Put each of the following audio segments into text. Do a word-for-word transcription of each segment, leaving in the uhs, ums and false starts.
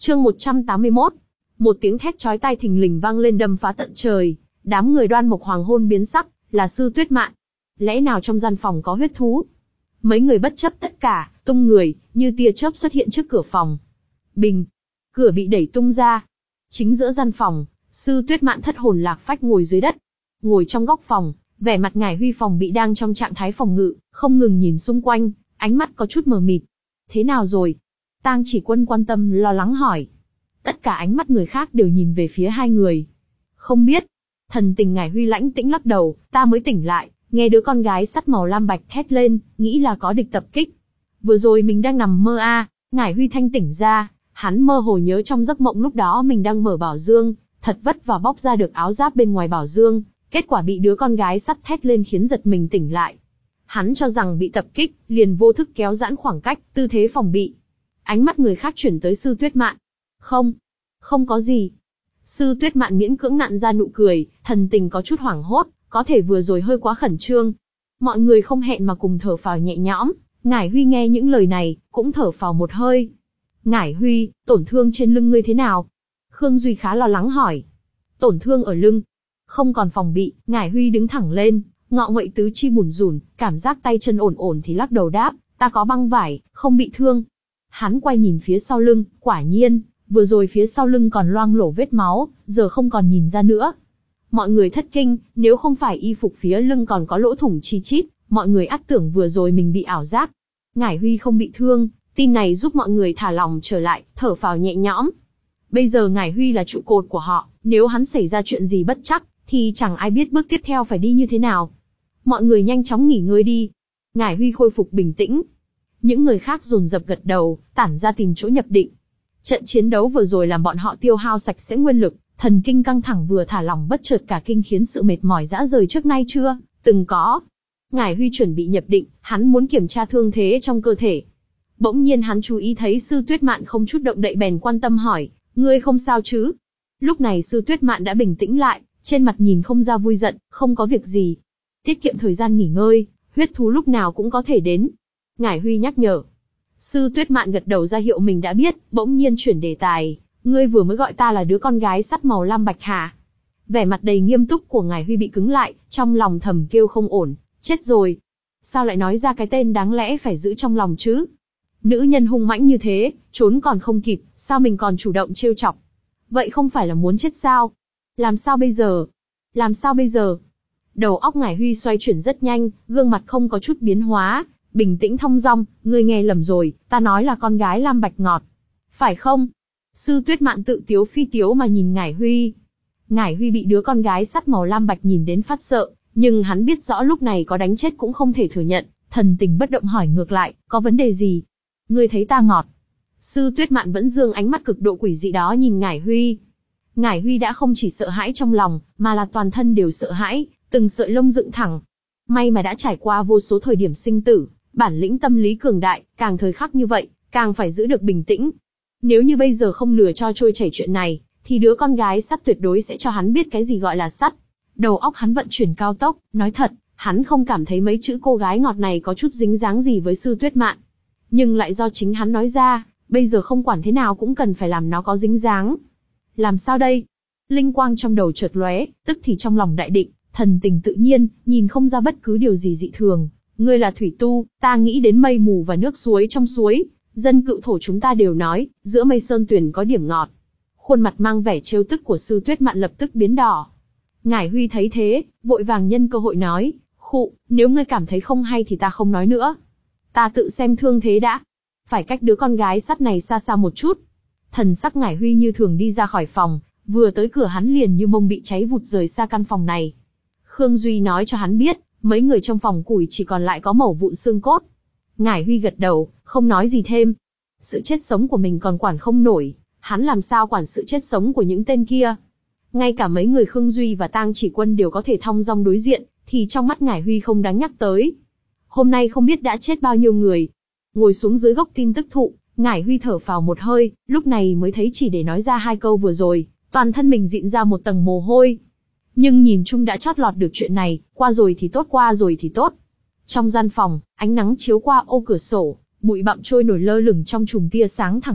Chương một trăm tám mươi mốt. Một tiếng thét chói tai thình lình vang lên đâm phá tận trời, đám người Đoan Mộc hoàng hôn biến sắc, là Sư Tuyết Mạn. Lẽ nào trong gian phòng có huyết thú? Mấy người bất chấp tất cả, tung người, như tia chớp xuất hiện trước cửa phòng. Bình, cửa bị đẩy tung ra. Chính giữa gian phòng, Sư Tuyết Mạn thất hồn lạc phách ngồi dưới đất. Ngồi trong góc phòng, vẻ mặt Ngải Huy phòng bị đang trong trạng thái phòng ngự, không ngừng nhìn xung quanh, ánh mắt có chút mờ mịt. Thế nào rồi? Tang Chỉ Quân quan tâm lo lắng hỏi. Tất cả ánh mắt người khác đều nhìn về phía hai người. Không biết. Thần tình Ngải Huy lãnh tĩnh lắc đầu, ta mới tỉnh lại, nghe đứa con gái sắt màu lam bạch thét lên, nghĩ là có địch tập kích. Vừa rồi mình đang nằm mơ a. À. Ngải Huy thanh tỉnh ra, hắn mơ hồ nhớ trong giấc mộng lúc đó mình đang mở bảo dương, thật vất vả bóc ra được áo giáp bên ngoài bảo dương, kết quả bị đứa con gái sắt thét lên khiến giật mình tỉnh lại. Hắn cho rằng bị tập kích, liền vô thức kéo giãn khoảng cách, tư thế phòng bị. Ánh mắt người khác chuyển tới Sư Tuyết Mạn. Không, không có gì. Sư Tuyết Mạn miễn cưỡng nặn ra nụ cười, thần tình có chút hoảng hốt, có thể vừa rồi hơi quá khẩn trương. Mọi người không hẹn mà cùng thở phào nhẹ nhõm, Ngải Huy nghe những lời này, cũng thở phào một hơi. Ngải Huy, tổn thương trên lưng ngươi thế nào? Khương Duy khá lo lắng hỏi. Tổn thương ở lưng. Không còn phòng bị, Ngải Huy đứng thẳng lên, ngọ nguậy tứ chi bủn rủn, cảm giác tay chân ổn ổn thì lắc đầu đáp, ta có băng vải, không bị thương. Hắn quay nhìn phía sau lưng, quả nhiên, vừa rồi phía sau lưng còn loang lổ vết máu, giờ không còn nhìn ra nữa. Mọi người thất kinh, nếu không phải y phục phía lưng còn có lỗ thủng chi chít, mọi người ắt tưởng vừa rồi mình bị ảo giác. Ngải Huy không bị thương, tin này giúp mọi người thả lòng trở lại, thở phào nhẹ nhõm. Bây giờ Ngải Huy là trụ cột của họ, nếu hắn xảy ra chuyện gì bất trắc, thì chẳng ai biết bước tiếp theo phải đi như thế nào. Mọi người nhanh chóng nghỉ ngơi đi. Ngải Huy khôi phục bình tĩnh. Những người khác dồn dập gật đầu, tản ra tìm chỗ nhập định. Trận chiến đấu vừa rồi làm bọn họ tiêu hao sạch sẽ nguyên lực, thần kinh căng thẳng vừa thả lỏng bất chợt cả kinh khiến sự mệt mỏi rã rời trước nay chưa từng có. Ngải Huy chuẩn bị nhập định, hắn muốn kiểm tra thương thế trong cơ thể. Bỗng nhiên hắn chú ý thấy Sư Tuyết Mạn không chút động đậy bèn quan tâm hỏi, ngươi không sao chứ? Lúc này Sư Tuyết Mạn đã bình tĩnh lại, trên mặt nhìn không ra vui giận, không có việc gì. Tiết kiệm thời gian nghỉ ngơi, huyết thú lúc nào cũng có thể đến. Ngải Huy nhắc nhở. Sư Tuyết Mạn gật đầu ra hiệu mình đã biết, bỗng nhiên chuyển đề tài, ngươi vừa mới gọi ta là đứa con gái sắt màu lam bạch hả? Vẻ mặt đầy nghiêm túc của Ngải Huy bị cứng lại, trong lòng thầm kêu không ổn, chết rồi. Sao lại nói ra cái tên đáng lẽ phải giữ trong lòng chứ? Nữ nhân hung mãnh như thế, trốn còn không kịp, sao mình còn chủ động trêu chọc? Vậy không phải là muốn chết sao? Làm sao bây giờ? Làm sao bây giờ? Đầu óc Ngải Huy xoay chuyển rất nhanh, gương mặt không có chút biến hóa, bình tĩnh thong dong, ngươi nghe lầm rồi, ta nói là con gái lam bạch ngọt. Phải không? Sư Tuyết Mạn tự tiếu phi tiếu mà nhìn Ngải Huy. Ngải Huy bị đứa con gái sắt màu lam bạch nhìn đến phát sợ, nhưng hắn biết rõ lúc này có đánh chết cũng không thể thừa nhận, thần tình bất động hỏi ngược lại, có vấn đề gì? Ngươi thấy ta ngọt? Sư Tuyết Mạn vẫn dương ánh mắt cực độ quỷ dị đó nhìn Ngải Huy. Ngải Huy đã không chỉ sợ hãi trong lòng, mà là toàn thân đều sợ hãi, từng sợi lông dựng thẳng. May mà đã trải qua vô số thời điểm sinh tử, bản lĩnh tâm lý cường đại, càng thời khắc như vậy, càng phải giữ được bình tĩnh. Nếu như bây giờ không lừa cho trôi chảy chuyện này, thì đứa con gái sắt tuyệt đối sẽ cho hắn biết cái gì gọi là sắt. Đầu óc hắn vận chuyển cao tốc, nói thật, hắn không cảm thấy mấy chữ cô gái ngọt này có chút dính dáng gì với Sư Tuyết Mạn. Nhưng lại do chính hắn nói ra, bây giờ không quản thế nào cũng cần phải làm nó có dính dáng. Làm sao đây? Linh quang trong đầu chợt lóe, tức thì trong lòng đại định, thần tình tự nhiên, nhìn không ra bất cứ điều gì dị thường. Ngươi là thủy tu, ta nghĩ đến mây mù và nước suối trong suối. Dân cựu thổ chúng ta đều nói, giữa mây sơn tuyền có điểm ngọt. Khuôn mặt mang vẻ trêu tức của Sư Tuyết Mạn lập tức biến đỏ. Ngải Huy thấy thế, vội vàng nhân cơ hội nói, khụ, nếu ngươi cảm thấy không hay thì ta không nói nữa. Ta tự xem thương thế đã. Phải cách đứa con gái sắt này xa xa một chút. Thần sắc Ngải Huy như thường đi ra khỏi phòng, vừa tới cửa hắn liền như mông bị cháy vụt rời xa căn phòng này. Khương Duy nói cho hắn biết, mấy người trong phòng củi chỉ còn lại có mẩu vụn xương cốt. Ngải Huy gật đầu, không nói gì thêm. Sự chết sống của mình còn quản không nổi, hắn làm sao quản sự chết sống của những tên kia. Ngay cả mấy người Khương Duy và Tang Chỉ Quân đều có thể thong dong đối diện, thì trong mắt Ngải Huy không đáng nhắc tới. Hôm nay không biết đã chết bao nhiêu người. Ngồi xuống dưới gốc tin tức thụ, Ngải Huy thở phào một hơi, lúc này mới thấy chỉ để nói ra hai câu vừa rồi, toàn thân mình dịn ra một tầng mồ hôi. Nhưng nhìn chung đã chót lọt được chuyện này, qua rồi thì tốt qua rồi thì tốt. Trong gian phòng, ánh nắng chiếu qua ô cửa sổ, bụi bặm trôi nổi lơ lửng trong chùm tia sáng thẳng tắp,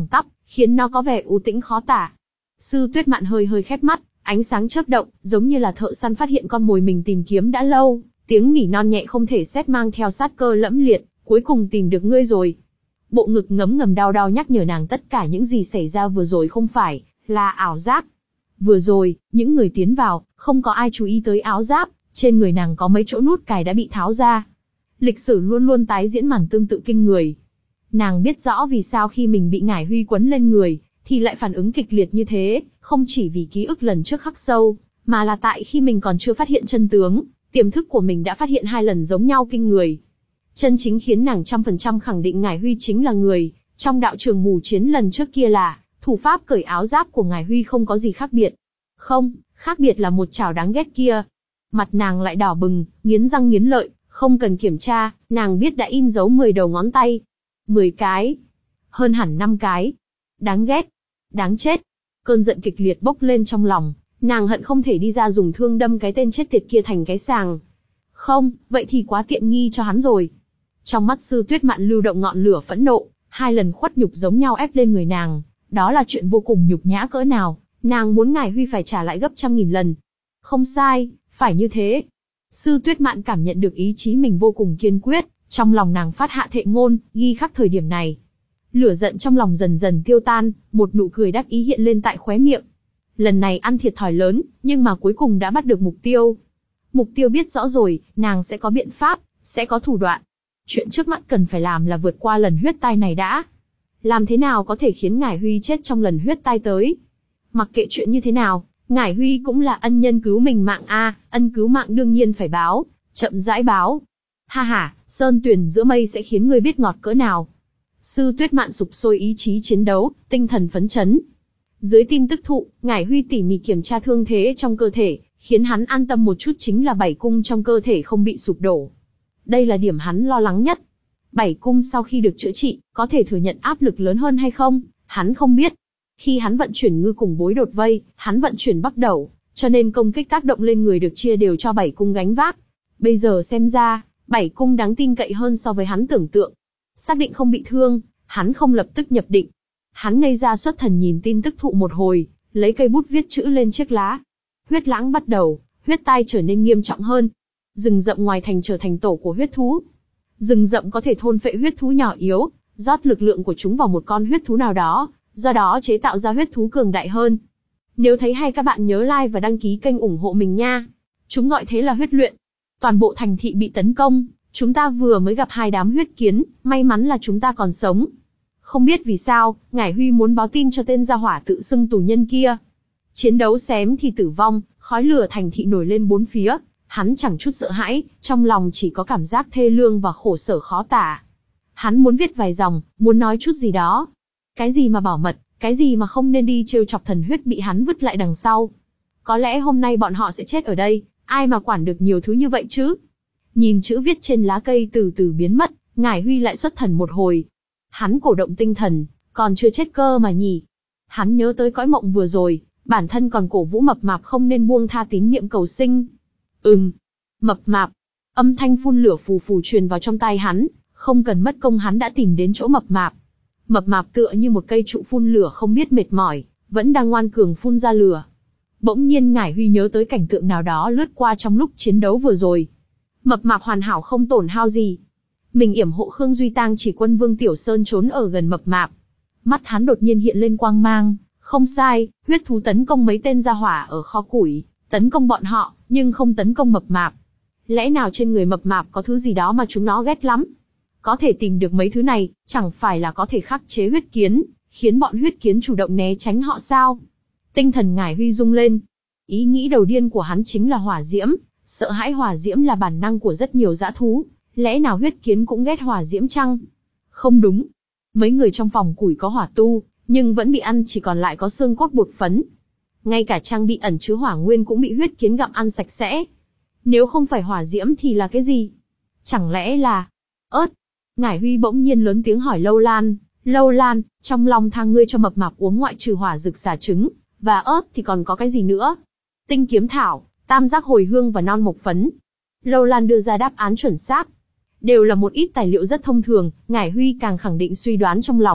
khiến nó có vẻ u tĩnh khó tả. Sư Tuyết Mạn hơi hơi khép mắt, ánh sáng chớp động, giống như là thợ săn phát hiện con mồi mình tìm kiếm đã lâu, tiếng nỉ non nhẹ không thể xét mang theo sát cơ lẫm liệt, cuối cùng tìm được ngươi rồi. Bộ ngực ngấm ngầm đau đau nhắc nhở nàng tất cả những gì xảy ra vừa rồi không phải là ảo giác. Vừa rồi, những người tiến vào, không có ai chú ý tới áo giáp, trên người nàng có mấy chỗ nút cài đã bị tháo ra. Lịch sử luôn luôn tái diễn màn tương tự kinh người. Nàng biết rõ vì sao khi mình bị Ngải Huy quấn lên người, thì lại phản ứng kịch liệt như thế, không chỉ vì ký ức lần trước khắc sâu, mà là tại khi mình còn chưa phát hiện chân tướng, tiềm thức của mình đã phát hiện hai lần giống nhau kinh người. Chân chính khiến nàng trăm phần trăm khẳng định Ngải Huy chính là người trong đạo trường mù chiến lần trước kia là, thủ pháp cởi áo giáp của Ngải Huy không có gì khác biệt. Không, khác biệt là một chảo đáng ghét kia. Mặt nàng lại đỏ bừng, nghiến răng nghiến lợi, không cần kiểm tra, nàng biết đã in dấu mười đầu ngón tay. mười cái. Hơn hẳn năm cái. Đáng ghét. Đáng chết. Cơn giận kịch liệt bốc lên trong lòng, nàng hận không thể đi ra dùng thương đâm cái tên chết tiệt kia thành cái sàng. Không, vậy thì quá tiện nghi cho hắn rồi. Trong mắt Sư Tuyết Mạn lưu động ngọn lửa phẫn nộ, hai lần khuất nhục giống nhau ép lên người nàng, đó là chuyện vô cùng nhục nhã cỡ nào, nàng muốn Ngải Huy phải trả lại gấp trăm nghìn lần. Không sai, phải như thế. Sư Tuyết Mạn cảm nhận được ý chí mình vô cùng kiên quyết, trong lòng nàng phát hạ thệ ngôn, ghi khắc thời điểm này. Lửa giận trong lòng dần dần tiêu tan, một nụ cười đắc ý hiện lên tại khóe miệng. Lần này ăn thiệt thòi lớn, nhưng mà cuối cùng đã bắt được mục tiêu. Mục tiêu biết rõ rồi, nàng sẽ có biện pháp, sẽ có thủ đoạn. Chuyện trước mắt cần phải làm là vượt qua lần huyết tai này đã. Làm thế nào có thể khiến Ngải Huy chết trong lần huyết tai tới? Mặc kệ chuyện như thế nào, Ngải Huy cũng là ân nhân cứu mình mạng a, ân cứu mạng đương nhiên phải báo, chậm rãi báo. Ha ha, sơn tuyền giữa mây sẽ khiến ngươi biết ngọt cỡ nào. Sư Tuyết Mạn sục sôi ý chí chiến đấu, tinh thần phấn chấn. Dưới tin tức thụ, Ngải Huy tỉ mỉ kiểm tra thương thế trong cơ thể, khiến hắn an tâm một chút chính là bảy cung trong cơ thể không bị sụp đổ. Đây là điểm hắn lo lắng nhất. Bảy cung sau khi được chữa trị, có thể thừa nhận áp lực lớn hơn hay không, hắn không biết. Khi hắn vận chuyển ngư cùng bối đột vây, hắn vận chuyển bắc đẩu, cho nên công kích tác động lên người được chia đều cho bảy cung gánh vác. Bây giờ xem ra, bảy cung đáng tin cậy hơn so với hắn tưởng tượng. Xác định không bị thương, hắn không lập tức nhập định. Hắn ngây ra xuất thần nhìn tin tức thụ một hồi, lấy cây bút viết chữ lên chiếc lá. Huyết lãng bắt đầu, huyết tai trở nên nghiêm trọng hơn. Rừng rậm ngoài thành trở thành tổ của huyết thú. Rừng rậm có thể thôn phệ huyết thú nhỏ yếu, rót lực lượng của chúng vào một con huyết thú nào đó, do đó chế tạo ra huyết thú cường đại hơn. Nếu thấy hay các bạn nhớ like và đăng ký kênh ủng hộ mình nha. Chúng gọi thế là huyết luyện. Toàn bộ thành thị bị tấn công, chúng ta vừa mới gặp hai đám huyết kiến, may mắn là chúng ta còn sống. Không biết vì sao, Ngải Huy muốn báo tin cho tên gia hỏa tự xưng tù nhân kia. Chiến đấu xém thì tử vong, khói lửa thành thị nổi lên bốn phía, hắn chẳng chút sợ hãi, trong lòng chỉ có cảm giác thê lương và khổ sở khó tả. Hắn muốn viết vài dòng, muốn nói chút gì đó. Cái gì mà bảo mật, cái gì mà không nên đi trêu chọc thần huyết bị hắn vứt lại đằng sau. Có lẽ hôm nay bọn họ sẽ chết ở đây, ai mà quản được nhiều thứ như vậy chứ. Nhìn chữ viết trên lá cây từ từ biến mất, Ngải Huy lại xuất thần một hồi. Hắn cổ động tinh thần, còn chưa chết cơ mà nhỉ. Hắn nhớ tới cõi mộng vừa rồi, bản thân còn cổ vũ mập mạp không nên buông tha tín niệm cầu sinh. Ừm, mập mạp. Âm thanh phun lửa phù phù truyền vào trong tai hắn, không cần mất công hắn đã tìm đến chỗ mập mạp. Mập mạp tựa như một cây trụ phun lửa không biết mệt mỏi, vẫn đang ngoan cường phun ra lửa. Bỗng nhiên Ngải Huy nhớ tới cảnh tượng nào đó lướt qua trong lúc chiến đấu vừa rồi. Mập mạp hoàn hảo không tổn hao gì. Mình yểm hộ Khương Duy Tang chỉ quân Vương Tiểu Sơn trốn ở gần mập mạp. Mắt hắn đột nhiên hiện lên quang mang, không sai, huyết thú tấn công mấy tên gia hỏa ở kho củi, tấn công bọn họ, nhưng không tấn công mập mạp. Lẽ nào trên người mập mạp có thứ gì đó mà chúng nó ghét lắm? Có thể tìm được mấy thứ này, chẳng phải là có thể khắc chế huyết kiến, khiến bọn huyết kiến chủ động né tránh họ sao? Tinh thần Ngải Huy rung lên. Ý nghĩ đầu tiên của hắn chính là hỏa diễm, sợ hãi hỏa diễm là bản năng của rất nhiều dã thú, lẽ nào huyết kiến cũng ghét hỏa diễm chăng? Không đúng. Mấy người trong phòng củi có hỏa tu, nhưng vẫn bị ăn chỉ còn lại có xương cốt bột phấn. Ngay cả trang bị ẩn chứa hỏa nguyên cũng bị huyết kiến gặm ăn sạch sẽ. Nếu không phải hỏa diễm thì là cái gì? Chẳng lẽ là ớt? Ngải Huy bỗng nhiên lớn tiếng hỏi Lâu Lan, Lâu Lan, trong lòng thang ngươi cho mập mạp uống ngoại trừ hỏa rực xà trứng và ớt thì còn có cái gì nữa? Tinh kiếm thảo, tam giác hồi hương và non mộc phấn. Lâu Lan đưa ra đáp án chuẩn xác. Đều là một ít tài liệu rất thông thường, Ngải Huy càng khẳng định suy đoán trong lòng,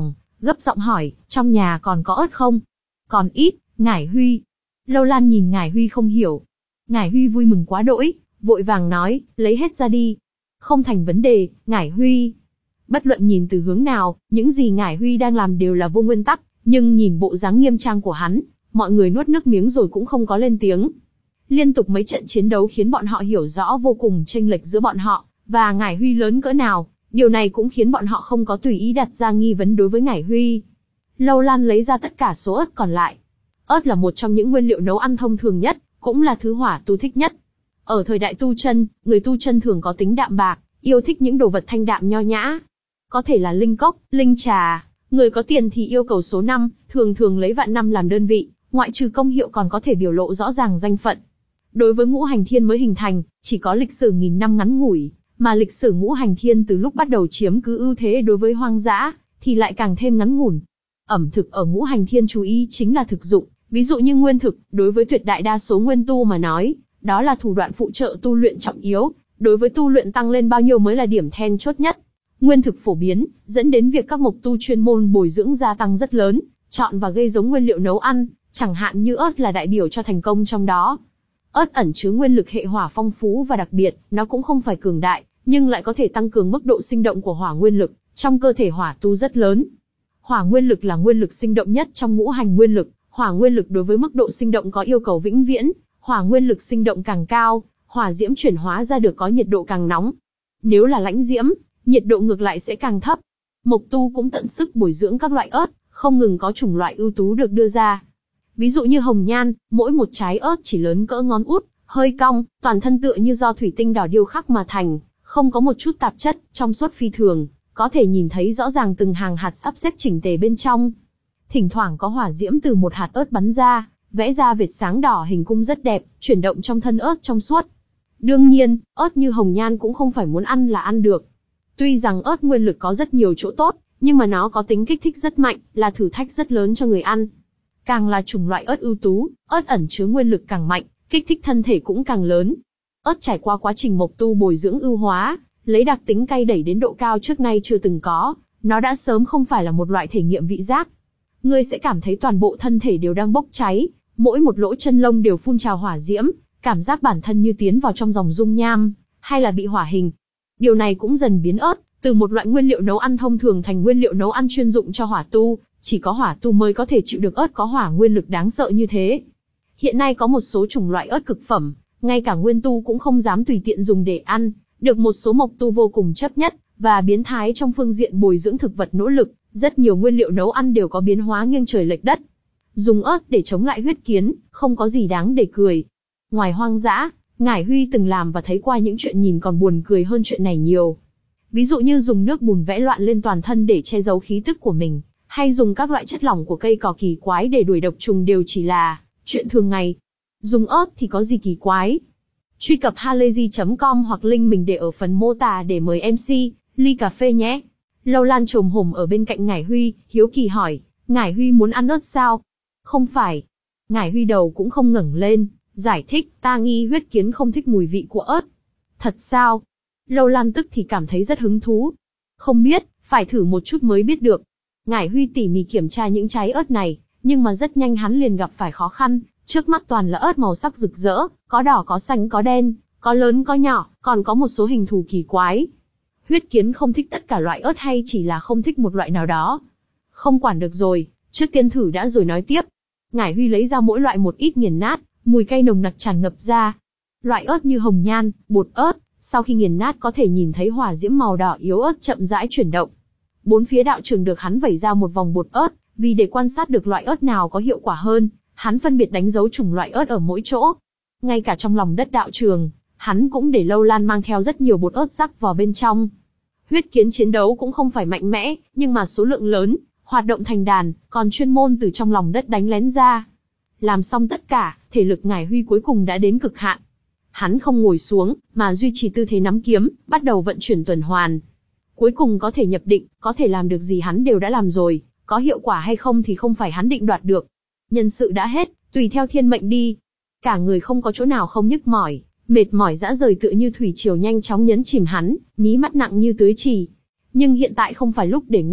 gấp giọng hỏi, trong nhà còn có ớt không? Còn ít, Ngải Huy. Lâu Lan nhìn Ngải Huy không hiểu. Ngải Huy vui mừng quá đỗi, vội vàng nói, lấy hết ra đi. Không thành vấn đề, Ngải Huy. Bất luận nhìn từ hướng nào, những gì Ngải Huy đang làm đều là vô nguyên tắc, nhưng nhìn bộ dáng nghiêm trang của hắn, mọi người nuốt nước miếng rồi cũng không có lên tiếng. Liên tục mấy trận chiến đấu khiến bọn họ hiểu rõ vô cùng chênh lệch giữa bọn họ và Ngải Huy lớn cỡ nào, điều này cũng khiến bọn họ không có tùy ý đặt ra nghi vấn đối với Ngải Huy. Lâu Lan lấy ra tất cả số ớt còn lại. Ớt là một trong những nguyên liệu nấu ăn thông thường nhất, cũng là thứ hỏa tu thích nhất. Ở thời đại tu chân, người tu chân thường có tính đạm bạc, yêu thích những đồ vật thanh đạm nho nhã. Có thể là linh cốc, linh trà, người có tiền thì yêu cầu số năm, thường thường lấy vạn năm làm đơn vị, ngoại trừ công hiệu còn có thể biểu lộ rõ ràng danh phận. Đối với ngũ hành thiên mới hình thành, chỉ có lịch sử nghìn năm ngắn ngủi, mà lịch sử ngũ hành thiên từ lúc bắt đầu chiếm cứ ưu thế đối với hoang dã, thì lại càng thêm ngắn ngủn. Ẩm thực ở ngũ hành thiên chú ý chính là thực dụng, ví dụ như nguyên thực, đối với tuyệt đại đa số nguyên tu mà nói, đó là thủ đoạn phụ trợ tu luyện trọng yếu, đối với tu luyện tăng lên bao nhiêu mới là điểm then chốt nhất. Nguyên thực phổ biến, dẫn đến việc các mộc tu chuyên môn bồi dưỡng gia tăng rất lớn, chọn và gây giống nguyên liệu nấu ăn, chẳng hạn như ớt là đại biểu cho thành công trong đó. Ớt ẩn chứa nguyên lực hệ hỏa phong phú và đặc biệt, nó cũng không phải cường đại, nhưng lại có thể tăng cường mức độ sinh động của hỏa nguyên lực, trong cơ thể hỏa tu rất lớn. Hỏa nguyên lực là nguyên lực sinh động nhất trong ngũ hành nguyên lực, hỏa nguyên lực đối với mức độ sinh động có yêu cầu vĩnh viễn, hỏa nguyên lực sinh động càng cao, hỏa diễm chuyển hóa ra được có nhiệt độ càng nóng. Nếu là lãnh diễm, nhiệt độ ngược lại sẽ càng thấp. Mộc tu cũng tận sức bồi dưỡng các loại ớt, không ngừng có chủng loại ưu tú được đưa ra. Ví dụ như hồng nhan, mỗi một trái ớt chỉ lớn cỡ ngón út, hơi cong, toàn thân tựa như do thủy tinh đỏ điêu khắc mà thành, không có một chút tạp chất, trong suốt phi thường, có thể nhìn thấy rõ ràng từng hàng hạt sắp xếp chỉnh tề bên trong. Thỉnh thoảng có hỏa diễm từ một hạt ớt bắn ra, vẽ ra vệt sáng đỏ hình cung rất đẹp, chuyển động trong thân ớt trong suốt. Đương nhiên, ớt như hồng nhan cũng không phải muốn ăn là ăn được. Tuy rằng ớt nguyên lực có rất nhiều chỗ tốt, nhưng mà nó có tính kích thích rất mạnh, là thử thách rất lớn cho người ăn. Càng là chủng loại ớt ưu tú, ớt ẩn chứa nguyên lực càng mạnh, kích thích thân thể cũng càng lớn. Ớt trải qua quá trình mộc tu bồi dưỡng ưu hóa, lấy đặc tính cay đẩy đến độ cao trước nay chưa từng có, nó đã sớm không phải là một loại thể nghiệm vị giác. Ngươi sẽ cảm thấy toàn bộ thân thể đều đang bốc cháy, mỗi một lỗ chân lông đều phun trào hỏa diễm, cảm giác bản thân như tiến vào trong dòng dung nham, hay là bị hỏa hình. Điều này cũng dần biến ớt, từ một loại nguyên liệu nấu ăn thông thường thành nguyên liệu nấu ăn chuyên dụng cho hỏa tu, chỉ có hỏa tu mới có thể chịu được ớt có hỏa nguyên lực đáng sợ như thế. Hiện nay có một số chủng loại ớt cực phẩm, ngay cả nguyên tu cũng không dám tùy tiện dùng để ăn, được một số mộc tu vô cùng chấp nhất, và biến thái trong phương diện bồi dưỡng thực vật nỗ lực, rất nhiều nguyên liệu nấu ăn đều có biến hóa nghiêng trời lệch đất. Dùng ớt để chống lại huyết kiến, không có gì đáng để cười. Ngoài hoang dã, Ngải Huy từng làm và thấy qua những chuyện nhìn còn buồn cười hơn chuyện này nhiều. Ví dụ như dùng nước bùn vẽ loạn lên toàn thân để che giấu khí tức của mình, hay dùng các loại chất lỏng của cây cỏ kỳ quái để đuổi độc trùng đều chỉ là chuyện thường ngày. Dùng ớt thì có gì kỳ quái? Truy cập halayzi chấm com hoặc link mình để ở phần mô tả để mời em xê, ly cà phê nhé. Lâu Lan trồm hổm ở bên cạnh Ngải Huy, hiếu kỳ hỏi, Ngải Huy muốn ăn ớt sao? Không phải. Ngải Huy đầu cũng không ngẩng lên, giải thích, ta nghi huyết kiến không thích mùi vị của ớt. Thật sao? Lâu Lan tức thì cảm thấy rất hứng thú. Không biết, phải thử một chút mới biết được. Ngải Huy tỉ mỉ kiểm tra những trái ớt này, nhưng mà rất nhanh hắn liền gặp phải khó khăn, trước mắt toàn là ớt màu sắc rực rỡ, có đỏ có xanh có đen, có lớn có nhỏ, còn có một số hình thù kỳ quái. Huyết kiến không thích tất cả loại ớt hay chỉ là không thích một loại nào đó? Không quản được rồi, trước tiên thử đã rồi nói tiếp. Ngải Huy lấy ra mỗi loại một ít nghiền nát, mùi cay nồng nặc tràn ngập ra. Loại ớt như hồng nhan, bột ớt, sau khi nghiền nát có thể nhìn thấy hỏa diễm màu đỏ yếu ớt chậm rãi chuyển động. Bốn phía đạo trường được hắn vẩy ra một vòng bột ớt, vì để quan sát được loại ớt nào có hiệu quả hơn, hắn phân biệt đánh dấu chủng loại ớt ở mỗi chỗ. Ngay cả trong lòng đất đạo trường, hắn cũng để Lâu Lan mang theo rất nhiều bột ớt rắc vào bên trong. Huyết kiến chiến đấu cũng không phải mạnh mẽ, nhưng mà số lượng lớn, hoạt động thành đàn, còn chuyên môn từ trong lòng đất đánh lén ra. Làm xong tất cả, thể lực Ngải Huy cuối cùng đã đến cực hạn. Hắn không ngồi xuống, mà duy trì tư thế nắm kiếm, bắt đầu vận chuyển tuần hoàn. Cuối cùng có thể nhập định, có thể làm được gì hắn đều đã làm rồi, có hiệu quả hay không thì không phải hắn định đoạt được. Nhân sự đã hết, tùy theo thiên mệnh đi. Cả người không có chỗ nào không nhức mỏi, mệt mỏi dã rời tựa như thủy triều nhanh chóng nhấn chìm hắn, mí mắt nặng như tưới trì. Nhưng hiện tại không phải lúc để ngủ,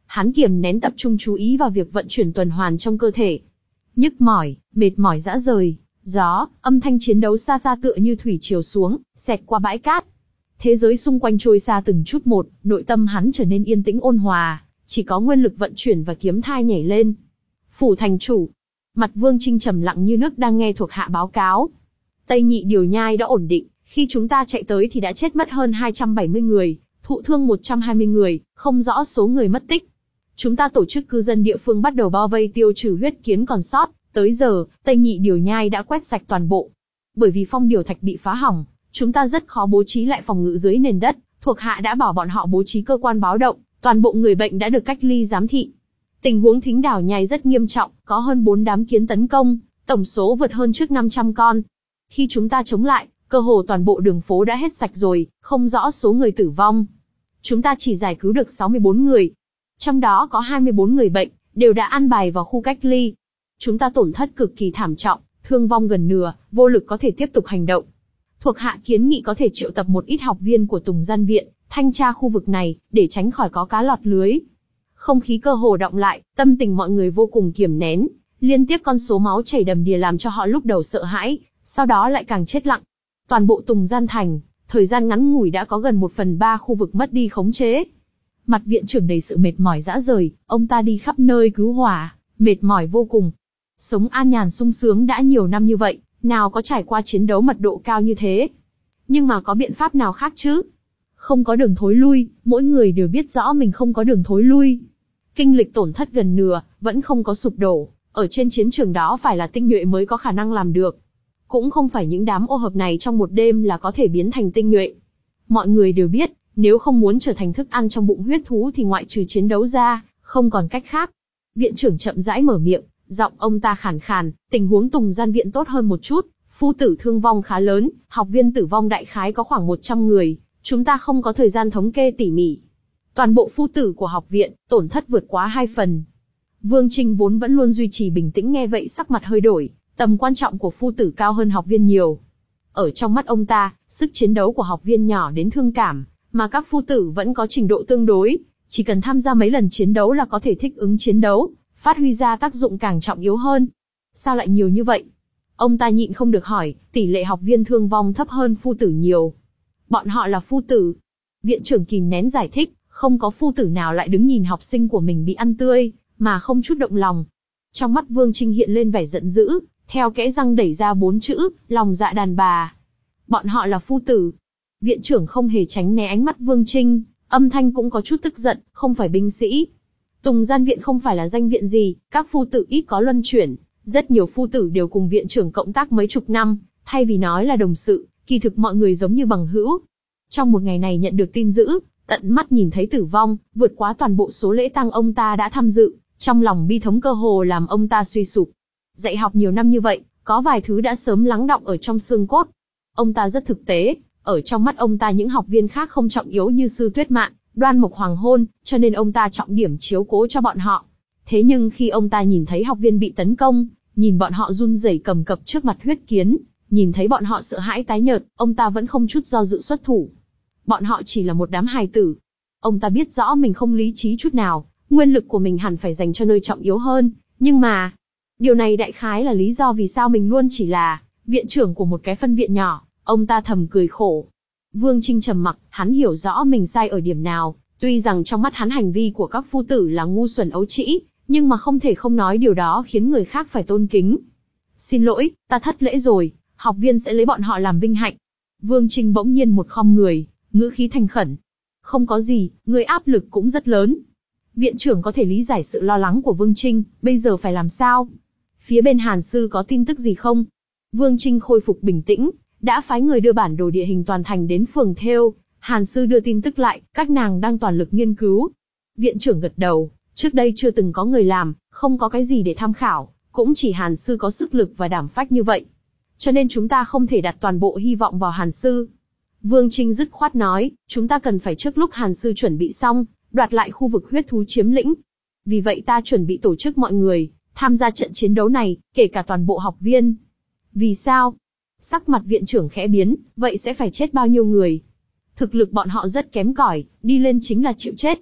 Hắn kiềm nén tập trung chú ý vào việc vận chuyển tuần hoàn trong cơ thể. Nhức mỏi, mệt mỏi rã rời, gió, âm thanh chiến đấu xa xa tựa như thủy triều xuống, xẹt qua bãi cát. Thế giới xung quanh trôi xa từng chút một, nội tâm hắn trở nên yên tĩnh ôn hòa, chỉ có nguyên lực vận chuyển và kiếm thai nhảy lên. Phủ thành chủ. Mặt Vương Trinh trầm lặng như nước đang nghe thuộc hạ báo cáo. Tây Nhị Điều Nhai đã ổn định, khi chúng ta chạy tới thì đã chết mất hơn hai trăm bảy mươi người, thụ thương một trăm hai mươi người, không rõ số người mất tích. Chúng ta tổ chức cư dân địa phương bắt đầu bao vây tiêu trừ huyết kiến còn sót, tới giờ, Tây Nhị Điều Nhai đã quét sạch toàn bộ. Bởi vì phong điều thạch bị phá hỏng, chúng ta rất khó bố trí lại phòng ngự dưới nền đất, thuộc hạ đã bảo bọn họ bố trí cơ quan báo động, toàn bộ người bệnh đã được cách ly giám thị. Tình huống Thính Đảo Nhai rất nghiêm trọng, có hơn bốn đám kiến tấn công, tổng số vượt hơn trước năm trăm con. Khi chúng ta chống lại, cơ hồ toàn bộ đường phố đã hết sạch rồi, không rõ số người tử vong. Chúng ta chỉ giải cứu được sáu mươi bốn người. Trong đó có hai mươi bốn người bệnh, đều đã an bài vào khu cách ly. Chúng ta tổn thất cực kỳ thảm trọng, thương vong gần nửa, vô lực có thể tiếp tục hành động. Thuộc hạ kiến nghị có thể triệu tập một ít học viên của Tùng Gian Viện, thanh tra khu vực này, để tránh khỏi có cá lọt lưới. Không khí cơ hồ đọng lại, tâm tình mọi người vô cùng kiềm nén, liên tiếp con số máu chảy đầm đìa làm cho họ lúc đầu sợ hãi, sau đó lại càng chết lặng. Toàn bộ Tùng Gian Thành, thời gian ngắn ngủi đã có gần một phần ba khu vực mất đi khống chế. Mặt viện trưởng đầy sự mệt mỏi rã rời, ông ta đi khắp nơi cứu hỏa, mệt mỏi vô cùng. Sống an nhàn sung sướng đã nhiều năm như vậy, nào có trải qua chiến đấu mật độ cao như thế. Nhưng mà có biện pháp nào khác chứ? Không có đường thối lui, mỗi người đều biết rõ mình không có đường thối lui. Kinh lịch tổn thất gần nửa, vẫn không có sụp đổ, ở trên chiến trường đó phải là tinh nhuệ mới có khả năng làm được. Cũng không phải những đám ô hợp này trong một đêm là có thể biến thành tinh nhuệ. Mọi người đều biết, nếu không muốn trở thành thức ăn trong bụng huyết thú thì ngoại trừ chiến đấu ra, không còn cách khác. Viện trưởng chậm rãi mở miệng, giọng ông ta khàn khàn, tình huống Tùng Gian Viện tốt hơn một chút, phu tử thương vong khá lớn, học viên tử vong đại khái có khoảng một trăm người, chúng ta không có thời gian thống kê tỉ mỉ. Toàn bộ phu tử của học viện, tổn thất vượt quá hai phần. Vương Trinh vốn vẫn luôn duy trì bình tĩnh nghe vậy sắc mặt hơi đổi, tầm quan trọng của phu tử cao hơn học viên nhiều. Ở trong mắt ông ta, sức chiến đấu của học viên nhỏ đến thương cảm, mà các phu tử vẫn có trình độ tương đối, chỉ cần tham gia mấy lần chiến đấu là có thể thích ứng chiến đấu, phát huy ra tác dụng càng trọng yếu hơn. Sao lại nhiều như vậy? Ông ta nhịn không được hỏi, tỷ lệ học viên thương vong thấp hơn phu tử nhiều. Bọn họ là phu tử. Viện trưởng kìm nén giải thích, không có phu tử nào lại đứng nhìn học sinh của mình bị ăn tươi, mà không chút động lòng. Trong mắt Vương Trinh hiện lên vẻ giận dữ, theo kẽ răng đẩy ra bốn chữ, lòng dạ đàn bà. Bọn họ là phu tử. Viện trưởng không hề tránh né ánh mắt Vương Trinh, âm thanh cũng có chút tức giận, không phải binh sĩ. Tùng Gian Viện không phải là danh viện gì, các phu tử ít có luân chuyển, rất nhiều phu tử đều cùng viện trưởng cộng tác mấy chục năm, thay vì nói là đồng sự, kỳ thực mọi người giống như bằng hữu. Trong một ngày này nhận được tin dữ, tận mắt nhìn thấy tử vong, vượt quá toàn bộ số lễ tang ông ta đã tham dự, trong lòng bi thống cơ hồ làm ông ta suy sụp. Dạy học nhiều năm như vậy, có vài thứ đã sớm lắng đọng ở trong xương cốt. Ông ta rất thực tế, ở trong mắt ông ta những học viên khác không trọng yếu như Sư Tuyết Mạn, Đoan Mộc Hoàng Hôn, cho nên ông ta trọng điểm chiếu cố cho bọn họ. Thế nhưng khi ông ta nhìn thấy học viên bị tấn công, nhìn bọn họ run rẩy cầm cập trước mặt huyết kiến, nhìn thấy bọn họ sợ hãi tái nhợt, ông ta vẫn không chút do dự xuất thủ. Bọn họ chỉ là một đám hài tử. Ông ta biết rõ mình không lý trí chút nào, nguyên lực của mình hẳn phải dành cho nơi trọng yếu hơn, nhưng mà... Điều này đại khái là lý do vì sao mình luôn chỉ là viện trưởng của một cái phân viện nhỏ, ông ta thầm cười khổ. Vương Trinh trầm mặc, hắn hiểu rõ mình sai ở điểm nào, tuy rằng trong mắt hắn hành vi của các phu tử là ngu xuẩn ấu trĩ, nhưng mà không thể không nói điều đó khiến người khác phải tôn kính. Xin lỗi, ta thất lễ rồi, học viên sẽ lấy bọn họ làm vinh hạnh. Vương Trinh bỗng nhiên một khom người, ngữ khí thành khẩn. Không có gì, người áp lực cũng rất lớn. Viện trưởng có thể lý giải sự lo lắng của Vương Trinh, bây giờ phải làm sao? Phía bên Hàn Sư có tin tức gì không? Vương Trinh khôi phục bình tĩnh, đã phái người đưa bản đồ địa hình toàn thành đến phường Thêu. Hàn Sư đưa tin tức lại, các nàng đang toàn lực nghiên cứu. Viện trưởng gật đầu, trước đây chưa từng có người làm, không có cái gì để tham khảo, cũng chỉ Hàn Sư có sức lực và đảm phách như vậy. Cho nên chúng ta không thể đặt toàn bộ hy vọng vào Hàn Sư. Vương Trinh dứt khoát nói, chúng ta cần phải trước lúc Hàn Sư chuẩn bị xong, đoạt lại khu vực huyết thú chiếm lĩnh. Vì vậy ta chuẩn bị tổ chức mọi người tham gia trận chiến đấu này, kể cả toàn bộ học viên. Vì sao? Sắc mặt viện trưởng khẽ biến, vậy sẽ phải chết bao nhiêu người? Thực lực bọn họ rất kém cỏi, đi lên chính là chịu chết.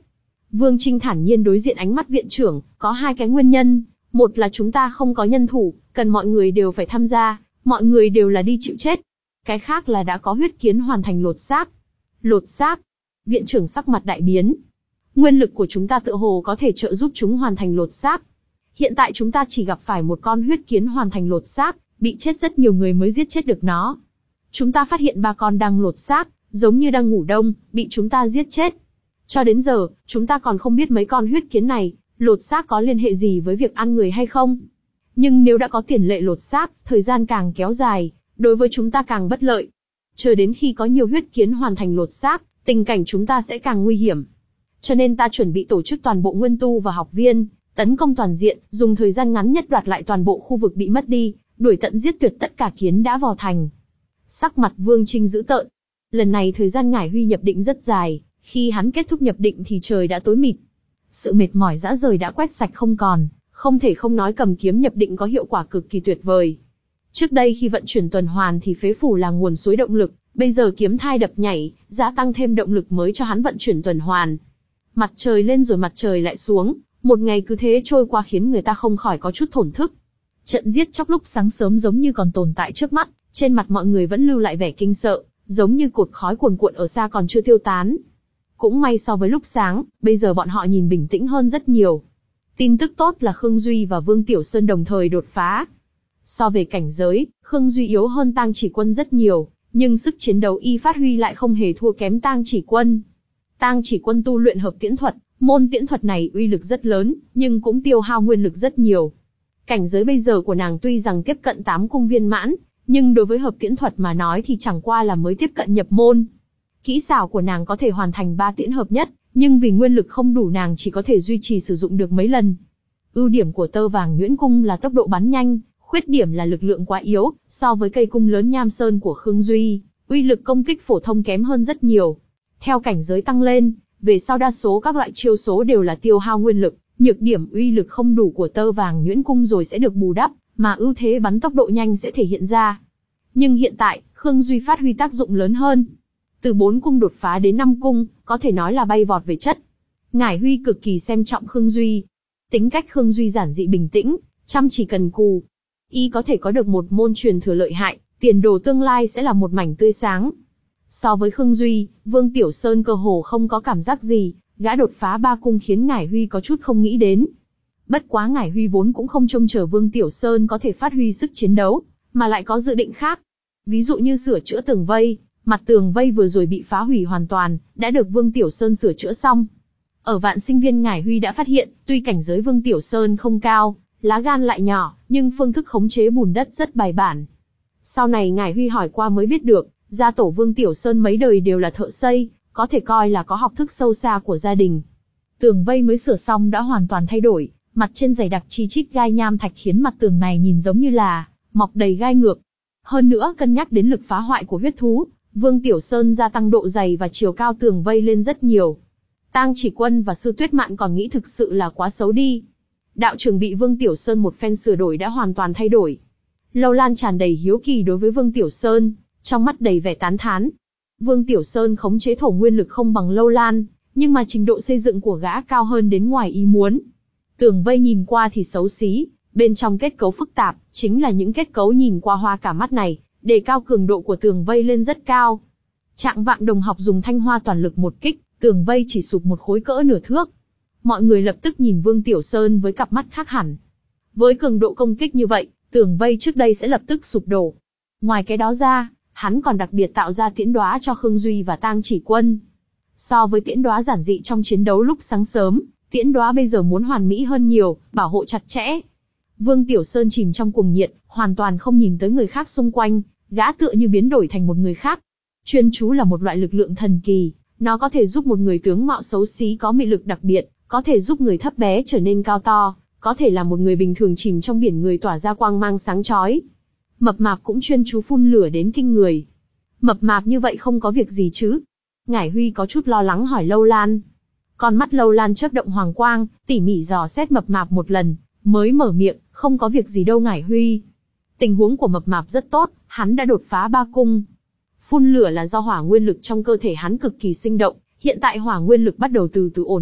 Vương Trinh thản nhiên đối diện ánh mắt viện trưởng, có hai cái nguyên nhân, một là chúng ta không có nhân thủ, cần mọi người đều phải tham gia, mọi người đều là đi chịu chết. Cái khác là đã có huyết kiến hoàn thành lột xác. Lột xác? Viện trưởng sắc mặt đại biến. Nguyên lực của chúng ta tựa hồ có thể trợ giúp chúng hoàn thành lột xác. Hiện tại chúng ta chỉ gặp phải một con huyết kiến hoàn thành lột xác, bị chết rất nhiều người mới giết chết được nó. Chúng ta phát hiện ba con đang lột xác, giống như đang ngủ đông, bị chúng ta giết chết. Cho đến giờ, chúng ta còn không biết mấy con huyết kiến này, lột xác có liên hệ gì với việc ăn người hay không. Nhưng nếu đã có tiền lệ lột xác, thời gian càng kéo dài, đối với chúng ta càng bất lợi. Chờ đến khi có nhiều huyết kiến hoàn thành lột xác, tình cảnh chúng ta sẽ càng nguy hiểm. Cho nên ta chuẩn bị tổ chức toàn bộ nguyên tu và học viên, tấn công toàn diện, dùng thời gian ngắn nhất đoạt lại toàn bộ khu vực bị mất đi, đuổi tận giết tuyệt tất cả kiến đã vào thành. Sắc mặt Vương Trinh dữ tợn. Lần này thời gian Ngải Huy nhập định rất dài, khi hắn kết thúc nhập định thì trời đã tối mịt. Sự mệt mỏi rã rời đã quét sạch không còn, không thể không nói cầm kiếm nhập định có hiệu quả cực kỳ tuyệt vời. Trước đây khi vận chuyển tuần hoàn thì phế phủ là nguồn suối động lực, bây giờ kiếm thai đập nhảy, gia tăng thêm động lực mới cho hắn vận chuyển tuần hoàn. Mặt trời lên rồi mặt trời lại xuống, một ngày cứ thế trôi qua khiến người ta không khỏi có chút thổn thức. Trận giết chóc lúc sáng sớm giống như còn tồn tại trước mắt, trên mặt mọi người vẫn lưu lại vẻ kinh sợ, giống như cột khói cuồn cuộn ở xa còn chưa tiêu tán. Cũng may so với lúc sáng, bây giờ bọn họ nhìn bình tĩnh hơn rất nhiều. Tin tức tốt là Khương Duy và Vương Tiểu Sơn đồng thời đột phá. So về cảnh giới, Khương Duy yếu hơn Tang Chỉ Quân rất nhiều, nhưng sức chiến đấu y phát huy lại không hề thua kém Tang Chỉ Quân. Tang Chỉ Quân tu luyện hợp tiễn thuật, môn tiễn thuật này uy lực rất lớn, nhưng cũng tiêu hao nguyên lực rất nhiều. Cảnh giới bây giờ của nàng tuy rằng tiếp cận tám cung viên mãn, nhưng đối với hợp tiễn thuật mà nói thì chẳng qua là mới tiếp cận nhập môn. Kỹ xảo của nàng có thể hoàn thành ba tiễn hợp nhất, nhưng vì nguyên lực không đủ nàng chỉ có thể duy trì sử dụng được mấy lần. Ưu điểm của tơ vàng nhuyễn cung là tốc độ bắn nhanh, khuyết điểm là lực lượng quá yếu, so với cây cung lớn Nham Sơn của Khương Duy, uy lực công kích phổ thông kém hơn rất nhiều. Theo cảnh giới tăng lên, về sau đa số các loại chiêu số đều là tiêu hao nguyên lực, nhược điểm uy lực không đủ của tơ vàng nhuyễn cung rồi sẽ được bù đắp, mà ưu thế bắn tốc độ nhanh sẽ thể hiện ra. Nhưng hiện tại, Khương Duy phát huy tác dụng lớn hơn. Từ bốn cung đột phá đến năm cung, có thể nói là bay vọt về chất. Ngải Huy cực kỳ xem trọng Khương Duy. Tính cách Khương Duy giản dị bình tĩnh, chăm chỉ cần cù. Y có thể có được một môn truyền thừa lợi hại, tiền đồ tương lai sẽ là một mảnh tươi sáng. So với Khương Duy, Vương Tiểu Sơn cơ hồ không có cảm giác gì, gã đột phá ba cung khiến Ngải Huy có chút không nghĩ đến. Bất quá Ngải Huy vốn cũng không trông chờ Vương Tiểu Sơn có thể phát huy sức chiến đấu, mà lại có dự định khác. Ví dụ như sửa chữa tường vây, mặt tường vây vừa rồi bị phá hủy hoàn toàn, đã được Vương Tiểu Sơn sửa chữa xong. Ở Vạn Sinh Viên Ngải Huy đã phát hiện, tuy cảnh giới Vương Tiểu Sơn không cao, lá gan lại nhỏ, nhưng phương thức khống chế bùn đất rất bài bản. Sau này Ngải Huy hỏi qua mới biết được, gia tổ Vương Tiểu Sơn mấy đời đều là thợ xây, có thể coi là có học thức sâu xa của gia đình. Tường vây mới sửa xong đã hoàn toàn thay đổi, mặt trên dày đặc chi chít gai nham thạch khiến mặt tường này nhìn giống như là mọc đầy gai ngược. Hơn nữa cân nhắc đến lực phá hoại của huyết thú, Vương Tiểu Sơn gia tăng độ dày và chiều cao tường vây lên rất nhiều. Tang Chỉ Quân và Sư Tuyết Mạn còn nghĩ thực sự là quá xấu đi. Đạo trường bị Vương Tiểu Sơn một phen sửa đổi đã hoàn toàn thay đổi. Lâu Lan tràn đầy hiếu kỳ đối với Vương Tiểu Sơn, trong mắt đầy vẻ tán thán. Vương Tiểu Sơn khống chế thổ nguyên lực không bằng Lâu Lan, nhưng mà trình độ xây dựng của gã cao hơn đến ngoài ý muốn. Tường vây nhìn qua thì xấu xí, bên trong kết cấu phức tạp, chính là những kết cấu nhìn qua hoa cả mắt này, đề cao cường độ của tường vây lên rất cao. Trạng Vạng đồng học dùng thanh hoa toàn lực một kích, tường vây chỉ sụp một khối cỡ nửa thước. Mọi người lập tức nhìn Vương Tiểu Sơn với cặp mắt khác hẳn. Với cường độ công kích như vậy, tường vây trước đây sẽ lập tức sụp đổ. Ngoài cái đó ra, hắn còn đặc biệt tạo ra tiễn đóa cho Khương Duy và Tang Chỉ Quân. So với tiễn đóa giản dị trong chiến đấu lúc sáng sớm, tiễn đóa bây giờ muốn hoàn mỹ hơn nhiều, bảo hộ chặt chẽ. Vương Tiểu Sơn chìm trong cuồng nhiệt, hoàn toàn không nhìn tới người khác xung quanh, gã tựa như biến đổi thành một người khác. Chuyên chú là một loại lực lượng thần kỳ, nó có thể giúp một người tướng mạo xấu xí có mị lực đặc biệt, có thể giúp người thấp bé trở nên cao to, có thể là một người bình thường chìm trong biển người tỏa ra quang mang sáng chói. Mập Mạp cũng chuyên chú phun lửa đến kinh người. Mập Mạp như vậy không có việc gì chứ? Ngải Huy có chút lo lắng hỏi Lâu Lan. Con mắt Lâu Lan chớp động hoàng quang, tỉ mỉ dò xét Mập Mạp một lần, mới mở miệng, không có việc gì đâu Ngải Huy. Tình huống của Mập Mạp rất tốt, hắn đã đột phá ba cung. Phun lửa là do hỏa nguyên lực trong cơ thể hắn cực kỳ sinh động, hiện tại hỏa nguyên lực bắt đầu từ từ ổn định,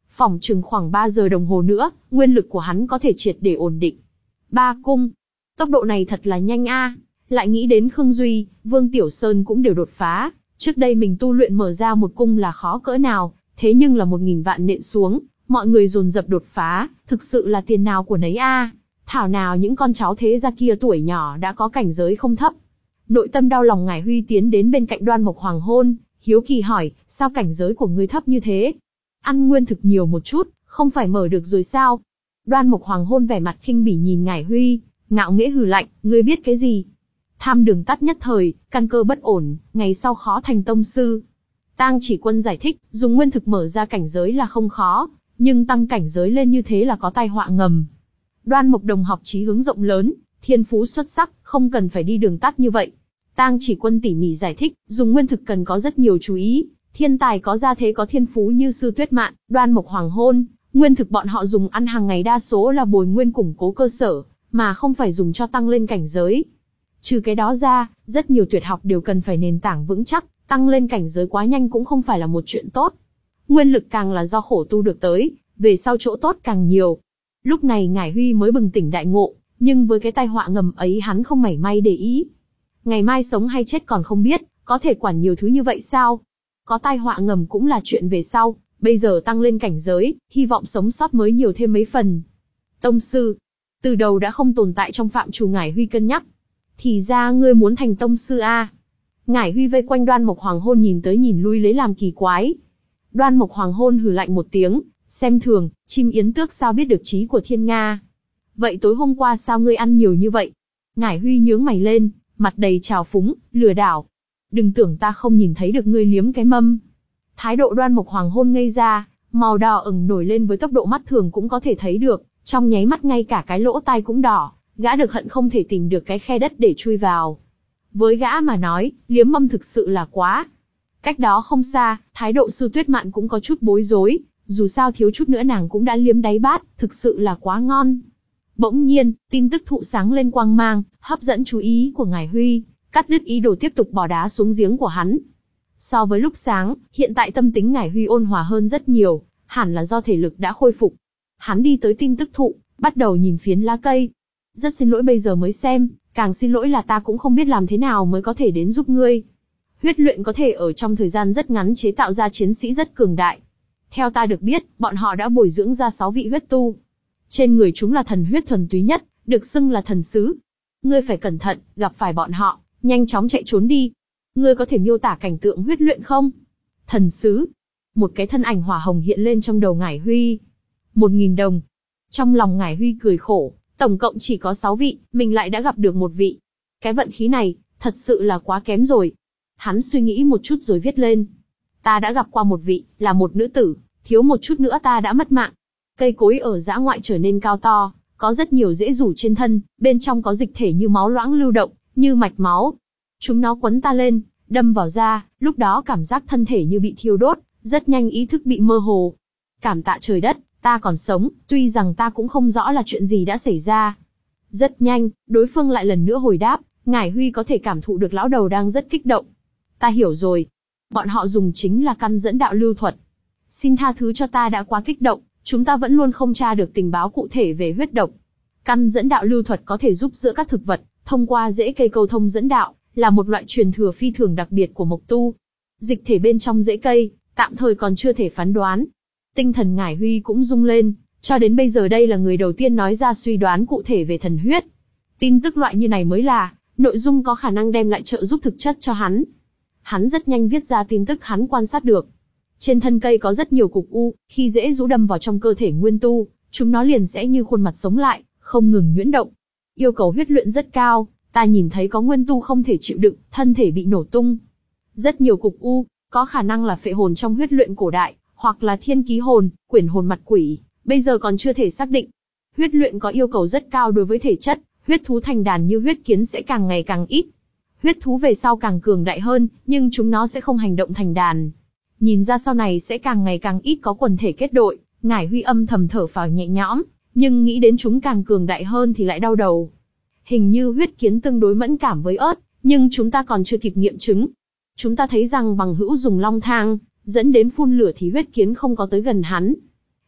Phỏng chừng khoảng ba giờ đồng hồ nữa, nguyên lực của hắn có thể triệt để ổn định. Ba cung. Tốc độ này thật là nhanh a. Lại nghĩ đến Khương Duy, Vương Tiểu Sơn cũng đều đột phá. Trước đây mình tu luyện mở ra một cung là khó cỡ nào, thế nhưng là một nghìn vạn nện xuống, mọi người dồn dập đột phá, thực sự là tiền nào của nấy a. Thảo nào những con cháu thế gia kia tuổi nhỏ đã có cảnh giới không thấp. Nội tâm đau lòng Ngải Huy tiến đến bên cạnh Đoan Mộc Hoàng Hôn, hiếu kỳ hỏi, sao cảnh giới của ngươi thấp như thế? Ăn nguyên thực nhiều một chút, không phải mở được rồi sao? Đoan Mộc Hoàng Hôn vẻ mặt khinh bỉ nhìn Ngải Huy, ngạo nghễ hừ lạnh, ngươi biết cái gì? Tham đường tắt nhất thời, căn cơ bất ổn, ngày sau khó thành tông sư. Tang Chỉ Quân giải thích, dùng nguyên thực mở ra cảnh giới là không khó, nhưng tăng cảnh giới lên như thế là có tai họa ngầm. Đoan Mộc đồng học chí hướng rộng lớn, thiên phú xuất sắc, không cần phải đi đường tắt như vậy. Tang Chỉ Quân tỉ mỉ giải thích, dùng nguyên thực cần có rất nhiều chú ý, thiên tài có gia thế có thiên phú như Sư Tuyết Mạn, Đoan Mộc Hoàng Hôn, nguyên thực bọn họ dùng ăn hàng ngày đa số là bồi nguyên củng cố cơ sở, mà không phải dùng cho tăng lên cảnh giới. Trừ cái đó ra, rất nhiều tuyệt học đều cần phải nền tảng vững chắc, tăng lên cảnh giới quá nhanh cũng không phải là một chuyện tốt. Nguyên lực càng là do khổ tu được tới, về sau chỗ tốt càng nhiều. Lúc này Ngải Huy mới bừng tỉnh đại ngộ, nhưng với cái tai họa ngầm ấy hắn không mảy may để ý. Ngày mai sống hay chết còn không biết, có thể quản nhiều thứ như vậy sao? Có tai họa ngầm cũng là chuyện về sau, bây giờ tăng lên cảnh giới, hy vọng sống sót mới nhiều thêm mấy phần. Tông sư, từ đầu đã không tồn tại trong phạm trù Ngải Huy cân nhắc. Thì ra ngươi muốn thành tông sư a? À? Ngải Huy vây quanh Đoan Mộc Hoàng Hôn nhìn tới nhìn lui lấy làm kỳ quái. Đoan Mộc Hoàng Hôn hừ lạnh một tiếng, xem thường, chim yến tước sao biết được trí của thiên nga. Vậy tối hôm qua sao ngươi ăn nhiều như vậy? Ngải Huy nhướng mày lên, mặt đầy trào phúng, lừa đảo. Đừng tưởng ta không nhìn thấy được ngươi liếm cái mâm. Thái độ Đoan Mộc Hoàng Hôn ngây ra, màu đỏ ửng nổi lên với tốc độ mắt thường cũng có thể thấy được, trong nháy mắt ngay cả cái lỗ tai cũng đỏ, gã được hận không thể tìm được cái khe đất để chui vào. Với gã mà nói, liếm mâm thực sự là quá. Cách đó không xa, thái độ Sư Tuyết Mạn cũng có chút bối rối, dù sao thiếu chút nữa nàng cũng đã liếm đáy bát, thực sự là quá ngon. Bỗng nhiên, tin tức thụ sáng lên quang mang, hấp dẫn chú ý của Ngải Huy, cắt đứt ý đồ tiếp tục bỏ đá xuống giếng của hắn. So với lúc sáng, hiện tại tâm tính Ngải Huy ôn hòa hơn rất nhiều, hẳn là do thể lực đã khôi phục. Hắn đi tới tin tức thụ, bắt đầu nhìn phiến lá cây. Rất xin lỗi bây giờ mới xem, càng xin lỗi là ta cũng không biết làm thế nào mới có thể đến giúp ngươi. Huyết luyện có thể ở trong thời gian rất ngắn chế tạo ra chiến sĩ rất cường đại. Theo ta được biết, bọn họ đã bồi dưỡng ra sáu vị huyết tu. Trên người chúng là thần huyết thuần túy nhất, được xưng là thần sứ. Ngươi phải cẩn thận, gặp phải bọn họ, nhanh chóng chạy trốn đi. Ngươi có thể miêu tả cảnh tượng huyết luyện không? Thần sứ. Một cái thân ảnh hỏa hồng hiện lên trong đầu Ngải Huy. Một nghìn đồng. Trong lòng Ngải Huy cười khổ, tổng cộng chỉ có sáu vị, mình lại đã gặp được một vị. Cái vận khí này, thật sự là quá kém rồi. Hắn suy nghĩ một chút rồi viết lên. Ta đã gặp qua một vị, là một nữ tử, thiếu một chút nữa ta đã mất mạng. Cây cối ở dã ngoại trở nên cao to, có rất nhiều rễ rủ trên thân, bên trong có dịch thể như máu loãng lưu động, như mạch máu. Chúng nó quấn ta lên, đâm vào da, lúc đó cảm giác thân thể như bị thiêu đốt, rất nhanh ý thức bị mơ hồ. Cảm tạ trời đất, ta còn sống, tuy rằng ta cũng không rõ là chuyện gì đã xảy ra. Rất nhanh, đối phương lại lần nữa hồi đáp, Ngải Huy có thể cảm thụ được lão đầu đang rất kích động. Ta hiểu rồi. Bọn họ dùng chính là căn dẫn đạo lưu thuật. Xin tha thứ cho ta đã quá kích động, chúng ta vẫn luôn không tra được tình báo cụ thể về huyết độc. Căn dẫn đạo lưu thuật có thể giúp giữa các thực vật, thông qua rễ cây câu thông dẫn đạo, là một loại truyền thừa phi thường đặc biệt của mộc tu. Dịch thể bên trong rễ cây, tạm thời còn chưa thể phán đoán. Tinh thần Ngải Huy cũng rung lên, cho đến bây giờ đây là người đầu tiên nói ra suy đoán cụ thể về thần huyết. Tin tức loại như này mới là, nội dung có khả năng đem lại trợ giúp thực chất cho hắn. Hắn rất nhanh viết ra tin tức hắn quan sát được. Trên thân cây có rất nhiều cục u, khi rễ rũ đâm vào trong cơ thể nguyên tu, chúng nó liền sẽ như khuôn mặt sống lại, không ngừng nhuyễn động. Yêu cầu huyết luyện rất cao, ta nhìn thấy có nguyên tu không thể chịu đựng, thân thể bị nổ tung. Rất nhiều cục u, có khả năng là phệ hồn trong huyết luyện cổ đại, hoặc là thiên ký hồn, quyển hồn mặt quỷ, bây giờ còn chưa thể xác định. Huyết luyện có yêu cầu rất cao đối với thể chất, huyết thú thành đàn như huyết kiến sẽ càng ngày càng ít. Huyết thú về sau càng cường đại hơn, nhưng chúng nó sẽ không hành động thành đàn. Nhìn ra sau này sẽ càng ngày càng ít có quần thể kết đội, Ngải Huy âm thầm thở phào nhẹ nhõm, nhưng nghĩ đến chúng càng cường đại hơn thì lại đau đầu. Hình như huyết kiến tương đối mẫn cảm với ớt, nhưng chúng ta còn chưa kịp nghiệm chứng. Chúng ta thấy rằng bằng hữu dùng long thang, dẫn đến phun lửa thì huyết kiến không có tới gần hắn.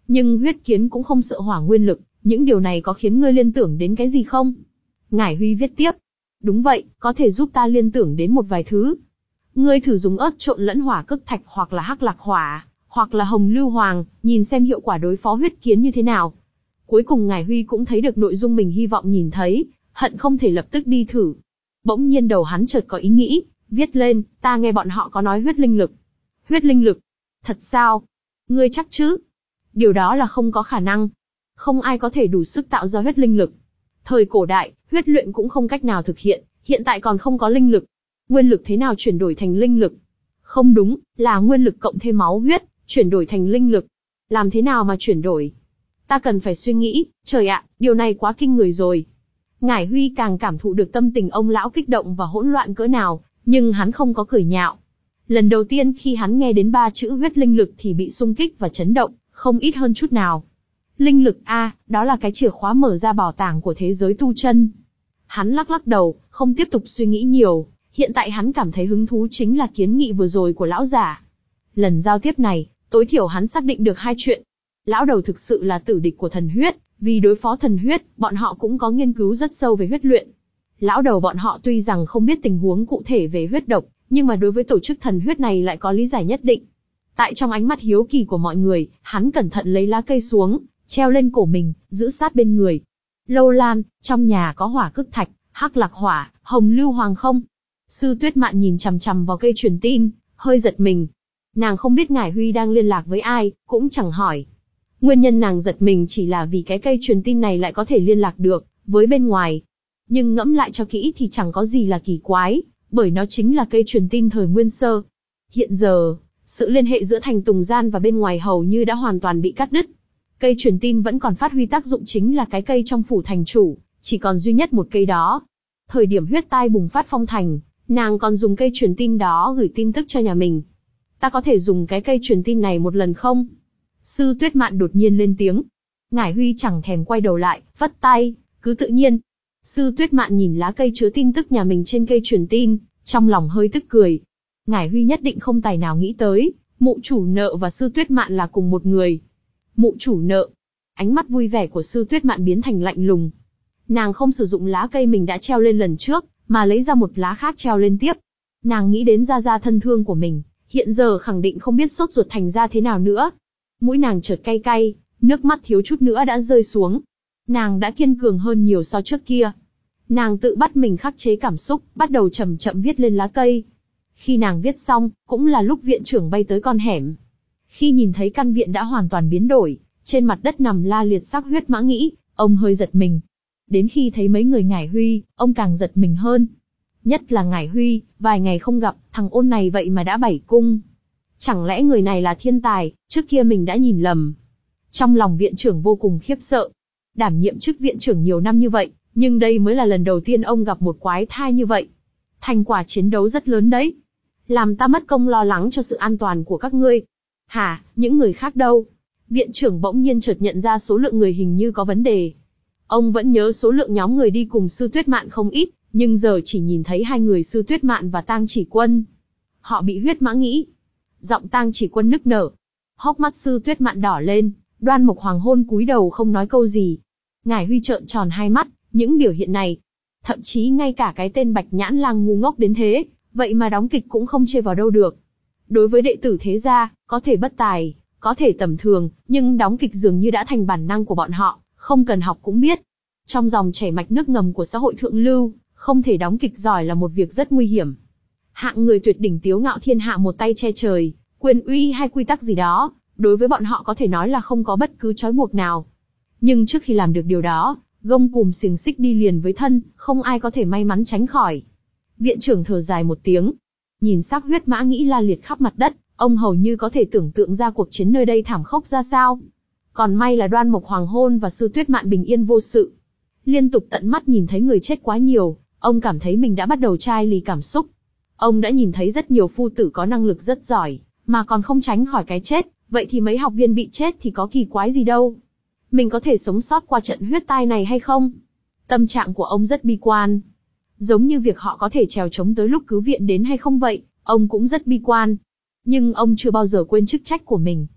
Nhưng huyết kiến cũng không sợ hỏa nguyên lực, những điều này có khiến ngươi liên tưởng đến cái gì không? Ngải Huy viết tiếp. Đúng vậy, có thể giúp ta liên tưởng đến một vài thứ. Ngươi thử dùng ớt trộn lẫn hỏa cực thạch hoặc là hắc lạc hỏa, hoặc là hồng lưu hoàng, nhìn xem hiệu quả đối phó huyết kiến như thế nào. Cuối cùng Ngải Huy cũng thấy được nội dung mình hy vọng nhìn thấy, hận không thể lập tức đi thử. Bỗng nhiên đầu hắn chợt có ý nghĩ, viết lên, ta nghe bọn họ có nói huyết linh lực. Huyết linh lực? Thật sao? Ngươi chắc chứ? Điều đó là không có khả năng. Không ai có thể đủ sức tạo ra huyết linh lực. Thời cổ đại, huyết luyện cũng không cách nào thực hiện, hiện tại còn không có linh lực. Nguyên lực thế nào chuyển đổi thành linh lực? Không đúng, là nguyên lực cộng thêm máu huyết, chuyển đổi thành linh lực. Làm thế nào mà chuyển đổi? Ta cần phải suy nghĩ, trời ạ, điều này quá kinh người rồi. Ngải Huy càng cảm thụ được tâm tình ông lão kích động và hỗn loạn cỡ nào, nhưng hắn không có cười nhạo. Lần đầu tiên khi hắn nghe đến ba chữ huyết linh lực thì bị xung kích và chấn động, không ít hơn chút nào. Linh lực a, đó là cái chìa khóa mở ra bảo tàng của thế giới tu chân. Hắn lắc lắc đầu, không tiếp tục suy nghĩ nhiều, hiện tại hắn cảm thấy hứng thú chính là kiến nghị vừa rồi của lão giả. Lần giao tiếp này, tối thiểu hắn xác định được hai chuyện. Lão đầu thực sự là tử địch của thần huyết, vì đối phó thần huyết, bọn họ cũng có nghiên cứu rất sâu về huyết luyện. Lão đầu bọn họ tuy rằng không biết tình huống cụ thể về huyết độc, nhưng mà đối với tổ chức thần huyết này lại có lý giải nhất định. Tại trong ánh mắt hiếu kỳ của mọi người, hắn cẩn thận lấy lá cây xuống, treo lên cổ mình, giữ sát bên người. Lâu Lan, trong nhà có hỏa cực thạch, hắc lạc hỏa, hồng lưu hoàng không? Sư Tuyết Mạn nhìn chằm chằm vào cây truyền tin, hơi giật mình. Nàng không biết Ngải Huy đang liên lạc với ai, cũng chẳng hỏi. Nguyên nhân nàng giật mình chỉ là vì cái cây truyền tin này lại có thể liên lạc được với bên ngoài. Nhưng ngẫm lại cho kỹ thì chẳng có gì là kỳ quái, bởi nó chính là cây truyền tin thời Nguyên Sơ. Hiện giờ, sự liên hệ giữa Thành Tùng Gian và bên ngoài hầu như đã hoàn toàn bị cắt đứt. Cây truyền tin vẫn còn phát huy tác dụng chính là cái cây trong phủ thành chủ, chỉ còn duy nhất một cây đó. Thời điểm huyết tai bùng phát phong thành, nàng còn dùng cây truyền tin đó gửi tin tức cho nhà mình. Ta có thể dùng cái cây truyền tin này một lần không? Sư Tuyết Mạn đột nhiên lên tiếng. Ngải Huy chẳng thèm quay đầu lại, vất tay, cứ tự nhiên. Sư Tuyết Mạn nhìn lá cây chứa tin tức nhà mình trên cây truyền tin, trong lòng hơi tức cười. Ngải Huy nhất định không tài nào nghĩ tới, mụ chủ nợ và Sư Tuyết Mạn là cùng một người. Mụ chủ nợ. Ánh mắt vui vẻ của Sư Tuyết Mạn biến thành lạnh lùng. Nàng không sử dụng lá cây mình đã treo lên lần trước, mà lấy ra một lá khác treo lên tiếp. Nàng nghĩ đến gia gia thân thương của mình, hiện giờ khẳng định không biết sốt ruột thành ra thế nào nữa. Mũi nàng chợt cay cay, nước mắt thiếu chút nữa đã rơi xuống. Nàng đã kiên cường hơn nhiều so trước kia. Nàng tự bắt mình khắc chế cảm xúc, bắt đầu chậm chậm viết lên lá cây. Khi nàng viết xong, cũng là lúc viện trưởng bay tới con hẻm. Khi nhìn thấy căn viện đã hoàn toàn biến đổi, trên mặt đất nằm la liệt xác huyết mã nghĩ, ông hơi giật mình. Đến khi thấy mấy người Ngải Huy, ông càng giật mình hơn. Nhất là Ngải Huy, vài ngày không gặp, thằng ôn này vậy mà đã bảy cung. Chẳng lẽ người này là thiên tài, trước kia mình đã nhìn lầm. Trong lòng viện trưởng vô cùng khiếp sợ. Đảm nhiệm chức viện trưởng nhiều năm như vậy, nhưng đây mới là lần đầu tiên ông gặp một quái thai như vậy. Thành quả chiến đấu rất lớn đấy. Làm ta mất công lo lắng cho sự an toàn của các ngươi. Hả, những người khác đâu? Viện trưởng bỗng nhiên chợt nhận ra số lượng người hình như có vấn đề. Ông vẫn nhớ số lượng nhóm người đi cùng Sư Tuyết Mạn không ít, nhưng giờ chỉ nhìn thấy hai người Sư Tuyết Mạn và Tang Chỉ Quân. Họ bị huyết mã nghĩ. Giọng Tang Chỉ Quân nức nở. Hốc mắt Sư Tuyết Mạn đỏ lên, Đoan Mục Hoàng Hôn cúi đầu không nói câu gì. Ngải Huy trợn tròn hai mắt, những biểu hiện này. Thậm chí ngay cả cái tên Bạch Nhãn Lang ngu ngốc đến thế, vậy mà đóng kịch cũng không chê vào đâu được. Đối với đệ tử thế gia, có thể bất tài, có thể tầm thường, nhưng đóng kịch dường như đã thành bản năng của bọn họ, không cần học cũng biết. Trong dòng chảy mạch nước ngầm của xã hội thượng lưu, không thể đóng kịch giỏi là một việc rất nguy hiểm. Hạng người tuyệt đỉnh tiếu ngạo thiên hạ một tay che trời, quyền uy hay quy tắc gì đó, đối với bọn họ có thể nói là không có bất cứ trói buộc nào. Nhưng trước khi làm được điều đó, gông cùm xiềng xích đi liền với thân, không ai có thể may mắn tránh khỏi. Viện trưởng thở dài một tiếng, nhìn xác huyết mã nghĩ la liệt khắp mặt đất, ông hầu như có thể tưởng tượng ra cuộc chiến nơi đây thảm khốc ra sao. Còn may là Đoan Mục Hoàng Hôn và Sư Tuyết Mạn bình yên vô sự. Liên tục tận mắt nhìn thấy người chết quá nhiều, ông cảm thấy mình đã bắt đầu chai lì cảm xúc. Ông đã nhìn thấy rất nhiều phu tử có năng lực rất giỏi, mà còn không tránh khỏi cái chết, vậy thì mấy học viên bị chết thì có kỳ quái gì đâu. Mình có thể sống sót qua trận huyết tai này hay không? Tâm trạng của ông rất bi quan. Giống như việc họ có thể trèo trống tới lúc cứu viện đến hay không vậy, ông cũng rất bi quan. Nhưng ông chưa bao giờ quên chức trách của mình.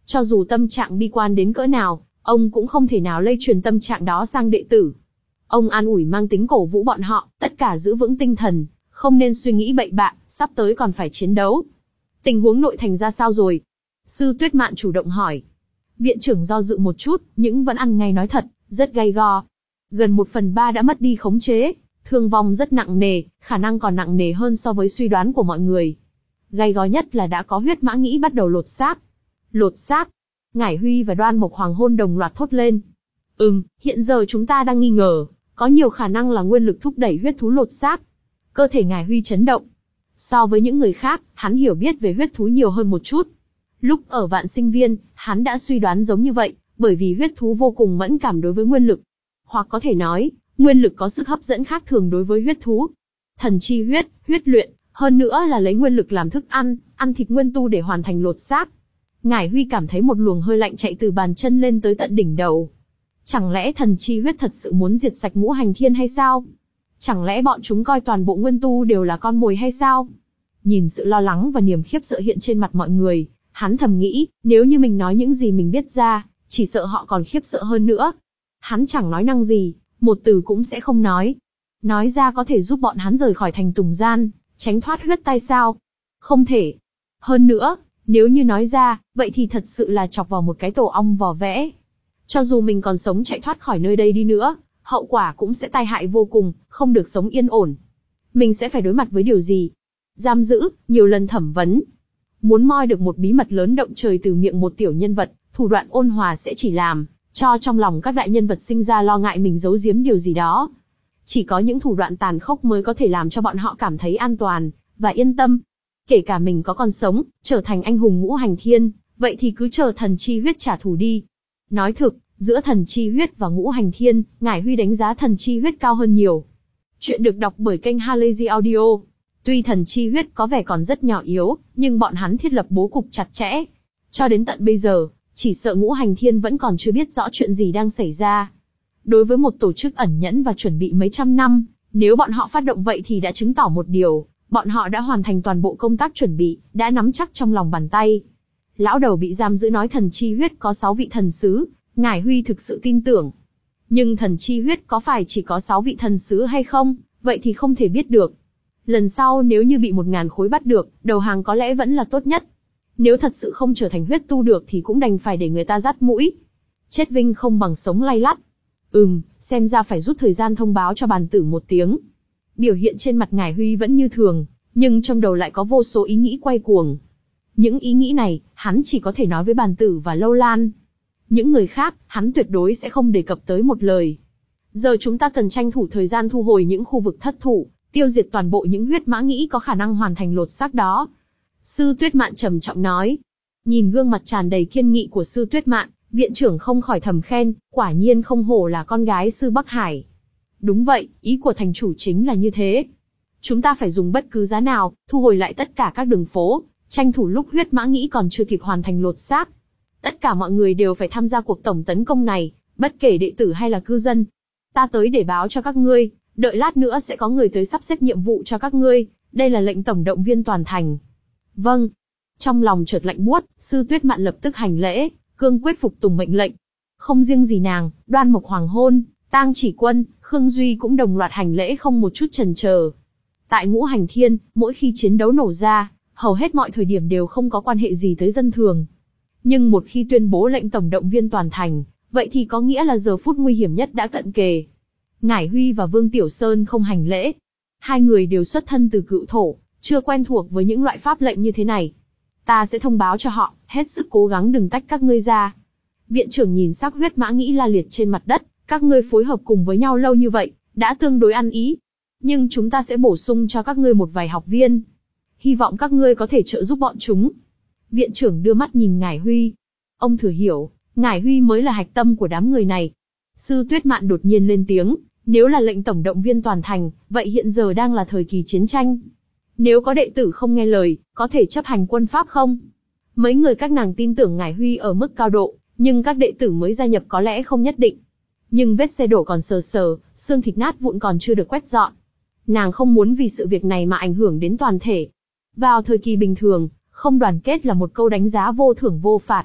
Cho dù tâm trạng bi quan đến cỡ nào, ông cũng không thể nào lây truyền tâm trạng đó sang đệ tử. Ông an ủi mang tính cổ vũ bọn họ, tất cả giữ vững tinh thần, không nên suy nghĩ bậy bạ, sắp tới còn phải chiến đấu. Tình huống nội thành ra sao rồi? Sư Tuyết Mạn chủ động hỏi. Viện trưởng do dự một chút, nhưng vẫn ăn ngay nói thật, rất gay go. Gần một phần ba đã mất đi khống chế, thương vong rất nặng nề, khả năng còn nặng nề hơn so với suy đoán của mọi người. Gay go nhất là đã có huyết mã nghĩ bắt đầu lột xác. Lột xác? Ngải Huy và Đoan Mộc Hoàng Hôn đồng loạt thốt lên. Ừm, hiện giờ chúng ta đang nghi ngờ, có nhiều khả năng là nguyên lực thúc đẩy huyết thú lột xác. Cơ thể Ngải Huy chấn động. So với những người khác, hắn hiểu biết về huyết thú nhiều hơn một chút. Lúc ở Vạn Sinh Viên, hắn đã suy đoán giống như vậy, bởi vì huyết thú vô cùng mẫn cảm đối với nguyên lực. Hoặc có thể nói, nguyên lực có sức hấp dẫn khác thường đối với huyết thú. Thần chi huyết, huyết luyện, hơn nữa là lấy nguyên lực làm thức ăn, ăn thịt nguyên tu để hoàn thành lột xác. Ngải Huy cảm thấy một luồng hơi lạnh chạy từ bàn chân lên tới tận đỉnh đầu. Chẳng lẽ thần chi huyết thật sự muốn diệt sạch ngũ hành thiên hay sao? Chẳng lẽ bọn chúng coi toàn bộ nguyên tu đều là con mồi hay sao? Nhìn sự lo lắng và niềm khiếp sợ hiện trên mặt mọi người, hắn thầm nghĩ, nếu như mình nói những gì mình biết ra, chỉ sợ họ còn khiếp sợ hơn nữa. Hắn chẳng nói năng gì, một từ cũng sẽ không nói. Nói ra có thể giúp bọn hắn rời khỏi thành Tùng Gian, tránh thoát huyết tai sao? Không thể. Hơn nữa, nếu như nói ra, vậy thì thật sự là chọc vào một cái tổ ong vò vẽ. Cho dù mình còn sống chạy thoát khỏi nơi đây đi nữa, hậu quả cũng sẽ tai hại vô cùng, không được sống yên ổn. Mình sẽ phải đối mặt với điều gì? Giam giữ, nhiều lần thẩm vấn. Muốn moi được một bí mật lớn động trời từ miệng một tiểu nhân vật, thủ đoạn ôn hòa sẽ chỉ làm cho trong lòng các đại nhân vật sinh ra lo ngại mình giấu giếm điều gì đó. Chỉ có những thủ đoạn tàn khốc mới có thể làm cho bọn họ cảm thấy an toàn và yên tâm. Kể cả mình có còn sống, trở thành anh hùng ngũ hành thiên, vậy thì cứ chờ thần chi huyết trả thù đi. Nói thực, giữa thần chi huyết và ngũ hành thiên, Ngải Huy đánh giá thần chi huyết cao hơn nhiều. Chuyện được đọc bởi kênh Halazy Audio. Tuy thần chi huyết có vẻ còn rất nhỏ yếu, nhưng bọn hắn thiết lập bố cục chặt chẽ. Cho đến tận bây giờ, chỉ sợ ngũ hành thiên vẫn còn chưa biết rõ chuyện gì đang xảy ra. Đối với một tổ chức ẩn nhẫn và chuẩn bị mấy trăm năm, nếu bọn họ phát động vậy thì đã chứng tỏ một điều, bọn họ đã hoàn thành toàn bộ công tác chuẩn bị, đã nắm chắc trong lòng bàn tay. Lão đầu bị giam giữ nói thần chi huyết có sáu vị thần sứ, Ngải Huy thực sự tin tưởng. Nhưng thần chi huyết có phải chỉ có sáu vị thần sứ hay không, vậy thì không thể biết được. Lần sau nếu như bị một ngàn khối bắt được, đầu hàng có lẽ vẫn là tốt nhất. Nếu thật sự không trở thành huyết tu được thì cũng đành phải để người ta dắt mũi. Chết vinh không bằng sống lay lắt. Ừm, xem ra phải rút thời gian thông báo cho bàn tử một tiếng. Biểu hiện trên mặt Ngải Huy vẫn như thường, nhưng trong đầu lại có vô số ý nghĩ quay cuồng. Những ý nghĩ này, hắn chỉ có thể nói với bàn tử và Lâu Lan. Những người khác, hắn tuyệt đối sẽ không đề cập tới một lời. Giờ chúng ta cần tranh thủ thời gian thu hồi những khu vực thất thủ, tiêu diệt toàn bộ những huyết mã nghĩ có khả năng hoàn thành lột xác đó. Sư Tuyết Mạn trầm trọng nói. Nhìn gương mặt tràn đầy kiên nghị của Sư Tuyết Mạn, viện trưởng không khỏi thầm khen, quả nhiên không hổ là con gái Sư Bắc Hải. Đúng vậy, ý của thành chủ chính là như thế. Chúng ta phải dùng bất cứ giá nào, thu hồi lại tất cả các đường phố, tranh thủ lúc huyết mã nghĩ còn chưa kịp hoàn thành lột xác. Tất cả mọi người đều phải tham gia cuộc tổng tấn công này, bất kể đệ tử hay là cư dân. Ta tới để báo cho các ngươi, đợi lát nữa sẽ có người tới sắp xếp nhiệm vụ cho các ngươi, đây là lệnh tổng động viên toàn thành. Vâng. Trong lòng chợt lạnh buốt, Sư Tuyết Mạn lập tức hành lễ, cương quyết phục tùng mệnh lệnh. Không riêng gì nàng, Đoan Mộc Hoàng Hôn, Tang Chỉ Quân, Khương Duy cũng đồng loạt hành lễ không một chút chần chờ. Tại ngũ hành thiên, mỗi khi chiến đấu nổ ra, hầu hết mọi thời điểm đều không có quan hệ gì tới dân thường. Nhưng một khi tuyên bố lệnh tổng động viên toàn thành, vậy thì có nghĩa là giờ phút nguy hiểm nhất đã cận kề. Ngải Huy và Vương Tiểu Sơn không hành lễ. Hai người đều xuất thân từ cựu thổ, chưa quen thuộc với những loại pháp lệnh như thế này. Ta sẽ thông báo cho họ, hết sức cố gắng đừng tách các ngươi ra. Viện trưởng nhìn xác huyết mã nghĩ la liệt trên mặt đất, các ngươi phối hợp cùng với nhau lâu như vậy, đã tương đối ăn ý. Nhưng chúng ta sẽ bổ sung cho các ngươi một vài học viên. Hy vọng các ngươi có thể trợ giúp bọn chúng. Viện trưởng đưa mắt nhìn Ngải Huy. Ông thừa hiểu, Ngải Huy mới là hạch tâm của đám người này. Sư Tuyết Mạn đột nhiên lên tiếng, nếu là lệnh tổng động viên toàn thành, vậy hiện giờ đang là thời kỳ chiến tranh. Nếu có đệ tử không nghe lời, có thể chấp hành quân pháp không? Mấy người các nàng tin tưởng Ngải Huy ở mức cao độ, nhưng các đệ tử mới gia nhập có lẽ không nhất định. Nhưng vết xe đổ còn sờ sờ, xương thịt nát vụn còn chưa được quét dọn. Nàng không muốn vì sự việc này mà ảnh hưởng đến toàn thể. Vào thời kỳ bình thường, không đoàn kết là một câu đánh giá vô thưởng vô phạt.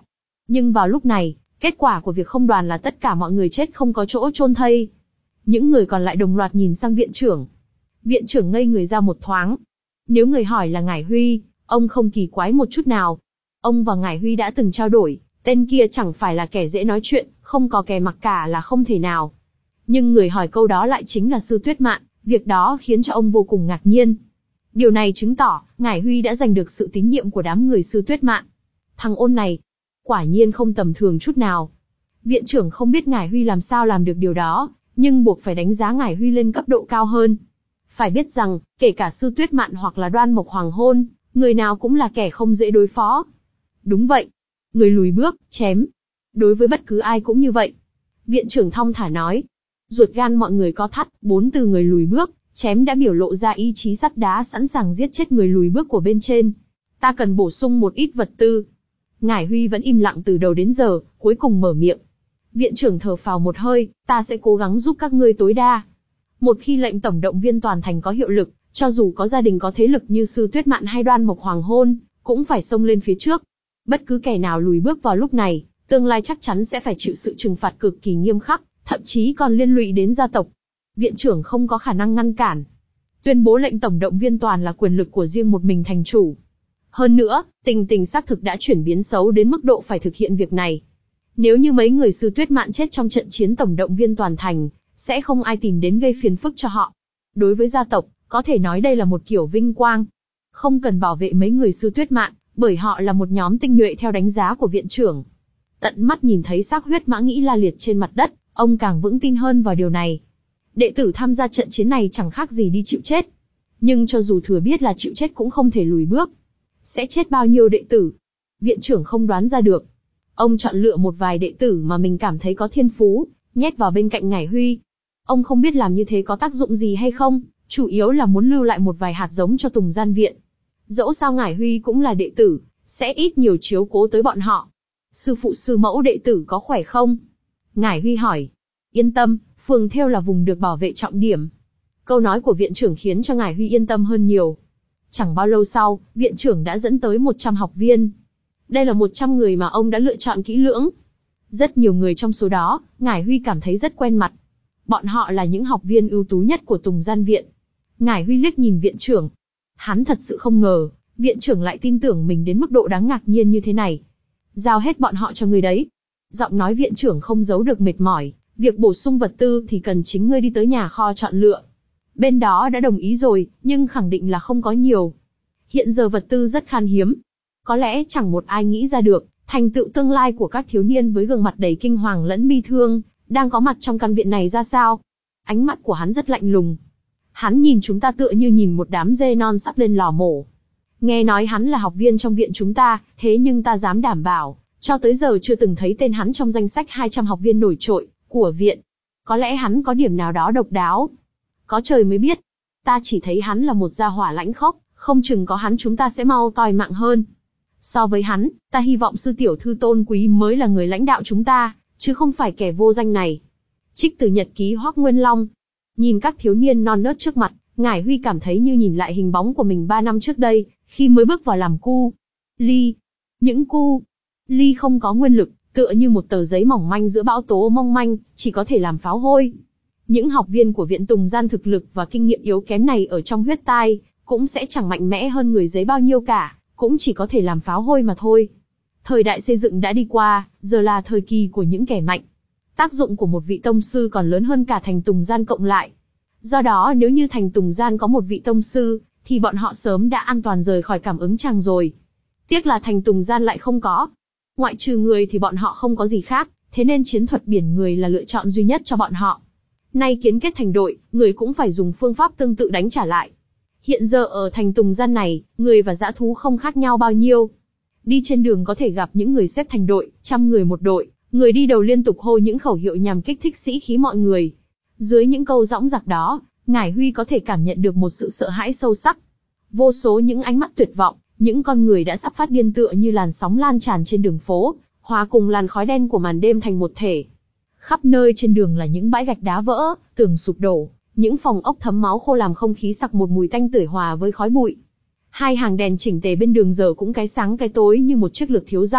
Nhưng vào lúc này, kết quả của việc không đoàn là tất cả mọi người chết không có chỗ chôn thây. Những người còn lại đồng loạt nhìn sang viện trưởng. Viện trưởng ngây người ra một thoáng. Nếu người hỏi là Ngải Huy, ông không kỳ quái một chút nào. Ông và Ngải Huy đã từng trao đổi, tên kia chẳng phải là kẻ dễ nói chuyện, không có kẻ mặc cả là không thể nào. Nhưng người hỏi câu đó lại chính là Sư Tuyết Mạn, việc đó khiến cho ông vô cùng ngạc nhiên. Điều này chứng tỏ, Ngải Huy đã giành được sự tín nhiệm của đám người Sư Tuyết Mạn. Thằng ôn này, quả nhiên không tầm thường chút nào. Viện trưởng không biết Ngải Huy làm sao làm được điều đó, nhưng buộc phải đánh giá Ngải Huy lên cấp độ cao hơn. Phải biết rằng, kể cả Sư Tuyết Mạn hoặc là Đoan Mộc Hoàng Hôn, người nào cũng là kẻ không dễ đối phó. Đúng vậy. Người lùi bước, chém. Đối với bất cứ ai cũng như vậy. Viện trưởng thong thả nói. Ruột gan mọi người co thắt, bốn từ người lùi bước, chém đã biểu lộ ra ý chí sắt đá sẵn sàng giết chết người lùi bước của bên trên. Ta cần bổ sung một ít vật tư. Ngải Huy vẫn im lặng từ đầu đến giờ, cuối cùng mở miệng. Viện trưởng thở phào một hơi, ta sẽ cố gắng giúp các ngươi tối đa. Một khi lệnh tổng động viên toàn thành có hiệu lực, cho dù có gia đình có thế lực như Sư Tuyết Mạn hay Đoan Mộc Hoàng Hôn, cũng phải xông lên phía trước. Bất cứ kẻ nào lùi bước vào lúc này, tương lai chắc chắn sẽ phải chịu sự trừng phạt cực kỳ nghiêm khắc, thậm chí còn liên lụy đến gia tộc. Viện trưởng không có khả năng ngăn cản. Tuyên bố lệnh tổng động viên toàn là quyền lực của riêng một mình thành chủ. Hơn nữa, tình tình xác thực đã chuyển biến xấu đến mức độ phải thực hiện việc này. Nếu như mấy người Sư Tuyết Mạn chết trong trận chiến tổng động viên toàn thành, sẽ không ai tìm đến gây phiền phức cho họ. Đối với gia tộc, có thể nói đây là một kiểu vinh quang. Không cần bảo vệ mấy người Sư Tuyết Mạn, bởi họ là một nhóm tinh nhuệ theo đánh giá của viện trưởng. Tận mắt nhìn thấy xác huyết mã nghĩ la liệt trên mặt đất, ông càng vững tin hơn vào điều này. Đệ tử tham gia trận chiến này chẳng khác gì đi chịu chết. Nhưng cho dù thừa biết là chịu chết cũng không thể lùi bước. Sẽ chết bao nhiêu đệ tử? Viện trưởng không đoán ra được. Ông chọn lựa một vài đệ tử mà mình cảm thấy có thiên phú, nhét vào bên cạnh Ngải Huy. Ông không biết làm như thế có tác dụng gì hay không, chủ yếu là muốn lưu lại một vài hạt giống cho Tùng Gian Viện. Dẫu sao Ngải Huy cũng là đệ tử, sẽ ít nhiều chiếu cố tới bọn họ. Sư phụ sư mẫu đệ tử có khỏe không? Ngải Huy hỏi. Yên tâm, phường Thêu là vùng được bảo vệ trọng điểm. Câu nói của viện trưởng khiến cho Ngải Huy yên tâm hơn nhiều. Chẳng bao lâu sau, viện trưởng đã dẫn tới một trăm học viên. Đây là một trăm người mà ông đã lựa chọn kỹ lưỡng. Rất nhiều người trong số đó, Ngải Huy cảm thấy rất quen mặt. Bọn họ là những học viên ưu tú nhất của Tùng Gian Viện. Ngải Huy liếc nhìn viện trưởng. Hắn thật sự không ngờ, viện trưởng lại tin tưởng mình đến mức độ đáng ngạc nhiên như thế này. Giao hết bọn họ cho người đấy. Giọng nói viện trưởng không giấu được mệt mỏi, việc bổ sung vật tư thì cần chính ngươi đi tới nhà kho chọn lựa. Bên đó đã đồng ý rồi, nhưng khẳng định là không có nhiều. Hiện giờ vật tư rất khan hiếm. Có lẽ chẳng một ai nghĩ ra được, thành tựu tương lai của các thiếu niên với gương mặt đầy kinh hoàng lẫn bi thương, đang có mặt trong căn viện này ra sao. Ánh mắt của hắn rất lạnh lùng. Hắn nhìn chúng ta tựa như nhìn một đám dê non sắp lên lò mổ. Nghe nói hắn là học viên trong viện chúng ta, thế nhưng ta dám đảm bảo, cho tới giờ chưa từng thấy tên hắn trong danh sách hai trăm học viên nổi trội của viện. Có lẽ hắn có điểm nào đó độc đáo. Có trời mới biết. Ta chỉ thấy hắn là một gia hỏa lãnh khốc, không chừng có hắn chúng ta sẽ mau toi mạng hơn. So với hắn, ta hy vọng sư tiểu thư Tôn Quý mới là người lãnh đạo chúng ta, chứ không phải kẻ vô danh này. Trích từ nhật ký Hoắc Nguyên Long. Nhìn các thiếu niên non nớt trước mặt, Ngải Huy cảm thấy như nhìn lại hình bóng của mình ba năm trước đây, khi mới bước vào làm cu ly. Những cu ly không có nguyên lực, tựa như một tờ giấy mỏng manh giữa bão tố mong manh, chỉ có thể làm pháo hôi. Những học viên của viện Tùng Gian thực lực và kinh nghiệm yếu kém này ở trong huyết tai, cũng sẽ chẳng mạnh mẽ hơn người giấy bao nhiêu cả, cũng chỉ có thể làm pháo hôi mà thôi. Thời đại xây dựng đã đi qua, giờ là thời kỳ của những kẻ mạnh. Tác dụng của một vị tông sư còn lớn hơn cả thành Tùng Gian cộng lại. Do đó nếu như thành Tùng Gian có một vị tông sư, thì bọn họ sớm đã an toàn rời khỏi cảm ứng tràng rồi. Tiếc là thành Tùng Gian lại không có. Ngoại trừ người thì bọn họ không có gì khác, thế nên chiến thuật biển người là lựa chọn duy nhất cho bọn họ. Nay kiến kết thành đội, người cũng phải dùng phương pháp tương tự đánh trả lại. Hiện giờ ở thành Tùng Gian này, người và dã thú không khác nhau bao nhiêu. Đi trên đường có thể gặp những người xếp thành đội, trăm người một đội, người đi đầu liên tục hô những khẩu hiệu nhằm kích thích sĩ khí mọi người. Dưới những câu dõng dạc đó, Ngải Huy có thể cảm nhận được một sự sợ hãi sâu sắc. Vô số những ánh mắt tuyệt vọng, những con người đã sắp phát điên tựa như làn sóng lan tràn trên đường phố, hòa cùng làn khói đen của màn đêm thành một thể. Khắp nơi trên đường là những bãi gạch đá vỡ, tường sụp đổ, những phòng ốc thấm máu khô làm không khí sặc một mùi tanh tưởi hòa với khói bụi. Hai hàng đèn chỉnh tề bên đường giờ cũng cái sáng cái tối như một chiếc lược thiếu răng,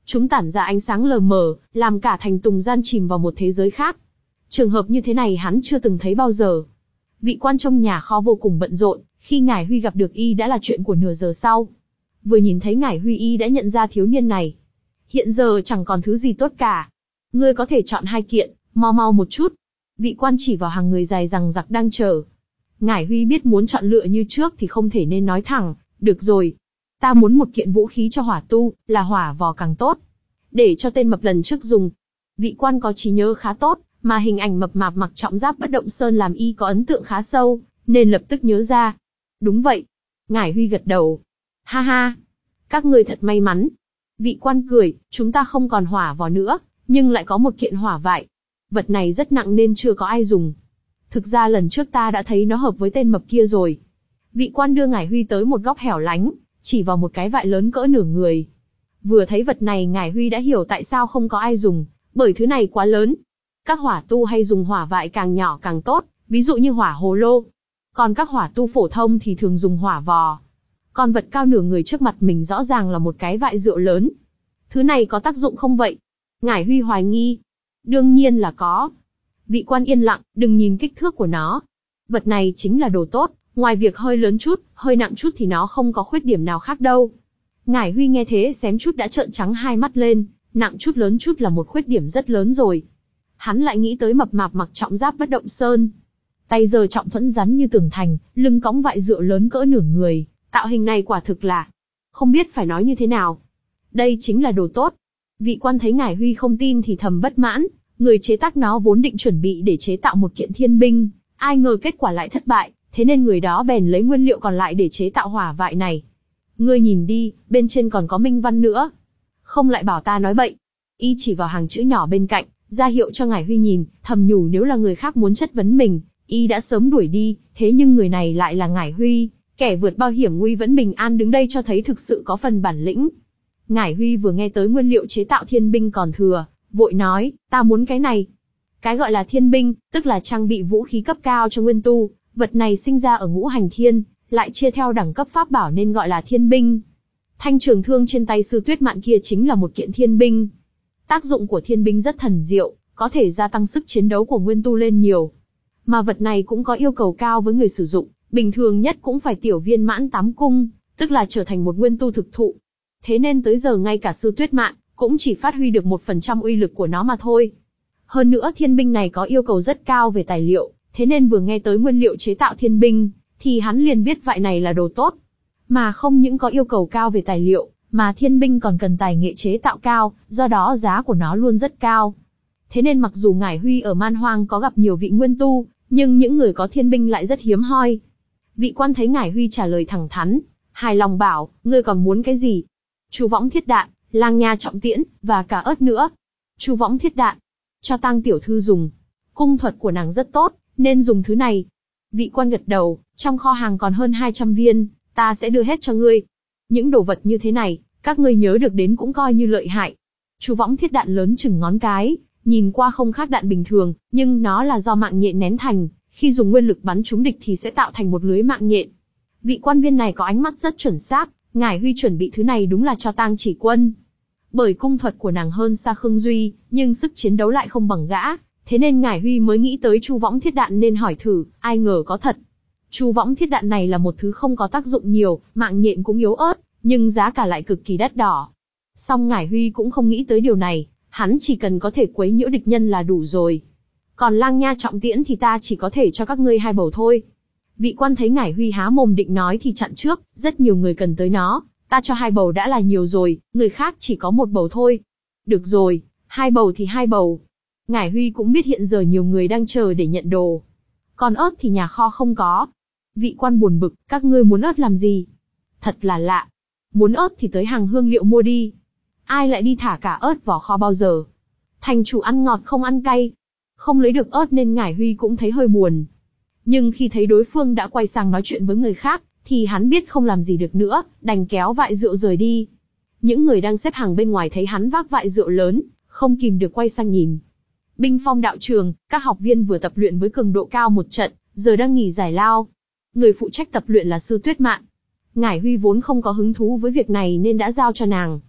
Chúng tản ra ánh sáng lờ mờ, làm cả thành Tùng Gian chìm vào một thế giới khác. Trường hợp như thế này hắn chưa từng thấy bao giờ. Vị quan trong nhà kho vô cùng bận rộn, khi Ngải Huy gặp được y đã là chuyện của nửa giờ sau. Vừa nhìn thấy Ngải Huy y đã nhận ra thiếu niên này. Hiện giờ chẳng còn thứ gì tốt cả. Ngươi có thể chọn hai kiện, mau mau một chút. Vị quan chỉ vào hàng người dài dằng dặc đang chờ. Ngải Huy biết muốn chọn lựa như trước thì không thể nên nói thẳng, được rồi. Ta muốn một kiện vũ khí cho hỏa tu, là hỏa vò càng tốt. Để cho tên mập lần trước dùng. Vị quan có trí nhớ khá tốt, mà hình ảnh mập mạp mặc trọng giáp bất động sơn làm y có ấn tượng khá sâu, nên lập tức nhớ ra. Đúng vậy. Ngải Huy gật đầu. Ha ha. Các ngươi thật may mắn. Vị quan cười, chúng ta không còn hỏa vò nữa, nhưng lại có một kiện hỏa vại. Vật này rất nặng nên chưa có ai dùng. Thực ra lần trước ta đã thấy nó hợp với tên mập kia rồi. Vị quan đưa Ngải Huy tới một góc hẻo lánh, chỉ vào một cái vại lớn cỡ nửa người. Vừa thấy vật này Ngải Huy đã hiểu tại sao không có ai dùng, bởi thứ này quá lớn. Các hỏa tu hay dùng hỏa vại càng nhỏ càng tốt, ví dụ như hỏa hồ lô. Còn các hỏa tu phổ thông thì thường dùng hỏa vò. Còn vật cao nửa người trước mặt mình rõ ràng là một cái vại rượu lớn. Thứ này có tác dụng không vậy? Ngải Huy hoài nghi. Đương nhiên là có. Vị quan yên lặng, đừng nhìn kích thước của nó. Vật này chính là đồ tốt, ngoài việc hơi lớn chút, hơi nặng chút thì nó không có khuyết điểm nào khác đâu. Ngải Huy nghe thế xém chút đã trợn trắng hai mắt lên, nặng chút lớn chút là một khuyết điểm rất lớn rồi. Hắn lại nghĩ tới mập mạp mặc trọng giáp bất động sơn. Tay giơ trọng thuẫn rắn như tường thành, lưng cõng vại rượu lớn cỡ nửa người, tạo hình này quả thực là... Không biết phải nói như thế nào. Đây chính là đồ tốt. Vị quan thấy Ngải Huy không tin thì thầm bất mãn, người chế tác nó vốn định chuẩn bị để chế tạo một kiện thiên binh, ai ngờ kết quả lại thất bại, thế nên người đó bèn lấy nguyên liệu còn lại để chế tạo hỏa vại này. Ngươi nhìn đi, bên trên còn có minh văn nữa. Không lại bảo ta nói bậy. Y chỉ vào hàng chữ nhỏ bên cạnh, ra hiệu cho Ngải Huy nhìn, thầm nhủ nếu là người khác muốn chất vấn mình, Y đã sớm đuổi đi, thế nhưng người này lại là Ngải Huy, kẻ vượt bao hiểm nguy vẫn bình an đứng đây cho thấy thực sự có phần bản lĩnh. Ngải Huy vừa nghe tới nguyên liệu chế tạo thiên binh còn thừa, vội nói, ta muốn cái này. Cái gọi là thiên binh, tức là trang bị vũ khí cấp cao cho nguyên tu, vật này sinh ra ở ngũ hành thiên, lại chia theo đẳng cấp pháp bảo nên gọi là thiên binh. Thanh trường thương trên tay sư Tuyết Mạn kia chính là một kiện thiên binh. Tác dụng của thiên binh rất thần diệu, có thể gia tăng sức chiến đấu của nguyên tu lên nhiều. Mà vật này cũng có yêu cầu cao với người sử dụng, bình thường nhất cũng phải tiểu viên mãn tám cung, tức là trở thành một nguyên tu thực thụ. Thế nên tới giờ ngay cả sư Tuyết Mạn cũng chỉ phát huy được một phần trăm uy lực của nó mà thôi. Hơn nữa thiên binh này có yêu cầu rất cao về tài liệu, thế nên vừa nghe tới nguyên liệu chế tạo thiên binh, thì hắn liền biết vại này là đồ tốt. Mà không những có yêu cầu cao về tài liệu, mà thiên binh còn cần tài nghệ chế tạo cao, do đó giá của nó luôn rất cao. Thế nên mặc dù Ngải Huy ở Man Hoang có gặp nhiều vị nguyên tu, nhưng những người có thiên binh lại rất hiếm hoi. Vị quan thấy Ngải Huy trả lời thẳng thắn, hài lòng bảo, ngươi còn muốn cái gì? Chu võng thiết đạn, lang nha trọng tiễn, và cả ớt nữa. Chu võng thiết đạn, cho tang tiểu thư dùng. Cung thuật của nàng rất tốt, nên dùng thứ này. Vị quan gật đầu, trong kho hàng còn hơn hai trăm viên, ta sẽ đưa hết cho ngươi. Những đồ vật như thế này, các ngươi nhớ được đến cũng coi như lợi hại. Chu võng thiết đạn lớn chừng ngón cái, nhìn qua không khác đạn bình thường, nhưng nó là do mạng nhện nén thành, khi dùng nguyên lực bắn trúng địch thì sẽ tạo thành một lưới mạng nhện. Vị quan viên này có ánh mắt rất chuẩn xác, Ngải Huy chuẩn bị thứ này đúng là cho tang chỉ quân. Bởi cung thuật của nàng hơn xa Khương Duy, nhưng sức chiến đấu lại không bằng gã, thế nên Ngải Huy mới nghĩ tới chu võng thiết đạn nên hỏi thử, ai ngờ có thật. Chu võng thiết đạn này là một thứ không có tác dụng nhiều, mạng nhện cũng yếu ớt, nhưng giá cả lại cực kỳ đắt đỏ. Song Ngải Huy cũng không nghĩ tới điều này, hắn chỉ cần có thể quấy nhiễu địch nhân là đủ rồi. Còn lang nha trọng tiễn thì ta chỉ có thể cho các ngươi hai bầu thôi. Vị quan thấy Ngải Huy há mồm định nói thì chặn trước, rất nhiều người cần tới nó, ta cho hai bầu đã là nhiều rồi, người khác chỉ có một bầu thôi. Được rồi, hai bầu thì hai bầu. Ngải Huy cũng biết hiện giờ nhiều người đang chờ để nhận đồ. Còn ớt thì nhà kho không có. Vị quan buồn bực, các ngươi muốn ớt làm gì? Thật là lạ. Muốn ớt thì tới hàng hương liệu mua đi. Ai lại đi thả cả ớt vào kho bao giờ? Thành chủ ăn ngọt không ăn cay. Không lấy được ớt nên Ngải Huy cũng thấy hơi buồn. Nhưng khi thấy đối phương đã quay sang nói chuyện với người khác, thì hắn biết không làm gì được nữa, đành kéo vại rượu rời đi. Những người đang xếp hàng bên ngoài thấy hắn vác vại rượu lớn, không kìm được quay sang nhìn. Binh phong đạo trường, các học viên vừa tập luyện với cường độ cao một trận, giờ đang nghỉ giải lao. Người phụ trách tập luyện là sư Tuyết Mạn. Ngải Huy vốn không có hứng thú với việc này nên đã giao cho nàng.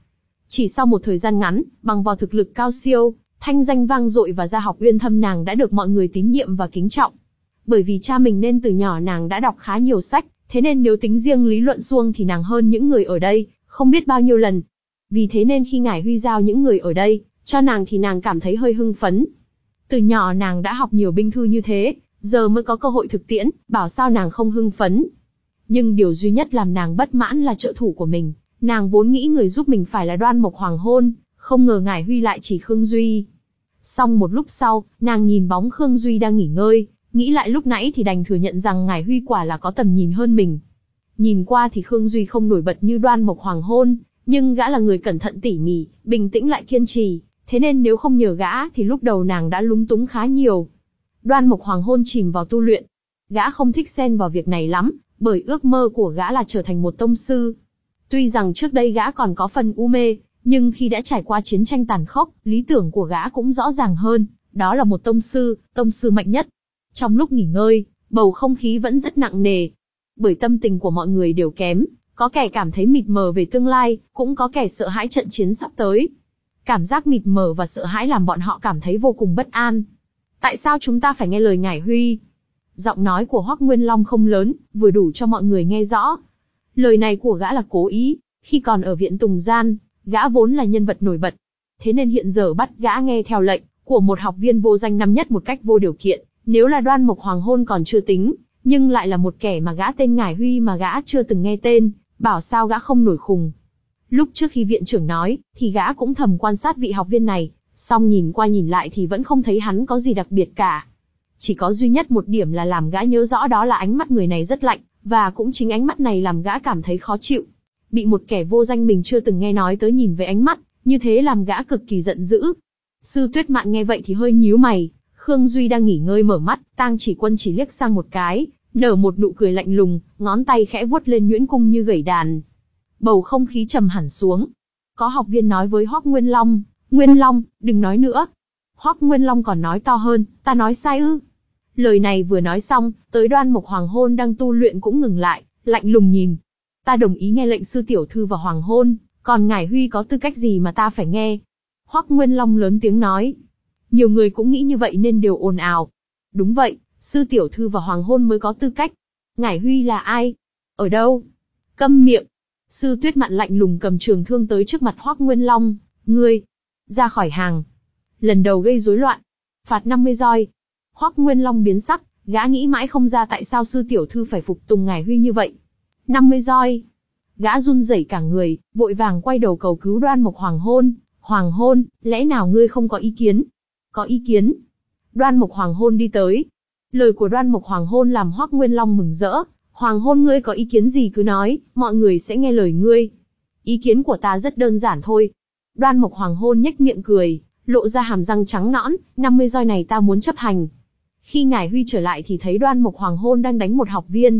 Chỉ sau một thời gian ngắn, bằng vào thực lực cao siêu, thanh danh vang dội và gia học uyên thâm, nàng đã được mọi người tín nhiệm và kính trọng. Bởi vì cha mình nên từ nhỏ nàng đã đọc khá nhiều sách, thế nên nếu tính riêng lý luận suông thì nàng hơn những người ở đây, không biết bao nhiêu lần. Vì thế nên khi Ngải Huy giao những người ở đây cho nàng thì nàng cảm thấy hơi hưng phấn. Từ nhỏ nàng đã học nhiều binh thư như thế, giờ mới có cơ hội thực tiễn, bảo sao nàng không hưng phấn. Nhưng điều duy nhất làm nàng bất mãn là trợ thủ của mình. Nàng vốn nghĩ người giúp mình phải là Đoan Mộc Hoàng Hôn, không ngờ Ngải Huy lại chỉ Khương Duy. Xong một lúc sau, nàng nhìn bóng Khương Duy đang nghỉ ngơi, nghĩ lại lúc nãy thì đành thừa nhận rằng Ngải Huy quả là có tầm nhìn hơn mình. Nhìn qua thì Khương Duy không nổi bật như Đoan Mộc Hoàng Hôn, nhưng gã là người cẩn thận tỉ mỉ, bình tĩnh lại kiên trì, thế nên nếu không nhờ gã thì lúc đầu nàng đã lúng túng khá nhiều. Đoan Mộc Hoàng Hôn chìm vào tu luyện. Gã không thích xen vào việc này lắm, bởi ước mơ của gã là trở thành một tông sư. Tuy rằng trước đây gã còn có phần u mê, nhưng khi đã trải qua chiến tranh tàn khốc, lý tưởng của gã cũng rõ ràng hơn, đó là một tông sư, tông sư mạnh nhất. Trong lúc nghỉ ngơi, bầu không khí vẫn rất nặng nề. Bởi tâm tình của mọi người đều kém, có kẻ cảm thấy mịt mờ về tương lai, cũng có kẻ sợ hãi trận chiến sắp tới. Cảm giác mịt mờ và sợ hãi làm bọn họ cảm thấy vô cùng bất an. Tại sao chúng ta phải nghe lời Ngải Huy? Giọng nói của Hoắc Nguyên Long không lớn, vừa đủ cho mọi người nghe rõ. Lời này của gã là cố ý, khi còn ở viện Tùng Gian, gã vốn là nhân vật nổi bật. Thế nên hiện giờ bắt gã nghe theo lệnh của một học viên vô danh năm nhất một cách vô điều kiện, nếu là Đoan Mộc Hoàng Hôn còn chưa tính, nhưng lại là một kẻ mà gã tên Ngải Huy mà gã chưa từng nghe tên, bảo sao gã không nổi khùng. Lúc trước khi viện trưởng nói, thì gã cũng thầm quan sát vị học viên này, song nhìn qua nhìn lại thì vẫn không thấy hắn có gì đặc biệt cả. Chỉ có duy nhất một điểm là làm gã nhớ rõ, đó là ánh mắt người này rất lạnh, và cũng chính ánh mắt này làm gã cảm thấy khó chịu. Bị một kẻ vô danh mình chưa từng nghe nói tới nhìn với ánh mắt như thế làm gã cực kỳ giận dữ. Sư Tuyết Mạn nghe vậy thì hơi nhíu mày. Khương Duy đang nghỉ ngơi mở mắt, Tang Chỉ Quân chỉ liếc sang một cái, nở một nụ cười lạnh lùng, ngón tay khẽ vuốt lên nhuyễn cung như gẩy đàn. Bầu không khí trầm hẳn xuống. Có học viên nói với Hoắc Nguyên Long, Nguyên Long, đừng nói nữa. Hoắc Nguyên Long còn nói to hơn, ta nói sai ư? Lời này vừa nói xong, tới Đoan Mộc Hoàng Hôn đang tu luyện cũng ngừng lại, lạnh lùng nhìn. Ta đồng ý nghe lệnh sư tiểu thư và Hoàng Hôn, còn Ngải Huy có tư cách gì mà ta phải nghe? Hoắc Nguyên Long lớn tiếng nói. Nhiều người cũng nghĩ như vậy nên đều ồn ào. Đúng vậy, sư tiểu thư và Hoàng Hôn mới có tư cách. Ngải Huy là ai? Ở đâu? Câm miệng. Sư Tuyết Mạn lạnh lùng cầm trường thương tới trước mặt Hoắc Nguyên Long. Ngươi, ra khỏi hàng. Lần đầu gây rối loạn, phạt năm mươi roi. Hoắc Nguyên Long biến sắc, gã nghĩ mãi không ra tại sao sư tiểu thư phải phục tùng Ngải Huy như vậy. năm mươi roi. Gã run rẩy cả người, vội vàng quay đầu cầu cứu Đoan Mộc Hoàng Hôn. Hoàng Hôn, lẽ nào ngươi không có ý kiến? Có ý kiến. Đoan Mộc Hoàng Hôn đi tới. Lời của Đoan Mộc Hoàng Hôn làm Hoắc Nguyên Long mừng rỡ. Hoàng Hôn, ngươi có ý kiến gì cứ nói, mọi người sẽ nghe lời ngươi. Ý kiến của ta rất đơn giản thôi. Đoan Mộc Hoàng Hôn nhếch miệng cười, lộ ra hàm răng trắng nõn, năm mươi roi này ta muốn chấp hành. Khi Ngải Huy trở lại thì thấy Đoan Mộc Hoàng Hôn đang đánh một học viên.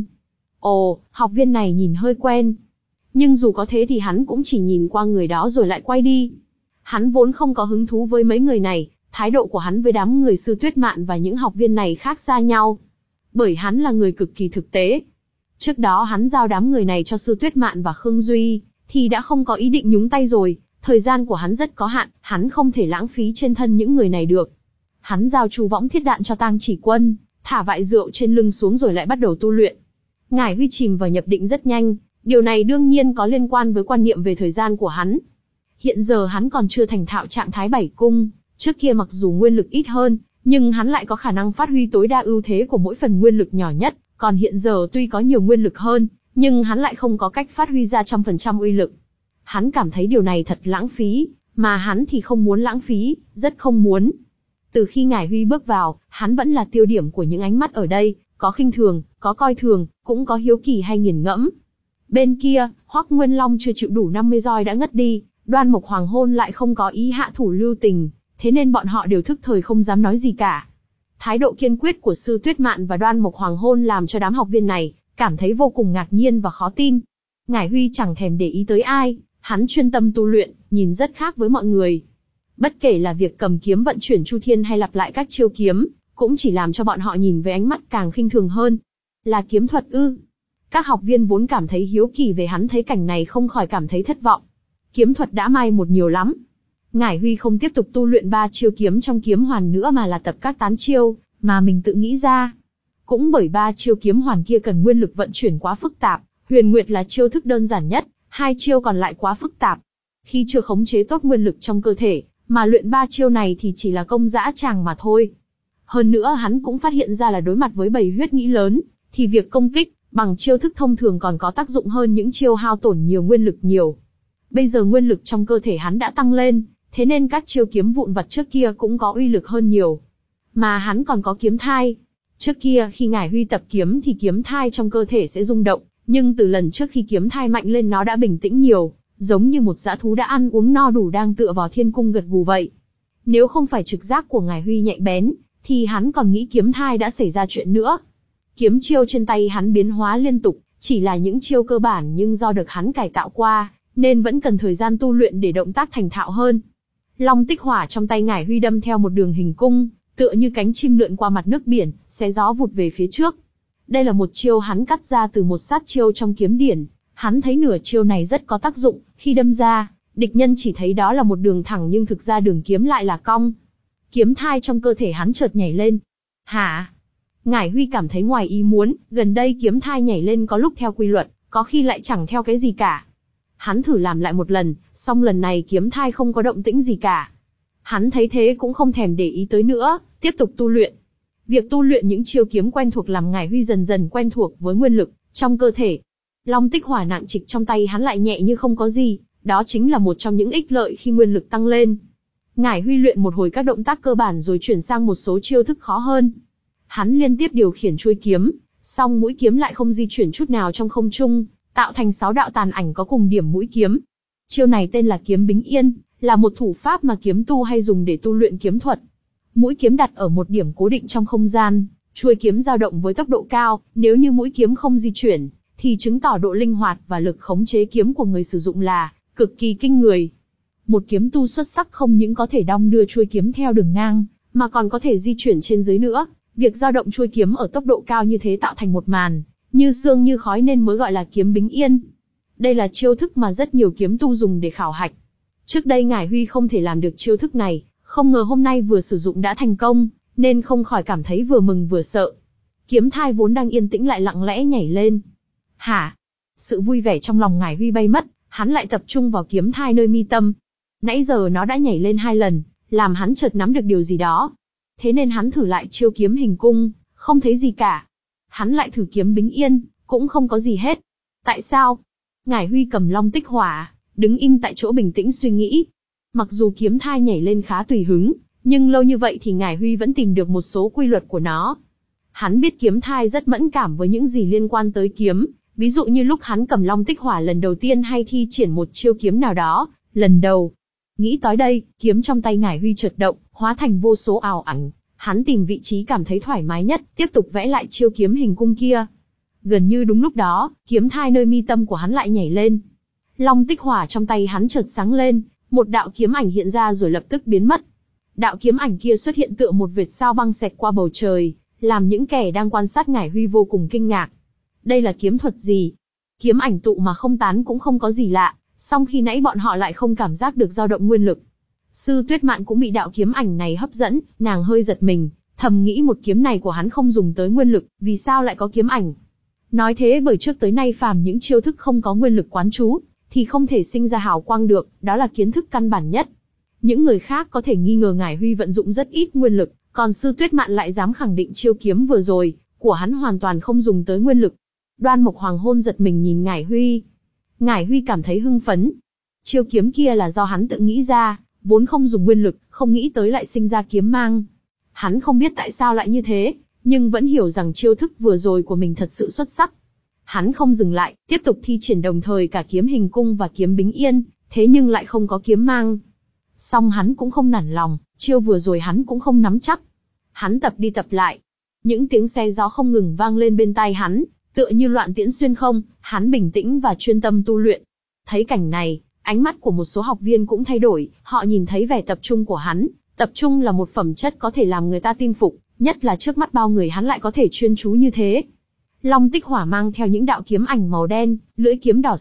Ồ, học viên này nhìn hơi quen. Nhưng dù có thế thì hắn cũng chỉ nhìn qua người đó rồi lại quay đi. Hắn vốn không có hứng thú với mấy người này, thái độ của hắn với đám người sư Tuyết Mạn và những học viên này khác xa nhau. Bởi hắn là người cực kỳ thực tế. Trước đó hắn giao đám người này cho sư Tuyết Mạn và Khương Duy, thì đã không có ý định nhúng tay rồi. Thời gian của hắn rất có hạn, hắn không thể lãng phí trên thân những người này được. Hắn giao chu võng thiết đạn cho Tang Chỉ Quân, thả vại rượu trên lưng xuống rồi lại bắt đầu tu luyện. Ngải Huy chìm vào nhập định rất nhanh, điều này đương nhiên có liên quan với quan niệm về thời gian của hắn. Hiện giờ hắn còn chưa thành thạo trạng thái bảy cung, trước kia mặc dù nguyên lực ít hơn, nhưng hắn lại có khả năng phát huy tối đa ưu thế của mỗi phần nguyên lực nhỏ nhất, còn hiện giờ tuy có nhiều nguyên lực hơn, nhưng hắn lại không có cách phát huy ra trăm phần trăm uy lực. Hắn cảm thấy điều này thật lãng phí, mà hắn thì không muốn lãng phí, rất không muốn. Từ khi Ngải Huy bước vào, hắn vẫn là tiêu điểm của những ánh mắt ở đây, có khinh thường, có coi thường, cũng có hiếu kỳ hay nghiền ngẫm. Bên kia, Hoắc Nguyên Long chưa chịu đủ năm mươi roi đã ngất đi, Đoan Mộc Hoàng Hôn lại không có ý hạ thủ lưu tình, thế nên bọn họ đều thức thời không dám nói gì cả. Thái độ kiên quyết của sư Tuyết Mạn và Đoan Mộc Hoàng Hôn làm cho đám học viên này cảm thấy vô cùng ngạc nhiên và khó tin. Ngải Huy chẳng thèm để ý tới ai, hắn chuyên tâm tu luyện, nhìn rất khác với mọi người. Bất kể là việc cầm kiếm vận chuyển chu thiên hay lặp lại các chiêu kiếm, cũng chỉ làm cho bọn họ nhìn với ánh mắt càng khinh thường hơn. Là kiếm thuật ư? Các học viên vốn cảm thấy hiếu kỳ về hắn thấy cảnh này không khỏi cảm thấy thất vọng. kiếm thuật đã mai một nhiều lắm. Ngải Huy không tiếp tục tu luyện ba chiêu kiếm trong kiếm hoàn nữa mà là tập các tán chiêu mà mình tự nghĩ ra. Cũng bởi ba chiêu kiếm hoàn kia cần nguyên lực vận chuyển quá phức tạp, Huyền Nguyệt là chiêu thức đơn giản nhất, hai chiêu còn lại quá phức tạp. Khi chưa khống chế tốt nguyên lực trong cơ thể, mà luyện ba chiêu này thì chỉ là công dã tràng mà thôi. Hơn nữa hắn cũng phát hiện ra là đối mặt với bầy huyết nghĩ lớn, thì việc công kích bằng chiêu thức thông thường còn có tác dụng hơn những chiêu hao tổn nhiều nguyên lực nhiều. Bây giờ nguyên lực trong cơ thể hắn đã tăng lên, thế nên các chiêu kiếm vụn vặt trước kia cũng có uy lực hơn nhiều. Mà hắn còn có kiếm thai. Trước kia khi Ngải Huy tập kiếm thì kiếm thai trong cơ thể sẽ rung động, nhưng từ lần trước khi kiếm thai mạnh lên nó đã bình tĩnh nhiều, giống như một dã thú đã ăn uống no đủ đang tựa vào thiên cung gật gù vậy. Nếu không phải trực giác của Ngải Huy nhạy bén, thì hắn còn nghĩ kiếm thai đã xảy ra chuyện nữa. Kiếm chiêu trên tay hắn biến hóa liên tục, chỉ là những chiêu cơ bản nhưng do được hắn cải tạo qua, nên vẫn cần thời gian tu luyện để động tác thành thạo hơn. Long tích hỏa trong tay Ngải Huy đâm theo một đường hình cung, tựa như cánh chim lượn qua mặt nước biển, xé gió vụt về phía trước. Đây là một chiêu hắn cắt ra từ một sát chiêu trong kiếm điển. Hắn thấy nửa chiêu này rất có tác dụng, khi đâm ra, địch nhân chỉ thấy đó là một đường thẳng nhưng thực ra đường kiếm lại là cong. Kiếm thai trong cơ thể hắn chợt nhảy lên. Hả? Ngải Huy cảm thấy ngoài ý muốn, gần đây kiếm thai nhảy lên có lúc theo quy luật, có khi lại chẳng theo cái gì cả. Hắn thử làm lại một lần, song lần này kiếm thai không có động tĩnh gì cả. Hắn thấy thế cũng không thèm để ý tới nữa, tiếp tục tu luyện. Việc tu luyện những chiêu kiếm quen thuộc làm Ngải Huy dần dần quen thuộc với nguyên lực trong cơ thể. Long tích hỏa nặng trịch trong tay hắn lại nhẹ như không có gì, đó chính là một trong những ích lợi khi nguyên lực tăng lên. Ngải Huy luyện một hồi các động tác cơ bản rồi chuyển sang một số chiêu thức khó hơn. Hắn liên tiếp điều khiển chuôi kiếm, song mũi kiếm lại không di chuyển chút nào trong không trung, tạo thành sáu đạo tàn ảnh có cùng điểm mũi kiếm. Chiêu này tên là kiếm Bính Yên, là một thủ pháp mà kiếm tu hay dùng để tu luyện kiếm thuật. Mũi kiếm đặt ở một điểm cố định trong không gian, chuôi kiếm dao động với tốc độ cao, nếu như mũi kiếm không di chuyển, thì chứng tỏ độ linh hoạt và lực khống chế kiếm của người sử dụng là cực kỳ kinh người. Một kiếm tu xuất sắc không những có thể đong đưa chuôi kiếm theo đường ngang, mà còn có thể di chuyển trên dưới nữa. Việc dao động chuôi kiếm ở tốc độ cao như thế tạo thành một màn như sương như khói nên mới gọi là kiếm Bính Yên. Đây là chiêu thức mà rất nhiều kiếm tu dùng để khảo hạch. Trước đây Ngải Huy không thể làm được chiêu thức này, không ngờ hôm nay vừa sử dụng đã thành công, nên không khỏi cảm thấy vừa mừng vừa sợ. Kiếm thai vốn đang yên tĩnh lại lặng lẽ nhảy lên. Hả? Sự vui vẻ trong lòng Ngải Huy bay mất, hắn lại tập trung vào kiếm thai nơi mi tâm. Nãy giờ nó đã nhảy lên hai lần, làm hắn chợt nắm được điều gì đó. Thế nên hắn thử lại chiêu kiếm hình cung, không thấy gì cả. Hắn lại thử kiếm Bính Yên, cũng không có gì hết. Tại sao? Ngải Huy cầm long tích hỏa, đứng im tại chỗ bình tĩnh suy nghĩ. Mặc dù kiếm thai nhảy lên khá tùy hứng, nhưng lâu như vậy thì Ngải Huy vẫn tìm được một số quy luật của nó. Hắn biết kiếm thai rất mẫn cảm với những gì liên quan tới kiếm, ví dụ như lúc hắn cầm long tích hỏa lần đầu tiên hay thi triển một chiêu kiếm nào đó, lần đầu. Nghĩ tới đây, kiếm trong tay Ngải Huy chợt động, hóa thành vô số ảo ảnh. Hắn tìm vị trí cảm thấy thoải mái nhất, tiếp tục vẽ lại chiêu kiếm hình cung kia. Gần như đúng lúc đó, kiếm thai nơi mi tâm của hắn lại nhảy lên. Long tích hỏa trong tay hắn chợt sáng lên, một đạo kiếm ảnh hiện ra rồi lập tức biến mất. Đạo kiếm ảnh kia xuất hiện tựa một vệt sao băng xẹt qua bầu trời, làm những kẻ đang quan sát Ngải Huy vô cùng kinh ngạc. Đây là kiếm thuật gì? Kiếm ảnh tụ mà không tán cũng không có gì lạ, song khi nãy bọn họ lại không cảm giác được dao động nguyên lực. Sư Tuyết Mạn cũng bị đạo kiếm ảnh này hấp dẫn, nàng hơi giật mình, thầm nghĩ một kiếm này của hắn không dùng tới nguyên lực, vì sao lại có kiếm ảnh? Nói thế bởi trước tới nay phàm những chiêu thức không có nguyên lực quán chú, thì không thể sinh ra hào quang được, đó là kiến thức căn bản nhất. Những người khác có thể nghi ngờ Ngải Huy vận dụng rất ít nguyên lực, còn Sư Tuyết Mạn lại dám khẳng định chiêu kiếm vừa rồi của hắn hoàn toàn không dùng tới nguyên lực. Đoan Mộc Hoàng Hôn giật mình nhìn Ngải Huy. Ngải Huy cảm thấy hưng phấn. Chiêu kiếm kia là do hắn tự nghĩ ra, vốn không dùng nguyên lực, không nghĩ tới lại sinh ra kiếm mang. Hắn không biết tại sao lại như thế, nhưng vẫn hiểu rằng chiêu thức vừa rồi của mình thật sự xuất sắc. Hắn không dừng lại, tiếp tục thi triển đồng thời cả kiếm hình cung và kiếm Bính Yên, thế nhưng lại không có kiếm mang. Song hắn cũng không nản lòng, chiêu vừa rồi hắn cũng không nắm chắc. Hắn tập đi tập lại. Những tiếng xe gió không ngừng vang lên bên tai hắn, tựa như loạn tiễn xuyên không, hắn bình tĩnh và chuyên tâm tu luyện. Thấy cảnh này, ánh mắt của một số học viên cũng thay đổi, họ nhìn thấy vẻ tập trung của hắn. Tập trung là một phẩm chất có thể làm người ta tin phục, nhất là trước mắt bao người hắn lại có thể chuyên chú như thế. Long tích hỏa mang theo những đạo kiếm ảnh màu đen, lưỡi kiếm đỏ sậm,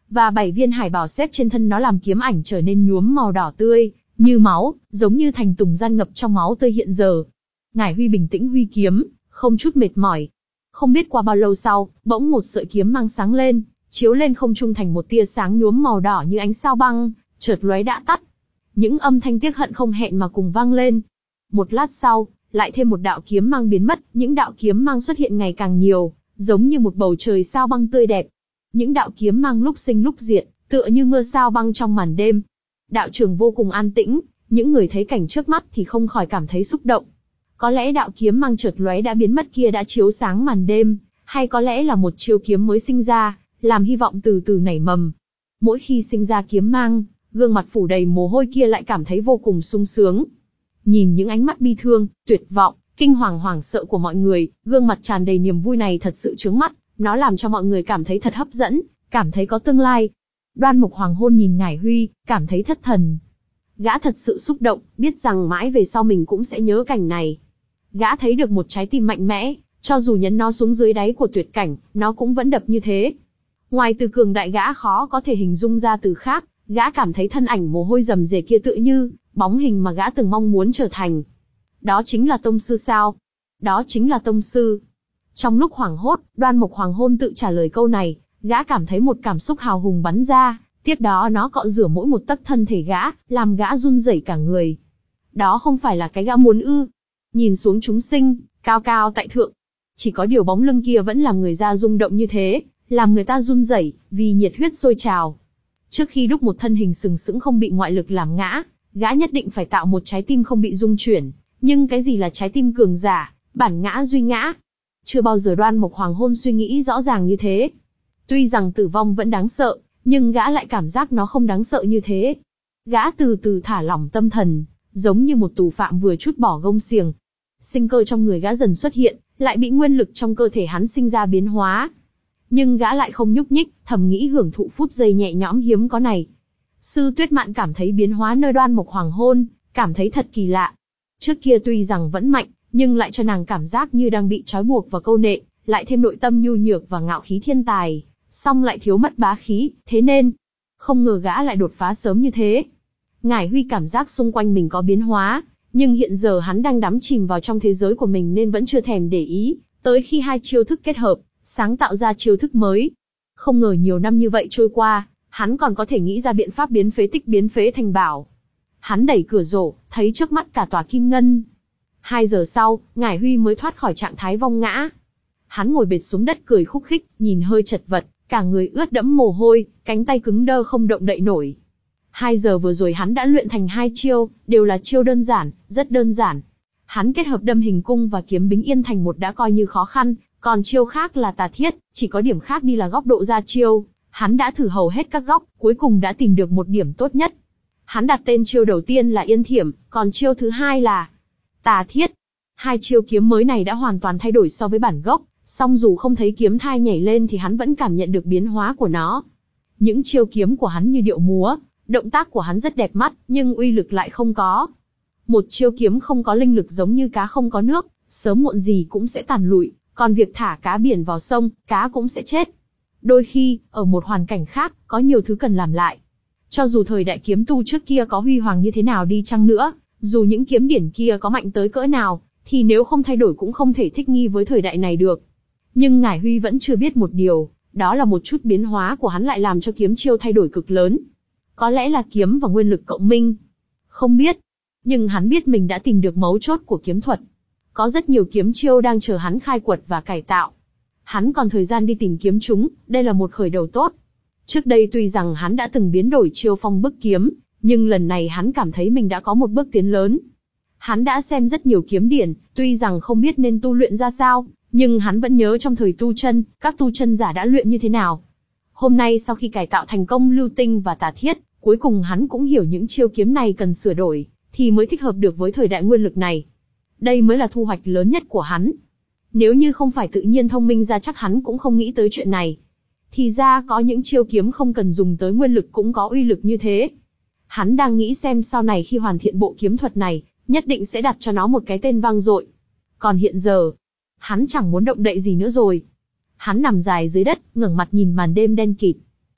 và bảy viên hải bảo xếp trên thân nó làm kiếm ảnh trở nên nhuốm màu đỏ tươi, như máu, giống như thành tùng gian ngập trong máu tươi hiện giờ. Ngải Huy bình tĩnh huy kiếm, không chút mệt mỏi. Không biết qua bao lâu sau, bỗng một sợi kiếm mang sáng lên, chiếu lên không trung thành một tia sáng nhuốm màu đỏ như ánh sao băng, chợt lóe đã tắt. Những âm thanh tiếc hận không hẹn mà cùng vang lên. Một lát sau, lại thêm một đạo kiếm mang biến mất, những đạo kiếm mang xuất hiện ngày càng nhiều, giống như một bầu trời sao băng tươi đẹp. Những đạo kiếm mang lúc sinh lúc diệt, tựa như mưa sao băng trong màn đêm. Đạo trường vô cùng an tĩnh, những người thấy cảnh trước mắt thì không khỏi cảm thấy xúc động. Có lẽ đạo kiếm mang chợt lóe đã biến mất kia đã chiếu sáng màn đêm, hay có lẽ là một chiêu kiếm mới sinh ra, làm hy vọng từ từ nảy mầm. Mỗi khi sinh ra kiếm mang, gương mặt phủ đầy mồ hôi kia lại cảm thấy vô cùng sung sướng. Nhìn những ánh mắt bi thương, tuyệt vọng, kinh hoàng hoảng sợ của mọi người, gương mặt tràn đầy niềm vui này thật sự chướng mắt, nó làm cho mọi người cảm thấy thật hấp dẫn, cảm thấy có tương lai. Đoan Mục Hoàng Hôn nhìn Ngải Huy, cảm thấy thất thần. Gã thật sự xúc động, biết rằng mãi về sau mình cũng sẽ nhớ cảnh này. Gã thấy được một trái tim mạnh mẽ, cho dù nhấn nó xuống dưới đáy của tuyệt cảnh, nó cũng vẫn đập như thế. Ngoài từ cường đại gã khó có thể hình dung ra từ khác, gã cảm thấy thân ảnh mồ hôi rầm rề kia tựa như bóng hình mà gã từng mong muốn trở thành. Đó chính là tông sư sao? Đó chính là tông sư. Trong lúc hoảng hốt, Đoan Mục Hoàng Hôn tự trả lời câu này, gã cảm thấy một cảm xúc hào hùng bắn ra, tiếp đó nó cọ rửa mỗi một tấc thân thể gã, làm gã run rẩy cả người. Đó không phải là cái gã muốn ư? Nhìn xuống chúng sinh, cao cao tại thượng. Chỉ có điều bóng lưng kia vẫn làm người ta rung động như thế, làm người ta run rẩy, vì nhiệt huyết sôi trào. Trước khi đúc một thân hình sừng sững không bị ngoại lực làm ngã, gã nhất định phải tạo một trái tim không bị rung chuyển. Nhưng cái gì là trái tim cường giả, bản ngã duy ngã? Chưa bao giờ Đoan Mục Hoàng Hôn suy nghĩ rõ ràng như thế. Tuy rằng tử vong vẫn đáng sợ, nhưng gã lại cảm giác nó không đáng sợ như thế. Gã từ từ thả lỏng tâm thần, giống như một tù phạm vừa trút bỏ gông xiềng. Sinh cơ trong người gã dần xuất hiện, lại bị nguyên lực trong cơ thể hắn sinh ra biến hóa. Nhưng gã lại không nhúc nhích, thầm nghĩ hưởng thụ phút giây nhẹ nhõm hiếm có này. Sư Tuyết Mạn cảm thấy biến hóa nơi Đoan Mục Hoàng Hôn, cảm thấy thật kỳ lạ. Trước kia tuy rằng vẫn mạnh, nhưng lại cho nàng cảm giác như đang bị trói buộc và câu nệ, lại thêm nội tâm nhu nhược và ngạo khí thiên tài, song lại thiếu mất bá khí, thế nên, không ngờ gã lại đột phá sớm như thế. Ngải Huy cảm giác xung quanh mình có biến hóa, nhưng hiện giờ hắn đang đắm chìm vào trong thế giới của mình nên vẫn chưa thèm để ý, tới khi hai chiêu thức kết hợp, sáng tạo ra chiêu thức mới. Không ngờ nhiều năm như vậy trôi qua, hắn còn có thể nghĩ ra biện pháp biến phế tích biến phế thành bảo. Hắn đẩy cửa sổ, thấy trước mắt cả tòa kim ngân. Hai giờ sau, Ngải Huy mới thoát khỏi trạng thái vong ngã. Hắn ngồi bệt xuống đất cười khúc khích, nhìn hơi chật vật, cả người ướt đẫm mồ hôi, cánh tay cứng đơ không động đậy nổi. Hai giờ vừa rồi hắn đã luyện thành hai chiêu, đều là chiêu đơn giản, rất đơn giản. Hắn kết hợp đâm hình cung và kiếm bính yên thành một đã coi như khó khăn, còn chiêu khác là tà thiết, chỉ có điểm khác đi là góc độ ra chiêu. Hắn đã thử hầu hết các góc, cuối cùng đã tìm được một điểm tốt nhất. Hắn đặt tên chiêu đầu tiên là Yên Thiểm, còn chiêu thứ hai là Tà Thiết. Hai chiêu kiếm mới này đã hoàn toàn thay đổi so với bản gốc, song dù không thấy kiếm thai nhảy lên thì hắn vẫn cảm nhận được biến hóa của nó. Những chiêu kiếm của hắn như điệu múa, động tác của hắn rất đẹp mắt, nhưng uy lực lại không có. Một chiêu kiếm không có linh lực giống như cá không có nước, sớm muộn gì cũng sẽ tàn lụi, còn việc thả cá biển vào sông, cá cũng sẽ chết. Đôi khi, ở một hoàn cảnh khác, có nhiều thứ cần làm lại. Cho dù thời đại kiếm tu trước kia có huy hoàng như thế nào đi chăng nữa, dù những kiếm điển kia có mạnh tới cỡ nào, thì nếu không thay đổi cũng không thể thích nghi với thời đại này được. Nhưng Ngải Huy vẫn chưa biết một điều, đó là một chút biến hóa của hắn lại làm cho kiếm chiêu thay đổi cực lớn. Có lẽ là kiếm và nguyên lực cộng minh. Không biết. Nhưng hắn biết mình đã tìm được mấu chốt của kiếm thuật. Có rất nhiều kiếm chiêu đang chờ hắn khai quật và cải tạo. Hắn còn thời gian đi tìm kiếm chúng, đây là một khởi đầu tốt. Trước đây tuy rằng hắn đã từng biến đổi chiêu phong bức kiếm, nhưng lần này hắn cảm thấy mình đã có một bước tiến lớn. Hắn đã xem rất nhiều kiếm điển, tuy rằng không biết nên tu luyện ra sao, nhưng hắn vẫn nhớ trong thời tu chân, các tu chân giả đã luyện như thế nào. Hôm nay sau khi cải tạo thành công lưu tinh và tà thiết, cuối cùng hắn cũng hiểu những chiêu kiếm này cần sửa đổi, thì mới thích hợp được với thời đại nguyên lực này. Đây mới là thu hoạch lớn nhất của hắn. Nếu như không phải tự nhiên thông minh ra chắc hắn cũng không nghĩ tới chuyện này. Thì ra có những chiêu kiếm không cần dùng tới nguyên lực cũng có uy lực như thế. Hắn đang nghĩ xem sau này khi hoàn thiện bộ kiếm thuật này, nhất định sẽ đặt cho nó một cái tên vang dội. Còn hiện giờ, hắn chẳng muốn động đậy gì nữa rồi. Hắn nằm dài dưới đất, ngẩng mặt nhìn màn đêm đen kịt.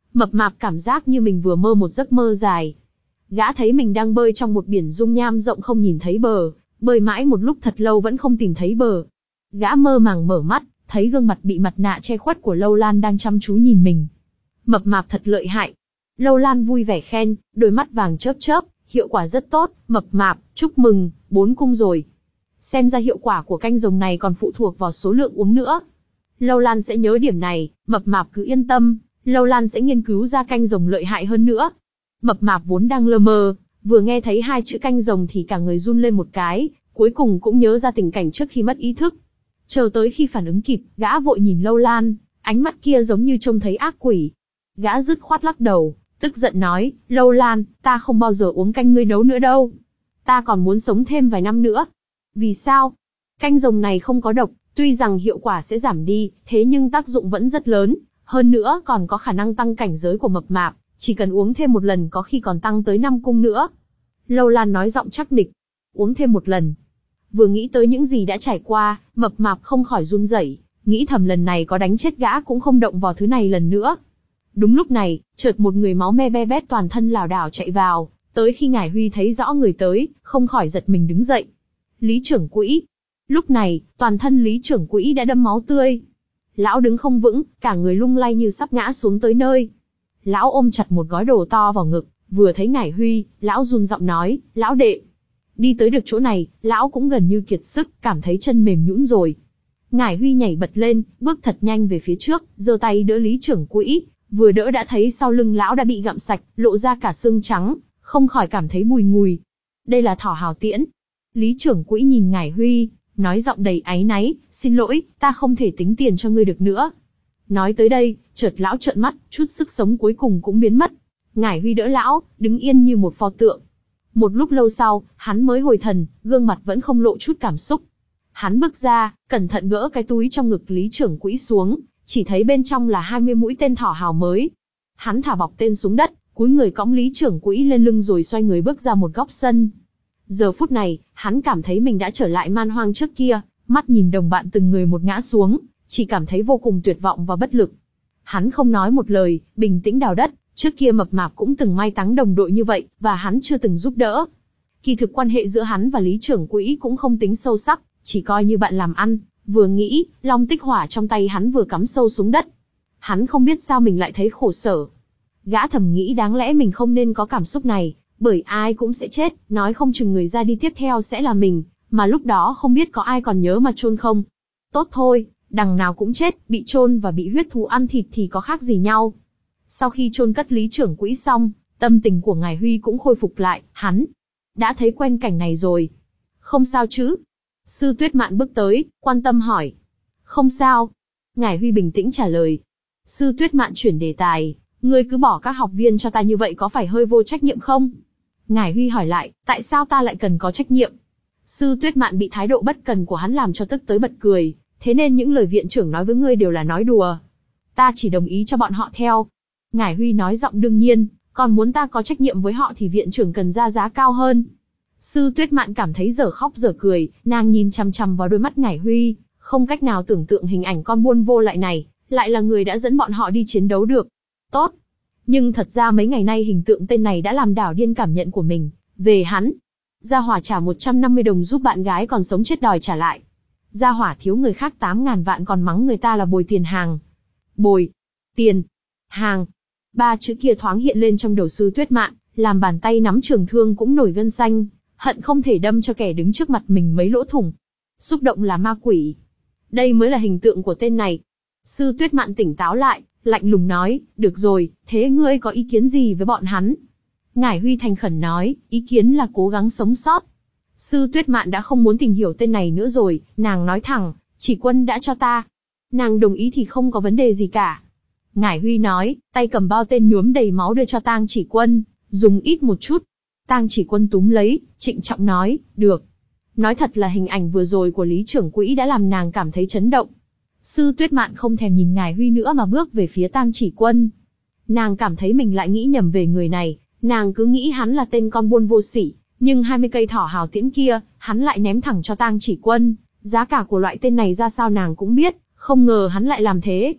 Mập mạp cảm giác như mình vừa mơ một giấc mơ dài. Gã thấy mình đang bơi trong một biển dung nham rộng không nhìn thấy bờ, bơi mãi một lúc thật lâu vẫn không tìm thấy bờ. Gã mơ màng mở mắt, thấy gương mặt bị mặt nạ che khuất của Lâu Lan đang chăm chú nhìn mình. Mập mạp thật lợi hại. Lâu Lan vui vẻ khen, đôi mắt vàng chớp chớp, hiệu quả rất tốt, mập mạp, chúc mừng, bốn cung rồi. Xem ra hiệu quả của canh rồng này còn phụ thuộc vào số lượng uống nữa. Lâu Lan sẽ nhớ điểm này, mập mạp cứ yên tâm, Lâu Lan sẽ nghiên cứu ra canh rồng lợi hại hơn nữa. Mập mạp vốn đang lơ mơ, vừa nghe thấy hai chữ canh rồng thì cả người run lên một cái, cuối cùng cũng nhớ ra tình cảnh trước khi mất ý thức. Chờ tới khi phản ứng kịp, gã vội nhìn Lâu Lan, ánh mắt kia giống như trông thấy ác quỷ. Gã dứt khoát lắc đầu, tức giận nói, Lâu Lan, ta không bao giờ uống canh ngươi nấu nữa đâu. Ta còn muốn sống thêm vài năm nữa. Vì sao? Canh rồng này không có độc, tuy rằng hiệu quả sẽ giảm đi, thế nhưng tác dụng vẫn rất lớn, hơn nữa còn có khả năng tăng cảnh giới của mập mạp, chỉ cần uống thêm một lần có khi còn tăng tới năm cung nữa. Lâu Lan nói giọng chắc nịch, uống thêm một lần. Vừa nghĩ tới những gì đã trải qua, mập mạp không khỏi run rẩy, nghĩ thầm lần này có đánh chết gã cũng không động vào thứ này lần nữa. Đúng lúc này, chợt một người máu me be bét toàn thân lảo đảo chạy vào, tới khi Ngải Huy thấy rõ người tới, không khỏi giật mình đứng dậy. Lý trưởng quỹ. Lúc này, toàn thân Lý trưởng quỹ đã đẫm máu tươi. Lão đứng không vững, cả người lung lay như sắp ngã xuống tới nơi. Lão ôm chặt một gói đồ to vào ngực, vừa thấy Ngải Huy, lão run giọng nói, lão đệ. Đi tới được chỗ này, lão cũng gần như kiệt sức, cảm thấy chân mềm nhũn rồi. Ngải Huy nhảy bật lên, bước thật nhanh về phía trước, giơ tay đỡ Lý trưởng quỹ, vừa đỡ đã thấy sau lưng lão đã bị gặm sạch, lộ ra cả xương trắng, không khỏi cảm thấy bùi ngùi. Đây là thỏ hào tiễn. Lý trưởng quỹ nhìn Ngải Huy, nói giọng đầy áy náy, xin lỗi, ta không thể tính tiền cho ngươi được nữa. Nói tới đây, chợt lão trợn mắt, chút sức sống cuối cùng cũng biến mất. Ngải Huy đỡ lão, đứng yên như một pho tượng. Một lúc lâu sau, hắn mới hồi thần, gương mặt vẫn không lộ chút cảm xúc. Hắn bước ra, cẩn thận gỡ cái túi trong ngực Lý trưởng quỹ xuống, chỉ thấy bên trong là hai mươi mũi tên thỏ hào mới. Hắn thả bọc tên xuống đất, cúi người cõng Lý trưởng quỹ lên lưng rồi xoay người bước ra một góc sân. Giờ phút này, hắn cảm thấy mình đã trở lại man hoang trước kia, mắt nhìn đồng bạn từng người một ngã xuống, chỉ cảm thấy vô cùng tuyệt vọng và bất lực. Hắn không nói một lời, bình tĩnh đào đất, trước kia mập mạp cũng từng mai táng đồng đội như vậy, và hắn chưa từng giúp đỡ. Kỳ thực quan hệ giữa hắn và Lý trưởng quỹ cũng không tính sâu sắc, chỉ coi như bạn làm ăn. Vừa nghĩ, long tích hỏa trong tay hắn vừa cắm sâu xuống đất. Hắn không biết sao mình lại thấy khổ sở. Gã thầm nghĩ đáng lẽ mình không nên có cảm xúc này, bởi ai cũng sẽ chết, nói không chừng người ra đi tiếp theo sẽ là mình, mà lúc đó không biết có ai còn nhớ mà chôn không. Tốt thôi, đằng nào cũng chết, bị chôn và bị huyết thú ăn thịt thì có khác gì nhau. Sau khi chôn cất Lý trưởng quỹ xong, tâm tình của Ngải Huy cũng khôi phục lại, hắn đã thấy quen cảnh này rồi. Không sao chứ? Sư Tuyết Mạn bước tới, quan tâm hỏi. Không sao. Ngải Huy bình tĩnh trả lời. Sư Tuyết Mạn chuyển đề tài, ngươi cứ bỏ các học viên cho ta như vậy có phải hơi vô trách nhiệm không? Ngải Huy hỏi lại, tại sao ta lại cần có trách nhiệm? Sư Tuyết Mạn bị thái độ bất cần của hắn làm cho tức tới bật cười, thế nên những lời viện trưởng nói với ngươi đều là nói đùa. Ta chỉ đồng ý cho bọn họ theo. Ngải Huy nói giọng đương nhiên, còn muốn ta có trách nhiệm với họ thì viện trưởng cần ra giá cao hơn. Sư Tuyết Mạn cảm thấy dở khóc dở cười, nàng nhìn chằm chằm vào đôi mắt Ngải Huy, không cách nào tưởng tượng hình ảnh con buôn vô lại này, lại là người đã dẫn bọn họ đi chiến đấu được. Tốt. Nhưng thật ra mấy ngày nay hình tượng tên này đã làm đảo điên cảm nhận của mình, về hắn. Gia Hỏa trả một trăm năm mươi đồng giúp bạn gái còn sống chết đòi trả lại. Gia Hỏa thiếu người khác tám ngàn vạn còn mắng người ta là bồi tiền hàng. Bồi. Tiền. Hàng. Ba chữ kia thoáng hiện lên trong đầu Sư Tuyết Mạn, làm bàn tay nắm trường thương cũng nổi gân xanh, hận không thể đâm cho kẻ đứng trước mặt mình mấy lỗ thủng. Xúc động là ma quỷ. Đây mới là hình tượng của tên này. Sư Tuyết Mạn tỉnh táo lại, lạnh lùng nói, được rồi, thế ngươi có ý kiến gì với bọn hắn? Ngải Huy thành khẩn nói, ý kiến là cố gắng sống sót. Sư Tuyết Mạn đã không muốn tìm hiểu tên này nữa rồi, nàng nói thẳng, Chỉ Quân đã cho ta. Nàng đồng ý thì không có vấn đề gì cả. Ngải Huy nói, tay cầm bao tên nhuốm đầy máu đưa cho Tang Chỉ Quân, dùng ít một chút. Tang Chỉ Quân túm lấy, trịnh trọng nói, được. Nói thật là hình ảnh vừa rồi của Lý trưởng quỹ đã làm nàng cảm thấy chấn động. Sư Tuyết Mạn không thèm nhìn Ngải Huy nữa mà bước về phía Tang Chỉ Quân. Nàng cảm thấy mình lại nghĩ nhầm về người này, nàng cứ nghĩ hắn là tên con buôn vô sỉ, nhưng hai mươi cây thỏ hào tiễn kia, hắn lại ném thẳng cho Tang Chỉ Quân. Giá cả của loại tên này ra sao nàng cũng biết, không ngờ hắn lại làm thế.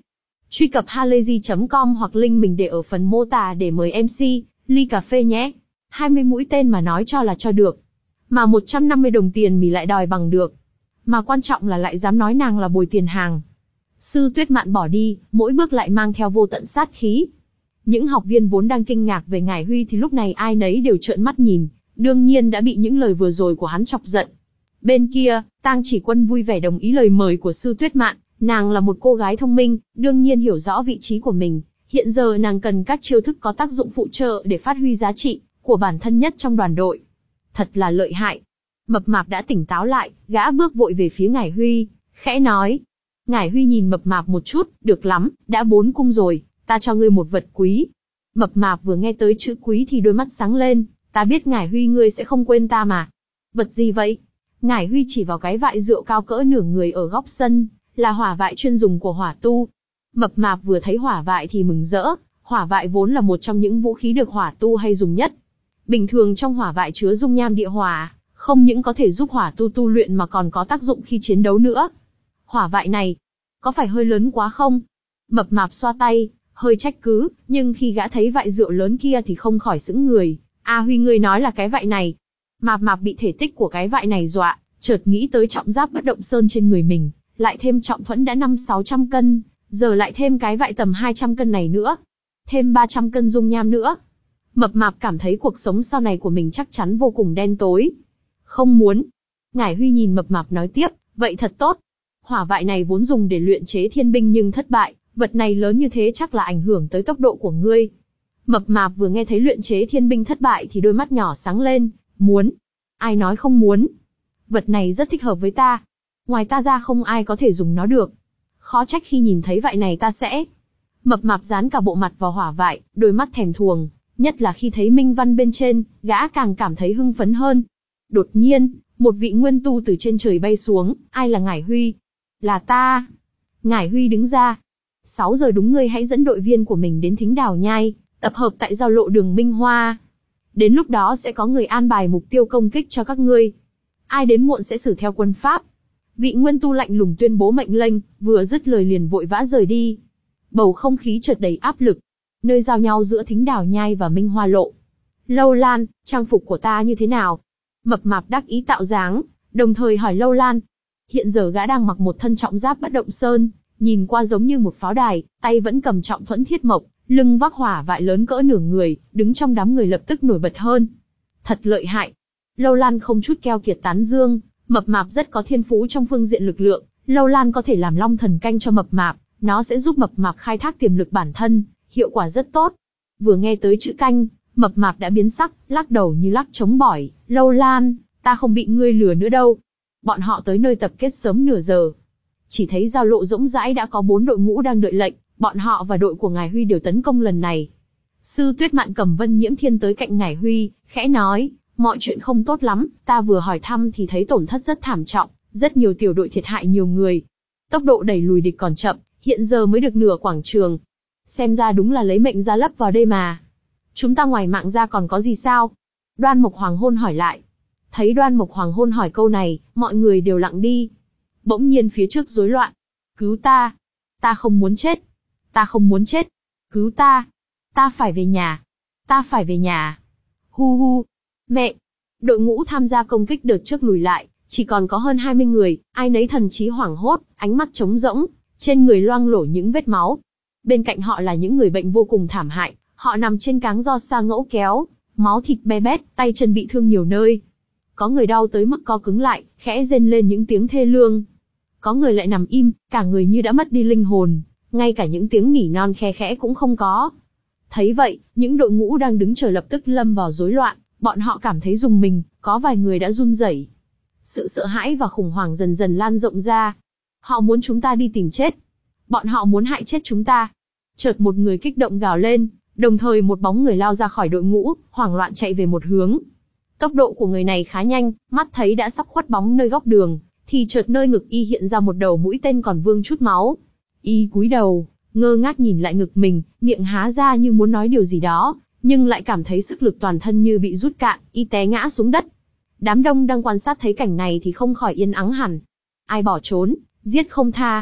Truy cập halayzi chấm com hoặc link mình để ở phần mô tả để mời em xê, ly cà phê nhé. hai mươi mũi tên mà nói cho là cho được. Mà một trăm năm mươi đồng tiền mì lại đòi bằng được. Mà quan trọng là lại dám nói nàng là bồi tiền hàng. Sư Tuyết Mạn bỏ đi, mỗi bước lại mang theo vô tận sát khí. Những học viên vốn đang kinh ngạc về Ngải Huy thì lúc này ai nấy đều trợn mắt nhìn, đương nhiên đã bị những lời vừa rồi của hắn chọc giận. Bên kia, Tang Chỉ Quân vui vẻ đồng ý lời mời của Sư Tuyết Mạn, nàng là một cô gái thông minh, đương nhiên hiểu rõ vị trí của mình, hiện giờ nàng cần các chiêu thức có tác dụng phụ trợ để phát huy giá trị của bản thân nhất trong đoàn đội. Thật là lợi hại. Mập Mạp đã tỉnh táo lại, gã bước vội về phía Ngải Huy, khẽ nói. Ngải Huy nhìn Mập Mạp một chút, được lắm, đã bốn cung rồi, ta cho ngươi một vật quý. Mập Mạp vừa nghe tới chữ quý thì đôi mắt sáng lên, ta biết Ngải Huy ngươi sẽ không quên ta mà. Vật gì vậy? Ngải Huy chỉ vào cái vại rượu cao cỡ nửa người ở góc sân, là hỏa vại chuyên dùng của hỏa tu. Mập Mạp vừa thấy hỏa vại thì mừng rỡ, hỏa vại vốn là một trong những vũ khí được hỏa tu hay dùng nhất. Bình thường trong hỏa vại chứa dung nham địa hỏa, không những có thể giúp hỏa tu tu luyện mà còn có tác dụng khi chiến đấu nữa. Hỏa vại này, có phải hơi lớn quá không? Mập Mạp xoa tay, hơi trách cứ, nhưng khi gã thấy vại rượu lớn kia thì không khỏi sững người. A Huy ngươi nói là cái vại này. Mạp Mạp bị thể tích của cái vại này dọa, chợt nghĩ tới trọng giáp bất động sơn trên người mình, lại thêm trọng thuẫn đã năm sáu trăm cân, giờ lại thêm cái vại tầm hai trăm cân này nữa, thêm ba trăm cân dung nham nữa. Mập Mạp cảm thấy cuộc sống sau này của mình chắc chắn vô cùng đen tối. Không muốn. Ngải Huy nhìn Mập Mạp nói tiếp, vậy thật tốt. Hỏa vại này vốn dùng để luyện chế thiên binh nhưng thất bại, vật này lớn như thế chắc là ảnh hưởng tới tốc độ của ngươi. Mập Mạp vừa nghe thấy luyện chế thiên binh thất bại thì đôi mắt nhỏ sáng lên, muốn. Ai nói không muốn. Vật này rất thích hợp với ta. Ngoài ta ra không ai có thể dùng nó được. Khó trách khi nhìn thấy vại này ta sẽ. Mập Mạp dán cả bộ mặt vào hỏa vại, đôi mắt thèm thuồng, nhất là khi thấy minh văn bên trên, gã càng cảm thấy hưng phấn hơn. Đột nhiên, một vị nguyên tu từ trên trời bay xuống, ai là Ngải Huy? Là ta. Ngải Huy đứng ra. sáu giờ đúng ngươi hãy dẫn đội viên của mình đến Thính Đào Nhai, tập hợp tại giao lộ đường Minh Hoa. Đến lúc đó sẽ có người an bài mục tiêu công kích cho các ngươi. Ai đến muộn sẽ xử theo quân pháp. Vị nguyên tu lạnh lùng tuyên bố mệnh lệnh, vừa dứt lời liền vội vã rời đi. Bầu không khí chợt đầy áp lực. Nơi giao nhau giữa Thính Đào Nhai và Minh Hoa Lộ. Lâu Lan, trang phục của ta như thế nào? Mập Mạp đắc ý tạo dáng, đồng thời hỏi Lâu Lan. Hiện giờ gã đang mặc một thân trọng giáp bất động sơn, nhìn qua giống như một pháo đài, tay vẫn cầm trọng thuẫn thiết mộc, lưng vác hỏa vại lớn cỡ nửa người, đứng trong đám người lập tức nổi bật hơn. Thật lợi hại. Lâu Lan không chút keo kiệt tán dương, Mập Mạp rất có thiên phú trong phương diện lực lượng, Lâu Lan có thể làm long thần canh cho Mập Mạp, nó sẽ giúp Mập Mạp khai thác tiềm lực bản thân, hiệu quả rất tốt. Vừa nghe tới chữ canh, Mập Mạp đã biến sắc, lắc đầu như lắc trống bỏi, Lâu Lan, ta không bị ngươi lừa nữa đâu. Bọn họ tới nơi tập kết sớm nửa giờ. Chỉ thấy giao lộ rỗng rãi đã có bốn đội ngũ đang đợi lệnh, bọn họ và đội của Ngải Huy đều tấn công lần này. Sư Tuyết Mạn cầm Vân Nhiễm Thiên tới cạnh Ngải Huy, khẽ nói, mọi chuyện không tốt lắm, ta vừa hỏi thăm thì thấy tổn thất rất thảm trọng, rất nhiều tiểu đội thiệt hại nhiều người. Tốc độ đẩy lùi địch còn chậm, hiện giờ mới được nửa quảng trường. Xem ra đúng là lấy mệnh ra lấp vào đây mà. Chúng ta ngoài mạng ra còn có gì sao? Đoan Mộc Hoàng Hôn hỏi lại. Thấy Đoan Mộc Hoàng Hôn hỏi câu này, mọi người đều lặng đi. Bỗng nhiên phía trước rối loạn. Cứu ta! Ta không muốn chết! Ta không muốn chết! Cứu ta! Ta phải về nhà! Ta phải về nhà! Hu hu! Mẹ! Đội ngũ tham gia công kích đợt trước lùi lại, chỉ còn có hơn hai mươi người, ai nấy thần trí hoảng hốt, ánh mắt trống rỗng, trên người loang lổ những vết máu. Bên cạnh họ là những người bệnh vô cùng thảm hại, họ nằm trên cáng do sa ngẫu kéo, máu thịt be bét, tay chân bị thương nhiều nơi. Có người đau tới mức co cứng lại, khẽ rên lên những tiếng thê lương. Có người lại nằm im, cả người như đã mất đi linh hồn, ngay cả những tiếng nỉ non khe khẽ cũng không có. Thấy vậy, những đội ngũ đang đứng chờ lập tức lâm vào rối loạn, bọn họ cảm thấy rùng mình, có vài người đã run rẩy. Sự sợ hãi và khủng hoảng dần dần lan rộng ra. Họ muốn chúng ta đi tìm chết. Bọn họ muốn hại chết chúng ta. Chợt một người kích động gào lên, đồng thời một bóng người lao ra khỏi đội ngũ, hoảng loạn chạy về một hướng. Tốc độ của người này khá nhanh, mắt thấy đã sắp khuất bóng nơi góc đường, thì chợt nơi ngực y hiện ra một đầu mũi tên còn vương chút máu. Y cúi đầu, ngơ ngác nhìn lại ngực mình, miệng há ra như muốn nói điều gì đó, nhưng lại cảm thấy sức lực toàn thân như bị rút cạn, y té ngã xuống đất. Đám đông đang quan sát thấy cảnh này thì không khỏi yên ắng hẳn. Ai bỏ trốn, giết không tha.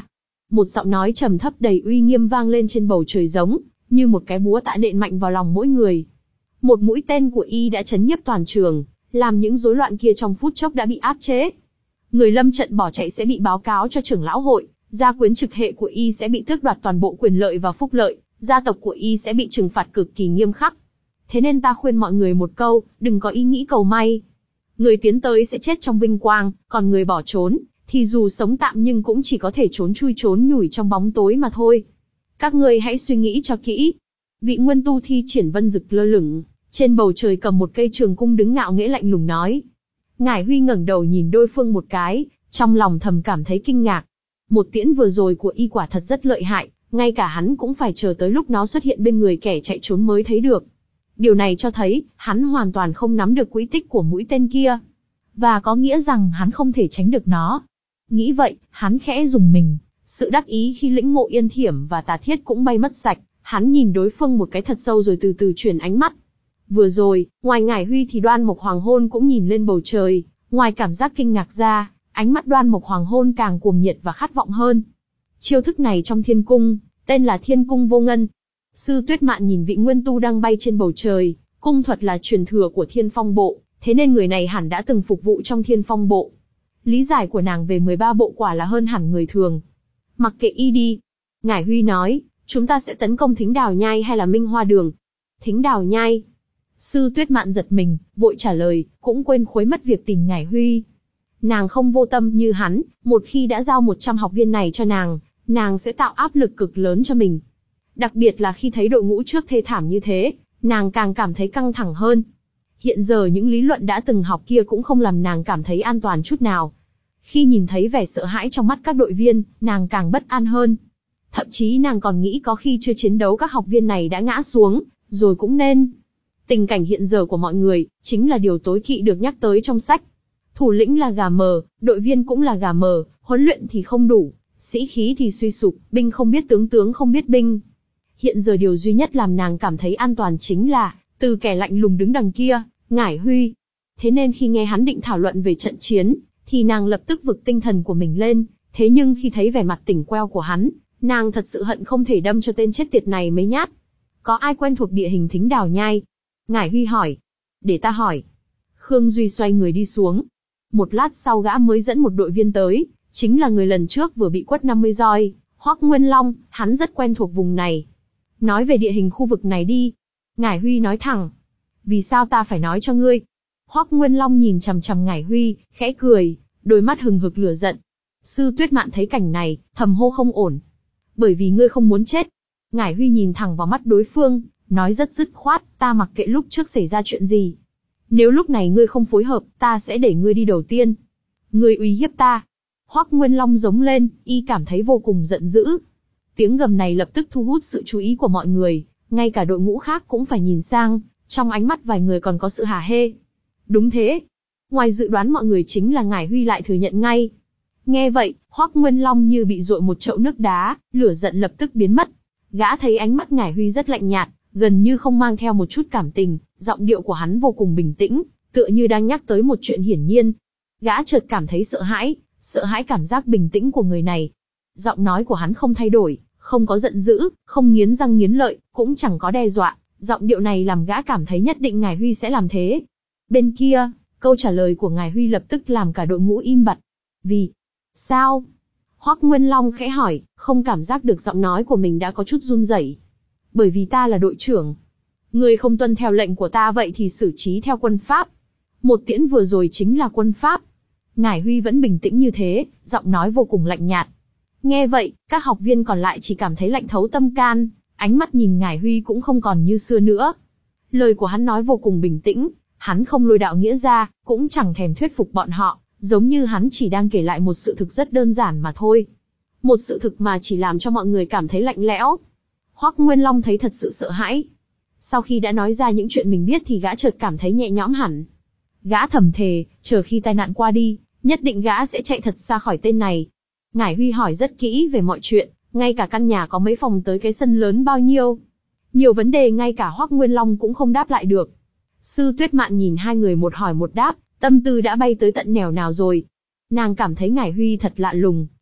Một giọng nói trầm thấp đầy uy nghiêm vang lên trên bầu trời giống như một cái búa tạ nện mạnh vào lòng mỗi người. Một mũi tên của y đã chấn nhiếp toàn trường, làm những rối loạn kia trong phút chốc đã bị áp chế. Người lâm trận bỏ chạy sẽ bị báo cáo cho trưởng lão hội, gia quyến trực hệ của y sẽ bị tước đoạt toàn bộ quyền lợi và phúc lợi, gia tộc của y sẽ bị trừng phạt cực kỳ nghiêm khắc. Thế nên ta khuyên mọi người một câu, đừng có ý nghĩ cầu may. Người tiến tới sẽ chết trong vinh quang, còn người bỏ trốn, thì dù sống tạm nhưng cũng chỉ có thể trốn chui trốn nhủi trong bóng tối mà thôi. Các ngươi hãy suy nghĩ cho kỹ. Vị nguyên tu thi triển vân dực lơ lửng, trên bầu trời cầm một cây trường cung đứng ngạo nghễ lạnh lùng nói. Ngải Huy ngẩng đầu nhìn đối phương một cái, trong lòng thầm cảm thấy kinh ngạc. Một tiễn vừa rồi của y quả thật rất lợi hại, ngay cả hắn cũng phải chờ tới lúc nó xuất hiện bên người kẻ chạy trốn mới thấy được. Điều này cho thấy, hắn hoàn toàn không nắm được quỹ tích của mũi tên kia. Và có nghĩa rằng hắn không thể tránh được nó. Nghĩ vậy, hắn khẽ rùng mình. Sự đắc ý khi lĩnh ngộ yên thiểm và tà thiết cũng bay mất sạch. Hắn nhìn đối phương một cái thật sâu rồi từ từ chuyển ánh mắt. Vừa rồi, ngoài Ngải Huy thì Đoan Mộc Hoàng Hôn cũng nhìn lên bầu trời. Ngoài cảm giác kinh ngạc ra, ánh mắt Đoan Mộc Hoàng Hôn càng cuồng nhiệt và khát vọng hơn. Chiêu thức này trong thiên cung, tên là Thiên Cung Vô Ngân. Sư Tuyết Mạn nhìn vị nguyên tu đang bay trên bầu trời, cung thuật là truyền thừa của Thiên Phong Bộ, thế nên người này hẳn đã từng phục vụ trong Thiên Phong Bộ. Lý giải của nàng về mười ba bộ quả là hơn hẳn người thường. Mặc kệ y đi. Ngải Huy nói, chúng ta sẽ tấn công Thính Đào Nhai hay là Minh Hoa Đường? Thính Đào Nhai. Sư Tuyết Mạn giật mình, vội trả lời, cũng quên khuấy mất việc tìm Ngải Huy. Nàng không vô tâm như hắn, một khi đã giao một trăm học viên này cho nàng, nàng sẽ tạo áp lực cực lớn cho mình. Đặc biệt là khi thấy đội ngũ trước thê thảm như thế, nàng càng cảm thấy căng thẳng hơn. Hiện giờ những lý luận đã từng học kia cũng không làm nàng cảm thấy an toàn chút nào. Khi nhìn thấy vẻ sợ hãi trong mắt các đội viên, nàng càng bất an hơn. Thậm chí nàng còn nghĩ có khi chưa chiến đấu các học viên này đã ngã xuống, rồi cũng nên. Tình cảnh hiện giờ của mọi người, chính là điều tối kỵ được nhắc tới trong sách. Thủ lĩnh là gà mờ, đội viên cũng là gà mờ, huấn luyện thì không đủ, sĩ khí thì suy sụp, binh không biết tướng tướng không biết binh. Hiện giờ điều duy nhất làm nàng cảm thấy an toàn chính là, từ kẻ lạnh lùng đứng đằng kia, Ngải Huy. Thế nên khi nghe hắn định thảo luận về trận chiến, thì nàng lập tức vực tinh thần của mình lên, thế nhưng khi thấy vẻ mặt tỉnh queo của hắn, nàng thật sự hận không thể đâm cho tên chết tiệt này mấy nhát. Có ai quen thuộc địa hình Thính Đào Nhai? Ngải Huy hỏi. Để ta hỏi. Khương Duy xoay người đi xuống. Một lát sau gã mới dẫn một đội viên tới, chính là người lần trước vừa bị quất năm mươi roi, Hoắc Nguyên Long, hắn rất quen thuộc vùng này. Nói về địa hình khu vực này đi. Ngải Huy nói thẳng. Vì sao ta phải nói cho ngươi? Hoắc Nguyên Long nhìn chằm chằm Ngải Huy, khẽ cười, đôi mắt hừng hực lửa giận. Sư Tuyết Mạn thấy cảnh này, thầm hô không ổn. Bởi vì ngươi không muốn chết. Ngải Huy nhìn thẳng vào mắt đối phương, nói rất dứt khoát, ta mặc kệ lúc trước xảy ra chuyện gì. Nếu lúc này ngươi không phối hợp, ta sẽ để ngươi đi đầu tiên. Ngươi uy hiếp ta. Hoắc Nguyên Long giống lên, y cảm thấy vô cùng giận dữ. Tiếng gầm này lập tức thu hút sự chú ý của mọi người, ngay cả đội ngũ khác cũng phải nhìn sang, trong ánh mắt vài người còn có sự hả hê. Đúng thế. Ngoài dự đoán mọi người chính là Ngải Huy lại thừa nhận ngay. Nghe vậy, Hoắc Nguyên Long như bị dội một chậu nước đá, lửa giận lập tức biến mất. Gã thấy ánh mắt Ngải Huy rất lạnh nhạt, gần như không mang theo một chút cảm tình, giọng điệu của hắn vô cùng bình tĩnh, tựa như đang nhắc tới một chuyện hiển nhiên. Gã chợt cảm thấy sợ hãi, sợ hãi cảm giác bình tĩnh của người này. Giọng nói của hắn không thay đổi, không có giận dữ, không nghiến răng nghiến lợi, cũng chẳng có đe dọa. Giọng điệu này làm gã cảm thấy nhất định Ngải Huy sẽ làm thế. Bên kia, câu trả lời của Ngải Huy lập tức làm cả đội ngũ im bặt. Vì sao? Hoắc Nguyên Long khẽ hỏi, không cảm giác được giọng nói của mình đã có chút run rẩy. Bởi vì ta là đội trưởng. Ngươi không tuân theo lệnh của ta vậy thì xử trí theo quân pháp. Một tiễn vừa rồi chính là quân pháp. Ngải Huy vẫn bình tĩnh như thế, giọng nói vô cùng lạnh nhạt. Nghe vậy, các học viên còn lại chỉ cảm thấy lạnh thấu tâm can, ánh mắt nhìn Ngải Huy cũng không còn như xưa nữa. Lời của hắn nói vô cùng bình tĩnh, hắn không lôi đạo nghĩa ra, cũng chẳng thèm thuyết phục bọn họ, giống như hắn chỉ đang kể lại một sự thực rất đơn giản mà thôi. Một sự thực mà chỉ làm cho mọi người cảm thấy lạnh lẽo. Hoắc Nguyên Long thấy thật sự sợ hãi. Sau khi đã nói ra những chuyện mình biết thì gã chợt cảm thấy nhẹ nhõm hẳn. Gã thầm thề, chờ khi tai nạn qua đi, nhất định gã sẽ chạy thật xa khỏi tên này. Ngải Huy hỏi rất kỹ về mọi chuyện, ngay cả căn nhà có mấy phòng tới cái sân lớn bao nhiêu. Nhiều vấn đề ngay cả Hoắc Nguyên Long cũng không đáp lại được. Sư Tuyết Mạn nhìn hai người một hỏi một đáp, tâm tư đã bay tới tận nẻo nào rồi. Nàng cảm thấy Ngải Huy thật lạ lùng,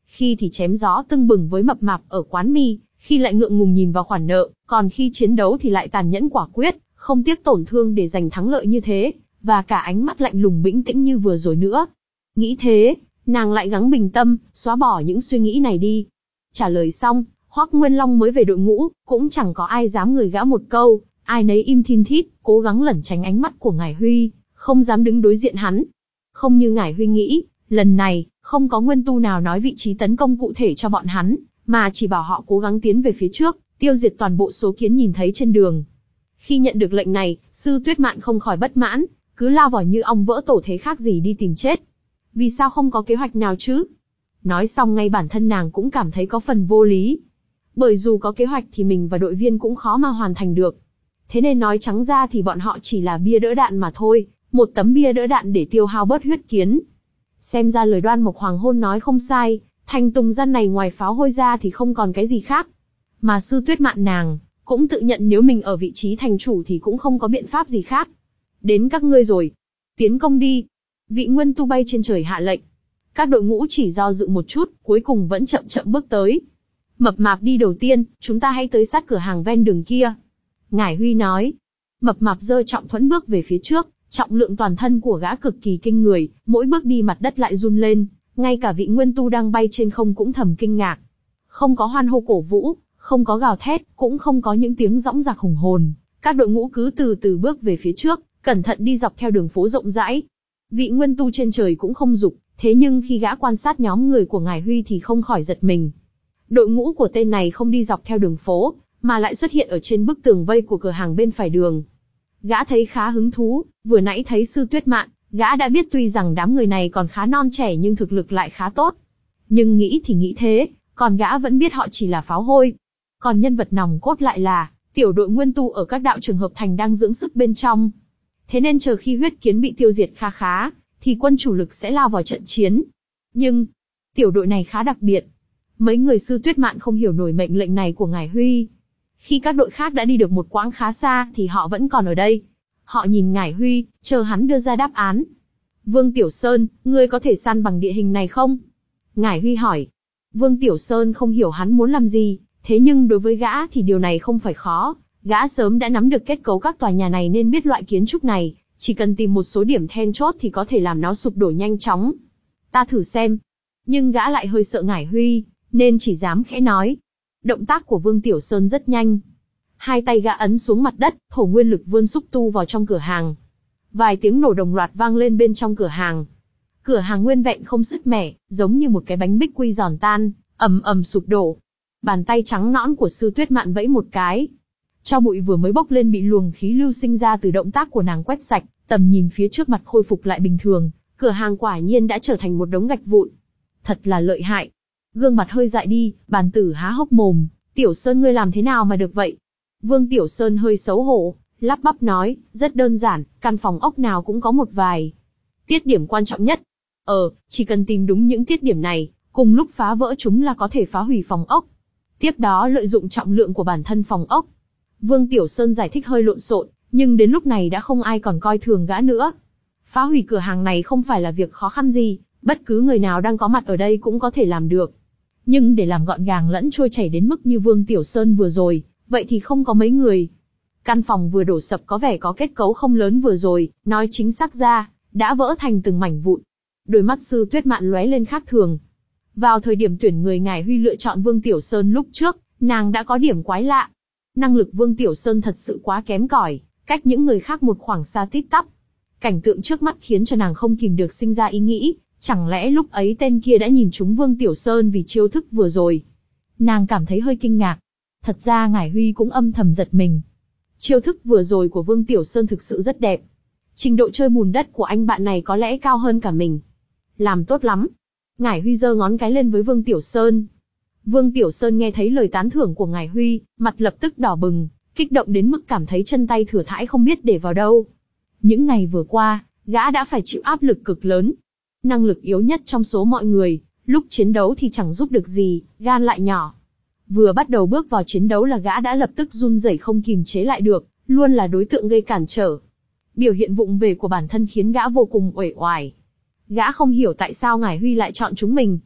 Khi thì chém gió tưng bừng với mập mạp ở quán mì, khi lại ngượng ngùng nhìn vào khoản nợ, còn khi chiến đấu thì lại tàn nhẫn quả quyết, không tiếc tổn thương để giành thắng lợi như thế, và cả ánh mắt lạnh lùng bĩnh tĩnh như vừa rồi nữa. Nghĩ thế, nàng lại gắng bình tâm, xóa bỏ những suy nghĩ này đi. Trả lời xong, Hoắc Nguyên Long mới về đội ngũ, cũng chẳng có ai dám người gã một câu, ai nấy im thin thít, cố gắng lẩn tránh ánh mắt của Ngải Huy, không dám đứng đối diện hắn. Không như Ngải Huy nghĩ, lần này, không có nguyên tu nào nói vị trí tấn công cụ thể cho bọn hắn, mà chỉ bảo họ cố gắng tiến về phía trước, tiêu diệt toàn bộ số kiến nhìn thấy trên đường. Khi nhận được lệnh này, Sư Tuyết Mạn không khỏi bất mãn, cứ lao vào như ong vỡ tổ thế khác gì đi tìm chết. Vì sao không có kế hoạch nào chứ? Nói xong ngay bản thân nàng cũng cảm thấy có phần vô lý. Bởi dù có kế hoạch thì mình và đội viên cũng khó mà hoàn thành được. Thế nên nói trắng ra thì bọn họ chỉ là bia đỡ đạn mà thôi, một tấm bia đỡ đạn để tiêu hao bớt huyết kiến. Xem ra lời Đoan Mộc Hoàng Hôn nói không sai, thành Tùng Gian này ngoài pháo hôi ra thì không còn cái gì khác. Mà Sư Tuyết Mạn nàng cũng tự nhận nếu mình ở vị trí thành chủ thì cũng không có biện pháp gì khác. Đến các ngươi rồi, tiến công đi. Vị nguyên tu bay trên trời hạ lệnh. Các đội ngũ chỉ do dự một chút, cuối cùng vẫn chậm chậm bước tới. Mập mạp đi đầu tiên, chúng ta hãy tới sát cửa hàng ven đường kia. Ngải Huy nói. Mập mạp giơ trọng thuẫn bước về phía trước, trọng lượng toàn thân của gã cực kỳ kinh người, mỗi bước đi mặt đất lại run lên, ngay cả vị nguyên tu đang bay trên không cũng thầm kinh ngạc. Không có hoan hô cổ vũ, không có gào thét, cũng không có những tiếng dõng dạc hùng hồn, các đội ngũ cứ từ từ bước về phía trước, cẩn thận đi dọc theo đường phố rộng rãi. Vị nguyên tu trên trời cũng không dục, thế nhưng khi gã quan sát nhóm người của Ngải Huy thì không khỏi giật mình. Đội ngũ của tên này không đi dọc theo đường phố, mà lại xuất hiện ở trên bức tường vây của cửa hàng bên phải đường. Gã thấy khá hứng thú, vừa nãy thấy Sư Tuyết Mạn, gã đã biết tuy rằng đám người này còn khá non trẻ nhưng thực lực lại khá tốt. Nhưng nghĩ thì nghĩ thế, còn gã vẫn biết họ chỉ là pháo hôi. Còn nhân vật nòng cốt lại là tiểu đội nguyên tu ở các đạo trường hợp thành đang dưỡng sức bên trong. Thế nên chờ khi huyết kiến bị tiêu diệt kha khá, thì quân chủ lực sẽ lao vào trận chiến. Nhưng, tiểu đội này khá đặc biệt. Mấy người Sư Tuyết Mạn không hiểu nổi mệnh lệnh này của Ngải Huy. Khi các đội khác đã đi được một quãng khá xa thì họ vẫn còn ở đây. Họ nhìn Ngải Huy, chờ hắn đưa ra đáp án. Vương Tiểu Sơn, ngươi có thể săn bằng địa hình này không? Ngải Huy hỏi. Vương Tiểu Sơn không hiểu hắn muốn làm gì, thế nhưng đối với gã thì điều này không phải khó. Gã sớm đã nắm được kết cấu các tòa nhà này nên biết loại kiến trúc này, chỉ cần tìm một số điểm then chốt thì có thể làm nó sụp đổ nhanh chóng. Ta thử xem. Nhưng gã lại hơi sợ Ngải Huy, nên chỉ dám khẽ nói. Động tác của Vương Tiểu Sơn rất nhanh. Hai tay gã ấn xuống mặt đất, thổ nguyên lực vươn xúc tu vào trong cửa hàng. Vài tiếng nổ đồng loạt vang lên bên trong cửa hàng. Cửa hàng nguyên vẹn không sứt mẻ, giống như một cái bánh bích quy giòn tan, ầm ầm sụp đổ. Bàn tay trắng nõn của Sư Tuyết Mạn vẫy một cái. Tro bụi vừa mới bốc lên bị luồng khí lưu sinh ra từ động tác của nàng quét sạch, tầm nhìn phía trước mặt khôi phục lại bình thường, cửa hàng quả nhiên đã trở thành một đống gạch vụn. Thật là lợi hại. Gương mặt hơi dại đi, bàn tử há hốc mồm, Tiểu Sơn ngươi làm thế nào mà được vậy? Vương Tiểu Sơn hơi xấu hổ, lắp bắp nói, rất đơn giản, căn phòng ốc nào cũng có một vài tiết điểm quan trọng nhất. Ờ, chỉ cần tìm đúng những tiết điểm này, cùng lúc phá vỡ chúng là có thể phá hủy phòng ốc. Tiếp đó lợi dụng trọng lượng của bản thân phòng ốc. Vương Tiểu Sơn giải thích hơi lộn xộn, nhưng đến lúc này đã không ai còn coi thường gã nữa. Phá hủy cửa hàng này không phải là việc khó khăn gì, bất cứ người nào đang có mặt ở đây cũng có thể làm được. Nhưng để làm gọn gàng lẫn trôi chảy đến mức như Vương Tiểu Sơn vừa rồi, vậy thì không có mấy người. Căn phòng vừa đổ sập có vẻ có kết cấu không lớn vừa rồi, nói chính xác ra, đã vỡ thành từng mảnh vụn. Đôi mắt Sư Tuyết Mạn lóe lên khác thường. Vào thời điểm tuyển người Ngải Huy lựa chọn Vương Tiểu Sơn lúc trước, nàng đã có điểm quái lạ. Năng lực Vương Tiểu Sơn thật sự quá kém cỏi, cách những người khác một khoảng xa tít tắp. Cảnh tượng trước mắt khiến cho nàng không kìm được sinh ra ý nghĩ, chẳng lẽ lúc ấy tên kia đã nhìn trúng Vương Tiểu Sơn vì chiêu thức vừa rồi. Nàng cảm thấy hơi kinh ngạc. Thật ra Ngải Huy cũng âm thầm giật mình. Chiêu thức vừa rồi của Vương Tiểu Sơn thực sự rất đẹp. Trình độ chơi bùn đất của anh bạn này có lẽ cao hơn cả mình. Làm tốt lắm. Ngải Huy giơ ngón cái lên với Vương Tiểu Sơn. Vương Tiểu Sơn nghe thấy lời tán thưởng của Ngải Huy, mặt lập tức đỏ bừng, kích động đến mức cảm thấy chân tay thừa thãi không biết để vào đâu. Những ngày vừa qua, gã đã phải chịu áp lực cực lớn. Năng lực yếu nhất trong số mọi người, lúc chiến đấu thì chẳng giúp được gì, gan lại nhỏ. Vừa bắt đầu bước vào chiến đấu là gã đã lập tức run rẩy không kìm chế lại được, luôn là đối tượng gây cản trở. Biểu hiện vụng về của bản thân khiến gã vô cùng uể oải. Gã không hiểu tại sao Ngải Huy lại chọn chúng mình.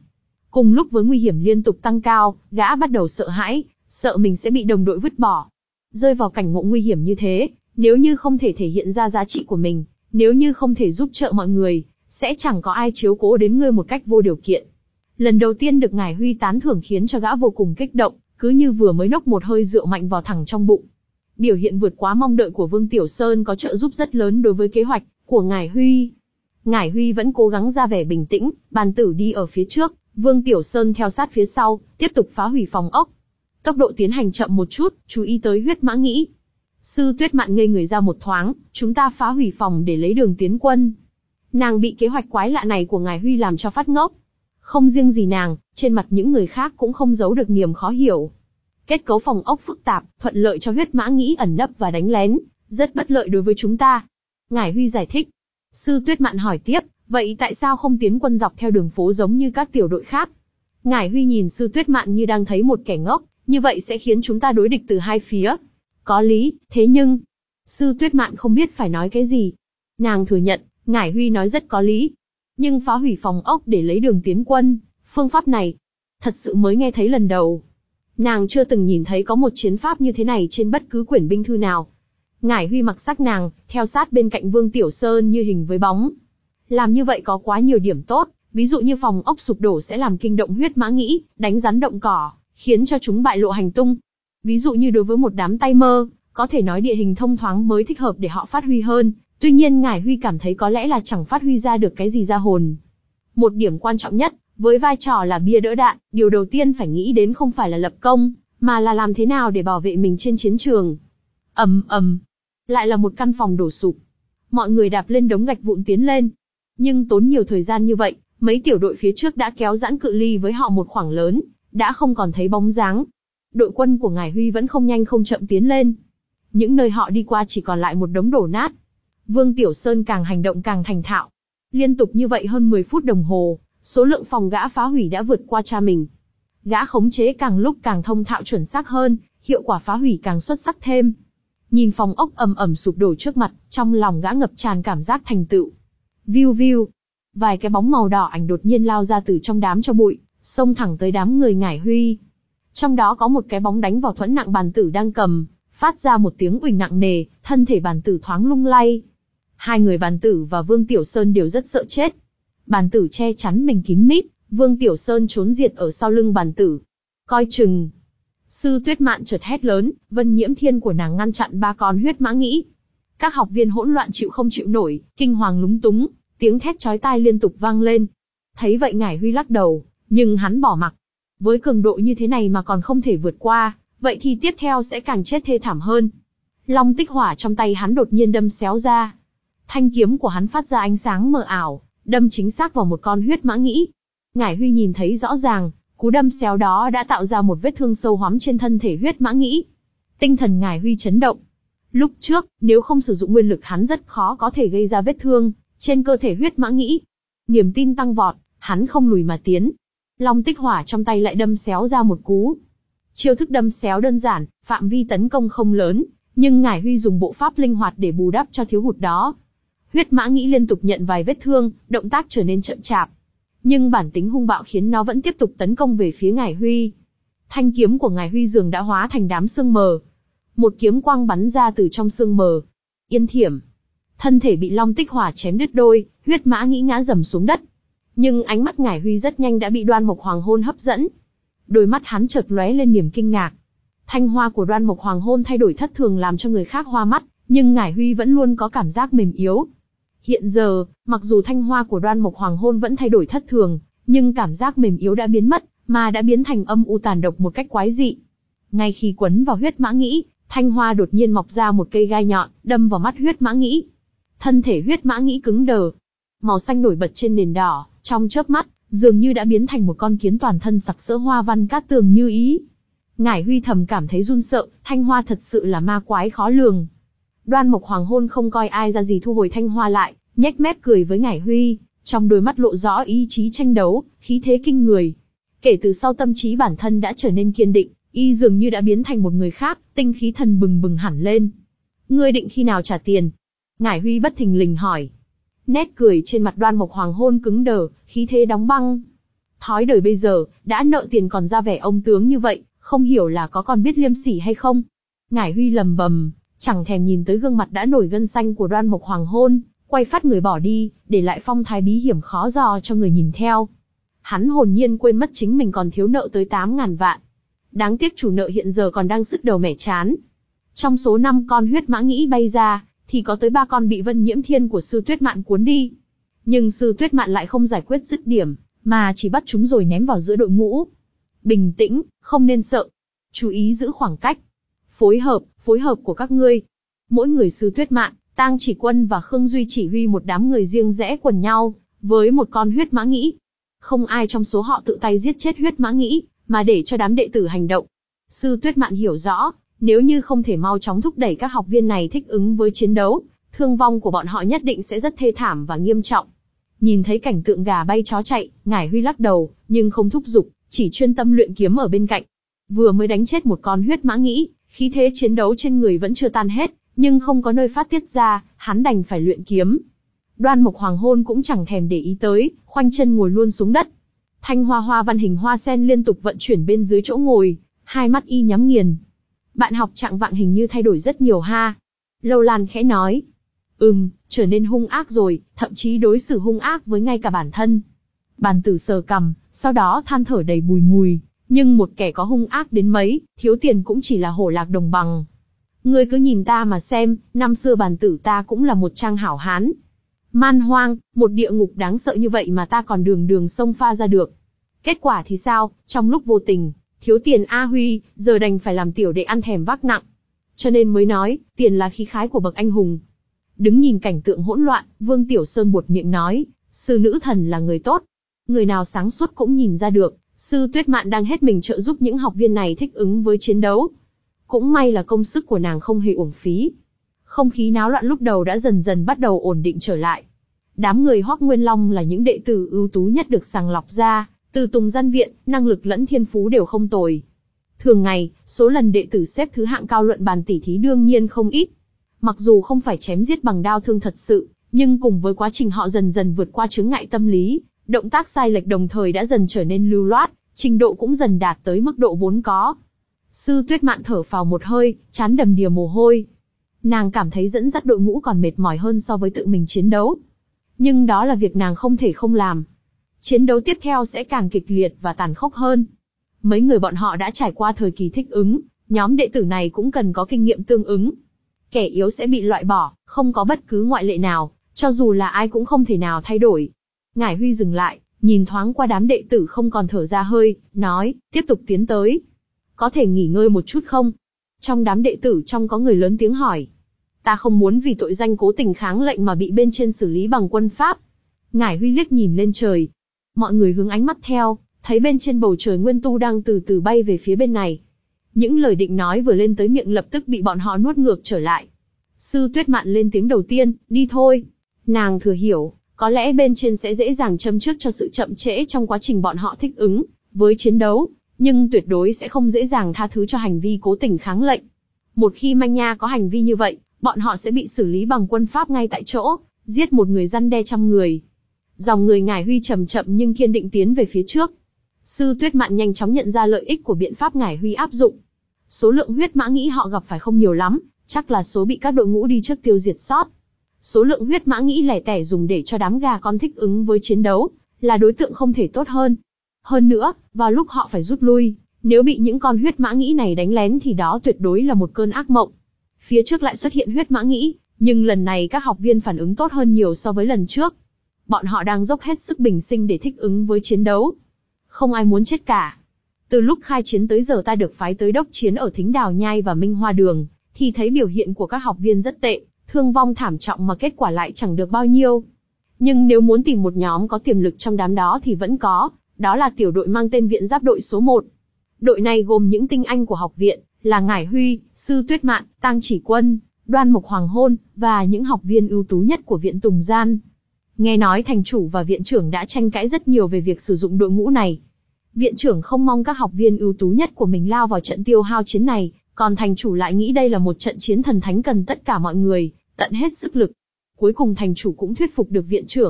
Cùng lúc với nguy hiểm liên tục tăng cao, gã bắt đầu sợ hãi, sợ mình sẽ bị đồng đội vứt bỏ. Rơi vào cảnh ngộ nguy hiểm như thế, nếu như không thể thể hiện ra giá trị của mình, nếu như không thể giúp trợ mọi người, sẽ chẳng có ai chiếu cố đến ngươi một cách vô điều kiện. Lần đầu tiên được Ngải Huy tán thưởng khiến cho gã vô cùng kích động, cứ như vừa mới nốc một hơi rượu mạnh vào thẳng trong bụng. Biểu hiện vượt quá mong đợi của Vương Tiểu Sơn có trợ giúp rất lớn đối với kế hoạch của Ngải Huy. Ngải Huy vẫn cố gắng ra vẻ bình tĩnh, bàn tử đi ở phía trước, Vương Tiểu Sơn theo sát phía sau, tiếp tục phá hủy phòng ốc. Tốc độ tiến hành chậm một chút, chú ý tới huyết mã nghĩ. Sư Tuyết Mạn ngây người ra một thoáng, chúng ta phá hủy phòng để lấy đường tiến quân. Nàng bị kế hoạch quái lạ này của Ngải Huy làm cho phát ngốc. Không riêng gì nàng, trên mặt những người khác cũng không giấu được niềm khó hiểu. Kết cấu phòng ốc phức tạp, thuận lợi cho huyết mã nghĩ ẩn nấp và đánh lén, rất bất lợi đối với chúng ta. Ngải Huy giải thích. Sư Tuyết Mạn hỏi tiếp, vậy tại sao không tiến quân dọc theo đường phố giống như các tiểu đội khác? Ngải Huy nhìn Sư Tuyết Mạn như đang thấy một kẻ ngốc, như vậy sẽ khiến chúng ta đối địch từ hai phía. Có lý, thế nhưng... Sư Tuyết Mạn không biết phải nói cái gì. Nàng thừa nhận, Ngải Huy nói rất có lý. Nhưng phá hủy phòng ốc để lấy đường tiến quân, phương pháp này, thật sự mới nghe thấy lần đầu. Nàng chưa từng nhìn thấy có một chiến pháp như thế này trên bất cứ quyển binh thư nào. Ngải Huy mặc sắc nàng, theo sát bên cạnh Vương Tiểu Sơn như hình với bóng. Làm như vậy có quá nhiều điểm tốt, ví dụ như phòng ốc sụp đổ sẽ làm kinh động huyết mã nghĩ, đánh rắn động cỏ, khiến cho chúng bại lộ hành tung. Ví dụ như đối với một đám tay mơ, có thể nói địa hình thông thoáng mới thích hợp để họ phát huy hơn. Tuy nhiên Ngải Huy cảm thấy có lẽ là chẳng phát huy ra được cái gì ra hồn. Một điểm quan trọng nhất, với vai trò là bia đỡ đạn, điều đầu tiên phải nghĩ đến không phải là lập công, mà là làm thế nào để bảo vệ mình trên chiến trường. Ầm ầm, lại là một căn phòng đổ sụp. Mọi người đạp lên đống gạch vụn tiến lên. Nhưng tốn nhiều thời gian như vậy, mấy tiểu đội phía trước đã kéo giãn cự ly với họ một khoảng lớn, đã không còn thấy bóng dáng. Đội quân của Ngải Huy vẫn không nhanh không chậm tiến lên. Những nơi họ đi qua chỉ còn lại một đống đổ nát. Vương Tiểu Sơn càng hành động càng thành thạo. Liên tục như vậy hơn mười phút đồng hồ, số lượng phòng gã phá hủy đã vượt qua cha mình. Gã khống chế càng lúc càng thông thạo chuẩn xác hơn, hiệu quả phá hủy càng xuất sắc thêm. Nhìn phòng ốc ầm ầm sụp đổ trước mặt, trong lòng gã ngập tràn cảm giác thành tựu. Viu viu, vài cái bóng màu đỏ ảnh đột nhiên lao ra từ trong đám cho bụi, xông thẳng tới đám người Ngải Huy. Trong đó có một cái bóng đánh vào thuẫn nặng bàn tử đang cầm, phát ra một tiếng uỳnh nặng nề, thân thể bàn tử thoáng lung lay. Hai người bàn tử và Vương Tiểu Sơn đều rất sợ chết. Bàn tử che chắn mình kín mít, Vương Tiểu Sơn trốn diệt ở sau lưng bàn tử. Coi chừng! Sư Tuyết Mạn chợt hét lớn, Vân Nhiễm Thiên của nàng ngăn chặn ba con huyết mã nghĩ. Các học viên hỗn loạn chịu không chịu nổi, kinh hoàng lúng túng, tiếng thét chói tai liên tục vang lên. Thấy vậy Ngải Huy lắc đầu, nhưng hắn bỏ mặc. Với cường độ như thế này mà còn không thể vượt qua, vậy thì tiếp theo sẽ càng chết thê thảm hơn. Long tích hỏa trong tay hắn đột nhiên đâm xéo ra. Thanh kiếm của hắn phát ra ánh sáng mờ ảo, đâm chính xác vào một con huyết mã nghĩ. Ngải Huy nhìn thấy rõ ràng, cú đâm xéo đó đã tạo ra một vết thương sâu hoắm trên thân thể huyết mã nghĩ. Tinh thần Ngải Huy chấn động. Lúc trước, nếu không sử dụng nguyên lực hắn rất khó có thể gây ra vết thương trên cơ thể huyết mã nghĩ. Niềm tin tăng vọt, hắn không lùi mà tiến. Long tích hỏa trong tay lại đâm xéo ra một cú. Chiêu thức đâm xéo đơn giản, phạm vi tấn công không lớn, nhưng Ngải Huy dùng bộ pháp linh hoạt để bù đắp cho thiếu hụt đó. Huyết mã nghĩ liên tục nhận vài vết thương, động tác trở nên chậm chạp. Nhưng bản tính hung bạo khiến nó vẫn tiếp tục tấn công về phía Ngải Huy. Thanh kiếm của Ngải Huy dường đã hóa thành đám sương mờ. Một kiếm quang bắn ra từ trong sương mờ. Yên thiểm. Thân thể bị long tích hỏa chém đứt đôi, huyết mã nghĩ ngã rầm xuống đất. Nhưng ánh mắt Ngải Huy rất nhanh đã bị Đoan Mộc Hoàng Hôn hấp dẫn. Đôi mắt hắn chợt lóe lên niềm kinh ngạc. Thanh hoa của Đoan Mộc Hoàng Hôn thay đổi thất thường làm cho người khác hoa mắt, nhưng Ngải Huy vẫn luôn có cảm giác mềm yếu. Hiện giờ, mặc dù thanh hoa của Đoan Mộc Hoàng Hôn vẫn thay đổi thất thường, nhưng cảm giác mềm yếu đã biến mất, mà đã biến thành âm u tàn độc một cách quái dị. Ngay khi quấn vào huyết mã nghĩ, thanh hoa đột nhiên mọc ra một cây gai nhọn, đâm vào mắt huyết mã nghĩ. Thân thể huyết mã nghĩ cứng đờ. Màu xanh nổi bật trên nền đỏ, trong chớp mắt, dường như đã biến thành một con kiến toàn thân sặc sỡ hoa văn cát tường như ý. Ngải Huy thầm cảm thấy run sợ, thanh hoa thật sự là ma quái khó lường. Đoan Mộc Hoàng Hôn không coi ai ra gì thu hồi thanh hoa lại, nhếch mép cười với Ngải Huy, trong đôi mắt lộ rõ ý chí tranh đấu, khí thế kinh người. Kể từ sau tâm trí bản thân đã trở nên kiên định, y dường như đã biến thành một người khác, tinh khí thần bừng bừng hẳn lên. Ngươi định khi nào trả tiền? Ngải Huy bất thình lình hỏi. Nét cười trên mặt Đoan Mộc Hoàng Hôn cứng đờ, khí thế đóng băng. Thói đời bây giờ, đã nợ tiền còn ra vẻ ông tướng như vậy, không hiểu là có còn biết liêm sỉ hay không. Ngải Huy lầm bầm, chẳng thèm nhìn tới gương mặt đã nổi gân xanh của Đoan Mộc Hoàng Hôn, quay phát người bỏ đi, để lại phong thái bí hiểm khó dò cho người nhìn theo. Hắn hồn nhiên quên mất chính mình còn thiếu nợ tới tám ngàn vạn. Đáng tiếc chủ nợ hiện giờ còn đang sứt đầu mẻ chán. Trong số năm con huyết mã nghĩ bay ra, thì có tới ba con bị Vân Nhiễm Thiên của Sư Tuyết Mạn cuốn đi. Nhưng Sư Tuyết Mạn lại không giải quyết dứt điểm, mà chỉ bắt chúng rồi ném vào giữa đội ngũ. Bình tĩnh, không nên sợ. Chú ý giữ khoảng cách. Phối hợp, phối hợp của các ngươi. Mỗi người Sư Tuyết Mạn, Tang Chỉ Quân và Khương Duy chỉ huy một đám người riêng rẽ quần nhau, với một con huyết mã nghĩ. Không ai trong số họ tự tay giết chết huyết mã nghĩ, mà để cho đám đệ tử hành động. Sư Tuyết Mạn hiểu rõ, nếu như không thể mau chóng thúc đẩy các học viên này thích ứng với chiến đấu, thương vong của bọn họ nhất định sẽ rất thê thảm và nghiêm trọng. Nhìn thấy cảnh tượng gà bay chó chạy, Ngải Huy lắc đầu, nhưng không thúc giục, chỉ chuyên tâm luyện kiếm ở bên cạnh. Vừa mới đánh chết một con huyết mã nghĩ, khí thế chiến đấu trên người vẫn chưa tan hết, nhưng không có nơi phát tiết ra, hắn đành phải luyện kiếm. Đoan Mộc Hoàng Hôn cũng chẳng thèm để ý tới, khoanh chân ngồi luôn xuống đất. Thanh hoa hoa văn hình hoa sen liên tục vận chuyển bên dưới chỗ ngồi, hai mắt y nhắm nghiền. Bạn học Trạng Vạng hình như thay đổi rất nhiều ha. Lâu Lan khẽ nói. Ừm, trở nên hung ác rồi, thậm chí đối xử hung ác với ngay cả bản thân. Bàn Tử sờ cằm, sau đó than thở đầy bùi ngùi. Nhưng một kẻ có hung ác đến mấy, thiếu tiền cũng chỉ là hổ lạc đồng bằng. Ngươi cứ nhìn ta mà xem, năm xưa Bàn Tử ta cũng là một trang hảo hán. Man hoang, một địa ngục đáng sợ như vậy mà ta còn đường đường xông pha ra được. Kết quả thì sao, trong lúc vô tình, thiếu tiền A Huy, giờ đành phải làm tiểu đệ ăn thèm vác nặng. Cho nên mới nói, tiền là khí khái của bậc anh hùng. Đứng nhìn cảnh tượng hỗn loạn, Vương Tiểu Sơn buột miệng nói, sư nữ thần là người tốt. Người nào sáng suốt cũng nhìn ra được, Sư Tuyết Mạn đang hết mình trợ giúp những học viên này thích ứng với chiến đấu. Cũng may là công sức của nàng không hề uổng phí. Không khí náo loạn lúc đầu đã dần dần bắt đầu ổn định trở lại. Đám người Hoắc Nguyên Long là những đệ tử ưu tú nhất được sàng lọc ra, từ Tùng Gian Viện, năng lực lẫn thiên phú đều không tồi. Thường ngày, số lần đệ tử xếp thứ hạng cao luận bàn tỉ thí đương nhiên không ít. Mặc dù không phải chém giết bằng đao thương thật sự, nhưng cùng với quá trình họ dần dần vượt qua chướng ngại tâm lý, động tác sai lệch đồng thời đã dần trở nên lưu loát, trình độ cũng dần đạt tới mức độ vốn có. Sư Tuyết Mạn thở phào một hơi, trán đầm đìa mồ hôi. Nàng cảm thấy dẫn dắt đội ngũ còn mệt mỏi hơn so với tự mình chiến đấu. Nhưng đó là việc nàng không thể không làm. Chiến đấu tiếp theo sẽ càng kịch liệt và tàn khốc hơn. Mấy người bọn họ đã trải qua thời kỳ thích ứng, nhóm đệ tử này cũng cần có kinh nghiệm tương ứng. Kẻ yếu sẽ bị loại bỏ, không có bất cứ ngoại lệ nào, cho dù là ai cũng không thể nào thay đổi. Ngải Huy dừng lại, nhìn thoáng qua đám đệ tử không còn thở ra hơi, nói, tiếp tục tiến tới. Có thể nghỉ ngơi một chút không? Trong đám đệ tử trong có người lớn tiếng hỏi. Ta không muốn vì tội danh cố tình kháng lệnh mà bị bên trên xử lý bằng quân pháp. Ngải Huy liếc nhìn lên trời. Mọi người hướng ánh mắt theo, thấy bên trên bầu trời Nguyên Tu đang từ từ bay về phía bên này. Những lời định nói vừa lên tới miệng lập tức bị bọn họ nuốt ngược trở lại. Sư Tuyết Mạn lên tiếng đầu tiên, đi thôi. Nàng thừa hiểu, có lẽ bên trên sẽ dễ dàng châm chước cho sự chậm trễ trong quá trình bọn họ thích ứng với chiến đấu, nhưng tuyệt đối sẽ không dễ dàng tha thứ cho hành vi cố tình kháng lệnh. Một khi manh nha có hành vi như vậy, bọn họ sẽ bị xử lý bằng quân pháp ngay tại chỗ, giết một người răn đe trăm người. Dòng người Ngải Huy chậm chậm nhưng kiên định tiến về phía trước. Sư Tuyết Mạn nhanh chóng nhận ra lợi ích của biện pháp Ngải Huy áp dụng. Số lượng huyết mã nghĩ họ gặp phải không nhiều lắm, chắc là số bị các đội ngũ đi trước tiêu diệt sót. Số lượng huyết mã nghĩ lẻ tẻ dùng để cho đám gà con thích ứng với chiến đấu, là đối tượng không thể tốt hơn. Hơn nữa, vào lúc họ phải rút lui, nếu bị những con huyết mã nghĩ này đánh lén thì đó tuyệt đối là một cơn ác mộng. Phía trước lại xuất hiện huyết mã nghĩ, nhưng lần này các học viên phản ứng tốt hơn nhiều so với lần trước. Bọn họ đang dốc hết sức bình sinh để thích ứng với chiến đấu. Không ai muốn chết cả. Từ lúc khai chiến tới giờ ta được phái tới đốc chiến ở Thính Đào Nhai và Minh Hoa Đường, thì thấy biểu hiện của các học viên rất tệ, thương vong thảm trọng mà kết quả lại chẳng được bao nhiêu. Nhưng nếu muốn tìm một nhóm có tiềm lực trong đám đó thì vẫn có, đó là tiểu đội mang tên Viện Giáp đội số một. Đội này gồm những tinh anh của học viện, là Ngải Huy, Sư Tuyết Mạn, Tang Chỉ Quân, Đoan Mộc Hoàng Hôn, và những học viên ưu tú nhất của Viện Tùng Gian. Nghe nói thành chủ và viện trưởng đã tranh cãi rất nhiều về việc sử dụng đội ngũ này. Viện trưởng không mong các học viên ưu tú nhất của mình lao vào trận tiêu hao chiến này, còn thành chủ lại nghĩ đây là một trận chiến thần thánh cần tất cả mọi người tận hết sức lực. Cuối cùng thành chủ cũng thuyết phục được viện trưởng,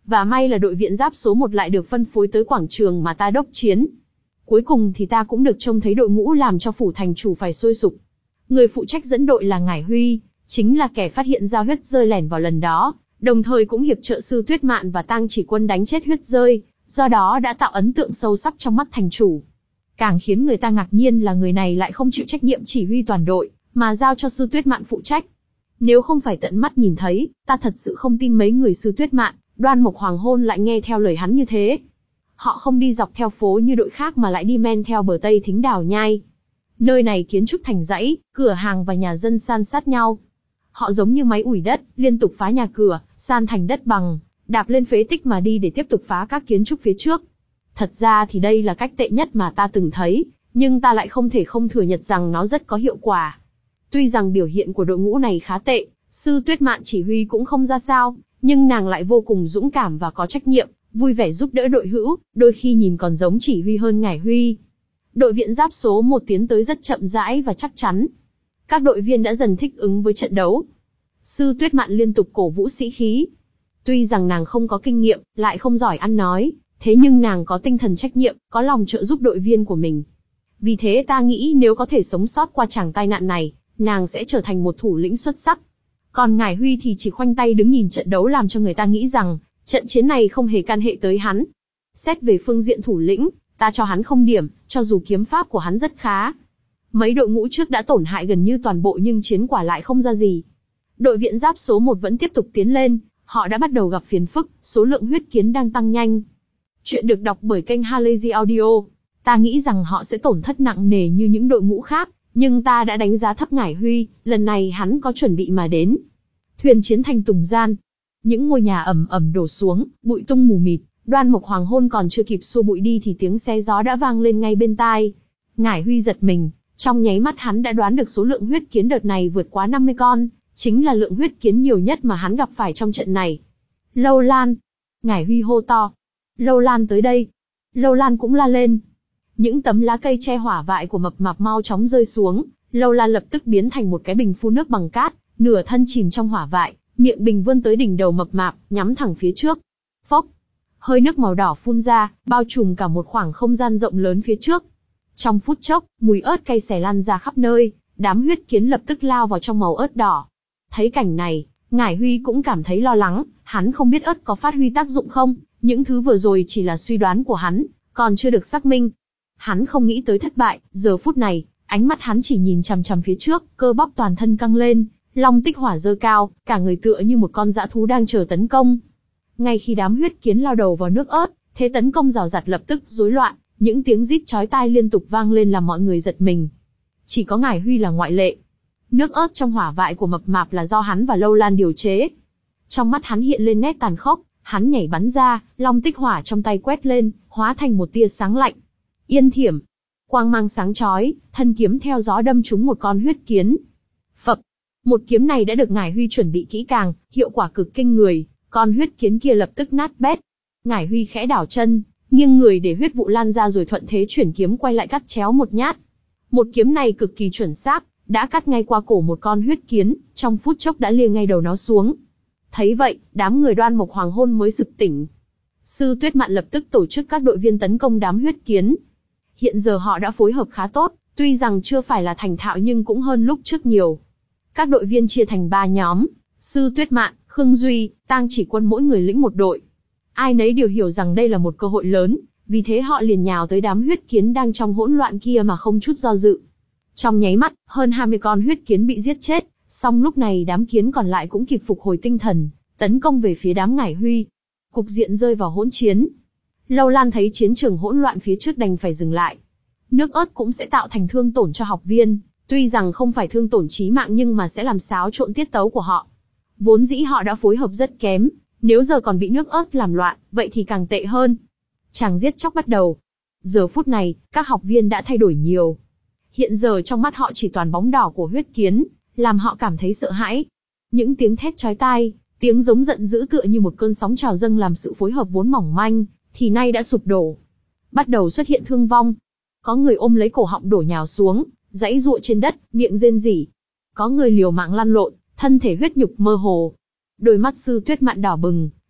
Và may là đội viện giáp số một lại được phân phối tới quảng trường mà ta đốc chiến. Cuối cùng thì ta cũng được trông thấy đội ngũ làm cho phủ thành chủ phải sôi sục. Người phụ trách dẫn đội là Ngải Huy, chính là kẻ phát hiện ra huyết rơi lẻn vào lần đó, đồng thời cũng hiệp trợ Sư Tuyết Mạn và Tang Chỉ Quân đánh chết huyết rơi, do đó đã tạo ấn tượng sâu sắc trong mắt thành chủ. Càng khiến người ta ngạc nhiên là người này lại không chịu trách nhiệm chỉ huy toàn đội, mà giao cho Sư Tuyết Mạn phụ trách. Nếu không phải tận mắt nhìn thấy, ta thật sự không tin mấy người Sư Tuyết Mạn, Đoan Mộc Hoàng Hôn lại nghe theo lời hắn như thế. Họ không đi dọc theo phố như đội khác mà lại đi men theo bờ Tây Thính Đào Nhai. Nơi này kiến trúc thành dãy, cửa hàng và nhà dân san sát nhau. Họ giống như máy ủi đất, liên tục phá nhà cửa, san thành đất bằng, đạp lên phế tích mà đi để tiếp tục phá các kiến trúc phía trước. Thật ra thì đây là cách tệ nhất mà ta từng thấy, nhưng ta lại không thể không thừa nhận rằng nó rất có hiệu quả. Tuy rằng biểu hiện của đội ngũ này khá tệ, Sư Tuyết Mạn chỉ huy cũng không ra sao, nhưng nàng lại vô cùng dũng cảm và có trách nhiệm, vui vẻ giúp đỡ đội hữu, đôi khi nhìn còn giống chỉ huy hơn Ngải Huy. Đội viện giáp số một tiến tới rất chậm rãi và chắc chắn. Các đội viên đã dần thích ứng với trận đấu. Sư Tuyết Mạn liên tục cổ vũ sĩ khí. Tuy rằng nàng không có kinh nghiệm, lại không giỏi ăn nói, thế nhưng nàng có tinh thần trách nhiệm, có lòng trợ giúp đội viên của mình. Vì thế ta nghĩ nếu có thể sống sót qua tràng tai nạn này, nàng sẽ trở thành một thủ lĩnh xuất sắc. Còn Ngải Huy thì chỉ khoanh tay đứng nhìn trận đấu làm cho người ta nghĩ rằng, trận chiến này không hề can hệ tới hắn. Xét về phương diện thủ lĩnh, ta cho hắn không điểm, cho dù kiếm pháp của hắn rất khá. Mấy đội ngũ trước đã tổn hại gần như toàn bộ nhưng chiến quả lại không ra gì. Đội viện giáp số một vẫn tiếp tục tiến lên, họ đã bắt đầu gặp phiền phức, số lượng huyết kiến đang tăng nhanh. Chuyện được đọc bởi kênh Halazy Audio. Ta nghĩ rằng họ sẽ tổn thất nặng nề như những đội ngũ khác, nhưng ta đã đánh giá thấp Ngải Huy, lần này hắn có chuẩn bị mà đến. Thuyền chiến thành tùng gian. Những ngôi nhà ầm ầm đổ xuống, bụi tung mù mịt, Đoan Mộc Hoàng Hôn còn chưa kịp xua bụi đi thì tiếng xé gió đã vang lên ngay bên tai. Ngải Huy giật mình, trong nháy mắt hắn đã đoán được số lượng huyết kiến đợt này vượt quá năm mươi con, chính là lượng huyết kiến nhiều nhất mà hắn gặp phải trong trận này. Lâu Lan! Ngải Huy hô to. Lâu Lan tới đây! Lâu Lan cũng la lên. Những tấm lá cây che hỏa vại của mập mạp mau chóng rơi xuống, Lâu Lan lập tức biến thành một cái bình phun nước bằng cát, nửa thân chìm trong hỏa vại, miệng bình vươn tới đỉnh đầu mập mạp, nhắm thẳng phía trước. Phốc! Hơi nước màu đỏ phun ra, bao trùm cả một khoảng không gian rộng lớn phía trước. Trong phút chốc, mùi ớt cay xè lan ra khắp nơi, đám huyết kiến lập tức lao vào trong màu ớt đỏ. Thấy cảnh này, Ngải Huy cũng cảm thấy lo lắng, hắn không biết ớt có phát huy tác dụng không, những thứ vừa rồi chỉ là suy đoán của hắn, còn chưa được xác minh. Hắn không nghĩ tới thất bại, giờ phút này, ánh mắt hắn chỉ nhìn chằm chằm phía trước, cơ bắp toàn thân căng lên, long tích hỏa dơ cao, cả người tựa như một con dã thú đang chờ tấn công. Ngay khi đám huyết kiến lao đầu vào nước ớt, thế tấn công rào rạt lập tức rối loạn, những tiếng rít chói tai liên tục vang lên làm mọi người giật mình. Chỉ có Ngải Huy là ngoại lệ. Nước ớt trong hỏa vại của mập mạp là do hắn và Lâu Lan điều chế. Trong mắt hắn hiện lên nét tàn khốc, hắn nhảy bắn ra, long tích hỏa trong tay quét lên, hóa thành một tia sáng lạnh. Yên thiểm, quang mang sáng chói, thân kiếm theo gió đâm trúng một con huyết kiến. Phập, một kiếm này đã được Ngải Huy chuẩn bị kỹ càng, hiệu quả cực kinh người, con huyết kiến kia lập tức nát bét. Ngải Huy khẽ đảo chân, nghiêng người để huyết vụ lan ra rồi thuận thế chuyển kiếm quay lại cắt chéo một nhát. Một kiếm này cực kỳ chuẩn xác, đã cắt ngay qua cổ một con huyết kiến, trong phút chốc đã liêng ngay đầu nó xuống. Thấy vậy, đám người Đoan Mộc Hoàng Hôn mới sực tỉnh. Sư Tuyết Mạn lập tức tổ chức các đội viên tấn công đám huyết kiến. Hiện giờ họ đã phối hợp khá tốt, tuy rằng chưa phải là thành thạo nhưng cũng hơn lúc trước nhiều. Các đội viên chia thành ba nhóm, Sư Tuyết Mạn, Khương Duy, Tang Chỉ Quân mỗi người lĩnh một đội. Ai nấy đều hiểu rằng đây là một cơ hội lớn, vì thế họ liền nhào tới đám huyết kiến đang trong hỗn loạn kia mà không chút do dự. Trong nháy mắt, hơn hai mươi con huyết kiến bị giết chết, song lúc này đám kiến còn lại cũng kịp phục hồi tinh thần, tấn công về phía đám Ngải Huy. Cục diện rơi vào hỗn chiến. Lâu Lan thấy chiến trường hỗn loạn phía trước đành phải dừng lại. Nước ớt cũng sẽ tạo thành thương tổn cho học viên, tuy rằng không phải thương tổn chí mạng nhưng mà sẽ làm xáo trộn tiết tấu của họ. Vốn dĩ họ đã phối hợp rất kém, nếu giờ còn bị nước ớt làm loạn, vậy thì càng tệ hơn. Chàng giết chóc bắt đầu. Giờ phút này, các học viên đã thay đổi nhiều. Hiện giờ trong mắt họ chỉ toàn bóng đỏ của huyết kiến, làm họ cảm thấy sợ hãi. Những tiếng thét chói tai, tiếng giống giận dữ tựa như một cơn sóng trào dâng làm sự phối hợp vốn mỏng manh, thì nay đã sụp đổ. Bắt đầu xuất hiện thương vong. Có người ôm lấy cổ họng đổ nhào xuống, giãy giụa trên đất, miệng rên rỉ. Có người liều mạng lăn lộn, thân thể huyết nhục mơ hồ. Đôi mắt Sư Tuyết Mạn đỏ bừng,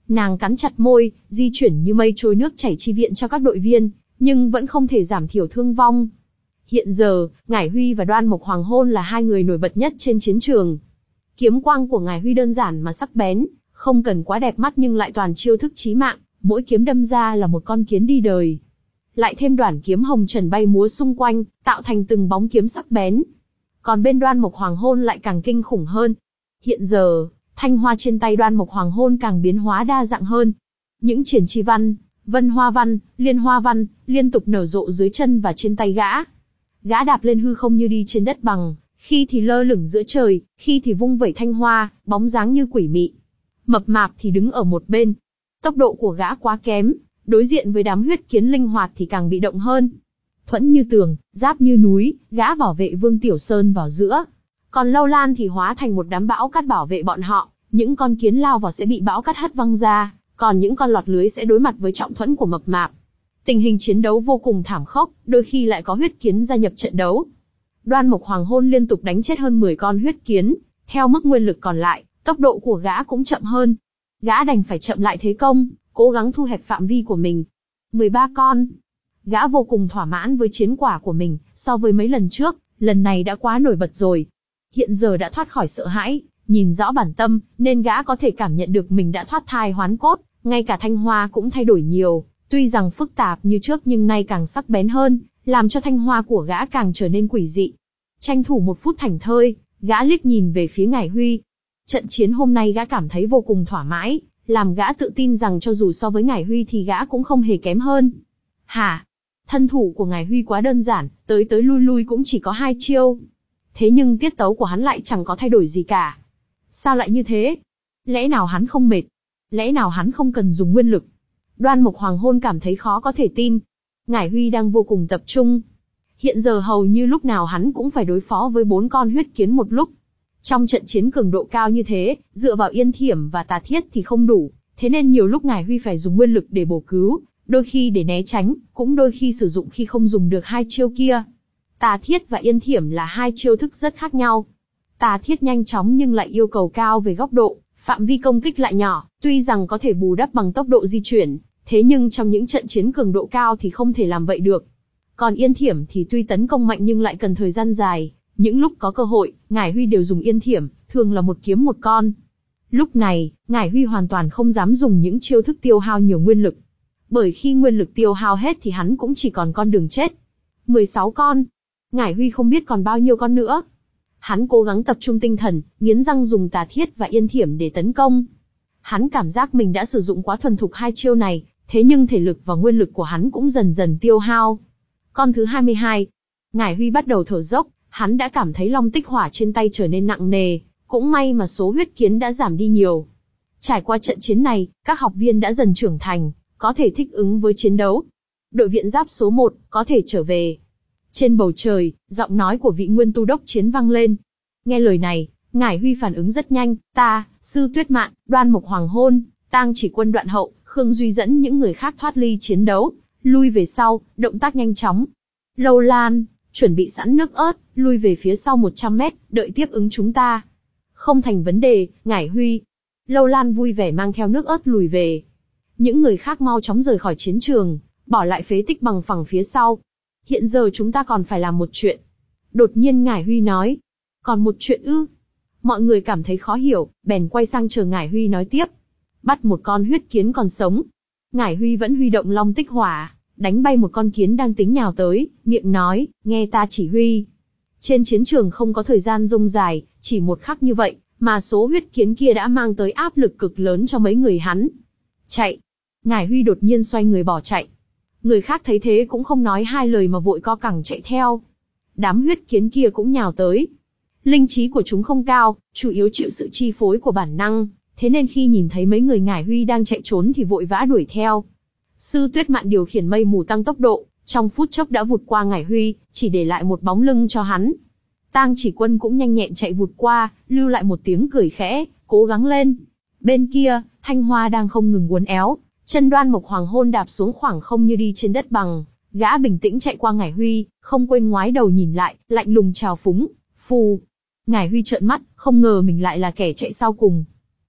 Nàng cắn chặt môi, di chuyển như mây trôi nước chảy chi viện cho các đội viên, nhưng vẫn không thể giảm thiểu thương vong. Hiện giờ, Ngải Huy và Đoan Mộc Hoàng Hôn là hai người nổi bật nhất trên chiến trường. Kiếm quang của Ngải Huy đơn giản mà sắc bén, không cần quá đẹp mắt nhưng lại toàn chiêu thức chí mạng, mỗi kiếm đâm ra là một con kiến đi đời. Lại thêm đoản kiếm hồng trần bay múa xung quanh, tạo thành từng bóng kiếm sắc bén. Còn bên Đoan Mộc Hoàng Hôn lại càng kinh khủng hơn. Hiện giờ, thanh hoa trên tay Đoan Mộc Hoàng Hôn càng biến hóa đa dạng hơn. Những triển chi văn, vân hoa văn, liên hoa văn, liên tục nở rộ dưới chân và trên tay gã. Gã đạp lên hư không như đi trên đất bằng, khi thì lơ lửng giữa trời, khi thì vung vẩy thanh hoa, bóng dáng như quỷ mị. Mập mạp thì đứng ở một bên. Tốc độ của gã quá kém, đối diện với đám huyết kiến linh hoạt thì càng bị động hơn. Thuẫn như tường, giáp như núi, gã bảo vệ Vương Tiểu Sơn vào giữa. Còn Lâu Lan thì hóa thành một đám bão cát bảo vệ bọn họ, những con kiến lao vào sẽ bị bão cát hất văng ra, còn những con lọt lưới sẽ đối mặt với trọng thuẫn của mập mạp. Tình hình chiến đấu vô cùng thảm khốc, đôi khi lại có huyết kiến gia nhập trận đấu. Đoan Mộc Hoàng Hôn liên tục đánh chết hơn mười con huyết kiến, theo mức nguyên lực còn lại, tốc độ của gã cũng chậm hơn. Gã đành phải chậm lại thế công, cố gắng thu hẹp phạm vi của mình. mười ba con. Gã vô cùng thỏa mãn với chiến quả của mình, so với mấy lần trước, lần này đã quá nổi bật rồi. Hiện giờ đã thoát khỏi sợ hãi, nhìn rõ bản tâm, nên gã có thể cảm nhận được mình đã thoát thai hoán cốt, ngay cả thanh hoa cũng thay đổi nhiều, tuy rằng phức tạp như trước nhưng nay càng sắc bén hơn, làm cho thanh hoa của gã càng trở nên quỷ dị. Tranh thủ một phút thảnh thơi, gã liếc nhìn về phía Ngải Huy. Trận chiến hôm nay gã cảm thấy vô cùng thoải mái, làm gã tự tin rằng cho dù so với Ngải Huy thì gã cũng không hề kém hơn. Hả? Thân thủ của Ngải Huy quá đơn giản, tới tới lui lui cũng chỉ có hai chiêu. Thế nhưng tiết tấu của hắn lại chẳng có thay đổi gì cả. Sao lại như thế? Lẽ nào hắn không mệt? Lẽ nào hắn không cần dùng nguyên lực? Đoan Mộc Hoàng Hôn cảm thấy khó có thể tin. Ngải Huy đang vô cùng tập trung. Hiện giờ hầu như lúc nào hắn cũng phải đối phó với bốn con huyết kiến một lúc. Trong trận chiến cường độ cao như thế, dựa vào Yên Thiểm và Tà Thiết thì không đủ, thế nên nhiều lúc Ngải Huy phải dùng nguyên lực để bổ cứu, đôi khi để né tránh, cũng đôi khi sử dụng khi không dùng được hai chiêu kia. Tà Thiết và Yên Thiểm là hai chiêu thức rất khác nhau. Tà Thiết nhanh chóng nhưng lại yêu cầu cao về góc độ, phạm vi công kích lại nhỏ, tuy rằng có thể bù đắp bằng tốc độ di chuyển, thế nhưng trong những trận chiến cường độ cao thì không thể làm vậy được. Còn Yên Thiểm thì tuy tấn công mạnh nhưng lại cần thời gian dài, những lúc có cơ hội, Ngải Huy đều dùng Yên Thiểm, thường là một kiếm một con. Lúc này, Ngải Huy hoàn toàn không dám dùng những chiêu thức tiêu hao nhiều nguyên lực. Bởi khi nguyên lực tiêu hao hết thì hắn cũng chỉ còn con đường chết. mười sáu con. Ngải Huy không biết còn bao nhiêu con nữa. Hắn cố gắng tập trung tinh thần, nghiến răng dùng Tà Thiết và Yên Thiểm để tấn công. Hắn cảm giác mình đã sử dụng quá thuần thục hai chiêu này, thế nhưng thể lực và nguyên lực của hắn cũng dần dần tiêu hao. Con thứ hai mươi hai. Ngải Huy bắt đầu thở dốc, hắn đã cảm thấy long tích hỏa trên tay trở nên nặng nề, cũng may mà số huyết kiến đã giảm đi nhiều. Trải qua trận chiến này, các học viên đã dần trưởng thành, có thể thích ứng với chiến đấu. Đội viện giáp số một, có thể trở về. Trên bầu trời, giọng nói của vị nguyên tu đốc chiến vang lên. Nghe lời này, Ngải Huy phản ứng rất nhanh, ta, Sư Tuyết Mạn, Đoan Mộc Hoàng Hôn, Tang Chỉ Quân Đoạn Hậu, Khương Duy dẫn những người khác thoát ly chiến đấu, lui về sau, động tác nhanh chóng. Lâu Lan, chuẩn bị sẵn nước ớt, lui về phía sau một trăm mét, đợi tiếp ứng chúng ta. Không thành vấn đề, Ngải Huy. Lâu Lan vui vẻ mang theo nước ớt lùi về. Những người khác mau chóng rời khỏi chiến trường, bỏ lại phế tích bằng phẳng phía sau. Hiện giờ chúng ta còn phải làm một chuyện. Đột nhiên Ngải Huy nói. Còn một chuyện ư? Mọi người cảm thấy khó hiểu, bèn quay sang chờ Ngải Huy nói tiếp. Bắt một con huyết kiến còn sống. Ngải Huy vẫn huy động long tích hỏa, đánh bay một con kiến đang tính nhào tới, miệng nói, nghe ta chỉ huy. Trên chiến trường không có thời gian rông dài, chỉ một khắc như vậy, mà số huyết kiến kia đã mang tới áp lực cực lớn cho mấy người hắn. Chạy! Ngải Huy đột nhiên xoay người bỏ chạy. Người khác thấy thế cũng không nói hai lời mà vội co cẳng chạy theo. Đám huyết kiến kia cũng nhào tới. Linh trí của chúng không cao, chủ yếu chịu sự chi phối của bản năng, thế nên khi nhìn thấy mấy người Ngải Huy đang chạy trốn thì vội vã đuổi theo. Sư Tuyết Mạn điều khiển mây mù tăng tốc độ, trong phút chốc đã vụt qua Ngải Huy, chỉ để lại một bóng lưng cho hắn. Tang Chỉ Quân cũng nhanh nhẹn chạy vụt qua, lưu lại một tiếng cười khẽ, cố gắng lên. Bên kia, Thanh Hoa đang không ngừng uốn éo, chân Đoan Mộc Hoàng Hôn đạp xuống khoảng không như đi trên đất bằng. Gã bình tĩnh chạy qua Ngải Huy, không quên ngoái đầu nhìn lại, lạnh lùng chào phúng. Phù! Ngải Huy trợn mắt, không ngờ mình lại là kẻ chạy sau cùng.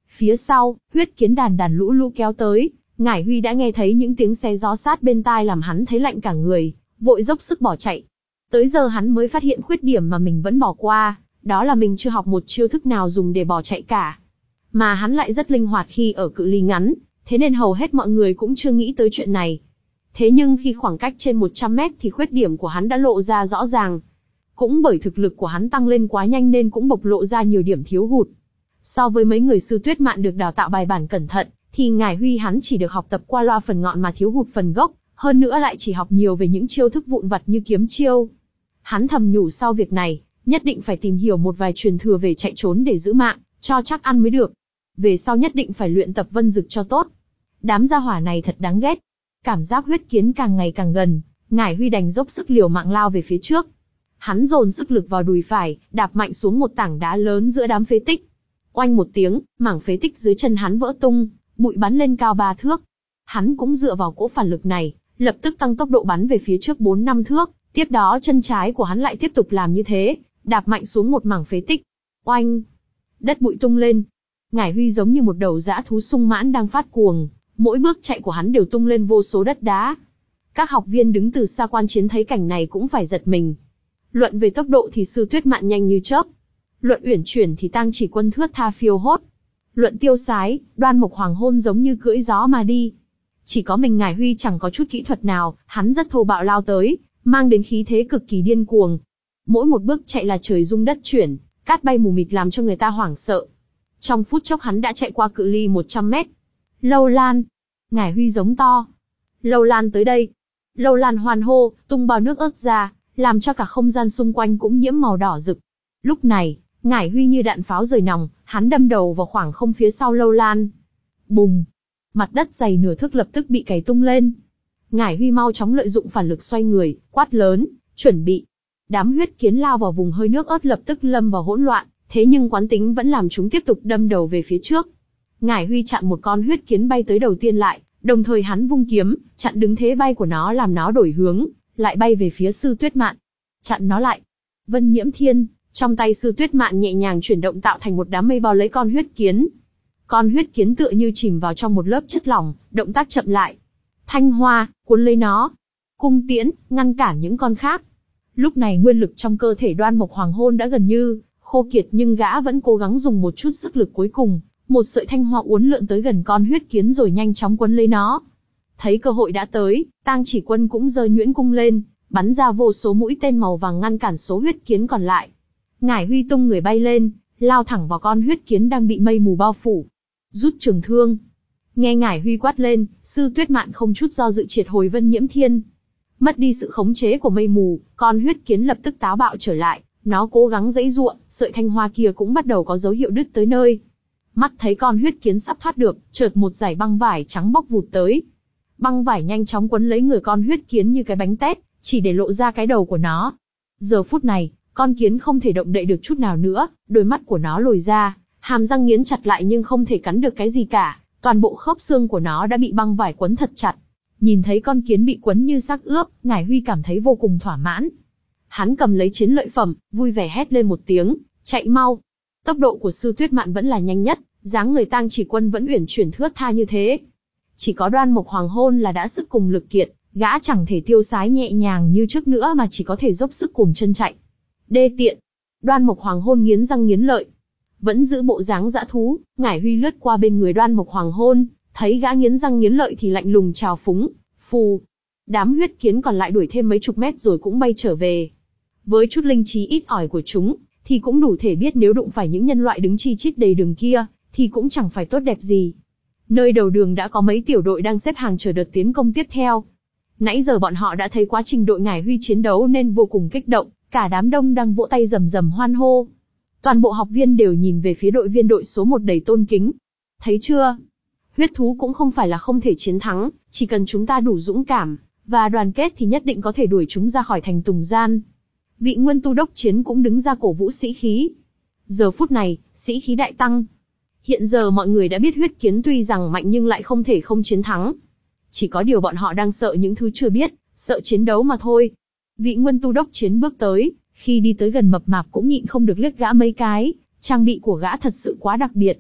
Phía sau, huyết kiến đàn đàn lũ lũ kéo tới, Ngải Huy đã nghe thấy những tiếng xé gió sát bên tai làm hắn thấy lạnh cả người, vội dốc sức bỏ chạy. Tới giờ hắn mới phát hiện khuyết điểm mà mình vẫn bỏ qua, đó là mình chưa học một chiêu thức nào dùng để bỏ chạy cả. Mà hắn lại rất linh hoạt khi ở cự ly ngắn, thế nên hầu hết mọi người cũng chưa nghĩ tới chuyện này. Thế nhưng khi khoảng cách trên một trăm mét thì khuyết điểm của hắn đã lộ ra rõ ràng. Cũng bởi thực lực của hắn tăng lên quá nhanh nên cũng bộc lộ ra nhiều điểm thiếu hụt. So với mấy người sư Tuyết Mạn được đào tạo bài bản cẩn thận, thì Ngải Huy hắn chỉ được học tập qua loa phần ngọn mà thiếu hụt phần gốc, hơn nữa lại chỉ học nhiều về những chiêu thức vụn vặt như kiếm chiêu. Hắn thầm nhủ sau việc này, nhất định phải tìm hiểu một vài truyền thừa về chạy trốn để giữ mạng, cho chắc ăn mới được. Về sau nhất định phải luyện tập vân dực cho tốt. Đám gia hỏa này thật đáng ghét. Cảm giác huyết kiến càng ngày càng gần, Ngải Huy đành dốc sức liều mạng lao về phía trước. Hắn dồn sức lực vào đùi phải, đạp mạnh xuống một tảng đá lớn giữa đám phế tích. Oanh một tiếng, mảng phế tích dưới chân hắn vỡ tung, bụi bắn lên cao ba thước. Hắn cũng dựa vào cỗ phản lực này, lập tức tăng tốc độ bắn về phía trước bốn năm thước. Tiếp đó chân trái của hắn lại tiếp tục làm như thế, đạp mạnh xuống một mảng phế tích. Oanh! Đất bụi tung lên. Ngải Huy giống như một đầu dã thú sung mãn đang phát cuồng, mỗi bước chạy của hắn đều tung lên vô số đất đá. Các học viên đứng từ xa quan chiến thấy cảnh này cũng phải giật mình. Luận về tốc độ thì sư Tuyết Mạn nhanh như chớp. Luận uyển chuyển thì Tang Chỉ Quân thướt tha phiêu hốt. Luận tiêu sái, Đoan Mộc Hoàng Hôn giống như cưỡi gió mà đi. Chỉ có mình Ngải Huy chẳng có chút kỹ thuật nào, hắn rất thô bạo lao tới, mang đến khí thế cực kỳ điên cuồng. Mỗi một bước chạy là trời rung đất chuyển, cát bay mù mịt làm cho người ta hoảng sợ. Trong phút chốc hắn đã chạy qua cự ly một trăm mét. Lâu Lan! Ngải Huy giống to. Lâu Lan tới đây! Lâu Lan hoan hô, tung bao nước ớt ra, làm cho cả không gian xung quanh cũng nhiễm màu đỏ rực. Lúc này, Ngải Huy như đạn pháo rời nòng, hắn đâm đầu vào khoảng không phía sau Lâu Lan. Bùng! Mặt đất dày nửa thước lập tức bị cày tung lên. Ngải Huy mau chóng lợi dụng phản lực xoay người, quát lớn, chuẩn bị. Đám huyết kiến lao vào vùng hơi nước ớt lập tức lâm vào hỗn loạn, thế nhưng quán tính vẫn làm chúng tiếp tục đâm đầu về phía trước. Ngải Huy chặn một con huyết kiến bay tới đầu tiên lại, đồng thời hắn vung kiếm, chặn đứng thế bay của nó làm nó đổi hướng, lại bay về phía sư Tuyết Mạn. Chặn nó lại. Vân Nhiễm Thiên, trong tay sư Tuyết Mạn nhẹ nhàng chuyển động tạo thành một đám mây bao lấy con huyết kiến. Con huyết kiến tựa như chìm vào trong một lớp chất lỏng, động tác chậm lại. Thanh hoa, cuốn lấy nó. Cung tiễn, ngăn cản những con khác. Lúc này nguyên lực trong cơ thể Đoan Mộc Hoàng Hôn đã gần như khô kiệt, nhưng gã vẫn cố gắng dùng một chút sức lực cuối cùng. Một sợi thanh hoa uốn lượn tới gần con huyết kiến rồi nhanh chóng quấn lấy nó. Thấy cơ hội đã tới, Tang Chỉ Quân cũng giơ nhuyễn cung lên, bắn ra vô số mũi tên màu vàng ngăn cản số huyết kiến còn lại. Ngải Huy tung người bay lên, lao thẳng vào con huyết kiến đang bị mây mù bao phủ. Rút trường thương. Nghe Ngải Huy quát lên, sư Tuyết Mạn không chút do dự triệt hồi Vân Nhiễm Thiên. Mất đi sự khống chế của mây mù, con huyết kiến lập tức táo bạo trở lại, nó cố gắng giãy giụa, sợi thanh hoa kia cũng bắt đầu có dấu hiệu đứt tới nơi. Mắt thấy con huyết kiến sắp thoát được, chợt một dải băng vải trắng bốc vụt tới. Băng vải nhanh chóng quấn lấy người con huyết kiến như cái bánh tét, chỉ để lộ ra cái đầu của nó. Giờ phút này, con kiến không thể động đậy được chút nào nữa, đôi mắt của nó lồi ra, hàm răng nghiến chặt lại nhưng không thể cắn được cái gì cả, toàn bộ khớp xương của nó đã bị băng vải quấn thật chặt. Nhìn thấy con kiến bị quấn như xác ướp, Ngải Huy cảm thấy vô cùng thỏa mãn. Hắn cầm lấy chiến lợi phẩm, vui vẻ hét lên một tiếng, chạy mau. Tốc độ của sư Tuyết Mạn vẫn là nhanh nhất, dáng người Tang Chỉ Quân vẫn uyển chuyển thướt tha như thế. Chỉ có Đoan Mộc Hoàng Hôn là đã sức cùng lực kiệt, gã chẳng thể tiêu sái nhẹ nhàng như trước nữa mà chỉ có thể dốc sức cùng chân chạy. Đê tiện! Đoan Mộc Hoàng Hôn nghiến răng nghiến lợi. Vẫn giữ bộ dáng dã thú, Ngải Huy lướt qua bên người Đoan Mộc Hoàng Hôn, thấy gã nghiến răng nghiến lợi thì lạnh lùng trào phúng, phù. Đám huyết kiến còn lại đuổi thêm mấy chục mét rồi cũng bay trở về. Với chút linh trí ít ỏi của chúng, thì cũng đủ thể biết nếu đụng phải những nhân loại đứng chi chít đầy đường kia, thì cũng chẳng phải tốt đẹp gì. Nơi đầu đường đã có mấy tiểu đội đang xếp hàng chờ đợt tiến công tiếp theo. Nãy giờ bọn họ đã thấy quá trình đội Ngải Huy chiến đấu nên vô cùng kích động, cả đám đông đang vỗ tay rầm rầm hoan hô. Toàn bộ học viên đều nhìn về phía đội viên đội số một đầy tôn kính. Thấy chưa? Huyết thú cũng không phải là không thể chiến thắng, chỉ cần chúng ta đủ dũng cảm và đoàn kết thì nhất định có thể đuổi chúng ra khỏi thành Tùng Gian. Vị Nguyên Tu đốc chiến cũng đứng ra cổ vũ sĩ khí. Giờ phút này, sĩ khí đại tăng. Hiện giờ mọi người đã biết huyết kiến tuy rằng mạnh nhưng lại không thể không chiến thắng. Chỉ có điều bọn họ đang sợ những thứ chưa biết, sợ chiến đấu mà thôi. Vị Nguyên Tu đốc chiến bước tới, khi đi tới gần mập mạp cũng nhịn không được liếc gã mấy cái, trang bị của gã thật sự quá đặc biệt.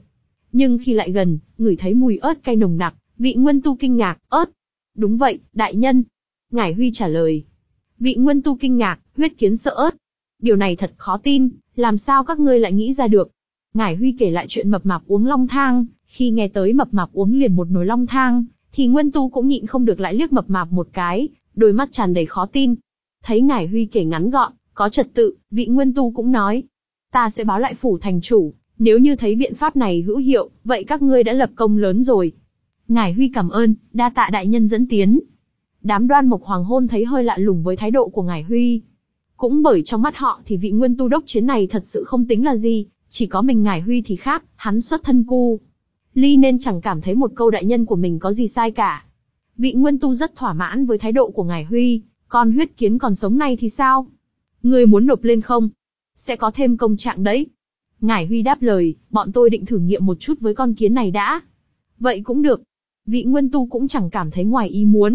Nhưng khi lại gần, ngửi thấy mùi ớt cay nồng nặc, Vị Nguyên Tu kinh ngạc, ớt. Đúng vậy, đại nhân. Ngải Huy trả lời. Vị Nguyên Tu kinh ngạc, huyết kiến sợ ớt. Điều này thật khó tin, làm sao các ngươi lại nghĩ ra được? Ngải Huy kể lại chuyện mập mạp uống long thang, khi nghe tới mập mạp uống liền một nồi long thang, thì Nguyên Tu cũng nhịn không được lại liếc mập mạp một cái, đôi mắt tràn đầy khó tin. Thấy Ngải Huy kể ngắn gọn, có trật tự, vị Nguyên Tu cũng nói. Ta sẽ báo lại phủ thành chủ, nếu như thấy biện pháp này hữu hiệu, vậy các ngươi đã lập công lớn rồi. Ngải Huy cảm ơn, đa tạ đại nhân dẫn tiến. Đám Đoan Mộc Hoàng Hôn thấy hơi lạ lùng với thái độ của Ngải Huy. Cũng bởi trong mắt họ thì vị Nguyên Tu đốc chiến này thật sự không tính là gì, chỉ có mình Ngải Huy thì khác, hắn xuất thân cu ly nên chẳng cảm thấy một câu đại nhân của mình có gì sai cả. Vị Nguyên Tu rất thỏa mãn với thái độ của Ngải Huy, còn huyết kiến còn sống này thì sao? Ngươi muốn nộp lên không? Sẽ có thêm công trạng đấy. Ngải Huy đáp lời, bọn tôi định thử nghiệm một chút với con kiến này đã. Vậy cũng được. Vị Nguyên Tu cũng chẳng cảm thấy ngoài ý muốn.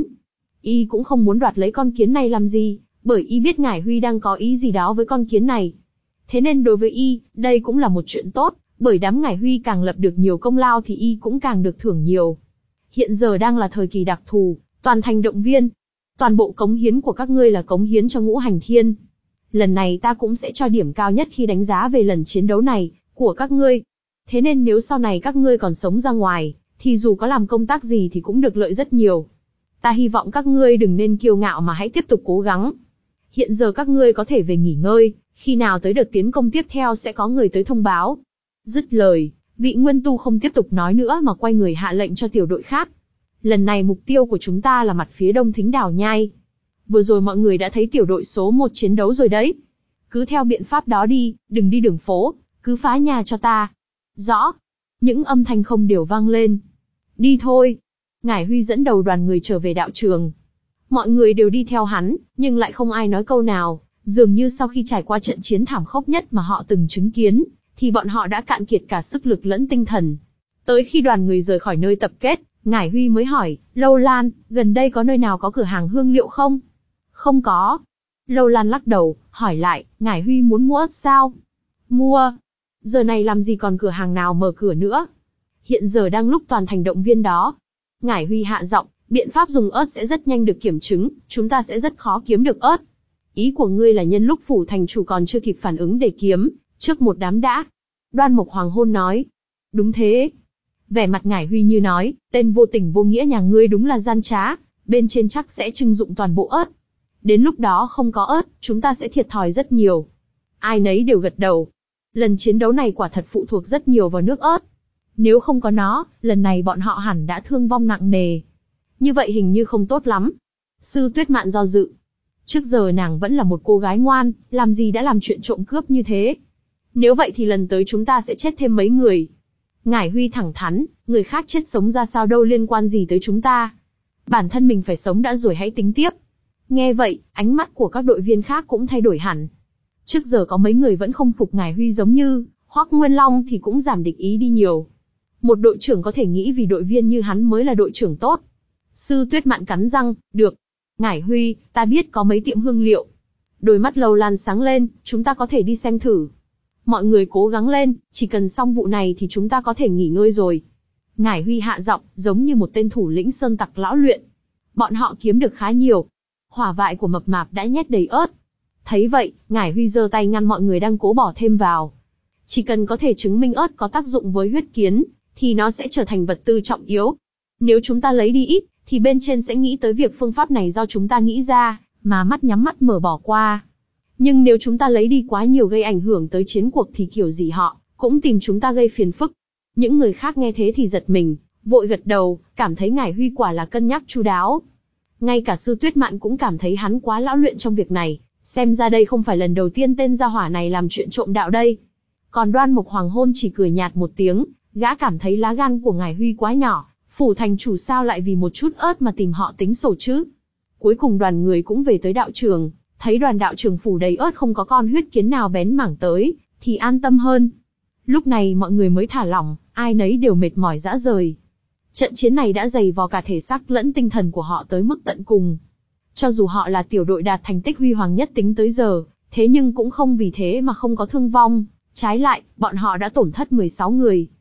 Y cũng không muốn đoạt lấy con kiến này làm gì, bởi Y biết Ngải Huy đang có ý gì đó với con kiến này. Thế nên đối với Y, đây cũng là một chuyện tốt, bởi đám Ngải Huy càng lập được nhiều công lao thì Y cũng càng được thưởng nhiều. Hiện giờ đang là thời kỳ đặc thù, toàn thành động viên. Toàn bộ cống hiến của các ngươi là cống hiến cho Ngũ Hành Thiên. Lần này ta cũng sẽ cho điểm cao nhất khi đánh giá về lần chiến đấu này, của các ngươi. Thế nên nếu sau này các ngươi còn sống ra ngoài, thì dù có làm công tác gì thì cũng được lợi rất nhiều. Ta hy vọng các ngươi đừng nên kiêu ngạo mà hãy tiếp tục cố gắng. Hiện giờ các ngươi có thể về nghỉ ngơi, khi nào tới đợt tiến công tiếp theo sẽ có người tới thông báo. Dứt lời, vị Nguyên Tu không tiếp tục nói nữa mà quay người hạ lệnh cho tiểu đội khác. Lần này mục tiêu của chúng ta là mặt phía đông Thính Đảo Nhai. Vừa rồi mọi người đã thấy tiểu đội số một chiến đấu rồi đấy. Cứ theo biện pháp đó đi, đừng đi đường phố, cứ phá nhà cho ta. Rõ. Những âm thanh không đều vang lên. Đi thôi. Ngải Huy dẫn đầu đoàn người trở về đạo trường. Mọi người đều đi theo hắn, nhưng lại không ai nói câu nào, dường như sau khi trải qua trận chiến thảm khốc nhất mà họ từng chứng kiến, thì bọn họ đã cạn kiệt cả sức lực lẫn tinh thần. Tới khi đoàn người rời khỏi nơi tập kết, Ngải Huy mới hỏi, Lâu Lan, gần đây có nơi nào có cửa hàng hương liệu không? Không có. Lâu Lan lắc đầu, hỏi lại, Ngải Huy muốn mua ớt sao? Mua. Giờ này làm gì còn cửa hàng nào mở cửa nữa? Hiện giờ đang lúc toàn thành động viên đó. Ngải Huy hạ giọng, biện pháp dùng ớt sẽ rất nhanh được kiểm chứng, chúng ta sẽ rất khó kiếm được ớt. Ý của ngươi là nhân lúc phủ thành chủ còn chưa kịp phản ứng để kiếm, trước một đám đã. Đoan Mộc Hoàng Hôn nói. Đúng thế. Vẻ mặt Ngải Huy như nói, tên vô tình vô nghĩa nhà ngươi đúng là gian trá, bên trên chắc sẽ trưng dụng toàn bộ ớt. Đến lúc đó không có ớt, chúng ta sẽ thiệt thòi rất nhiều. Ai nấy đều gật đầu. Lần chiến đấu này quả thật phụ thuộc rất nhiều vào nước ớt. Nếu không có nó, lần này bọn họ hẳn đã thương vong nặng nề. Như vậy hình như không tốt lắm. Sư Tuyết Mạn do dự. Trước giờ nàng vẫn là một cô gái ngoan, làm gì đã làm chuyện trộm cướp như thế. Nếu vậy thì lần tới chúng ta sẽ chết thêm mấy người. Ngải Huy thẳng thắn, người khác chết sống ra sao đâu liên quan gì tới chúng ta. Bản thân mình phải sống đã rồi hãy tính tiếp. Nghe vậy, ánh mắt của các đội viên khác cũng thay đổi hẳn. Trước giờ có mấy người vẫn không phục Ngải Huy giống như Hoắc Nguyên Long thì cũng giảm địch ý đi nhiều. Một đội trưởng có thể nghĩ vì đội viên như hắn mới là đội trưởng tốt. Sư Tuyết Mạn cắn răng, được. Ngải Huy, ta biết có mấy tiệm hương liệu. Đôi mắt Lâu Lan sáng lên, chúng ta có thể đi xem thử. Mọi người cố gắng lên, chỉ cần xong vụ này thì chúng ta có thể nghỉ ngơi rồi. Ngải Huy hạ giọng, giống như một tên thủ lĩnh sơn tặc lão luyện. Bọn họ kiếm được khá nhiều. Hỏa vại của mập mạp đã nhét đầy ớt. Thấy vậy, Ngải Huy giơ tay ngăn mọi người đang cố bỏ thêm vào. Chỉ cần có thể chứng minh ớt có tác dụng với huyết kiến, thì nó sẽ trở thành vật tư trọng yếu. Nếu chúng ta lấy đi ít, thì bên trên sẽ nghĩ tới việc phương pháp này do chúng ta nghĩ ra, mà mắt nhắm mắt mở bỏ qua. Nhưng nếu chúng ta lấy đi quá nhiều gây ảnh hưởng tới chiến cuộc thì kiểu gì họ cũng tìm chúng ta gây phiền phức. Những người khác nghe thế thì giật mình, vội gật đầu, cảm thấy Ngải Huy quả là cân nhắc chu đáo. Ngay cả Sư Tuyết Mạn cũng cảm thấy hắn quá lão luyện trong việc này, xem ra đây không phải lần đầu tiên tên gia hỏa này làm chuyện trộm đạo đây. Còn Đoan Mộc Hoàng Hôn chỉ cười nhạt một tiếng, gã cảm thấy lá gan của Ngải Huy quá nhỏ, phủ thành chủ sao lại vì một chút ớt mà tìm họ tính sổ chứ. Cuối cùng đoàn người cũng về tới đạo trường, thấy đoàn đạo trường phủ đầy ớt không có con huyết kiến nào bén mảng tới, thì an tâm hơn. Lúc này mọi người mới thả lỏng, ai nấy đều mệt mỏi rã rời. Trận chiến này đã dày vò cả thể xác lẫn tinh thần của họ tới mức tận cùng. Cho dù họ là tiểu đội đạt thành tích huy hoàng nhất tính tới giờ, thế nhưng cũng không vì thế mà không có thương vong. Trái lại, bọn họ đã tổn thất mười sáu người.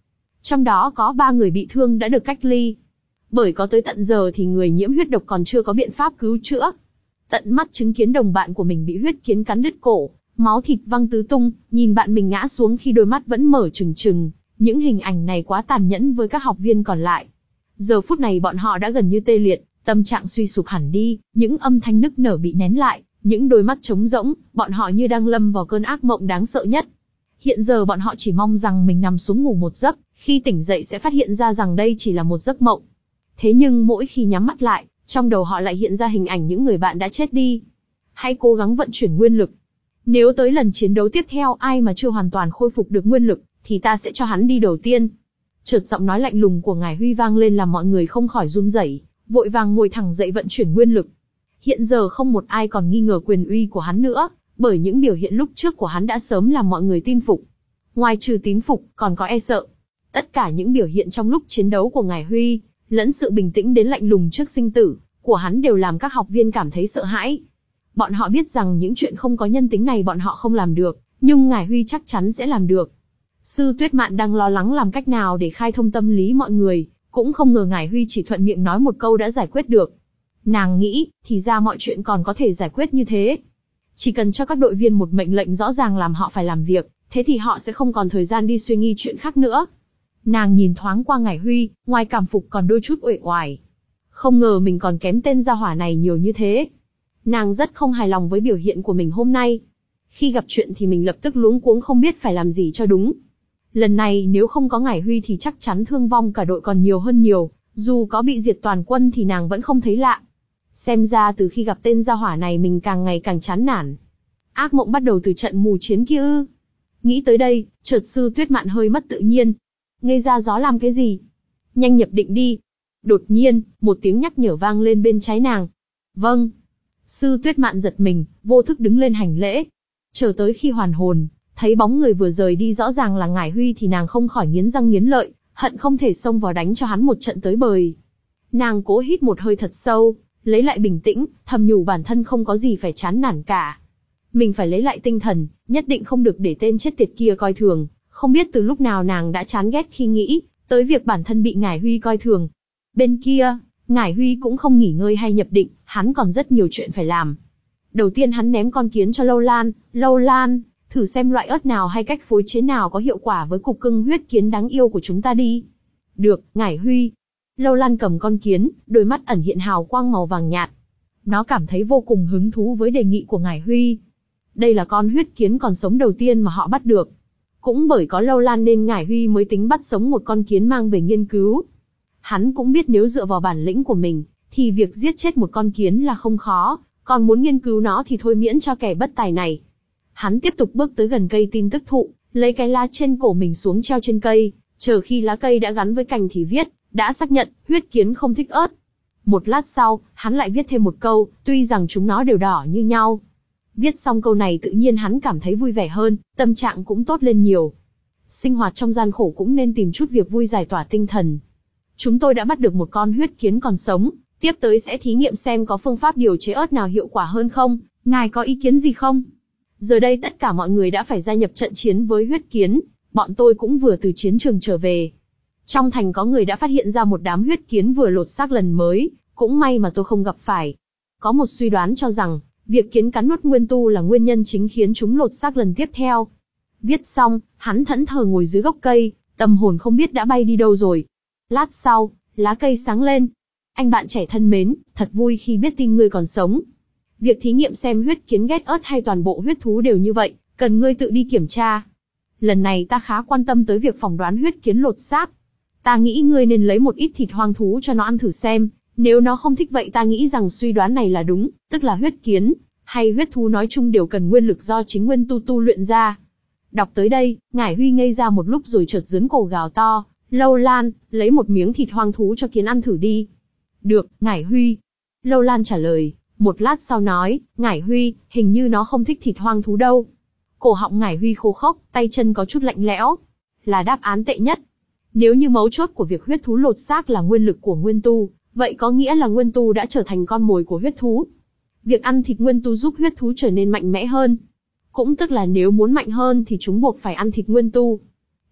Trong đó có ba người bị thương đã được cách ly. Bởi có tới tận giờ thì người nhiễm huyết độc còn chưa có biện pháp cứu chữa. Tận mắt chứng kiến đồng bạn của mình bị huyết kiến cắn đứt cổ, máu thịt văng tứ tung, nhìn bạn mình ngã xuống khi đôi mắt vẫn mở trừng trừng, những hình ảnh này quá tàn nhẫn với các học viên còn lại. Giờ phút này bọn họ đã gần như tê liệt, tâm trạng suy sụp hẳn đi, những âm thanh nức nở bị nén lại, những đôi mắt trống rỗng, bọn họ như đang lâm vào cơn ác mộng đáng sợ nhất. Hiện giờ bọn họ chỉ mong rằng mình nằm xuống ngủ một giấc, khi tỉnh dậy sẽ phát hiện ra rằng đây chỉ là một giấc mộng. Thế nhưng mỗi khi nhắm mắt lại, trong đầu họ lại hiện ra hình ảnh những người bạn đã chết đi. Hãy cố gắng vận chuyển nguyên lực. Nếu tới lần chiến đấu tiếp theo ai mà chưa hoàn toàn khôi phục được nguyên lực, thì ta sẽ cho hắn đi đầu tiên. Chợt giọng nói lạnh lùng của Ngải Huy vang lên làm mọi người không khỏi run rẩy, vội vàng ngồi thẳng dậy vận chuyển nguyên lực. Hiện giờ không một ai còn nghi ngờ quyền uy của hắn nữa, bởi những biểu hiện lúc trước của hắn đã sớm làm mọi người tin phục. Ngoài trừ tín phục, còn có e sợ. Tất cả những biểu hiện trong lúc chiến đấu của Ngải Huy, lẫn sự bình tĩnh đến lạnh lùng trước sinh tử của hắn đều làm các học viên cảm thấy sợ hãi. Bọn họ biết rằng những chuyện không có nhân tính này bọn họ không làm được, nhưng Ngải Huy chắc chắn sẽ làm được. Sư Tuyết Mạn đang lo lắng làm cách nào để khai thông tâm lý mọi người, cũng không ngờ Ngải Huy chỉ thuận miệng nói một câu đã giải quyết được. Nàng nghĩ, thì ra mọi chuyện còn có thể giải quyết như thế. Chỉ cần cho các đội viên một mệnh lệnh rõ ràng làm họ phải làm việc, thế thì họ sẽ không còn thời gian đi suy nghĩ chuyện khác nữa. Nàng nhìn thoáng qua Ngải Huy, ngoài cảm phục còn đôi chút uể oải. Không ngờ mình còn kém tên gia hỏa này nhiều như thế. Nàng rất không hài lòng với biểu hiện của mình hôm nay. Khi gặp chuyện thì mình lập tức luống cuống không biết phải làm gì cho đúng. Lần này nếu không có Ngải Huy thì chắc chắn thương vong cả đội còn nhiều hơn nhiều, dù có bị diệt toàn quân thì nàng vẫn không thấy lạ. Xem ra từ khi gặp tên gia hỏa này mình càng ngày càng chán nản. Ác mộng bắt đầu từ trận mù chiến kia ư? Nghĩ tới đây, chợt Sư Tuyết Mạn hơi mất tự nhiên. Ngây ra gió làm cái gì? Nhanh nhập định đi. Đột nhiên, một tiếng nhắc nhở vang lên bên trái nàng. Vâng. Sư Tuyết Mạn giật mình, vô thức đứng lên hành lễ. Chờ tới khi hoàn hồn, thấy bóng người vừa rời đi rõ ràng là Ngải Huy thì nàng không khỏi nghiến răng nghiến lợi, hận không thể xông vào đánh cho hắn một trận tới bời. Nàng cố hít một hơi thật sâu, lấy lại bình tĩnh, thầm nhủ bản thân không có gì phải chán nản cả. Mình phải lấy lại tinh thần, nhất định không được để tên chết tiệt kia coi thường. Không biết từ lúc nào nàng đã chán ghét khi nghĩ tới việc bản thân bị Ngải Huy coi thường. Bên kia, Ngải Huy cũng không nghỉ ngơi hay nhập định, hắn còn rất nhiều chuyện phải làm. Đầu tiên hắn ném con kiến cho Lâu Lan, Lâu Lan, thử xem loại ớt nào hay cách phối chế nào có hiệu quả với cục cưng huyết kiến đáng yêu của chúng ta đi. Được, Ngải Huy. Lâu Lan cầm con kiến, đôi mắt ẩn hiện hào quang màu vàng nhạt. Nó cảm thấy vô cùng hứng thú với đề nghị của Ngải Huy. Đây là con huyết kiến còn sống đầu tiên mà họ bắt được. Cũng bởi có Lâu Lan nên Ngải Huy mới tính bắt sống một con kiến mang về nghiên cứu. Hắn cũng biết nếu dựa vào bản lĩnh của mình, thì việc giết chết một con kiến là không khó, còn muốn nghiên cứu nó thì thôi miễn cho kẻ bất tài này. Hắn tiếp tục bước tới gần cây tin tức thụ, lấy cái lá trên cổ mình xuống treo trên cây, chờ khi lá cây đã gắn với cành thì viết, đã xác nhận, huyết kiến không thích ớt. Một lát sau, hắn lại viết thêm một câu, tuy rằng chúng nó đều đỏ như nhau. Viết xong câu này tự nhiên hắn cảm thấy vui vẻ hơn, tâm trạng cũng tốt lên nhiều. Sinh hoạt trong gian khổ cũng nên tìm chút việc vui giải tỏa tinh thần. Chúng tôi đã bắt được một con huyết kiến còn sống, tiếp tới sẽ thí nghiệm xem có phương pháp điều chế ớt nào hiệu quả hơn không, ngài có ý kiến gì không? Giờ đây tất cả mọi người đã phải gia nhập trận chiến với huyết kiến, bọn tôi cũng vừa từ chiến trường trở về. Trong thành có người đã phát hiện ra một đám huyết kiến vừa lột xác lần mới, cũng may mà tôi không gặp phải. Có một suy đoán cho rằng, việc kiến cắn nuốt nguyên tu là nguyên nhân chính khiến chúng lột xác lần tiếp theo. Viết xong, hắn thẫn thờ ngồi dưới gốc cây, tâm hồn không biết đã bay đi đâu rồi. Lát sau, lá cây sáng lên. Anh bạn trẻ thân mến, thật vui khi biết tin ngươi còn sống. Việc thí nghiệm xem huyết kiến ghét ớt hay toàn bộ huyết thú đều như vậy, cần ngươi tự đi kiểm tra. Lần này ta khá quan tâm tới việc phỏng đoán huyết kiến lột xác. Ta nghĩ ngươi nên lấy một ít thịt hoang thú cho nó ăn thử xem, nếu nó không thích vậy ta nghĩ rằng suy đoán này là đúng, tức là huyết kiến, hay huyết thú nói chung đều cần nguyên lực do chính nguyên tu tu luyện ra. Đọc tới đây, Ngải Huy ngây ra một lúc rồi chợt giớn cổ gào to, Lâu Lan, lấy một miếng thịt hoang thú cho kiến ăn thử đi. Được, Ngải Huy. Lâu Lan trả lời, một lát sau nói, Ngải Huy, hình như nó không thích thịt hoang thú đâu. Cổ họng Ngải Huy khô khốc, tay chân có chút lạnh lẽo. Là đáp án tệ nhất. Nếu như mấu chốt của việc huyết thú lột xác là nguyên lực của nguyên tu, vậy có nghĩa là nguyên tu đã trở thành con mồi của huyết thú. Việc ăn thịt nguyên tu giúp huyết thú trở nên mạnh mẽ hơn. Cũng tức là nếu muốn mạnh hơn thì chúng buộc phải ăn thịt nguyên tu.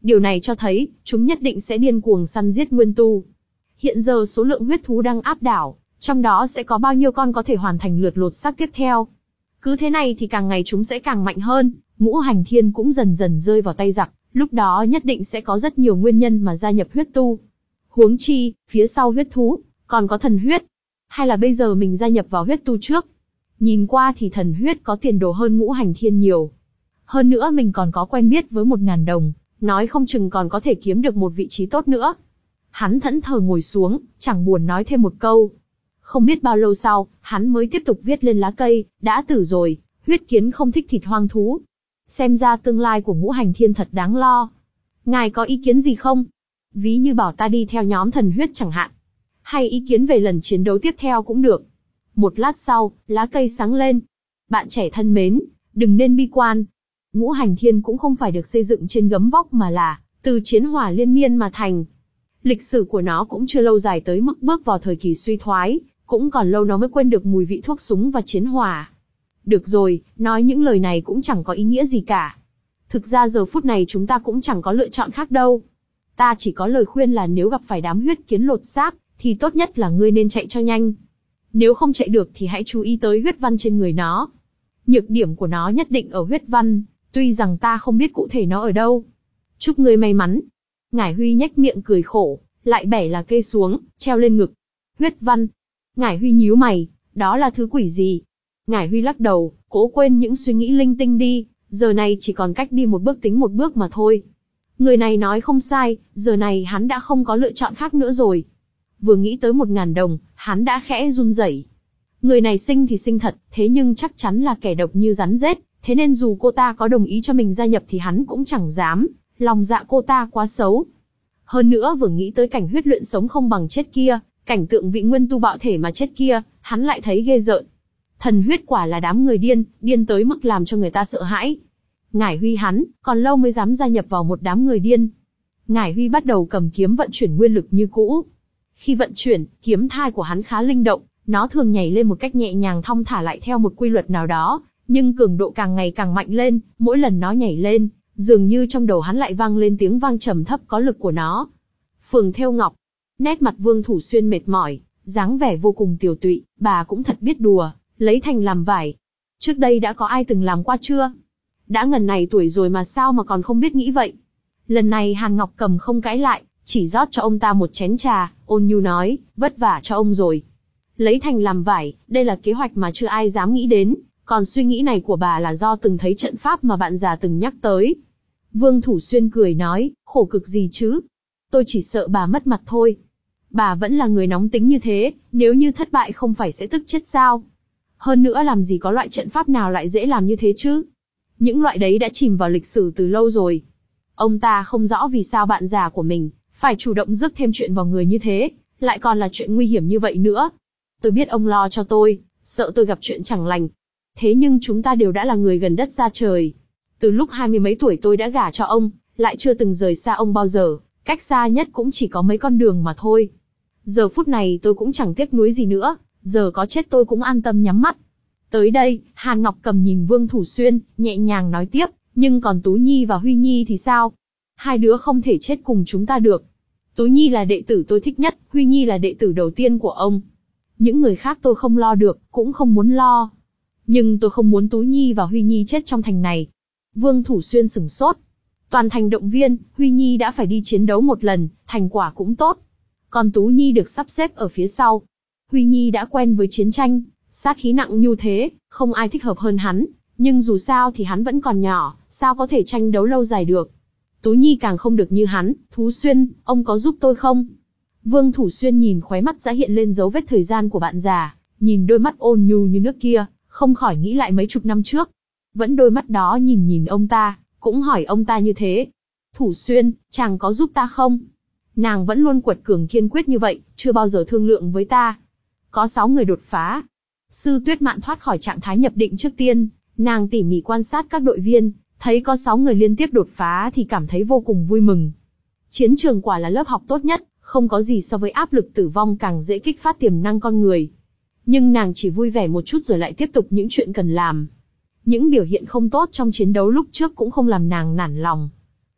Điều này cho thấy, chúng nhất định sẽ điên cuồng săn giết nguyên tu. Hiện giờ số lượng huyết thú đang áp đảo, trong đó sẽ có bao nhiêu con có thể hoàn thành lượt lột xác tiếp theo. Cứ thế này thì càng ngày chúng sẽ càng mạnh hơn, ngũ hành thiên cũng dần dần rơi vào tay giặc, lúc đó nhất định sẽ có rất nhiều nguyên nhân mà gia nhập huyết tu. Huống chi, phía sau huyết thú, còn có thần huyết. Hay là bây giờ mình gia nhập vào huyết tu trước? Nhìn qua thì thần huyết có tiền đồ hơn ngũ hành thiên nhiều. Hơn nữa mình còn có quen biết với một ngàn đồng, nói không chừng còn có thể kiếm được một vị trí tốt nữa. Hắn thẫn thờ ngồi xuống, chẳng buồn nói thêm một câu. Không biết bao lâu sau, hắn mới tiếp tục viết lên lá cây, đã tử rồi, huyết kiến không thích thịt hoang thú. Xem ra tương lai của ngũ hành thiên thật đáng lo. Ngài có ý kiến gì không? Ví như bảo ta đi theo nhóm thần huyết chẳng hạn. Hay ý kiến về lần chiến đấu tiếp theo cũng được. Một lát sau, lá cây sáng lên. Bạn trẻ thân mến, đừng nên bi quan. Ngũ hành thiên cũng không phải được xây dựng trên gấm vóc mà là từ chiến hỏa liên miên mà thành. Lịch sử của nó cũng chưa lâu dài tới mức bước vào thời kỳ suy thoái, cũng còn lâu nó mới quên được mùi vị thuốc súng và chiến hỏa. Được rồi, nói những lời này cũng chẳng có ý nghĩa gì cả. Thực ra giờ phút này chúng ta cũng chẳng có lựa chọn khác đâu. Ta chỉ có lời khuyên là nếu gặp phải đám huyết kiến lột xác, thì tốt nhất là ngươi nên chạy cho nhanh. Nếu không chạy được thì hãy chú ý tới huyết văn trên người nó. Nhược điểm của nó nhất định ở huyết văn, tuy rằng ta không biết cụ thể nó ở đâu. Chúc ngươi may mắn. Ngải Huy nhếch miệng cười khổ, lại bẻ là cây xuống, treo lên ngực. Huyết văn. Ngải Huy nhíu mày, đó là thứ quỷ gì? Ngải Huy lắc đầu, cố quên những suy nghĩ linh tinh đi, giờ này chỉ còn cách đi một bước tính một bước mà thôi. Người này nói không sai, giờ này hắn đã không có lựa chọn khác nữa rồi. Vừa nghĩ tới một ngàn đồng, hắn đã khẽ run rẩy. Người này sinh thì sinh thật, thế nhưng chắc chắn là kẻ độc như rắn rết, thế nên dù cô ta có đồng ý cho mình gia nhập thì hắn cũng chẳng dám, lòng dạ cô ta quá xấu. Hơn nữa vừa nghĩ tới cảnh huyết luyện sống không bằng chết kia, cảnh tượng vị nguyên tu bạo thể mà chết kia, hắn lại thấy ghê rợn. Thần huyết quả là đám người điên, điên tới mức làm cho người ta sợ hãi. Ngải Huy hắn, còn lâu mới dám gia nhập vào một đám người điên. Ngải Huy bắt đầu cầm kiếm vận chuyển nguyên lực như cũ. Khi vận chuyển, kiếm thai của hắn khá linh động, nó thường nhảy lên một cách nhẹ nhàng thong thả lại theo một quy luật nào đó, nhưng cường độ càng ngày càng mạnh lên, mỗi lần nó nhảy lên, dường như trong đầu hắn lại vang lên tiếng vang trầm thấp có lực của nó. Phường thêu ngọc. Nét mặt Vương Thủ Xuyên mệt mỏi, dáng vẻ vô cùng tiều tụy, bà cũng thật biết đùa, lấy thành làm vải. Trước đây đã có ai từng làm qua chưa? Đã ngần này tuổi rồi mà sao mà còn không biết nghĩ vậy? Lần này Hàn Ngọc Cầm không cãi lại, chỉ rót cho ông ta một chén trà, ôn nhu nói, vất vả cho ông rồi. Lấy thành làm vải, đây là kế hoạch mà chưa ai dám nghĩ đến, còn suy nghĩ này của bà là do từng thấy trận pháp mà bạn già từng nhắc tới. Vương Thủ Xuyên cười nói, khổ cực gì chứ? Tôi chỉ sợ bà mất mặt thôi. Bà vẫn là người nóng tính như thế, nếu như thất bại không phải sẽ tức chết sao? Hơn nữa làm gì có loại trận pháp nào lại dễ làm như thế chứ? Những loại đấy đã chìm vào lịch sử từ lâu rồi. Ông ta không rõ vì sao bạn già của mình phải chủ động rước thêm chuyện vào người như thế, lại còn là chuyện nguy hiểm như vậy nữa. Tôi biết ông lo cho tôi, sợ tôi gặp chuyện chẳng lành. Thế nhưng chúng ta đều đã là người gần đất xa trời. Từ lúc hai mươi mấy tuổi tôi đã gả cho ông, lại chưa từng rời xa ông bao giờ, cách xa nhất cũng chỉ có mấy con đường mà thôi. Giờ phút này tôi cũng chẳng tiếc nuối gì nữa, giờ có chết tôi cũng an tâm nhắm mắt. Tới đây, Hàn Ngọc Cầm nhìn Vương Thủ Xuyên, nhẹ nhàng nói tiếp, nhưng còn Tú Nhi và Huy Nhi thì sao? Hai đứa không thể chết cùng chúng ta được. Tú Nhi là đệ tử tôi thích nhất, Huy Nhi là đệ tử đầu tiên của ông. Những người khác tôi không lo được, cũng không muốn lo. Nhưng tôi không muốn Tú Nhi và Huy Nhi chết trong thành này. Vương Thủ Xuyên sửng sốt. Toàn thành động viên, Huy Nhi đã phải đi chiến đấu một lần, thành quả cũng tốt. Còn Tú Nhi được sắp xếp ở phía sau. Huy Nhi đã quen với chiến tranh, sát khí nặng như thế, không ai thích hợp hơn hắn. Nhưng dù sao thì hắn vẫn còn nhỏ, sao có thể tranh đấu lâu dài được. Tú Nhi càng không được như hắn. Thú Xuyên, ông có giúp tôi không? Vương Thủ Xuyên nhìn khóe mắt đã hiện lên dấu vết thời gian của bạn già, nhìn đôi mắt ôn nhu như nước kia, không khỏi nghĩ lại mấy chục năm trước. Vẫn đôi mắt đó nhìn nhìn ông ta, cũng hỏi ông ta như thế. Thủ Xuyên, chàng có giúp ta không? Nàng vẫn luôn quật cường kiên quyết như vậy, chưa bao giờ thương lượng với ta. Có sáu người đột phá. Sư Tuyết Mạn thoát khỏi trạng thái nhập định trước tiên, nàng tỉ mỉ quan sát các đội viên, thấy có sáu người liên tiếp đột phá thì cảm thấy vô cùng vui mừng. Chiến trường quả là lớp học tốt nhất, không có gì so với áp lực tử vong càng dễ kích phát tiềm năng con người. Nhưng nàng chỉ vui vẻ một chút rồi lại tiếp tục những chuyện cần làm. Những biểu hiện không tốt trong chiến đấu lúc trước cũng không làm nàng nản lòng.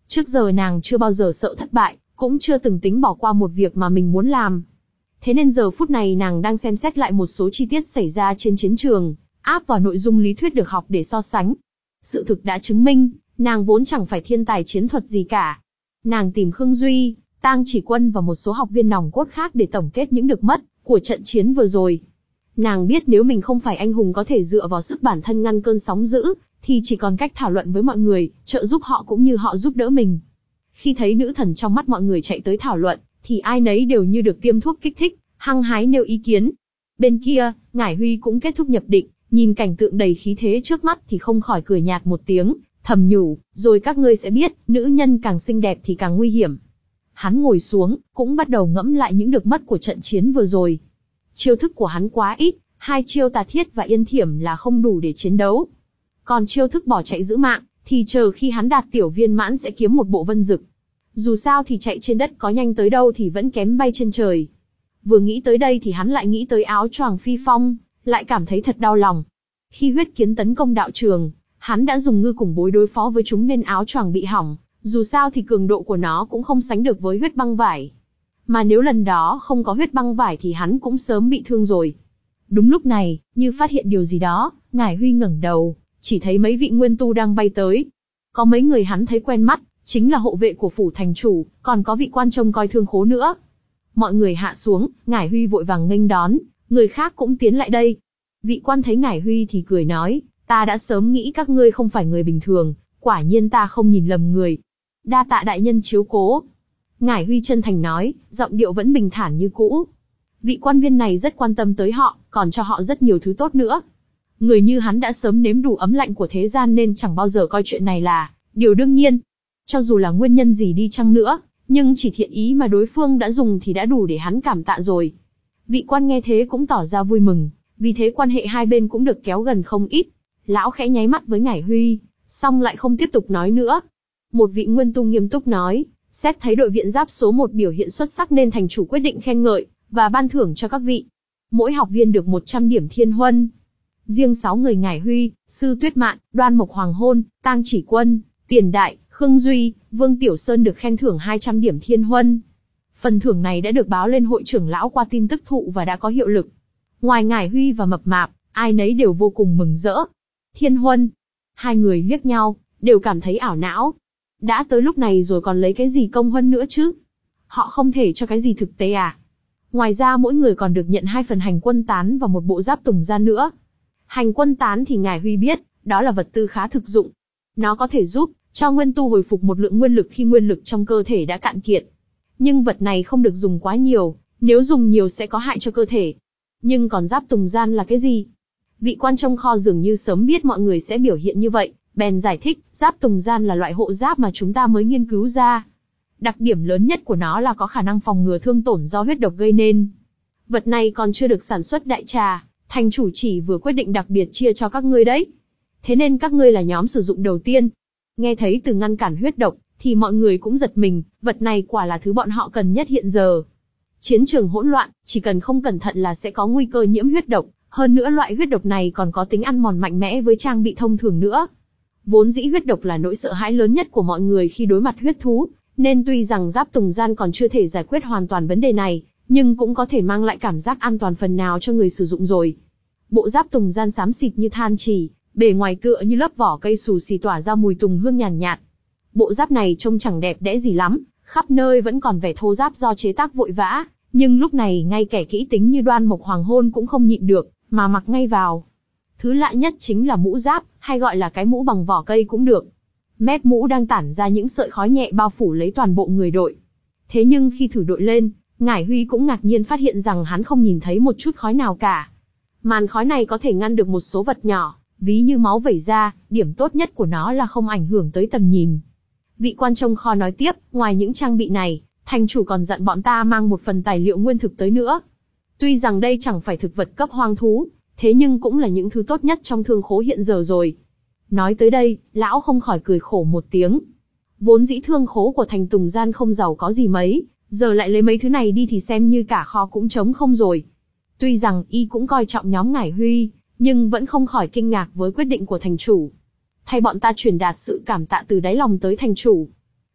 Trước giờ nàng chưa bao giờ sợ thất bại, cũng chưa từng tính bỏ qua một việc mà mình muốn làm. Thế nên giờ phút này nàng đang xem xét lại một số chi tiết xảy ra trên chiến trường, áp vào nội dung lý thuyết được học để so sánh. Sự thực đã chứng minh, nàng vốn chẳng phải thiên tài chiến thuật gì cả. Nàng tìm Khương Duy, Tang Chỉ Quân và một số học viên nòng cốt khác để tổng kết những được mất của trận chiến vừa rồi. Nàng biết nếu mình không phải anh hùng có thể dựa vào sức bản thân ngăn cơn sóng dữ, thì chỉ còn cách thảo luận với mọi người, trợ giúp họ cũng như họ giúp đỡ mình. Khi thấy nữ thần trong mắt mọi người chạy tới thảo luận, thì ai nấy đều như được tiêm thuốc kích thích, hăng hái nêu ý kiến. Bên kia, Ngải Huy cũng kết thúc nhập định, nhìn cảnh tượng đầy khí thế trước mắt thì không khỏi cười nhạt một tiếng, thầm nhủ, rồi các ngươi sẽ biết, nữ nhân càng xinh đẹp thì càng nguy hiểm. Hắn ngồi xuống, cũng bắt đầu ngẫm lại những được mất của trận chiến vừa rồi. Chiêu thức của hắn quá ít, hai chiêu tà thiết và yên thiểm là không đủ để chiến đấu. Còn chiêu thức bỏ chạy giữ mạng, thì chờ khi hắn đạt tiểu viên mãn sẽ kiếm một bộ vân dực. Dù sao thì chạy trên đất có nhanh tới đâu thì vẫn kém bay trên trời. Vừa nghĩ tới đây thì hắn lại nghĩ tới áo choàng phi phong, lại cảm thấy thật đau lòng. Khi huyết kiến tấn công đạo trường, hắn đã dùng ngư cùng bối đối phó với chúng nên áo choàng bị hỏng, dù sao thì cường độ của nó cũng không sánh được với huyết băng vải. Mà nếu lần đó không có huyết băng vải thì hắn cũng sớm bị thương rồi. Đúng lúc này, như phát hiện điều gì đó, Ngải Huy ngẩng đầu, chỉ thấy mấy vị nguyên tu đang bay tới. Có mấy người hắn thấy quen mắt, chính là hộ vệ của phủ thành chủ, còn có vị quan trông coi thương khố nữa. Mọi người hạ xuống, Ngải Huy vội vàng nghênh đón, người khác cũng tiến lại đây. Vị quan thấy Ngải Huy thì cười nói, ta đã sớm nghĩ các ngươi không phải người bình thường, quả nhiên ta không nhìn lầm người. Đa tạ đại nhân chiếu cố. Ngải Huy chân thành nói, giọng điệu vẫn bình thản như cũ. Vị quan viên này rất quan tâm tới họ, còn cho họ rất nhiều thứ tốt nữa. Người như hắn đã sớm nếm đủ ấm lạnh của thế gian nên chẳng bao giờ coi chuyện này là điều đương nhiên. Cho dù là nguyên nhân gì đi chăng nữa, nhưng chỉ thiện ý mà đối phương đã dùng thì đã đủ để hắn cảm tạ rồi. Vị quan nghe thế cũng tỏ ra vui mừng, vì thế quan hệ hai bên cũng được kéo gần không ít. Lão khẽ nháy mắt với Ngải Huy, xong lại không tiếp tục nói nữa. Một vị nguyên tu nghiêm túc nói, xét thấy đội viện giáp số một biểu hiện xuất sắc nên thành chủ quyết định khen ngợi, và ban thưởng cho các vị. Mỗi học viên được một trăm điểm thiên huân. Riêng sáu người Ngải Huy, Sư Tuyết Mạn, Đoan Mộc Hoàng Hôn, Tang Chỉ Quân, Tiền Đại, Khương Duy, Vương Tiểu Sơn được khen thưởng hai trăm điểm thiên huân. Phần thưởng này đã được báo lên hội trưởng lão qua tin tức thụ và đã có hiệu lực. Ngoài Ngải Huy và Mập Mạp, ai nấy đều vô cùng mừng rỡ. Thiên huân. Hai người liếc nhau, đều cảm thấy ảo não. Đã tới lúc này rồi còn lấy cái gì công huân nữa chứ? Họ không thể cho cái gì thực tế à? Ngoài ra mỗi người còn được nhận hai phần hành quân tán và một bộ giáp tùng gian nữa. Hành quân tán thì Ngải Huy biết, đó là vật tư khá thực dụng. Nó có thể giúp cho nguyên tu hồi phục một lượng nguyên lực khi nguyên lực trong cơ thể đã cạn kiệt. Nhưng vật này không được dùng quá nhiều, nếu dùng nhiều sẽ có hại cho cơ thể. Nhưng còn giáp tùng gian là cái gì? Vị quan trông kho dường như sớm biết mọi người sẽ biểu hiện như vậy, bèn giải thích, giáp tùng gian là loại hộ giáp mà chúng ta mới nghiên cứu ra. Đặc điểm lớn nhất của nó là có khả năng phòng ngừa thương tổn do huyết độc gây nên. Vật này còn chưa được sản xuất đại trà, thành chủ chỉ vừa quyết định đặc biệt chia cho các ngươi đấy. Thế nên các ngươi là nhóm sử dụng đầu tiên. Nghe thấy từ ngăn cản huyết độc, thì mọi người cũng giật mình, vật này quả là thứ bọn họ cần nhất hiện giờ. Chiến trường hỗn loạn, chỉ cần không cẩn thận là sẽ có nguy cơ nhiễm huyết độc, hơn nữa loại huyết độc này còn có tính ăn mòn mạnh mẽ với trang bị thông thường nữa. Vốn dĩ huyết độc là nỗi sợ hãi lớn nhất của mọi người khi đối mặt huyết thú, nên tuy rằng giáp tùng gian còn chưa thể giải quyết hoàn toàn vấn đề này, nhưng cũng có thể mang lại cảm giác an toàn phần nào cho người sử dụng rồi. Bộ giáp tùng gian xám xịt như than chỉ, bề ngoài tựa như lớp vỏ cây xù xì tỏa ra mùi tùng hương nhàn nhạt, nhạt. Bộ giáp này trông chẳng đẹp đẽ gì lắm, khắp nơi vẫn còn vẻ thô ráp do chế tác vội vã, nhưng lúc này ngay kẻ kỹ tính như Đoan Mộc Hoàng Hôn cũng không nhịn được, mà mặc ngay vào. Thứ lạ nhất chính là mũ giáp, hay gọi là cái mũ bằng vỏ cây cũng được. Mép mũ đang tản ra những sợi khói nhẹ bao phủ lấy toàn bộ người đội. Thế nhưng khi thử đội lên, Ngải Huy cũng ngạc nhiên phát hiện rằng hắn không nhìn thấy một chút khói nào cả. Màn khói này có thể ngăn được một số vật nhỏ, ví như máu vẩy ra, điểm tốt nhất của nó là không ảnh hưởng tới tầm nhìn. Vị quan trông kho nói tiếp, ngoài những trang bị này, thành chủ còn dặn bọn ta mang một phần tài liệu nguyên thực tới nữa. Tuy rằng đây chẳng phải thực vật cấp hoang thú, thế nhưng cũng là những thứ tốt nhất trong thương khố hiện giờ rồi. Nói tới đây, lão không khỏi cười khổ một tiếng. Vốn dĩ thương khố của thành Tùng Gian không giàu có gì mấy, giờ lại lấy mấy thứ này đi thì xem như cả kho cũng trống không rồi. Tuy rằng y cũng coi trọng nhóm Ngải Huy, nhưng vẫn không khỏi kinh ngạc với quyết định của thành chủ. Thay bọn ta truyền đạt sự cảm tạ từ đáy lòng tới thành chủ.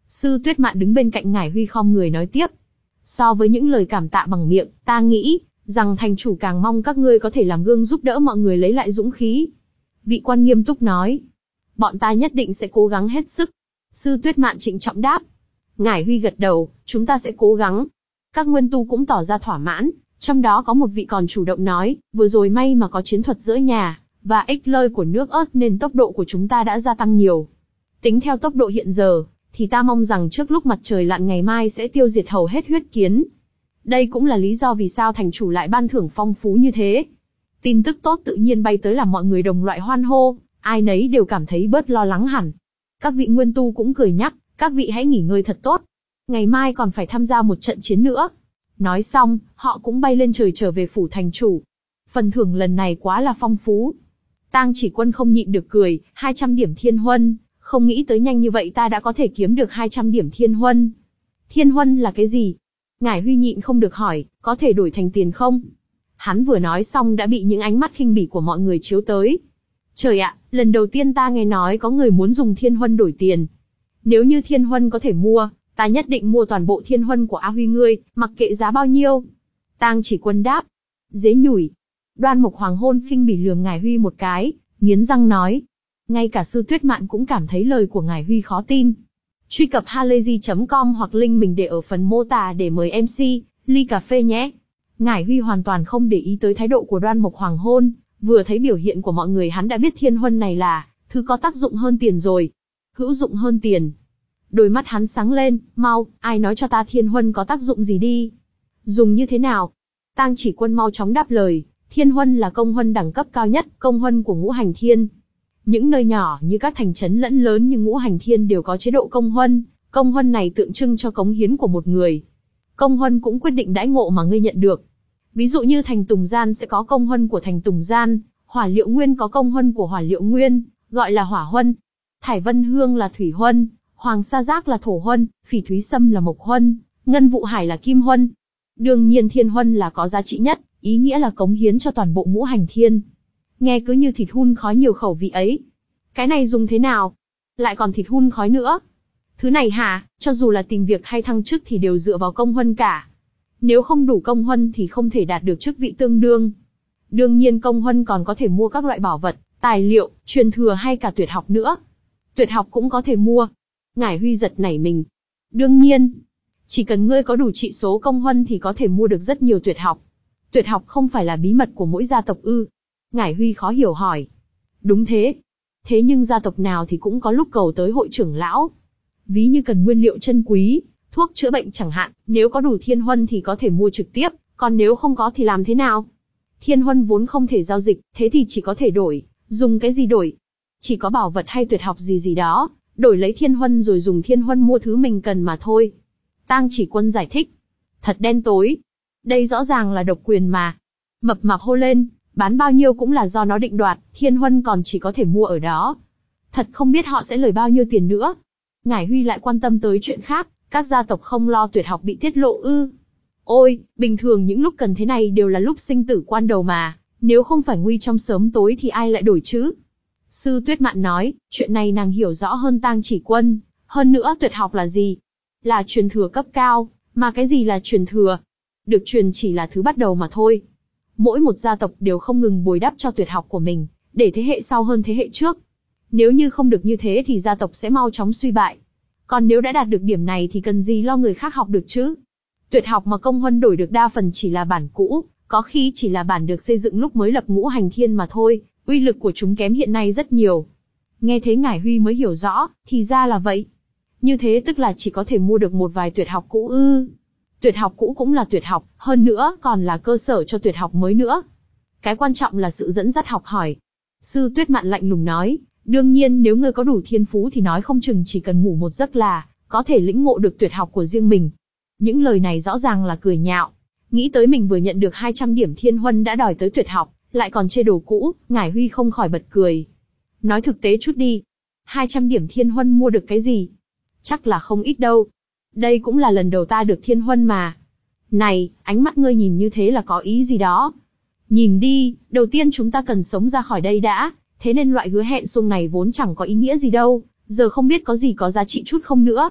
Sư Tuyết Mạn đứng bên cạnh Ngải Huy khom người nói tiếp. So với những lời cảm tạ bằng miệng, ta nghĩ rằng thành chủ càng mong các ngươi có thể làm gương giúp đỡ mọi người lấy lại dũng khí. Vị quan nghiêm túc nói. Bọn ta nhất định sẽ cố gắng hết sức. Sư Tuyết Mạn trịnh trọng đáp. Ngải Huy gật đầu, chúng ta sẽ cố gắng. Các nguyên tu cũng tỏ ra thỏa mãn, trong đó có một vị còn chủ động nói, vừa rồi may mà có chiến thuật giữa nhà, và ích lơi của nước ớt nên tốc độ của chúng ta đã gia tăng nhiều. Tính theo tốc độ hiện giờ, thì ta mong rằng trước lúc mặt trời lặn ngày mai sẽ tiêu diệt hầu hết huyết kiến. Đây cũng là lý do vì sao thành chủ lại ban thưởng phong phú như thế. Tin tức tốt tự nhiên bay tới làm mọi người đồng loại hoan hô, ai nấy đều cảm thấy bớt lo lắng hẳn. Các vị nguyên tu cũng cười nhắc, các vị hãy nghỉ ngơi thật tốt. Ngày mai còn phải tham gia một trận chiến nữa. Nói xong, họ cũng bay lên trời trở về phủ thành chủ. Phần thưởng lần này quá là phong phú. Tang Chỉ Quân không nhịn được cười, hai trăm điểm thiên huân, không nghĩ tới nhanh như vậy ta đã có thể kiếm được hai trăm điểm thiên huân. Thiên huân là cái gì? Ngải Huy nhịn không được hỏi, có thể đổi thành tiền không? Hắn vừa nói xong đã bị những ánh mắt khinh bỉ của mọi người chiếu tới. Trời ạ, lần đầu tiên ta nghe nói có người muốn dùng thiên huân đổi tiền. Nếu như thiên huân có thể mua, ta nhất định mua toàn bộ thiên huân của A Huy ngươi, mặc kệ giá bao nhiêu. Tang Chỉ Quân đáp. Dế nhủi. Đoan Mục Hoàng Hôn khinh bỉ lườm Ngải Huy một cái, nghiến răng nói. Ngay cả Sư Tuyết Mạn cũng cảm thấy lời của Ngải Huy khó tin. Truy cập halayzi chấm com hoặc link mình để ở phần mô tả để mời em xê, ly cà phê nhé. Ngải Huy hoàn toàn không để ý tới thái độ của Đoan Mục Hoàng Hôn, vừa thấy biểu hiện của mọi người hắn đã biết thiên huân này là thứ có tác dụng hơn tiền rồi. Hữu dụng hơn tiền. Đôi mắt hắn sáng lên, mau, ai nói cho ta thiên huân có tác dụng gì đi? Dùng như thế nào? Tang Chỉ Quân mau chóng đáp lời, thiên huân là công huân đẳng cấp cao nhất, công huân của ngũ hành thiên. Những nơi nhỏ như các thành trấn lẫn lớn như ngũ hành thiên đều có chế độ công huân, công huân này tượng trưng cho cống hiến của một người. Công huân cũng quyết định đãi ngộ mà ngươi nhận được. Ví dụ như thành Tùng Gian sẽ có công huân của thành Tùng Gian, Hỏa Liệu Nguyên có công huân của Hỏa Liệu Nguyên, gọi là hỏa huân. Thải Vân Hương là thủy huân, Hoàng Sa Giác là thổ huân, Phỉ Thúy Sâm là mộc huân, Ngân Vụ Hải là kim huân. Đương nhiên thiên huân là có giá trị nhất, ý nghĩa là cống hiến cho toàn bộ ngũ hành thiên. Nghe cứ như thịt hun khói nhiều khẩu vị ấy. Cái này dùng thế nào? Lại còn thịt hun khói nữa. Thứ này hả, cho dù là tìm việc hay thăng chức thì đều dựa vào công huân cả. Nếu không đủ công huân thì không thể đạt được chức vị tương đương. Đương nhiên công huân còn có thể mua các loại bảo vật, tài liệu, truyền thừa hay cả tuyệt học nữa. Tuyệt học cũng có thể mua. Ngải Huy giật nảy mình. Đương nhiên, chỉ cần ngươi có đủ trị số công huân thì có thể mua được rất nhiều tuyệt học. Tuyệt học không phải là bí mật của mỗi gia tộc ư? Ngải Huy khó hiểu hỏi. Đúng thế. Thế nhưng gia tộc nào thì cũng có lúc cầu tới hội trưởng lão. Ví như cần nguyên liệu chân quý, thuốc chữa bệnh chẳng hạn, nếu có đủ thiên huân thì có thể mua trực tiếp, còn nếu không có thì làm thế nào? Thiên huân vốn không thể giao dịch, thế thì chỉ có thể đổi. Dùng cái gì đổi? Chỉ có bảo vật hay tuyệt học gì gì đó, đổi lấy thiên huân rồi dùng thiên huân mua thứ mình cần mà thôi. Tang Chỉ Quân giải thích. Thật đen tối. Đây rõ ràng là độc quyền mà. Mập mạp hô lên, bán bao nhiêu cũng là do nó định đoạt, thiên huân còn chỉ có thể mua ở đó. Thật không biết họ sẽ lời bao nhiêu tiền nữa. Ngải Huy lại quan tâm tới chuyện khác, các gia tộc không lo tuyệt học bị tiết lộ ư? Ôi, bình thường những lúc cần thế này đều là lúc sinh tử quan đầu mà, nếu không phải nguy trong sớm tối thì ai lại đổi chứ? Sư Tuyết Mạn nói, chuyện này nàng hiểu rõ hơn Tang Chỉ Quân, hơn nữa tuyệt học là gì? Là truyền thừa cấp cao, mà cái gì là truyền thừa? Được truyền chỉ là thứ bắt đầu mà thôi. Mỗi một gia tộc đều không ngừng bồi đắp cho tuyệt học của mình, để thế hệ sau hơn thế hệ trước. Nếu như không được như thế thì gia tộc sẽ mau chóng suy bại. Còn nếu đã đạt được điểm này thì cần gì lo người khác học được chứ? Tuyệt học mà công huân đổi được đa phần chỉ là bản cũ, có khi chỉ là bản được xây dựng lúc mới lập ngũ hành thiên mà thôi, uy lực của chúng kém hiện nay rất nhiều. Nghe thế Ngải Huy mới hiểu rõ, thì ra là vậy. Như thế tức là chỉ có thể mua được một vài tuyệt học cũ ư? Tuyệt học cũ cũng là tuyệt học, hơn nữa còn là cơ sở cho tuyệt học mới nữa. Cái quan trọng là sự dẫn dắt học hỏi. Sư Tuyết Mạn lạnh lùng nói, đương nhiên nếu ngươi có đủ thiên phú thì nói không chừng chỉ cần ngủ một giấc là có thể lĩnh ngộ được tuyệt học của riêng mình. Những lời này rõ ràng là cười nhạo. Nghĩ tới mình vừa nhận được hai trăm điểm thiên huân đã đòi tới tuyệt học, lại còn chê đồ cũ, Ngải Huy không khỏi bật cười. Nói thực tế chút đi. hai trăm điểm thiên huân mua được cái gì? Chắc là không ít đâu. Đây cũng là lần đầu ta được thiên huân mà. Này, ánh mắt ngươi nhìn như thế là có ý gì đó? Nhìn đi, đầu tiên chúng ta cần sống ra khỏi đây đã, thế nên loại hứa hẹn xuông này vốn chẳng có ý nghĩa gì đâu, giờ không biết có gì có giá trị chút không nữa.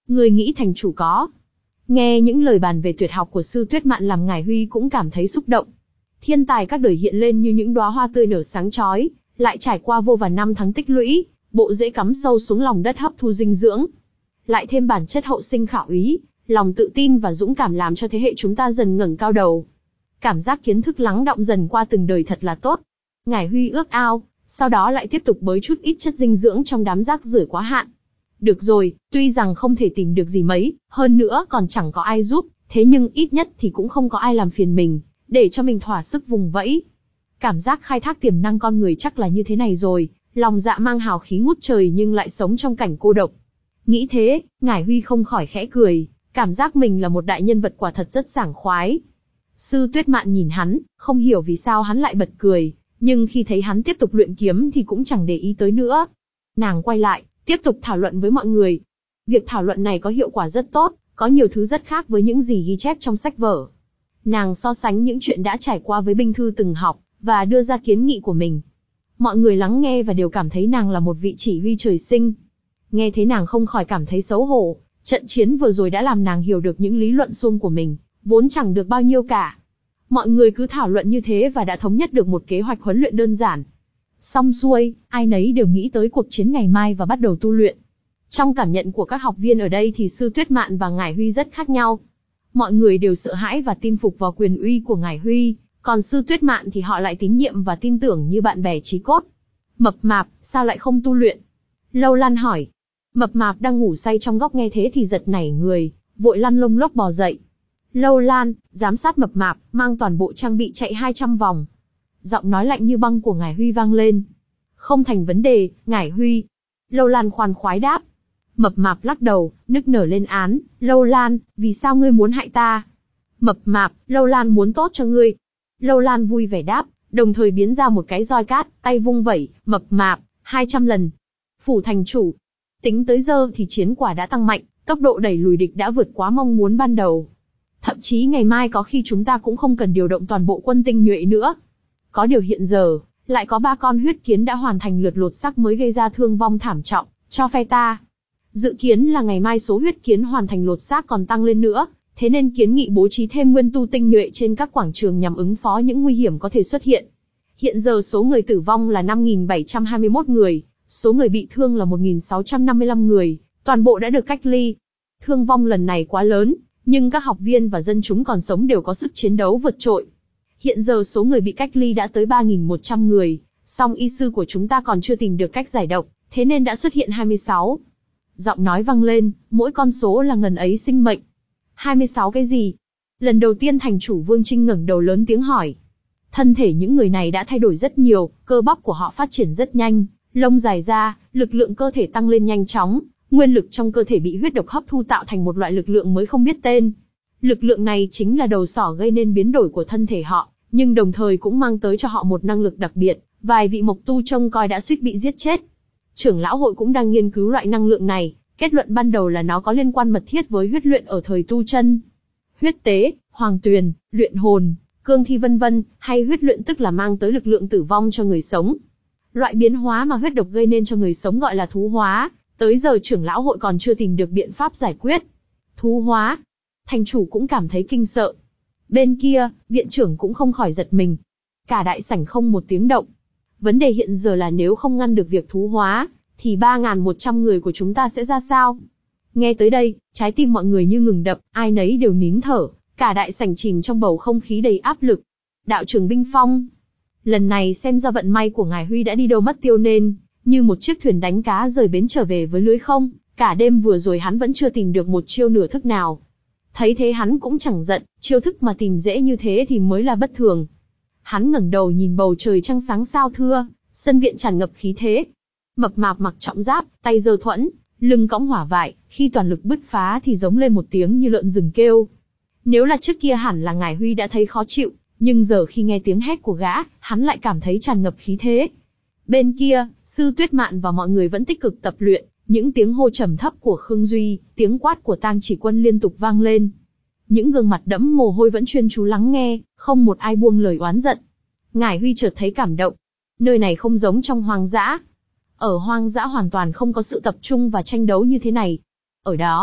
Ngươi nghĩ thành chủ có? Nghe những lời bàn về tuyệt học của sư Tuyết Mạn làm Ngải Huy cũng cảm thấy xúc động. Thiên tài các đời hiện lên như những đóa hoa tươi nở sáng chói, lại trải qua vô vàn năm tháng tích lũy, bộ rễ cắm sâu xuống lòng đất hấp thu dinh dưỡng. Lại thêm bản chất hậu sinh khảo ý, lòng tự tin và dũng cảm làm cho thế hệ chúng ta dần ngẩng cao đầu. Cảm giác kiến thức lắng đọng dần qua từng đời thật là tốt. Ngải Huy ước ao, sau đó lại tiếp tục bới chút ít chất dinh dưỡng trong đám rác rưởi quá hạn. Được rồi, tuy rằng không thể tìm được gì mấy, hơn nữa còn chẳng có ai giúp, thế nhưng ít nhất thì cũng không có ai làm phiền mình, để cho mình thỏa sức vùng vẫy. Cảm giác khai thác tiềm năng con người chắc là như thế này rồi, lòng dạ mang hào khí ngút trời nhưng lại sống trong cảnh cô độc. Nghĩ thế, Ngải Huy không khỏi khẽ cười, cảm giác mình là một đại nhân vật quả thật rất sảng khoái. Sư Tuyết Mạn nhìn hắn, không hiểu vì sao hắn lại bật cười, nhưng khi thấy hắn tiếp tục luyện kiếm thì cũng chẳng để ý tới nữa. Nàng quay lại, tiếp tục thảo luận với mọi người. Việc thảo luận này có hiệu quả rất tốt, có nhiều thứ rất khác với những gì ghi chép trong sách vở. Nàng so sánh những chuyện đã trải qua với binh thư từng học, và đưa ra kiến nghị của mình. Mọi người lắng nghe và đều cảm thấy nàng là một vị chỉ huy trời sinh. Nghe thế nàng không khỏi cảm thấy xấu hổ, trận chiến vừa rồi đã làm nàng hiểu được những lý luận suông của mình, vốn chẳng được bao nhiêu cả. Mọi người cứ thảo luận như thế và đã thống nhất được một kế hoạch huấn luyện đơn giản. Xong xuôi, ai nấy đều nghĩ tới cuộc chiến ngày mai và bắt đầu tu luyện. Trong cảm nhận của các học viên ở đây thì sư Tuyết Mạn và Ngải Huy rất khác nhau. Mọi người đều sợ hãi và tin phục vào quyền uy của Ngải Huy, còn sư Tuyết Mạn thì họ lại tín nhiệm và tin tưởng như bạn bè chí cốt. Mập Mạp, sao lại không tu luyện? Lâu Lan hỏi. Mập Mạp đang ngủ say trong góc nghe thế thì giật nảy người, vội lăn lông lốc bò dậy. Lâu Lan, giám sát Mập Mạp, mang toàn bộ trang bị chạy hai trăm vòng. Giọng nói lạnh như băng của Ngải Huy vang lên. Không thành vấn đề, Ngải Huy. Lâu Lan khoan khoái đáp. Mập Mạp lắc đầu, nức nở lên án. Lâu Lan, vì sao ngươi muốn hại ta? Mập Mạp, Lâu Lan muốn tốt cho ngươi. Lâu Lan vui vẻ đáp, đồng thời biến ra một cái roi cát, tay vung vẩy. Mập Mạp, hai trăm lần. Phủ thành chủ. Tính tới giờ thì chiến quả đã tăng mạnh, tốc độ đẩy lùi địch đã vượt quá mong muốn ban đầu. Thậm chí ngày mai có khi chúng ta cũng không cần điều động toàn bộ quân tinh nhuệ nữa. Có điều hiện giờ, lại có ba con huyết kiến đã hoàn thành lượt lột xác mới gây ra thương vong thảm trọng cho phe ta. Dự kiến là ngày mai số huyết kiến hoàn thành lột xác còn tăng lên nữa, thế nên kiến nghị bố trí thêm nguyên tu tinh nhuệ trên các quảng trường nhằm ứng phó những nguy hiểm có thể xuất hiện. Hiện giờ số người tử vong là năm nghìn bảy trăm hai mươi mốt người, số người bị thương là một nghìn sáu trăm năm mươi lăm người, toàn bộ đã được cách ly. Thương vong lần này quá lớn, nhưng các học viên và dân chúng còn sống đều có sức chiến đấu vượt trội. Hiện giờ số người bị cách ly đã tới ba nghìn một trăm người, song y sư của chúng ta còn chưa tìm được cách giải độc, thế nên đã xuất hiện hai mươi sáu. Giọng nói vang lên, mỗi con số là ngần ấy sinh mệnh. hai mươi sáu cái gì? Lần đầu tiên thành chủ Vương Trinh ngẩng đầu lớn tiếng hỏi. Thân thể những người này đã thay đổi rất nhiều, cơ bắp của họ phát triển rất nhanh, lông dài ra, lực lượng cơ thể tăng lên nhanh chóng, nguyên lực trong cơ thể bị huyết độc hấp thu tạo thành một loại lực lượng mới không biết tên. Lực lượng này chính là đầu sỏ gây nên biến đổi của thân thể họ, nhưng đồng thời cũng mang tới cho họ một năng lực đặc biệt, vài vị mộc tu trông coi đã suýt bị giết chết. Trưởng lão hội cũng đang nghiên cứu loại năng lượng này, kết luận ban đầu là nó có liên quan mật thiết với huyết luyện ở thời tu chân. Huyết tế, hoàng tuyền, luyện hồn, cương thi vân vân, hay huyết luyện tức là mang tới lực lượng tử vong cho người sống. Loại biến hóa mà huyết độc gây nên cho người sống gọi là thú hóa, tới giờ trưởng lão hội còn chưa tìm được biện pháp giải quyết. Thú hóa? Thành chủ cũng cảm thấy kinh sợ. Bên kia, viện trưởng cũng không khỏi giật mình. Cả đại sảnh không một tiếng động. Vấn đề hiện giờ là nếu không ngăn được việc thú hóa, thì ba nghìn một trăm người của chúng ta sẽ ra sao? Nghe tới đây, trái tim mọi người như ngừng đập, ai nấy đều nín thở, cả đại sảnh chìm trong bầu không khí đầy áp lực. Đạo trưởng Binh Phong. Lần này xem ra vận may của Ngải Huy đã đi đâu mất tiêu nên, như một chiếc thuyền đánh cá rời bến trở về với lưới không, cả đêm vừa rồi hắn vẫn chưa tìm được một chiêu nửa thức nào. Thấy thế hắn cũng chẳng giận, chiêu thức mà tìm dễ như thế thì mới là bất thường. Hắn ngẩng đầu nhìn bầu trời trăng sáng sao thưa, sân viện tràn ngập khí thế. Mập Mạp mặc trọng giáp, tay giơ thuẫn, lưng cõng hỏa vải, khi toàn lực bứt phá thì giống lên một tiếng như lợn rừng kêu. Nếu là trước kia hẳn là Ngải Huy đã thấy khó chịu, nhưng giờ khi nghe tiếng hét của gã, hắn lại cảm thấy tràn ngập khí thế. Bên kia, sư Tuyết Mạn và mọi người vẫn tích cực tập luyện, những tiếng hô trầm thấp của Khương Duy, tiếng quát của Tang Chỉ Quân liên tục vang lên. Những gương mặt đẫm mồ hôi vẫn chuyên chú lắng nghe, không một ai buông lời oán giận. Ngải Huy chợt thấy cảm động. Nơi này không giống trong hoang dã. Ở hoang dã hoàn toàn không có sự tập trung và tranh đấu như thế này. Ở đó,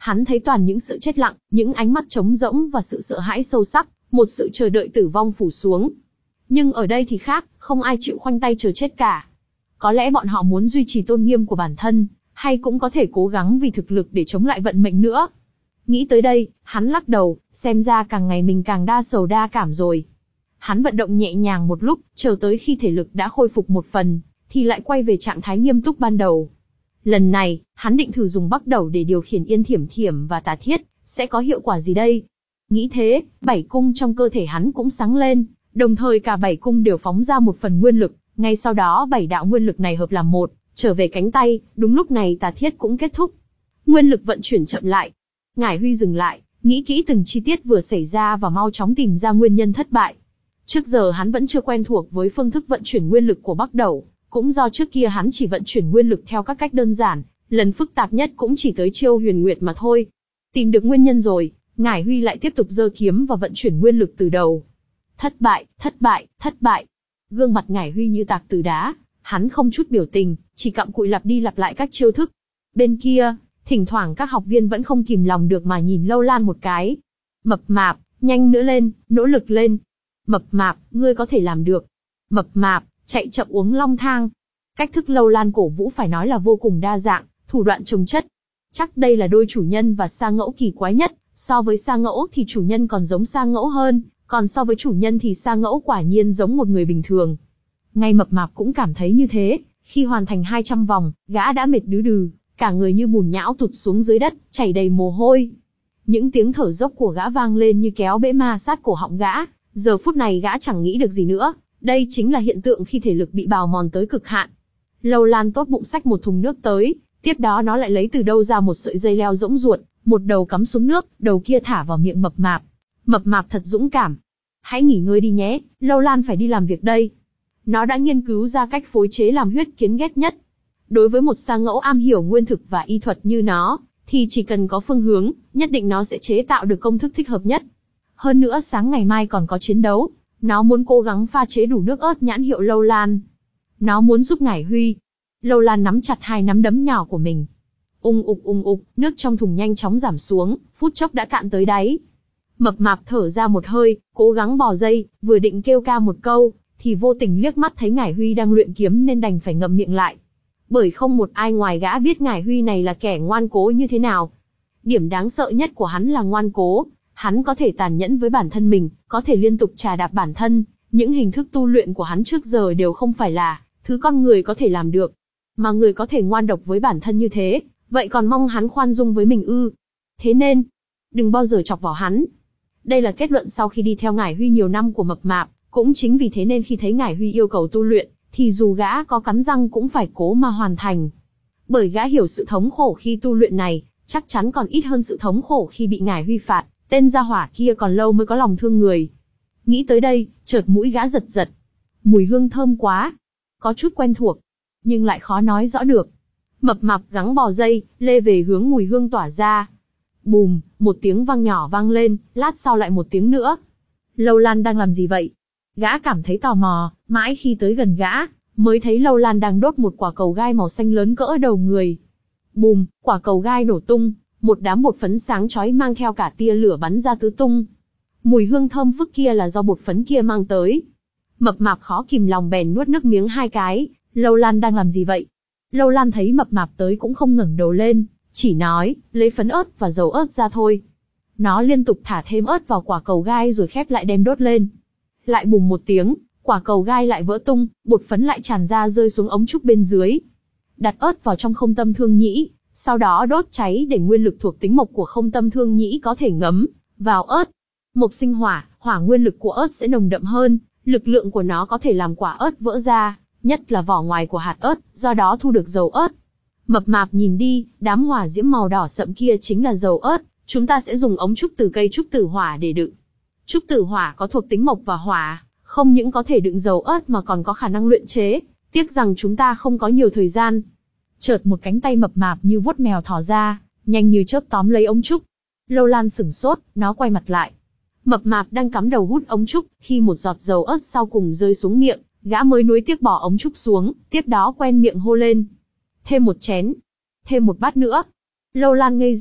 Hắn thấy toàn những sự chết lặng, những ánh mắt trống rỗng và sự sợ hãi sâu sắc, một sự chờ đợi tử vong phủ xuống. Nhưng ở đây thì khác, không ai chịu khoanh tay chờ chết cả. Có lẽ bọn họ muốn duy trì tôn nghiêm của bản thân, hay cũng có thể cố gắng vì thực lực để chống lại vận mệnh nữa. Nghĩ tới đây, hắn lắc đầu, xem ra càng ngày mình càng đa sầu đa cảm rồi. Hắn vận động nhẹ nhàng một lúc, chờ tới khi thể lực đã khôi phục một phần, thì lại quay về trạng thái nghiêm túc ban đầu. Lần này, hắn định thử dùng Bắc Đẩu để điều khiển Yên Thiểm Thiểm và Tà Thiết, sẽ có hiệu quả gì đây? Nghĩ thế, bảy cung trong cơ thể hắn cũng sáng lên, đồng thời cả bảy cung đều phóng ra một phần nguyên lực, ngay sau đó bảy đạo nguyên lực này hợp làm một, trở về cánh tay, đúng lúc này Tà Thiết cũng kết thúc. Nguyên lực vận chuyển chậm lại. Ngải Huy dừng lại, nghĩ kỹ từng chi tiết vừa xảy ra và mau chóng tìm ra nguyên nhân thất bại. Trước giờ hắn vẫn chưa quen thuộc với phương thức vận chuyển nguyên lực của Bắc Đẩu, cũng do trước kia hắn chỉ vận chuyển nguyên lực theo các cách đơn giản, lần phức tạp nhất cũng chỉ tới chiêu huyền nguyệt mà thôi. Tìm được nguyên nhân rồi, Ngải Huy lại tiếp tục giơ kiếm và vận chuyển nguyên lực từ đầu. Thất bại, thất bại, thất bại. Gương mặt Ngải Huy như tạc từ đá, hắn không chút biểu tình, chỉ cặm cụi lặp đi lặp lại các chiêu thức. Bên kia, thỉnh thoảng các học viên vẫn không kìm lòng được mà nhìn Lâu Lan một cái. Mập mạp, nhanh nữa lên, nỗ lực lên. Mập mạp, ngươi có thể làm được. Mập mạp, chạy chậm uống long thang. Cách thức Lâu Lan cổ vũ phải nói là vô cùng đa dạng, thủ đoạn chồng chất. Chắc đây là đôi chủ nhân và sa ngẫu kỳ quái nhất, so với sa ngẫu thì chủ nhân còn giống sa ngẫu hơn, còn so với chủ nhân thì sa ngẫu quả nhiên giống một người bình thường. Ngay mập mạp cũng cảm thấy như thế, khi hoàn thành hai trăm vòng, gã đã mệt đứ đừ, cả người như bùn nhão tụt xuống dưới đất, chảy đầy mồ hôi. Những tiếng thở dốc của gã vang lên như kéo bể ma sát cổ họng gã, giờ phút này gã chẳng nghĩ được gì nữa, đây chính là hiện tượng khi thể lực bị bào mòn tới cực hạn. Lâu Lan tốt bụng xách một thùng nước tới, tiếp đó nó lại lấy từ đâu ra một sợi dây leo rỗng ruột, một đầu cắm xuống nước, đầu kia thả vào miệng mập mạp. Mập mạp thật dũng cảm. Hãy nghỉ ngơi đi nhé, Lâu Lan phải đi làm việc đây. Nó đã nghiên cứu ra cách phối chế làm huyết kiến ghét nhất. Đối với một sa ngẫu am hiểu nguyên thực và y thuật như nó, thì chỉ cần có phương hướng, nhất định nó sẽ chế tạo được công thức thích hợp nhất. Hơn nữa sáng ngày mai còn có chiến đấu, nó muốn cố gắng pha chế đủ nước ớt nhãn hiệu Lâu Lan. Nó muốn giúp Ngải Huy. Lâu Lan nắm chặt hai nắm đấm nhỏ của mình. Ung ục ung ục, nước trong thùng nhanh chóng giảm xuống, phút chốc đã cạn tới đáy. Mập mạp thở ra một hơi, cố gắng bò dây, vừa định kêu ca một câu, thì vô tình liếc mắt thấy Ngải Huy đang luyện kiếm nên đành phải ngậm miệng lại. Bởi không một ai ngoài gã biết Ngải Huy này là kẻ ngoan cố như thế nào. Điểm đáng sợ nhất của hắn là ngoan cố, hắn có thể tàn nhẫn với bản thân mình, có thể liên tục trà đạp bản thân, những hình thức tu luyện của hắn trước giờ đều không phải là thứ con người có thể làm được. Mà người có thể ngoan độc với bản thân như thế, vậy còn mong hắn khoan dung với mình ư? Thế nên, đừng bao giờ chọc vào hắn. Đây là kết luận sau khi đi theo Ngải Huy nhiều năm của mập mạp, cũng chính vì thế nên khi thấy Ngải Huy yêu cầu tu luyện, thì dù gã có cắn răng cũng phải cố mà hoàn thành. Bởi gã hiểu sự thống khổ khi tu luyện này, chắc chắn còn ít hơn sự thống khổ khi bị Ngải Huy phạt, tên gia hỏa kia còn lâu mới có lòng thương người. Nghĩ tới đây, chợt mũi gã giật giật. Mùi hương thơm quá, có chút quen thuộc, nhưng lại khó nói rõ được. Mập mạp gắng bò dây, lê về hướng mùi hương tỏa ra. Bùm, một tiếng vang nhỏ vang lên, lát sau lại một tiếng nữa. Lâu Lan đang làm gì vậy? Gã cảm thấy tò mò, mãi khi tới gần gã, mới thấy Lâu Lan đang đốt một quả cầu gai màu xanh lớn cỡ đầu người. Bùm, quả cầu gai nổ tung, một đám bột phấn sáng chói mang theo cả tia lửa bắn ra tứ tung. Mùi hương thơm phức kia là do bột phấn kia mang tới. Mập mạp khó kìm lòng bèn nuốt nước miếng hai cái. Lâu Lan đang làm gì vậy? Lâu Lan thấy mập mạp tới cũng không ngẩng đầu lên, chỉ nói, lấy phấn ớt và dầu ớt ra thôi. Nó liên tục thả thêm ớt vào quả cầu gai rồi khép lại đem đốt lên. Lại bùm một tiếng, quả cầu gai lại vỡ tung, bột phấn lại tràn ra rơi xuống ống trúc bên dưới. Đặt ớt vào trong không tâm thương nhĩ, sau đó đốt cháy để nguyên lực thuộc tính mộc của không tâm thương nhĩ có thể ngấm vào ớt. Mộc sinh hỏa, hỏa nguyên lực của ớt sẽ nồng đậm hơn, lực lượng của nó có thể làm quả ớt vỡ ra, nhất là vỏ ngoài của hạt ớt, do đó thu được dầu ớt. Mập mạp nhìn đi, đám hỏa diễm màu đỏ sậm kia chính là dầu ớt, chúng ta sẽ dùng ống trúc từ cây trúc tử hỏa để đựng. Trúc tử hỏa có thuộc tính mộc và hỏa, không những có thể đựng dầu ớt mà còn có khả năng luyện chế, tiếc rằng chúng ta không có nhiều thời gian. Chợt một cánh tay mập mạp như vuốt mèo thò ra, nhanh như chớp tóm lấy ống trúc. Lâu Lan sửng sốt, nó quay mặt lại. Mập mạp đang cắm đầu hút ống trúc, khi một giọt dầu ớt sau cùng rơi xuống miệng, gã mới nuối tiếc bỏ ống trúc xuống, tiếp đó quen miệng hô lên. Thêm một chén, thêm một bát nữa. Lâu Lan ngây ra,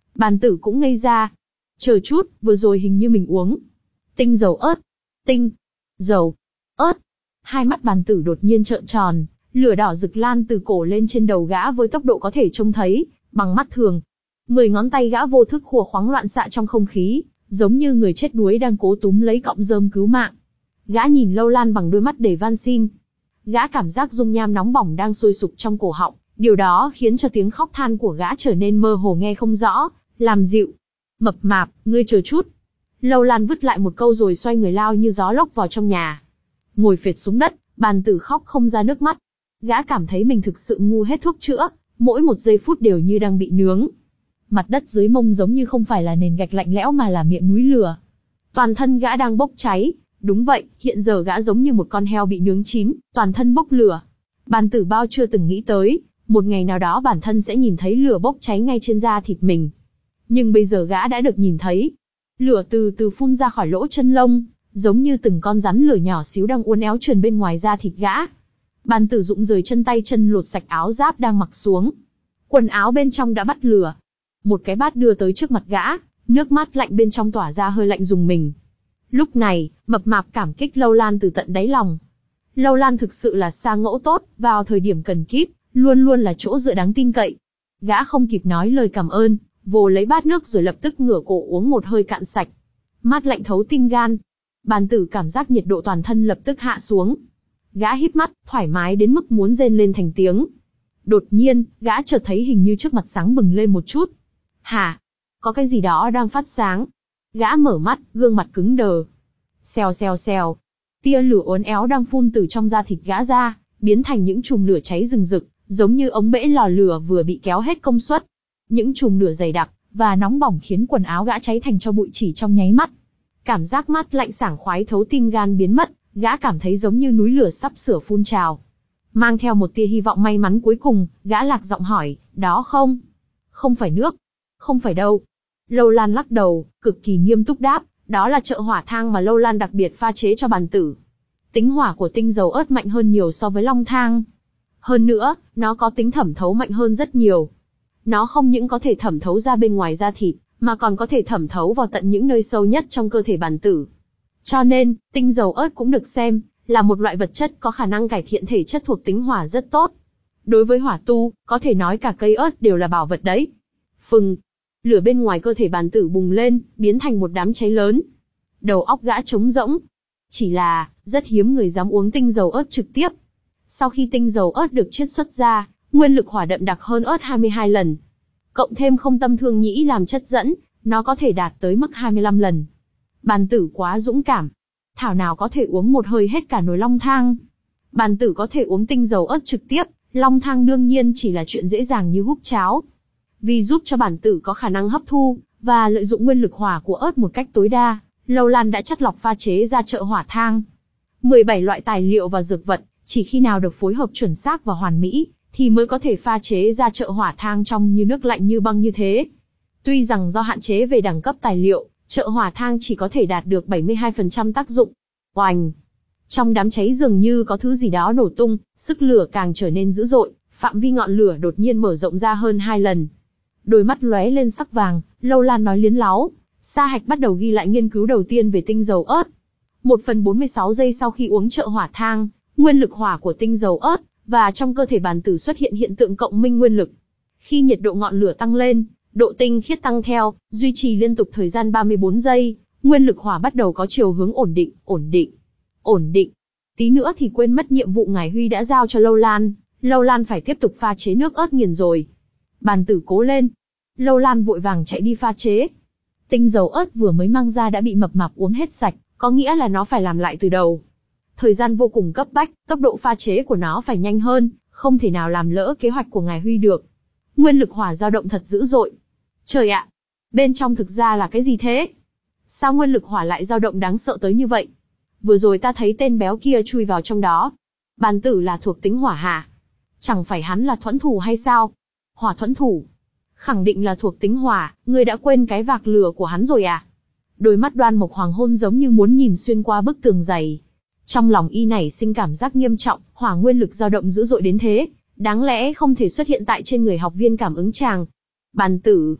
Bàn tử cũng ngây ra. Chờ chút, vừa rồi hình như mình uống tinh dầu ớt. Tinh, dầu, ớt. Hai mắt bàn tử đột nhiên trợn tròn, lửa đỏ rực lan từ cổ lên trên đầu gã với tốc độ có thể trông thấy bằng mắt thường. Mười ngón tay gã vô thức khua khoáng loạn xạ trong không khí, giống như người chết đuối đang cố túm lấy cọng rơm cứu mạng. Gã nhìn Lâu Lan bằng đôi mắt đầy van xin. Gã cảm giác dung nham nóng bỏng đang sôi sục trong cổ họng, điều đó khiến cho tiếng khóc than của gã trở nên mơ hồ nghe không rõ, làm dịu. Mập mạp, ngươi chờ chút. Lâu Lan vứt lại một câu rồi xoay người lao như gió lốc vào trong nhà. Ngồi phệt xuống đất, bàn tử khóc không ra nước mắt. Gã cảm thấy mình thực sự ngu hết thuốc chữa, mỗi một giây phút đều như đang bị nướng. Mặt đất dưới mông giống như không phải là nền gạch lạnh lẽo mà là miệng núi lửa. Toàn thân gã đang bốc cháy. Đúng vậy, hiện giờ gã giống như một con heo bị nướng chín, toàn thân bốc lửa. Bàn tử bao chưa từng nghĩ tới, một ngày nào đó bản thân sẽ nhìn thấy lửa bốc cháy ngay trên da thịt mình. Nhưng bây giờ gã đã được nhìn thấy. Lửa từ từ phun ra khỏi lỗ chân lông, giống như từng con rắn lửa nhỏ xíu đang uốn éo trườn bên ngoài da thịt gã. Bàn tử rụng rời chân tay chân lột sạch áo giáp đang mặc xuống. Quần áo bên trong đã bắt lửa. Một cái bát đưa tới trước mặt gã, nước mát lạnh bên trong tỏa ra hơi lạnh rùng mình. Lúc này, mập mạp cảm kích Lâu Lan từ tận đáy lòng. Lâu Lan thực sự là sa ngẫu tốt, vào thời điểm cần kíp, luôn luôn là chỗ dựa đáng tin cậy. Gã không kịp nói lời cảm ơn, vồ lấy bát nước rồi lập tức ngửa cổ uống một hơi cạn sạch. Mát lạnh thấu tim gan. Bàn tử cảm giác nhiệt độ toàn thân lập tức hạ xuống. Gã híp mắt, thoải mái đến mức muốn rên lên thành tiếng. Đột nhiên, gã chợt thấy hình như trước mặt sáng bừng lên một chút. Hả? Có cái gì đó đang phát sáng. Gã mở mắt, gương mặt cứng đờ. Xèo xèo xèo. Tia lửa uốn éo đang phun từ trong da thịt gã ra, biến thành những chùm lửa cháy rừng rực, giống như ống bể lò lửa vừa bị kéo hết công suất. Những chùm lửa dày đặc và nóng bỏng khiến quần áo gã cháy thành tro bụi chỉ trong nháy mắt. Cảm giác mát lạnh sảng khoái thấu tim gan biến mất, gã cảm thấy giống như núi lửa sắp sửa phun trào. Mang theo một tia hy vọng may mắn cuối cùng, gã lạc giọng hỏi, đó không? Không phải nước. Không phải đâu. Lâu Lan lắc đầu, cực kỳ nghiêm túc đáp, đó là trợ hỏa thang mà Lâu Lan đặc biệt pha chế cho bàn tử. Tính hỏa của tinh dầu ớt mạnh hơn nhiều so với long thang. Hơn nữa, nó có tính thẩm thấu mạnh hơn rất nhiều. Nó không những có thể thẩm thấu ra bên ngoài da thịt, mà còn có thể thẩm thấu vào tận những nơi sâu nhất trong cơ thể bàn tử. Cho nên, tinh dầu ớt cũng được xem là một loại vật chất có khả năng cải thiện thể chất thuộc tính hỏa rất tốt. Đối với hỏa tu, có thể nói cả cây ớt đều là bảo vật đấy. Phừng, lửa bên ngoài cơ thể bàn tử bùng lên, biến thành một đám cháy lớn. Đầu óc gã trống rỗng. Chỉ là, rất hiếm người dám uống tinh dầu ớt trực tiếp. Sau khi tinh dầu ớt được chiết xuất ra, nguyên lực hỏa đậm đặc hơn ớt hai mươi hai lần. Cộng thêm không tâm thương nhĩ làm chất dẫn, nó có thể đạt tới mức hai mươi lăm lần. Bàn tử quá dũng cảm. Thảo nào có thể uống một hơi hết cả nồi long thang. Bàn tử có thể uống tinh dầu ớt trực tiếp, long thang đương nhiên chỉ là chuyện dễ dàng như húp cháo. Vì giúp cho bản tử có khả năng hấp thu và lợi dụng nguyên lực hỏa của ớt một cách tối đa, Lâu Lan đã chắt lọc pha chế ra trợ hỏa thang. mười bảy loại tài liệu và dược vật, chỉ khi nào được phối hợp chuẩn xác và hoàn mỹ, thì mới có thể pha chế ra trợ hỏa thang trong như nước lạnh như băng như thế. Tuy rằng do hạn chế về đẳng cấp tài liệu, trợ hỏa thang chỉ có thể đạt được bảy mươi hai phần trăm tác dụng. Oành! Trong đám cháy dường như có thứ gì đó nổ tung, sức lửa càng trở nên dữ dội, phạm vi ngọn lửa đột nhiên mở rộng ra hơn hai lần. Đôi mắt lóe lên sắc vàng, Lâu Lan nói liến láu. Sa Hạch bắt đầu ghi lại nghiên cứu đầu tiên về tinh dầu ớt. Một phần bốn mươi sáu giây sau khi uống trợ hỏa thang, nguyên lực hỏa của tinh dầu ớt và trong cơ thể bàn tử xuất hiện hiện tượng cộng minh nguyên lực. Khi nhiệt độ ngọn lửa tăng lên, độ tinh khiết tăng theo, duy trì liên tục thời gian ba mươi bốn giây, nguyên lực hỏa bắt đầu có chiều hướng ổn định, ổn định, ổn định. Tí nữa thì quên mất nhiệm vụ ngài Huy đã giao cho Lâu Lan, Lâu Lan phải tiếp tục pha chế nước ớt nghiền rồi. Bàn tử cố lên. Lâu Lan vội vàng chạy đi pha chế. Tinh dầu ớt vừa mới mang ra đã bị mập mạp uống hết sạch, có nghĩa là nó phải làm lại từ đầu. Thời gian vô cùng cấp bách, tốc độ pha chế của nó phải nhanh hơn, không thể nào làm lỡ kế hoạch của ngài Huy được. Nguyên lực hỏa dao động thật dữ dội. Trời ạ! Bên trong thực ra là cái gì thế? Sao nguyên lực hỏa lại dao động đáng sợ tới như vậy? Vừa rồi ta thấy tên béo kia chui vào trong đó. Bàn tử là thuộc tính hỏa hả? Chẳng phải hắn là thuẫn thủ hay sao? Hỏa thuẫn thủ. Khẳng định là thuộc tính hỏa, ngươi đã quên cái vạc lửa của hắn rồi à? Đôi mắt Đoan Mộc Hoàng Hôn giống như muốn nhìn xuyên qua bức tường dày. Trong lòng y nảy sinh cảm giác nghiêm trọng, hỏa nguyên lực dao động dữ dội đến thế, đáng lẽ không thể xuất hiện tại trên người học viên cảm ứng chàng. Bàn tử.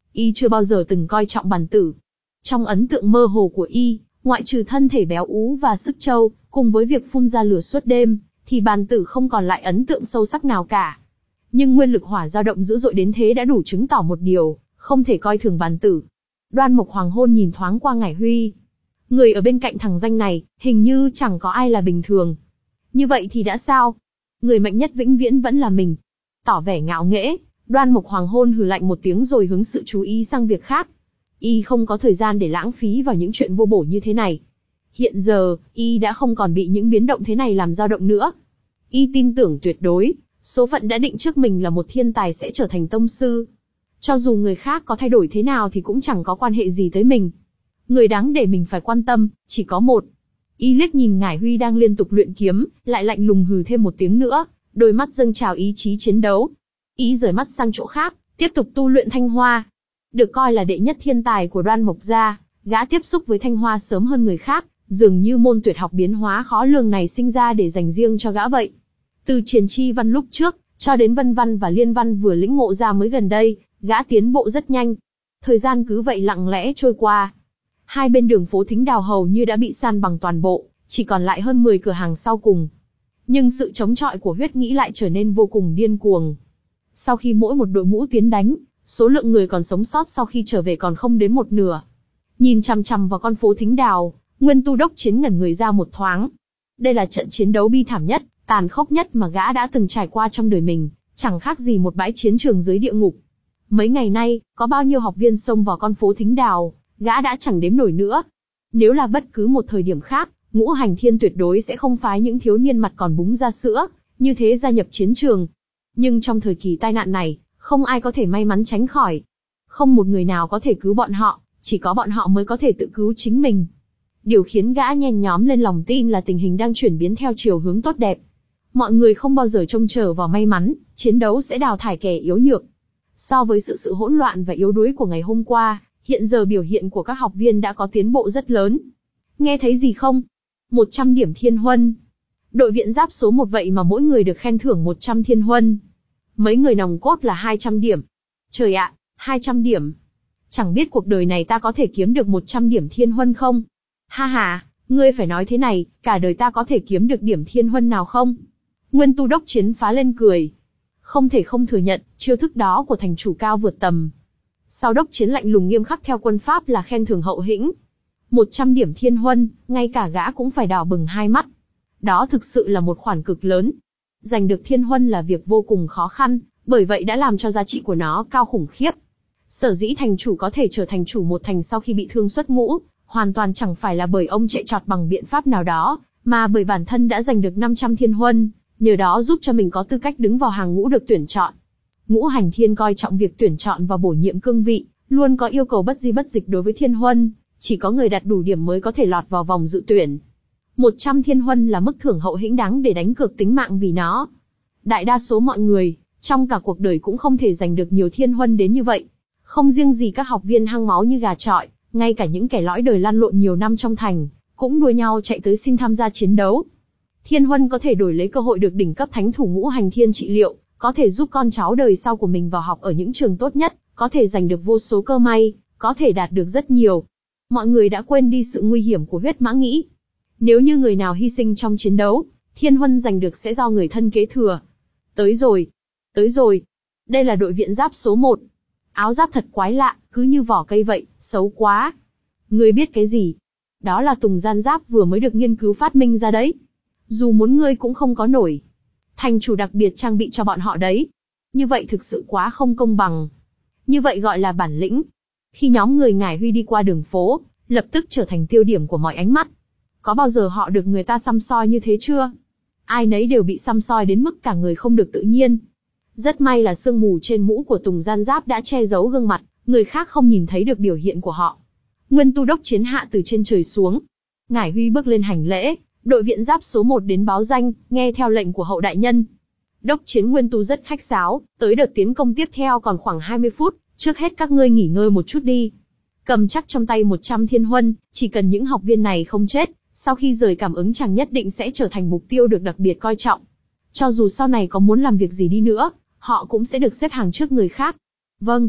Y chưa bao giờ từng coi trọng bản tử. Trong ấn tượng mơ hồ của Y, ngoại trừ thân thể béo ú và sức trâu, cùng với việc phun ra lửa suốt đêm, thì bản tử không còn lại ấn tượng sâu sắc nào cả. Nhưng nguyên lực hỏa dao động dữ dội đến thế đã đủ chứng tỏ một điều, không thể coi thường bản tử. Đoan Mộc Hoàng Hôn nhìn thoáng qua Ngải Huy. Người ở bên cạnh thằng danh này, hình như chẳng có ai là bình thường. Như vậy thì đã sao? Người mạnh nhất vĩnh viễn vẫn là mình. Tỏ vẻ ngạo nghễ, Đoan Mộc Hoàng Hôn hừ lạnh một tiếng rồi hướng sự chú ý sang việc khác. Y không có thời gian để lãng phí vào những chuyện vô bổ như thế này. Hiện giờ, Y đã không còn bị những biến động thế này làm dao động nữa. Y tin tưởng tuyệt đối, số phận đã định trước mình là một thiên tài sẽ trở thành tông sư. Cho dù người khác có thay đổi thế nào thì cũng chẳng có quan hệ gì tới mình. Người đáng để mình phải quan tâm, chỉ có một. Y liếc nhìn Ngải Huy đang liên tục luyện kiếm, lại lạnh lùng hừ thêm một tiếng nữa, đôi mắt dâng trào ý chí chiến đấu. Y rời mắt sang chỗ khác, tiếp tục tu luyện thanh hoa. Được coi là đệ nhất thiên tài của Đoan Mộc gia, gã tiếp xúc với thanh hoa sớm hơn người khác, dường như môn tuyệt học biến hóa khó lường này sinh ra để dành riêng cho gã vậy. Từ Triển Chi Văn lúc trước, cho đến Vân Văn và Liên Văn vừa lĩnh ngộ ra mới gần đây, gã tiến bộ rất nhanh. Thời gian cứ vậy lặng lẽ trôi qua. Hai bên đường phố Thính Đào hầu như đã bị san bằng toàn bộ, chỉ còn lại hơn mười cửa hàng sau cùng. Nhưng sự chống chọi của huyết nghĩ lại trở nên vô cùng điên cuồng. Sau khi mỗi một đội ngũ tiến đánh, số lượng người còn sống sót sau khi trở về còn không đến một nửa. Nhìn chằm chằm vào con phố Thính Đào, Nguyên Tu Đốc Chiến ngẩn người ra một thoáng. Đây là trận chiến đấu bi thảm nhất, tàn khốc nhất mà gã đã từng trải qua trong đời mình, chẳng khác gì một bãi chiến trường dưới địa ngục. Mấy ngày nay, có bao nhiêu học viên xông vào con phố Thính Đào, gã đã chẳng đếm nổi nữa. Nếu là bất cứ một thời điểm khác, Ngũ Hành Thiên tuyệt đối sẽ không phái những thiếu niên mặt còn búng ra sữa, như thế gia nhập chiến trường. Nhưng trong thời kỳ tai nạn này, không ai có thể may mắn tránh khỏi. Không một người nào có thể cứu bọn họ, chỉ có bọn họ mới có thể tự cứu chính mình. Điều khiến gã nhen nhóm lên lòng tin là tình hình đang chuyển biến theo chiều hướng tốt đẹp. Mọi người không bao giờ trông chờ vào may mắn, chiến đấu sẽ đào thải kẻ yếu nhược. So với sự sự hỗn loạn và yếu đuối của ngày hôm qua, hiện giờ biểu hiện của các học viên đã có tiến bộ rất lớn. Nghe thấy gì không? một trăm điểm thiên huân. Đội viện giáp số một vậy mà mỗi người được khen thưởng một trăm thiên huân. Mấy người nòng cốt là hai trăm điểm. Trời ạ, hai trăm điểm. Chẳng biết cuộc đời này ta có thể kiếm được một trăm điểm thiên huân không? Ha ha, ngươi phải nói thế này, cả đời ta có thể kiếm được điểm thiên huân nào không? Nguyên Tu Đốc Chiến phá lên cười. Không thể không thừa nhận, chiêu thức đó của thành chủ cao vượt tầm. Sau Đốc Chiến lạnh lùng nghiêm khắc theo quân pháp là khen thưởng hậu hĩnh. một trăm điểm thiên huân, ngay cả gã cũng phải đỏ bừng hai mắt. Đó thực sự là một khoản cực lớn. Giành được thiên huân là việc vô cùng khó khăn, bởi vậy đã làm cho giá trị của nó cao khủng khiếp. Sở dĩ thành chủ có thể trở thành chủ một thành sau khi bị thương xuất ngũ, hoàn toàn chẳng phải là bởi ông chạy trọt bằng biện pháp nào đó, mà bởi bản thân đã giành được năm trăm thiên huân, nhờ đó giúp cho mình có tư cách đứng vào hàng ngũ được tuyển chọn. Ngũ Hành Thiên coi trọng việc tuyển chọn và bổ nhiệm cương vị, luôn có yêu cầu bất di bất dịch đối với thiên huân, chỉ có người đạt đủ điểm mới có thể lọt vào vòng dự tuyển. một trăm thiên huân là mức thưởng hậu hĩnh đáng để đánh cược tính mạng vì nó. Đại đa số mọi người, trong cả cuộc đời cũng không thể giành được nhiều thiên huân đến như vậy. Không riêng gì các học viên hăng máu như gà chọi, ngay cả những kẻ lõi đời lăn lộn nhiều năm trong thành, cũng đua nhau chạy tới xin tham gia chiến đấu. Thiên huân có thể đổi lấy cơ hội được đỉnh cấp thánh thủ Ngũ Hành Thiên trị liệu, có thể giúp con cháu đời sau của mình vào học ở những trường tốt nhất, có thể giành được vô số cơ may, có thể đạt được rất nhiều. Mọi người đã quên đi sự nguy hiểm của huyết mã nghĩ. Nếu như người nào hy sinh trong chiến đấu, thiên huân giành được sẽ do người thân kế thừa. Tới rồi, tới rồi. Đây là đội viện giáp số một. Áo giáp thật quái lạ, cứ như vỏ cây vậy, xấu quá. Ngươi biết cái gì? Đó là Tùng Gian Giáp vừa mới được nghiên cứu phát minh ra đấy. Dù muốn ngươi cũng không có nổi. Thành chủ đặc biệt trang bị cho bọn họ đấy. Như vậy thực sự quá không công bằng. Như vậy gọi là bản lĩnh. Khi nhóm người Ngải Huy đi qua đường phố, lập tức trở thành tiêu điểm của mọi ánh mắt. Có bao giờ họ được người ta săm soi như thế chưa? Ai nấy đều bị săm soi đến mức cả người không được tự nhiên. Rất may là sương mù trên mũ của Tùng Gian Giáp đã che giấu gương mặt, người khác không nhìn thấy được biểu hiện của họ. Nguyên Tu Đốc Chiến hạ từ trên trời xuống. Ngải Huy bước lên hành lễ, đội viện giáp số một đến báo danh, nghe theo lệnh của hậu đại nhân. Đốc Chiến Nguyên Tu rất khách sáo, tới đợt tiến công tiếp theo còn khoảng hai mươi phút, trước hết các ngươi nghỉ ngơi một chút đi. Cầm chắc trong tay một trăm thiên huân, chỉ cần những học viên này không chết, sau khi rời cảm ứng chàng nhất định sẽ trở thành mục tiêu được đặc biệt coi trọng. Cho dù sau này có muốn làm việc gì đi nữa, họ cũng sẽ được xếp hàng trước người khác. Vâng.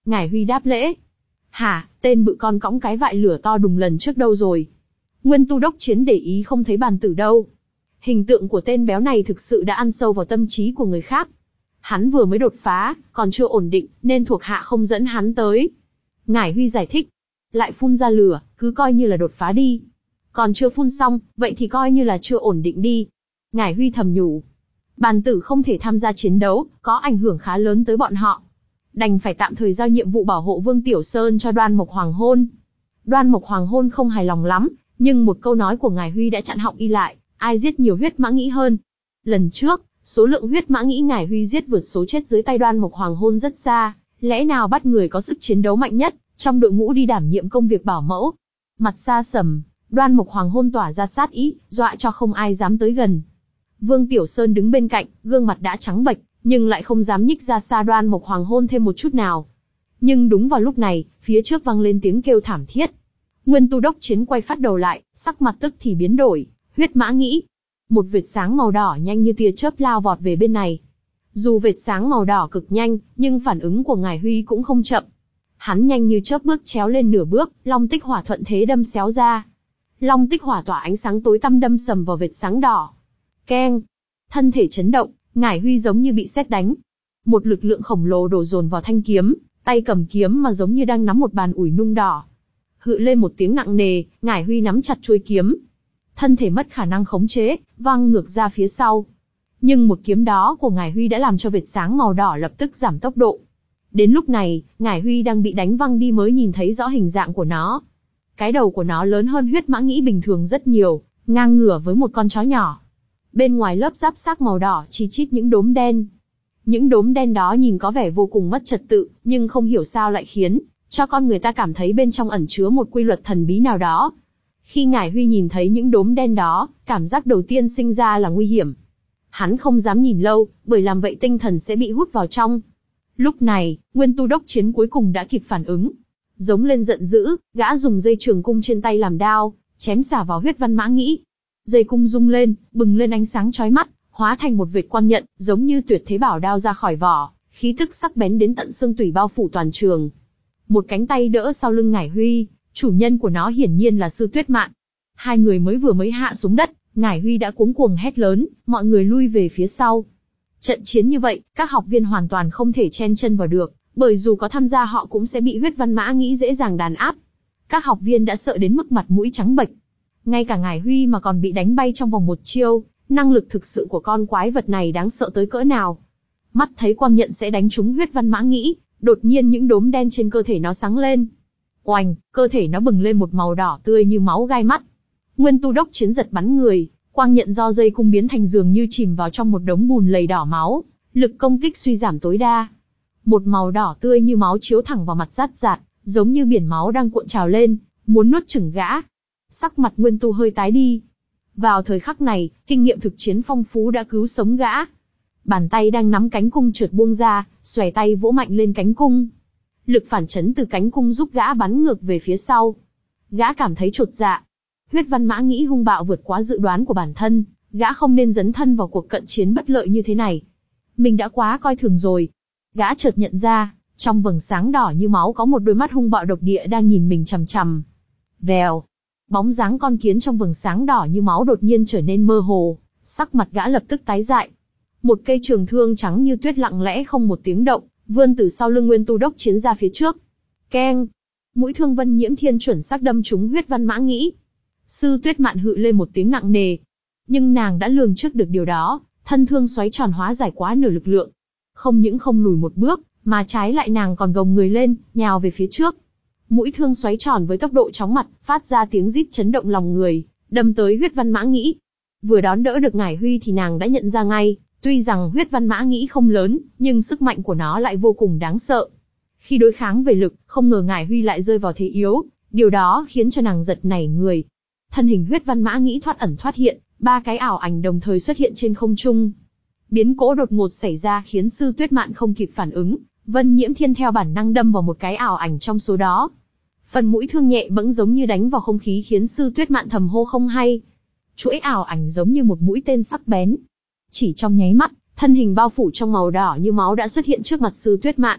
Ngải Huy đáp lễ. Hả, tên bự con cõng cái vại lửa to đùng lần trước đâu rồi? Nguyên Tu đốc chiến để ý không thấy bàn tử đâu. Hình tượng của tên béo này thực sự đã ăn sâu vào tâm trí của người khác. Hắn vừa mới đột phá, còn chưa ổn định, nên thuộc hạ không dẫn hắn tới. Ngải Huy giải thích. Lại phun ra lửa, cứ coi như là đột phá đi. Còn chưa phun xong, vậy thì coi như là chưa ổn định đi. Ngải Huy thầm nhủ. Bàn tử không thể tham gia chiến đấu, có ảnh hưởng khá lớn tới bọn họ. Đành phải tạm thời giao nhiệm vụ bảo hộ Vương Tiểu Sơn cho Đoan Mộc Hoàng Hôn. Đoan Mộc Hoàng Hôn không hài lòng lắm, nhưng một câu nói của Ngải Huy đã chặn họng y lại, ai giết nhiều huyết mã nghĩ hơn. Lần trước, số lượng huyết mã nghĩ Ngải Huy giết vượt số chết dưới tay Đoan Mộc Hoàng Hôn rất xa, lẽ nào bắt người có sức chiến đấu mạnh nhất trong đội ngũ đi đảm nhiệm công việc bảo mẫu. Mặt xa sầm, Đoan Mộc Hoàng Hôn tỏa ra sát ý, dọa cho không ai dám tới gần. Vương Tiểu Sơn đứng bên cạnh, gương mặt đã trắng bệch, nhưng lại không dám nhích ra xa Đoan Mộc Hoàng Hôn thêm một chút nào. Nhưng đúng vào lúc này, phía trước vang lên tiếng kêu thảm thiết. Nguyên Tu đốc chiến quay phát đầu lại, sắc mặt tức thì biến đổi. Huyết mã nghĩ. Một vệt sáng màu đỏ nhanh như tia chớp lao vọt về bên này. Dù vệt sáng màu đỏ cực nhanh, nhưng phản ứng của Ngải Huy cũng không chậm. Hắn nhanh như chớp bước chéo lên nửa bước, long tích hỏa thuận thế đâm xéo ra. Long tích hỏa tỏa ánh sáng tối tăm đâm sầm vào vệt sáng đỏ. Keng! Thân thể chấn động, Ngải Huy giống như bị sét đánh. Một lực lượng khổng lồ đổ dồn vào thanh kiếm, tay cầm kiếm mà giống như đang nắm một bàn ủi nung đỏ. Hự lên một tiếng nặng nề, Ngải Huy nắm chặt chuôi kiếm. Thân thể mất khả năng khống chế, văng ngược ra phía sau. Nhưng một kiếm đó của Ngải Huy đã làm cho vệt sáng màu đỏ lập tức giảm tốc độ. Đến lúc này, Ngải Huy đang bị đánh văng đi mới nhìn thấy rõ hình dạng của nó. Cái đầu của nó lớn hơn huyết mã nghĩ bình thường rất nhiều, ngang ngửa với một con chó nhỏ. Bên ngoài lớp giáp xác màu đỏ chi chít những đốm đen. Những đốm đen đó nhìn có vẻ vô cùng mất trật tự, nhưng không hiểu sao lại khiến cho con người ta cảm thấy bên trong ẩn chứa một quy luật thần bí nào đó. Khi Ngải Huy nhìn thấy những đốm đen đó, cảm giác đầu tiên sinh ra là nguy hiểm. Hắn không dám nhìn lâu, bởi làm vậy tinh thần sẽ bị hút vào trong. Lúc này, Nguyên Tu đốc chiến cuối cùng đã kịp phản ứng. Giống lên giận dữ, gã dùng dây trường cung trên tay làm đao, chém xả vào huyết văn mã nghĩ. Dây cung rung lên, bừng lên ánh sáng chói mắt, hóa thành một vệt quang nhận, giống như tuyệt thế bảo đao ra khỏi vỏ, khí tức sắc bén đến tận xương tủy bao phủ toàn trường. Một cánh tay đỡ sau lưng Ngải Huy, chủ nhân của nó hiển nhiên là Sư Tuyết Mạn. Hai người mới vừa mới hạ xuống đất, Ngải Huy đã cuống cuồng hét lớn, mọi người lui về phía sau. Trận chiến như vậy, các học viên hoàn toàn không thể chen chân vào được, bởi dù có tham gia họ cũng sẽ bị huyết văn mã nghĩ dễ dàng đàn áp. Các học viên đã sợ đến mức mặt mũi trắng bệch. Ngay cả Ngải Huy mà còn bị đánh bay trong vòng một chiêu, năng lực thực sự của con quái vật này đáng sợ tới cỡ nào. Mắt thấy quang nhận sẽ đánh trúng huyết văn mã nghĩ, đột nhiên những đốm đen trên cơ thể nó sáng lên. Oành, cơ thể nó bừng lên một màu đỏ tươi như máu gai mắt. Nguyên Tu đốc chiến giật bắn người, quang nhận do dây cung biến thành dường như chìm vào trong một đống bùn lầy đỏ máu, lực công kích suy giảm tối đa. Một màu đỏ tươi như máu chiếu thẳng vào mặt rát rạt, giống như biển máu đang cuộn trào lên, muốn nuốt chửng gã. Sắc mặt Nguyên Tu hơi tái đi. Vào thời khắc này, kinh nghiệm thực chiến phong phú đã cứu sống gã. Bàn tay đang nắm cánh cung trượt buông ra, xòe tay vỗ mạnh lên cánh cung. Lực phản chấn từ cánh cung giúp gã bắn ngược về phía sau. Gã cảm thấy chột dạ. Huyết văn mã nghĩ hung bạo vượt quá dự đoán của bản thân, gã không nên dấn thân vào cuộc cận chiến bất lợi như thế này. Mình đã quá coi thường rồi. Gã chợt nhận ra, trong vầng sáng đỏ như máu có một đôi mắt hung bạo độc địa đang nhìn mình chằm chằm. Vèo. Bóng dáng con kiến trong vầng sáng đỏ như máu đột nhiên trở nên mơ hồ, sắc mặt gã lập tức tái dại. Một cây trường thương trắng như tuyết lặng lẽ không một tiếng động, vươn từ sau lưng Nguyên Tu đốc chiến ra phía trước. Keng! Mũi thương Vân Nhiễm Thiên chuẩn xác đâm trúng huyết văn mã nghĩ. Sư Tuyết Mạn hự lên một tiếng nặng nề. Nhưng nàng đã lường trước được điều đó, thân thương xoáy tròn hóa giải quá nửa lực lượng. Không những không lùi một bước, mà trái lại nàng còn gồng người lên, nhào về phía trước. Mũi thương xoáy tròn với tốc độ chóng mặt, phát ra tiếng rít chấn động lòng người, đâm tới huyết văn mã nghĩ. Vừa đón đỡ được Ngải Huy thì nàng đã nhận ra ngay, tuy rằng huyết văn mã nghĩ không lớn, nhưng sức mạnh của nó lại vô cùng đáng sợ. Khi đối kháng về lực, không ngờ Ngải Huy lại rơi vào thế yếu, điều đó khiến cho nàng giật nảy người. Thân hình huyết văn mã nghĩ thoát ẩn thoát hiện, ba cái ảo ảnh đồng thời xuất hiện trên không trung. Biến cố đột ngột xảy ra khiến Sư Tuyết Mạn không kịp phản ứng, Vân Nhiễm Thiên theo bản năng đâm vào một cái ảo ảnh trong số đó. Phần mũi thương nhẹ bẫng giống như đánh vào không khí khiến Sư Tuyết Mạn thầm hô không hay. Chuỗi ảo ảnh giống như một mũi tên sắc bén. Chỉ trong nháy mắt, thân hình bao phủ trong màu đỏ như máu đã xuất hiện trước mặt Sư Tuyết Mạn.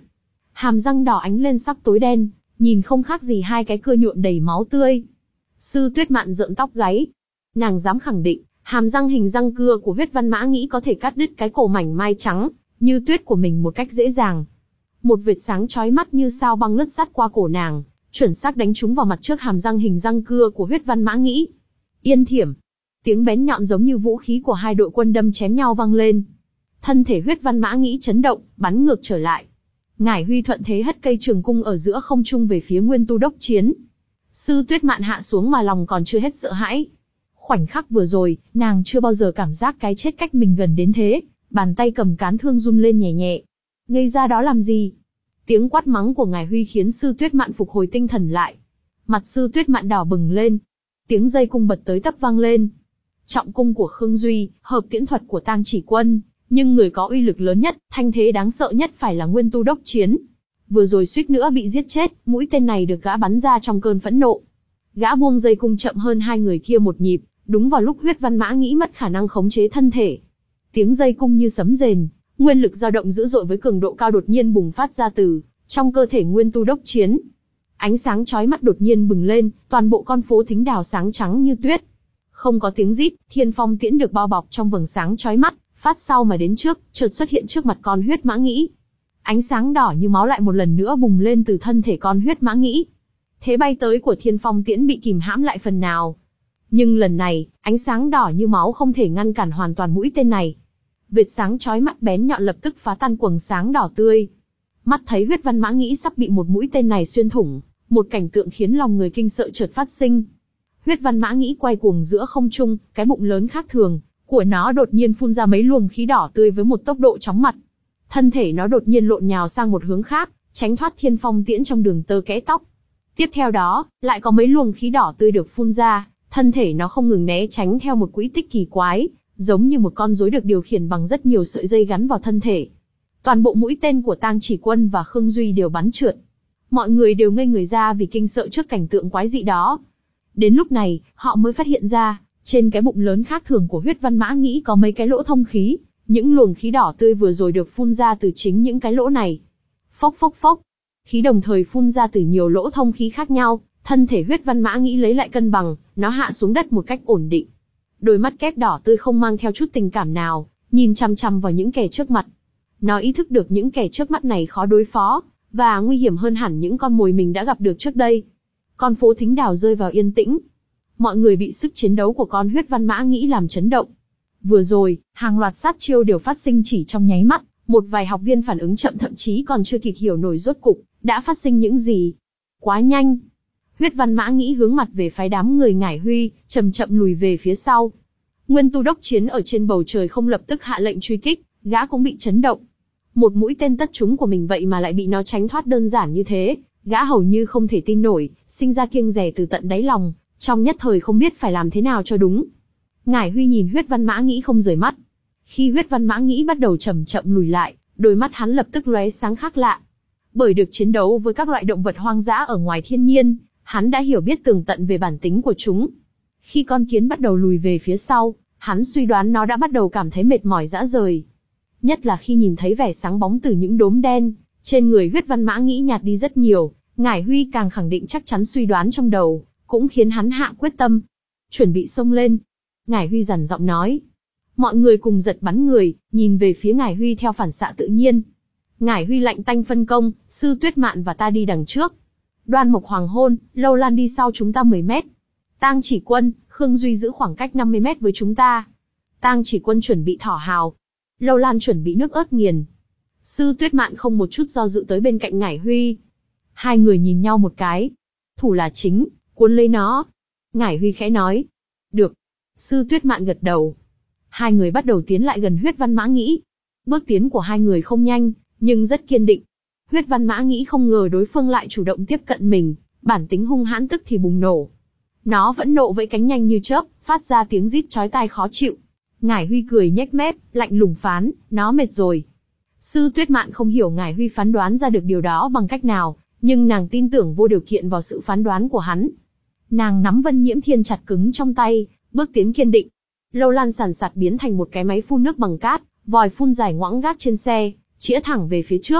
hàm răng đỏ ánh lên sắc tối đen, nhìn không khác gì hai cái cưa nhuộm đầy máu tươi. Sư Tuyết Mạn rợn tóc gáy. Nàng dám khẳng định, hàm răng hình răng cưa của Huyết Văn Mã Nghĩ có thể cắt đứt cái cổ mảnh mai trắng, như tuyết của mình một cách dễ dàng. Một vệt sáng chói mắt như sao băng lướt sát qua cổ nàng, chuẩn xác đánh trúng vào mặt trước hàm răng hình răng cưa của Huyết Văn Mã Nghĩ. Yên thiểm. Tiếng bén nhọn giống như vũ khí của hai đội quân đâm chém nhau vang lên. Thân thể Huyết Văn Mã Nghĩ chấn động, bắn ngược trở lại. Ngải Huy thuận thế hất cây trường cung ở giữa không trung về phía Nguyên Tu Đốc Chiến. Sư Tuyết Mạn hạ xuống mà lòng còn chưa hết sợ hãi. Khoảnh khắc vừa rồi, nàng chưa bao giờ cảm giác cái chết cách mình gần đến thế, bàn tay cầm cán thương run lên nhẹ nhẹ. Ngây ra đó làm gì? Tiếng quát mắng của Ngải Huy khiến Sư Tuyết Mạn phục hồi tinh thần lại. Mặt Sư Tuyết Mạn đỏ bừng lên. Tiếng dây cung bật tới tấp vang lên. Trọng cung của Khương Duy, hợp tiễn thuật của Tang Chỉ Quân, nhưng người có uy lực lớn nhất, thanh thế đáng sợ nhất phải là Nguyên Tu Đốc Chiến. Vừa rồi suýt nữa bị giết chết, mũi tên này được gã bắn ra trong cơn phẫn nộ. Gã buông dây cung chậm hơn hai người kia một nhịp, đúng vào lúc Huyết Văn Mã Nghĩ mất khả năng khống chế thân thể. Tiếng dây cung như sấm rền, nguyên lực dao động dữ dội với cường độ cao đột nhiên bùng phát ra từ trong cơ thể Nguyên Tu Đốc Chiến. Ánh sáng chói mắt đột nhiên bừng lên, toàn bộ con phố Thính Đào sáng trắng như tuyết. Không có tiếng rít, Thiên Phong tiễn được bao bọc trong vầng sáng chói mắt, phát sau mà đến trước, chợt xuất hiện trước mặt con Huyết Mã Nghĩ. Ánh sáng đỏ như máu lại một lần nữa bùng lên từ thân thể con Huyết Mã Nghĩ. Thế bay tới của Thiên Phong tiễn bị kìm hãm lại phần nào. Nhưng lần này, ánh sáng đỏ như máu không thể ngăn cản hoàn toàn mũi tên này. Vệt sáng chói mắt bén nhọn lập tức phá tan quầng sáng đỏ tươi. Mắt thấy Huyết Văn Mã Nghĩ sắp bị một mũi tên này xuyên thủng, một cảnh tượng khiến lòng người kinh sợ chợt phát sinh. Huyết Văn Mã Nghĩ quay cuồng giữa không trung, cái bụng lớn khác thường của nó đột nhiên phun ra mấy luồng khí đỏ tươi với một tốc độ chóng mặt. Thân thể nó đột nhiên lộn nhào sang một hướng khác, tránh thoát Thiên Phong tiễn trong đường tơ kẽ tóc. Tiếp theo đó, lại có mấy luồng khí đỏ tươi được phun ra, thân thể nó không ngừng né tránh theo một quỹ tích kỳ quái, giống như một con rối được điều khiển bằng rất nhiều sợi dây gắn vào thân thể. Toàn bộ mũi tên của Tang Chỉ Quân và Khương Duy đều bắn trượt. Mọi người đều ngây người ra vì kinh sợ trước cảnh tượng quái dị đó. Đến lúc này, họ mới phát hiện ra, trên cái bụng lớn khác thường của Huyết Văn Mã Nghĩ có mấy cái lỗ thông khí, những luồng khí đỏ tươi vừa rồi được phun ra từ chính những cái lỗ này. Phốc phốc phốc, khí đồng thời phun ra từ nhiều lỗ thông khí khác nhau, thân thể Huyết Văn Mã Nghĩ lấy lại cân bằng, nó hạ xuống đất một cách ổn định. Đôi mắt kép đỏ tươi không mang theo chút tình cảm nào, nhìn chằm chằm vào những kẻ trước mặt. Nó ý thức được những kẻ trước mắt này khó đối phó, và nguy hiểm hơn hẳn những con mồi mình đã gặp được trước đây. Con phố Thính Đào rơi vào yên tĩnh. Mọi người bị sức chiến đấu của con Huyết Văn Mã Nghĩ làm chấn động. Vừa rồi, hàng loạt sát chiêu đều phát sinh chỉ trong nháy mắt, một vài học viên phản ứng chậm thậm chí còn chưa kịp hiểu nổi rốt cục đã phát sinh những gì. Quá nhanh. Huyết Văn Mã Nghĩ hướng mặt về phái đám người Ngải Huy, chậm chậm lùi về phía sau. Nguyên Tu Đốc Chiến ở trên bầu trời không lập tức hạ lệnh truy kích, gã cũng bị chấn động. Một mũi tên tất trúng của mình vậy mà lại bị nó tránh thoát đơn giản như thế, gã hầu như không thể tin nổi, sinh ra kiêng dè từ tận đáy lòng, trong nhất thời không biết phải làm thế nào cho đúng. Ngải Huy nhìn Huyết Văn Mã Nghĩ không rời mắt. Khi Huyết Văn Mã Nghĩ bắt đầu chậm chậm lùi lại, đôi mắt hắn lập tức lóe sáng khác lạ. Bởi được chiến đấu với các loại động vật hoang dã ở ngoài thiên nhiên, hắn đã hiểu biết tường tận về bản tính của chúng. Khi con kiến bắt đầu lùi về phía sau, hắn suy đoán nó đã bắt đầu cảm thấy mệt mỏi rã rời. Nhất là khi nhìn thấy vẻ sáng bóng từ những đốm đen, trên người Huyết Văn Mã Nghĩ nhạt đi rất nhiều, Ngải Huy càng khẳng định chắc chắn suy đoán trong đầu, cũng khiến hắn hạ quyết tâm. Chuẩn bị xông lên. Ngải Huy dằn giọng nói. Mọi người cùng giật bắn người, nhìn về phía Ngải Huy theo phản xạ tự nhiên. Ngải Huy lạnh tanh phân công, Sư Tuyết Mạn và ta đi đằng trước. Đoan Mộc Hoàng Hôn, Lâu Lan đi sau chúng ta mười mét. Tang Chỉ Quân, Khương Duy giữ khoảng cách năm mươi mét với chúng ta. Tang Chỉ Quân chuẩn bị thỏ hào. Lâu Lan chuẩn bị nước ớt nghiền. Sư Tuyết Mạn không một chút do dự tới bên cạnh Ngải Huy. Hai người nhìn nhau một cái. Thủ là chính, cuốn lấy nó. Ngải Huy khẽ nói. Được. Sư Tuyết Mạn gật đầu. Hai người bắt đầu tiến lại gần Huyết Văn Mã Nghĩ. Bước tiến của hai người không nhanh, nhưng rất kiên định. Huyết Văn Mã Nghĩ không ngờ đối phương lại chủ động tiếp cận mình, bản tính hung hãn tức thì bùng nổ. Nó vẫn nộ vẫy cánh nhanh như chớp, phát ra tiếng rít chói tai khó chịu. Ngải Huy cười nhếch mép, lạnh lùng phán, nó mệt rồi. Sư Tuyết Mạn không hiểu Ngải Huy phán đoán ra được điều đó bằng cách nào, nhưng nàng tin tưởng vô điều kiện vào sự phán đoán của hắn. Nàng nắm Vân Nhiễm Thiên chặt cứng trong tay, bước tiến kiên định. Lâu Lan sàn sạt biến thành một cái máy phun nước bằng cát, vòi phun dài ngoãng gác trên xe, chĩa thẳng về phía trước.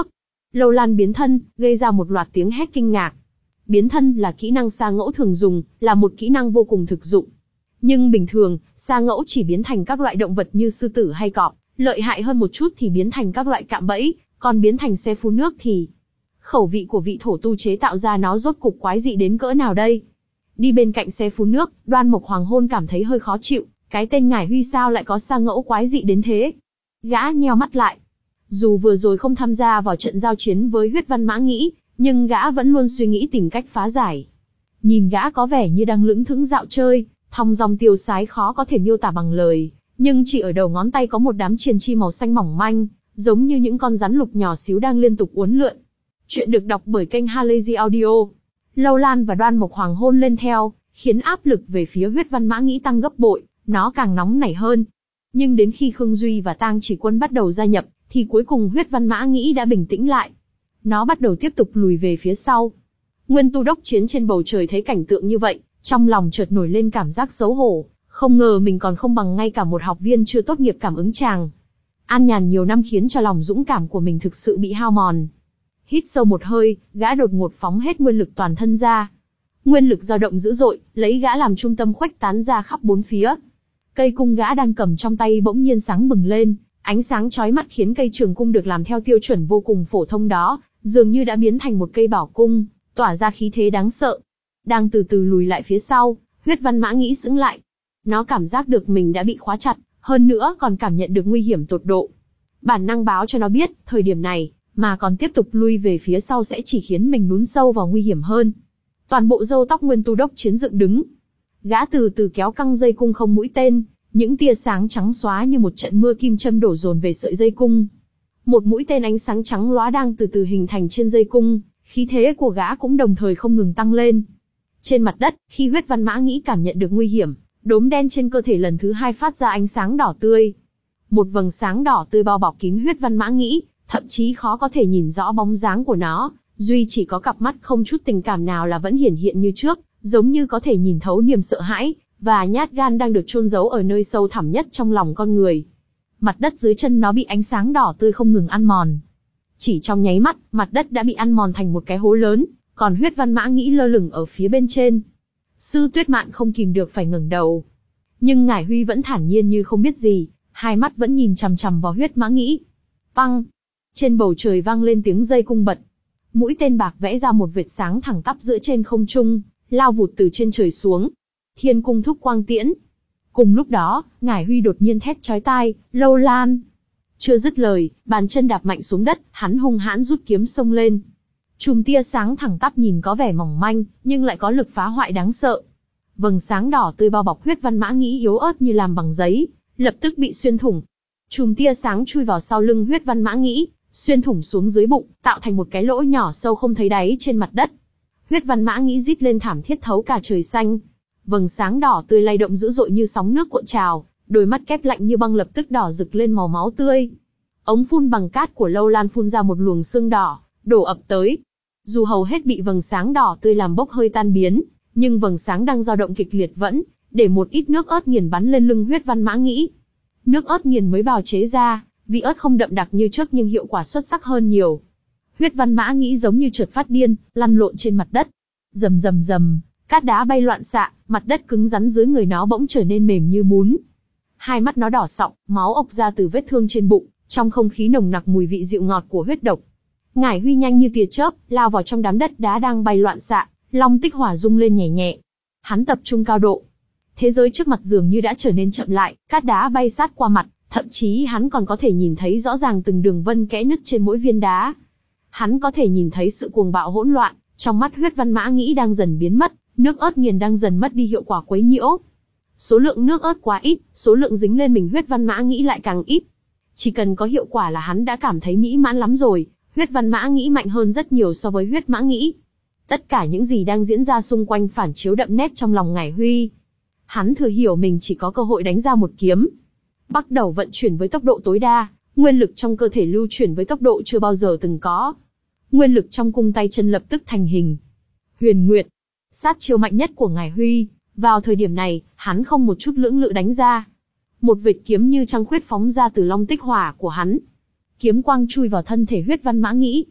Lâu Lan biến thân, gây ra một loạt tiếng hét kinh ngạc. Biến thân là kỹ năng Sa Ngẫu thường dùng, là một kỹ năng vô cùng thực dụng. Nhưng bình thường, Sa Ngẫu chỉ biến thành các loại động vật như sư tử hay cọp, lợi hại hơn một chút thì biến thành các loại cạm bẫy, còn biến thành xe phun nước thì... Khẩu vị của vị thổ tu chế tạo ra nó rốt cục quái dị đến cỡ nào đây? Đi bên cạnh xe phun nước, Đoan Mộc Hoàng Hôn cảm thấy hơi khó chịu, cái tên Ngải Huy sao lại có Sa Ngẫu quái dị đến thế? Gã nheo mắt lại. Dù vừa rồi không tham gia vào trận giao chiến với huyết văn mã nghĩ, nhưng gã vẫn luôn suy nghĩ tìm cách phá giải. Nhìn gã có vẻ như đang lững thững dạo chơi, thong dong tiêu sái khó có thể miêu tả bằng lời, nhưng chỉ ở đầu ngón tay có một đám triền chi màu xanh mỏng manh, giống như những con rắn lục nhỏ xíu đang liên tục uốn lượn. Chuyện được đọc bởi kênh Halazy Audio. Lâu Lan và Đoan Mộc Hoàng Hôn lên theo, khiến áp lực về phía huyết văn mã nghĩ tăng gấp bội, nó càng nóng nảy hơn. Nhưng đến khi Khương Duy và Tang Chỉ Quân bắt đầu gia nhập, thì cuối cùng huyết văn mã nghĩ đã bình tĩnh lại. Nó bắt đầu tiếp tục lùi về phía sau. Nguyên Tu đốc chiến trên bầu trời thấy cảnh tượng như vậy, trong lòng chợt nổi lên cảm giác xấu hổ, không ngờ mình còn không bằng ngay cả một học viên chưa tốt nghiệp cảm ứng tràng. An nhàn nhiều năm khiến cho lòng dũng cảm của mình thực sự bị hao mòn. Hít sâu một hơi, gã đột ngột phóng hết nguyên lực toàn thân ra. Nguyên lực dao động dữ dội, lấy gã làm trung tâm khuếch tán ra khắp bốn phía. Cây cung gã đang cầm trong tay bỗng nhiên sáng bừng lên, ánh sáng chói mắt khiến cây trường cung được làm theo tiêu chuẩn vô cùng phổ thông đó, dường như đã biến thành một cây bảo cung, tỏa ra khí thế đáng sợ. Đang từ từ lùi lại phía sau, huyết văn mã nghĩ sững lại. Nó cảm giác được mình đã bị khóa chặt, hơn nữa còn cảm nhận được nguy hiểm tột độ. Bản năng báo cho nó biết, thời điểm này, mà còn tiếp tục lui về phía sau sẽ chỉ khiến mình lún sâu vào nguy hiểm hơn. Toàn bộ râu tóc Nguyên Tu đốc chiến dựng đứng. Gã từ từ kéo căng dây cung không mũi tên, những tia sáng trắng xóa như một trận mưa kim châm đổ dồn về sợi dây cung. Một mũi tên ánh sáng trắng lóa đang từ từ hình thành trên dây cung, khí thế của gã cũng đồng thời không ngừng tăng lên. Trên mặt đất, khi huyết văn mã nghĩ cảm nhận được nguy hiểm, đốm đen trên cơ thể lần thứ hai phát ra ánh sáng đỏ tươi. Một vầng sáng đỏ tươi bao bọc kín huyết văn mã nghĩ, thậm chí khó có thể nhìn rõ bóng dáng của nó, duy chỉ có cặp mắt không chút tình cảm nào là vẫn hiển hiện như trước, giống như có thể nhìn thấu niềm sợ hãi và nhát gan đang được chôn giấu ở nơi sâu thẳm nhất trong lòng con người. Mặt đất dưới chân nó bị ánh sáng đỏ tươi không ngừng ăn mòn. Chỉ trong nháy mắt, mặt đất đã bị ăn mòn thành một cái hố lớn, còn huyết văn mã nghĩ lơ lửng ở phía bên trên. Sư Tuyết Mạn không kìm được phải ngẩng đầu. Nhưng Ngải Huy vẫn thản nhiên như không biết gì, hai mắt vẫn nhìn chằm chằm vào huyết mã nghĩ. Păng! Trên bầu trời vang lên tiếng dây cung bật. Mũi tên bạc vẽ ra một vệt sáng thẳng tắp giữa trên không trung, lao vụt từ trên trời xuống. Thiên cung thúc quang tiễn. Cùng lúc đó, Ngải Huy đột nhiên thét chói tai, Lâu Lan. Chưa dứt lời, bàn chân đạp mạnh xuống đất, hắn hung hãn rút kiếm xông lên. Chùm tia sáng thẳng tắp nhìn có vẻ mỏng manh, nhưng lại có lực phá hoại đáng sợ. Vầng sáng đỏ tươi bao bọc huyết văn mã nghĩ yếu ớt như làm bằng giấy, lập tức bị xuyên thủng. Chùm tia sáng chui vào sau lưng huyết văn mã nghĩ, xuyên thủng xuống dưới bụng, tạo thành một cái lỗ nhỏ sâu không thấy đáy trên mặt đất. Huyết văn mã nghĩ rít lên thảm thiết thấu cả trời xanh. Vầng sáng đỏ tươi lay động dữ dội như sóng nước cuộn trào, đôi mắt kép lạnh như băng lập tức đỏ rực lên màu máu tươi. Ống phun bằng cát của Lâu Lan phun ra một luồng sương đỏ, đổ ập tới. Dù hầu hết bị vầng sáng đỏ tươi làm bốc hơi tan biến, nhưng vầng sáng đang dao động kịch liệt vẫn để một ít nước ớt nghiền bắn lên lưng huyết văn mã nghĩ. Nước ớt nghiền mới bào chế ra, vị ớt không đậm đặc như trước nhưng hiệu quả xuất sắc hơn nhiều. Huyết văn mã nghĩ giống như chợt phát điên, lăn lộn trên mặt đất. Rầm rầm rầm, cát đá bay loạn xạ, mặt đất cứng rắn dưới người nó bỗng trở nên mềm như bún. Hai mắt nó đỏ sọng, máu ộc ra từ vết thương trên bụng, trong không khí nồng nặc mùi vị dịu ngọt của huyết độc. Ngải Huy nhanh như tia chớp, lao vào trong đám đất đá đang bay loạn xạ, long tích hỏa rung lên nhẹ nhẹ. Hắn tập trung cao độ. Thế giới trước mặt dường như đã trở nên chậm lại, cát đá bay sát qua mặt, thậm chí hắn còn có thể nhìn thấy rõ ràng từng đường vân kẽ nứt trên mỗi viên đá. Hắn có thể nhìn thấy sự cuồng bạo hỗn loạn, trong mắt huyết văn mã nghĩ đang dần biến mất, nước ớt nghiền đang dần mất đi hiệu quả quấy nhiễu. Số lượng nước ớt quá ít, số lượng dính lên mình huyết văn mã nghĩ lại càng ít. Chỉ cần có hiệu quả là hắn đã cảm thấy mỹ mãn lắm rồi, huyết văn mã nghĩ mạnh hơn rất nhiều so với huyết mã nghĩ. Tất cả những gì đang diễn ra xung quanh phản chiếu đậm nét trong lòng Ngải Huy. Hắn thừa hiểu mình chỉ có cơ hội đánh ra một kiếm. Bắt đầu vận chuyển với tốc độ tối đa, nguyên lực trong cơ thể lưu chuyển với tốc độ chưa bao giờ từng có. Nguyên lực trong cung tay chân lập tức thành hình. Huyền Nguyệt, sát chiêu mạnh nhất của Ngải Huy, vào thời điểm này, hắn không một chút lưỡng lự đánh ra. Một vệt kiếm như trăng khuyết phóng ra từ long tích hỏa của hắn. Kiếm quang chui vào thân thể huyết văn mã nghĩ.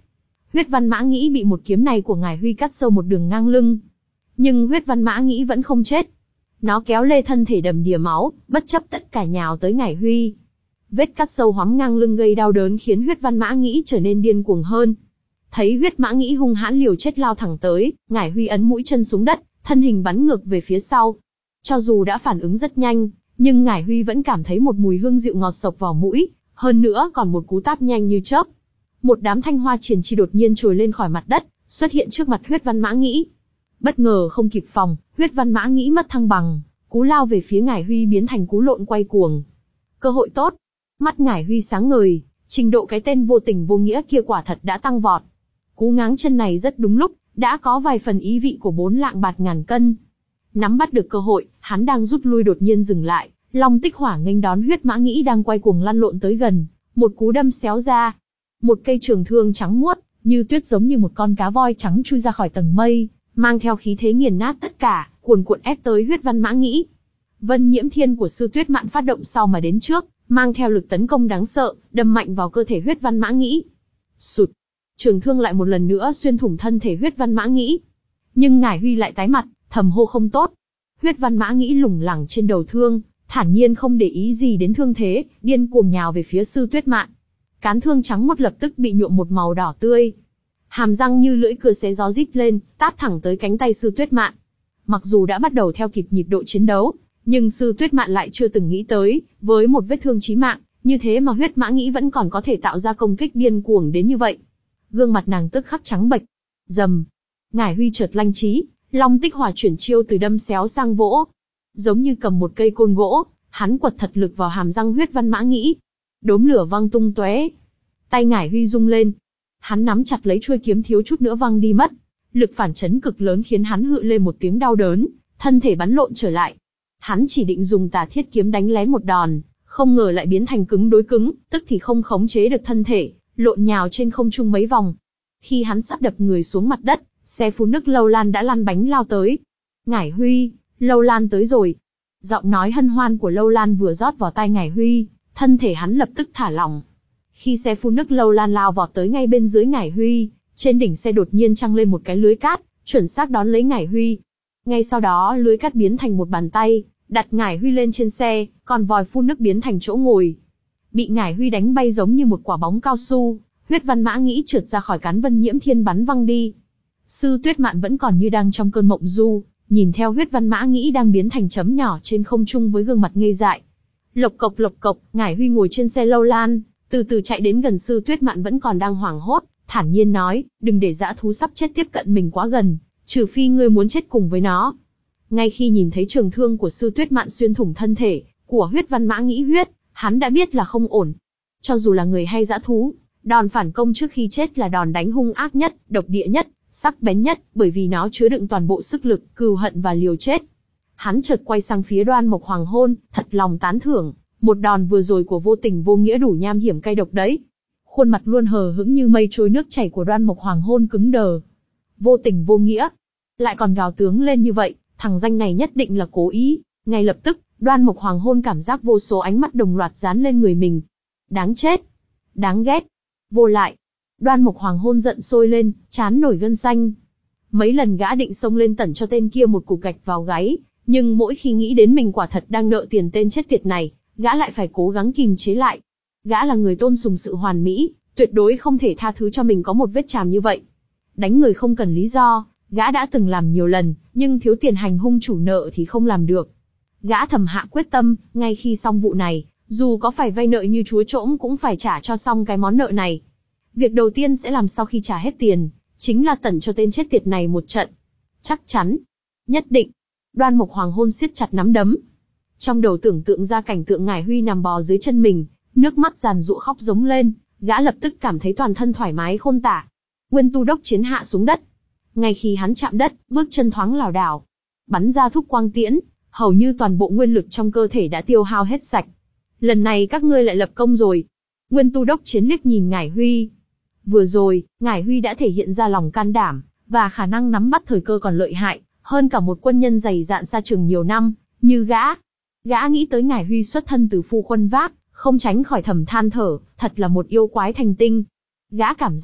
Huyết Văn Mã Nghĩ bị một kiếm này của Ngải Huy cắt sâu một đường ngang lưng. Nhưng Huyết Văn Mã Nghĩ vẫn không chết. Nó kéo lê thân thể đầm đìa máu, bất chấp tất cả nhào tới Ngải Huy. Vết cắt sâu hoắm ngang lưng gây đau đớn khiến Huyết Văn Mã Nghĩ trở nên điên cuồng hơn. Thấy Huyết Mã Nghĩ hung hãn liều chết lao thẳng tới, Ngải Huy ấn mũi chân xuống đất, thân hình bắn ngược về phía sau. Cho dù đã phản ứng rất nhanh, nhưng Ngải Huy vẫn cảm thấy một mùi hương dịu ngọt sộc vào mũi, hơn nữa còn một cú táp nhanh như chớp. Một đám thanh hoa triển chi đột nhiên trồi lên khỏi mặt đất, xuất hiện trước mặt Huyết Văn Mã Nghĩ. Bất ngờ không kịp phòng, Huyết Văn Mã Nghĩ mất thăng bằng, cú lao về phía Ngải Huy biến thành cú lộn quay cuồng. Cơ hội tốt. Mắt Ngải Huy sáng ngời, trình độ cái tên vô tình vô nghĩa kia quả thật đã tăng vọt. Cú ngáng chân này rất đúng lúc, đã có vài phần ý vị của bốn lạng bạt ngàn cân. Nắm bắt được cơ hội, hắn đang rút lui đột nhiên dừng lại, Long Tích Hỏa nghênh đón Huyết Mã Nghĩ đang quay cuồng lăn lộn tới gần, một cú đâm xéo ra. Một cây trường thương trắng muốt, như tuyết giống như một con cá voi trắng chui ra khỏi tầng mây, mang theo khí thế nghiền nát tất cả, cuồn cuộn ép tới Huyết Văn Mã Nghĩ. Vân Nhiễm Thiên của Sư Tuyết Mạn phát động sau mà đến trước, mang theo lực tấn công đáng sợ, đâm mạnh vào cơ thể Huyết Văn Mã Nghĩ. Sụt, trường thương lại một lần nữa xuyên thủng thân thể Huyết Văn Mã Nghĩ. Nhưng Ngải Huy lại tái mặt, thầm hô không tốt. Huyết Văn Mã Nghĩ lủng lẳng trên đầu thương, thản nhiên không để ý gì đến thương thế, điên cuồng nhào về phía Sư Tuyết Mạn. Cán thương trắng muốt lập tức bị nhuộm một màu đỏ tươi. Hàm răng như lưỡi cưa xé gió rít lên, táp thẳng tới cánh tay Sư Tuyết Mạn. Mặc dù đã bắt đầu theo kịp nhịp độ chiến đấu, nhưng Sư Tuyết Mạn lại chưa từng nghĩ tới, với một vết thương chí mạng, như thế mà Huyết Mã Nghĩ vẫn còn có thể tạo ra công kích điên cuồng đến như vậy. Gương mặt nàng tức khắc trắng bệch. Rầm. Ngải Huy chợt lanh trí, Long Tích Hỏa chuyển chiêu từ đâm xéo sang vỗ. Giống như cầm một cây côn gỗ, hắn quật thật lực vào hàm răng Huyết Văn Mã Nghĩ. Đốm lửa văng tung tóe. Tay Ngải Huy rung lên. Hắn nắm chặt lấy chuôi kiếm thiếu chút nữa văng đi mất. Lực phản chấn cực lớn khiến hắn hự lên một tiếng đau đớn, thân thể bắn lộn trở lại. Hắn chỉ định dùng Tà Thiết kiếm đánh lén một đòn, không ngờ lại biến thành cứng đối cứng, tức thì không khống chế được thân thể, lộn nhào trên không trung mấy vòng. Khi hắn sắp đập người xuống mặt đất, xe phun nước Lâu Lan đã lăn bánh lao tới. Ngải Huy, Lâu Lan tới rồi. Giọng nói hân hoan của Lâu Lan vừa rót vào tai Ngải Huy, thân thể hắn lập tức thả lỏng. Khi xe phun nước Lâu Lan lao vọt tới ngay bên dưới Ngải Huy, trên đỉnh xe đột nhiên trăng lên một cái lưới cát, chuẩn xác đón lấy Ngải Huy. Ngay sau đó lưới cát biến thành một bàn tay, đặt Ngải Huy lên trên xe, còn vòi phun nước biến thành chỗ ngồi. Bị Ngải Huy đánh bay giống như một quả bóng cao su, Huyết Văn Mã Nghĩ trượt ra khỏi cán Vân Nhiễm Thiên bắn văng đi. Sư Tuyết Mạn vẫn còn như đang trong cơn mộng du, nhìn theo Huyết Văn Mã Nghĩ đang biến thành chấm nhỏ trên không trung với gương mặt ngây dại. Lộc cộc lộc cộc, Ngải Huy ngồi trên xe Lâu Lan, từ từ chạy đến gần Sư Tuyết Mạn vẫn còn đang hoảng hốt, thản nhiên nói, đừng để dã thú sắp chết tiếp cận mình quá gần, trừ phi ngươi muốn chết cùng với nó. Ngay khi nhìn thấy trường thương của Sư Tuyết Mạn xuyên thủng thân thể của Huyết Văn Mã Nghĩ huyết, hắn đã biết là không ổn. Cho dù là người hay dã thú, đòn phản công trước khi chết là đòn đánh hung ác nhất, độc địa nhất, sắc bén nhất, bởi vì nó chứa đựng toàn bộ sức lực, cừu hận và liều chết. Hắn chợt quay sang phía Đoan Mộc Hoàng Hôn, thật lòng tán thưởng, một đòn vừa rồi của vô tình vô nghĩa đủ nham hiểm cay độc đấy. Khuôn mặt luôn hờ hững như mây trôi nước chảy của Đoan Mộc Hoàng Hôn cứng đờ. Vô tình vô nghĩa, lại còn gào tướng lên như vậy, thằng danh này nhất định là cố ý. Ngay lập tức, Đoan Mộc Hoàng Hôn cảm giác vô số ánh mắt đồng loạt dán lên người mình. Đáng chết, đáng ghét, vô lại. Đoan Mộc Hoàng Hôn giận sôi lên, trán nổi gân xanh. Mấy lần gã định xông lên tẩn cho tên kia một cục gạch vào gáy, nhưng mỗi khi nghĩ đến mình quả thật đang nợ tiền tên chết tiệt này, gã lại phải cố gắng kìm chế lại. Gã là người tôn sùng sự hoàn mỹ, tuyệt đối không thể tha thứ cho mình có một vết chàm như vậy. Đánh người không cần lý do, gã đã từng làm nhiều lần, nhưng thiếu tiền hành hung chủ nợ thì không làm được. Gã thầm hạ quyết tâm, ngay khi xong vụ này, dù có phải vay nợ như chúa trỗm cũng phải trả cho xong cái món nợ này. Việc đầu tiên sẽ làm sau khi trả hết tiền, chính là tẩn cho tên chết tiệt này một trận. Chắc chắn. Nhất định. Đoan Mộc Hoàng Hôn siết chặt nắm đấm. Trong đầu tưởng tượng ra cảnh tượng Ngải Huy nằm bò dưới chân mình, nước mắt giàn giụa khóc giống lên, gã lập tức cảm thấy toàn thân thoải mái khôn tả. Nguyên Tu Đốc Chiến hạ xuống đất. Ngay khi hắn chạm đất, bước chân thoáng lảo đảo, bắn ra thúc quang tiễn, hầu như toàn bộ nguyên lực trong cơ thể đã tiêu hao hết sạch. Lần này các ngươi lại lập công rồi. Nguyên Tu Đốc Chiến liếc nhìn Ngải Huy. Vừa rồi, Ngải Huy đã thể hiện ra lòng can đảm, và khả năng nắm bắt thời cơ còn lợi hại, hơn cả một quân nhân dày dạn xa trường nhiều năm, như gã. Gã nghĩ tới Ngải Huy xuất thân từ phu khuân vác, không tránh khỏi thầm than thở, thật là một yêu quái thành tinh. Gã cảm giác,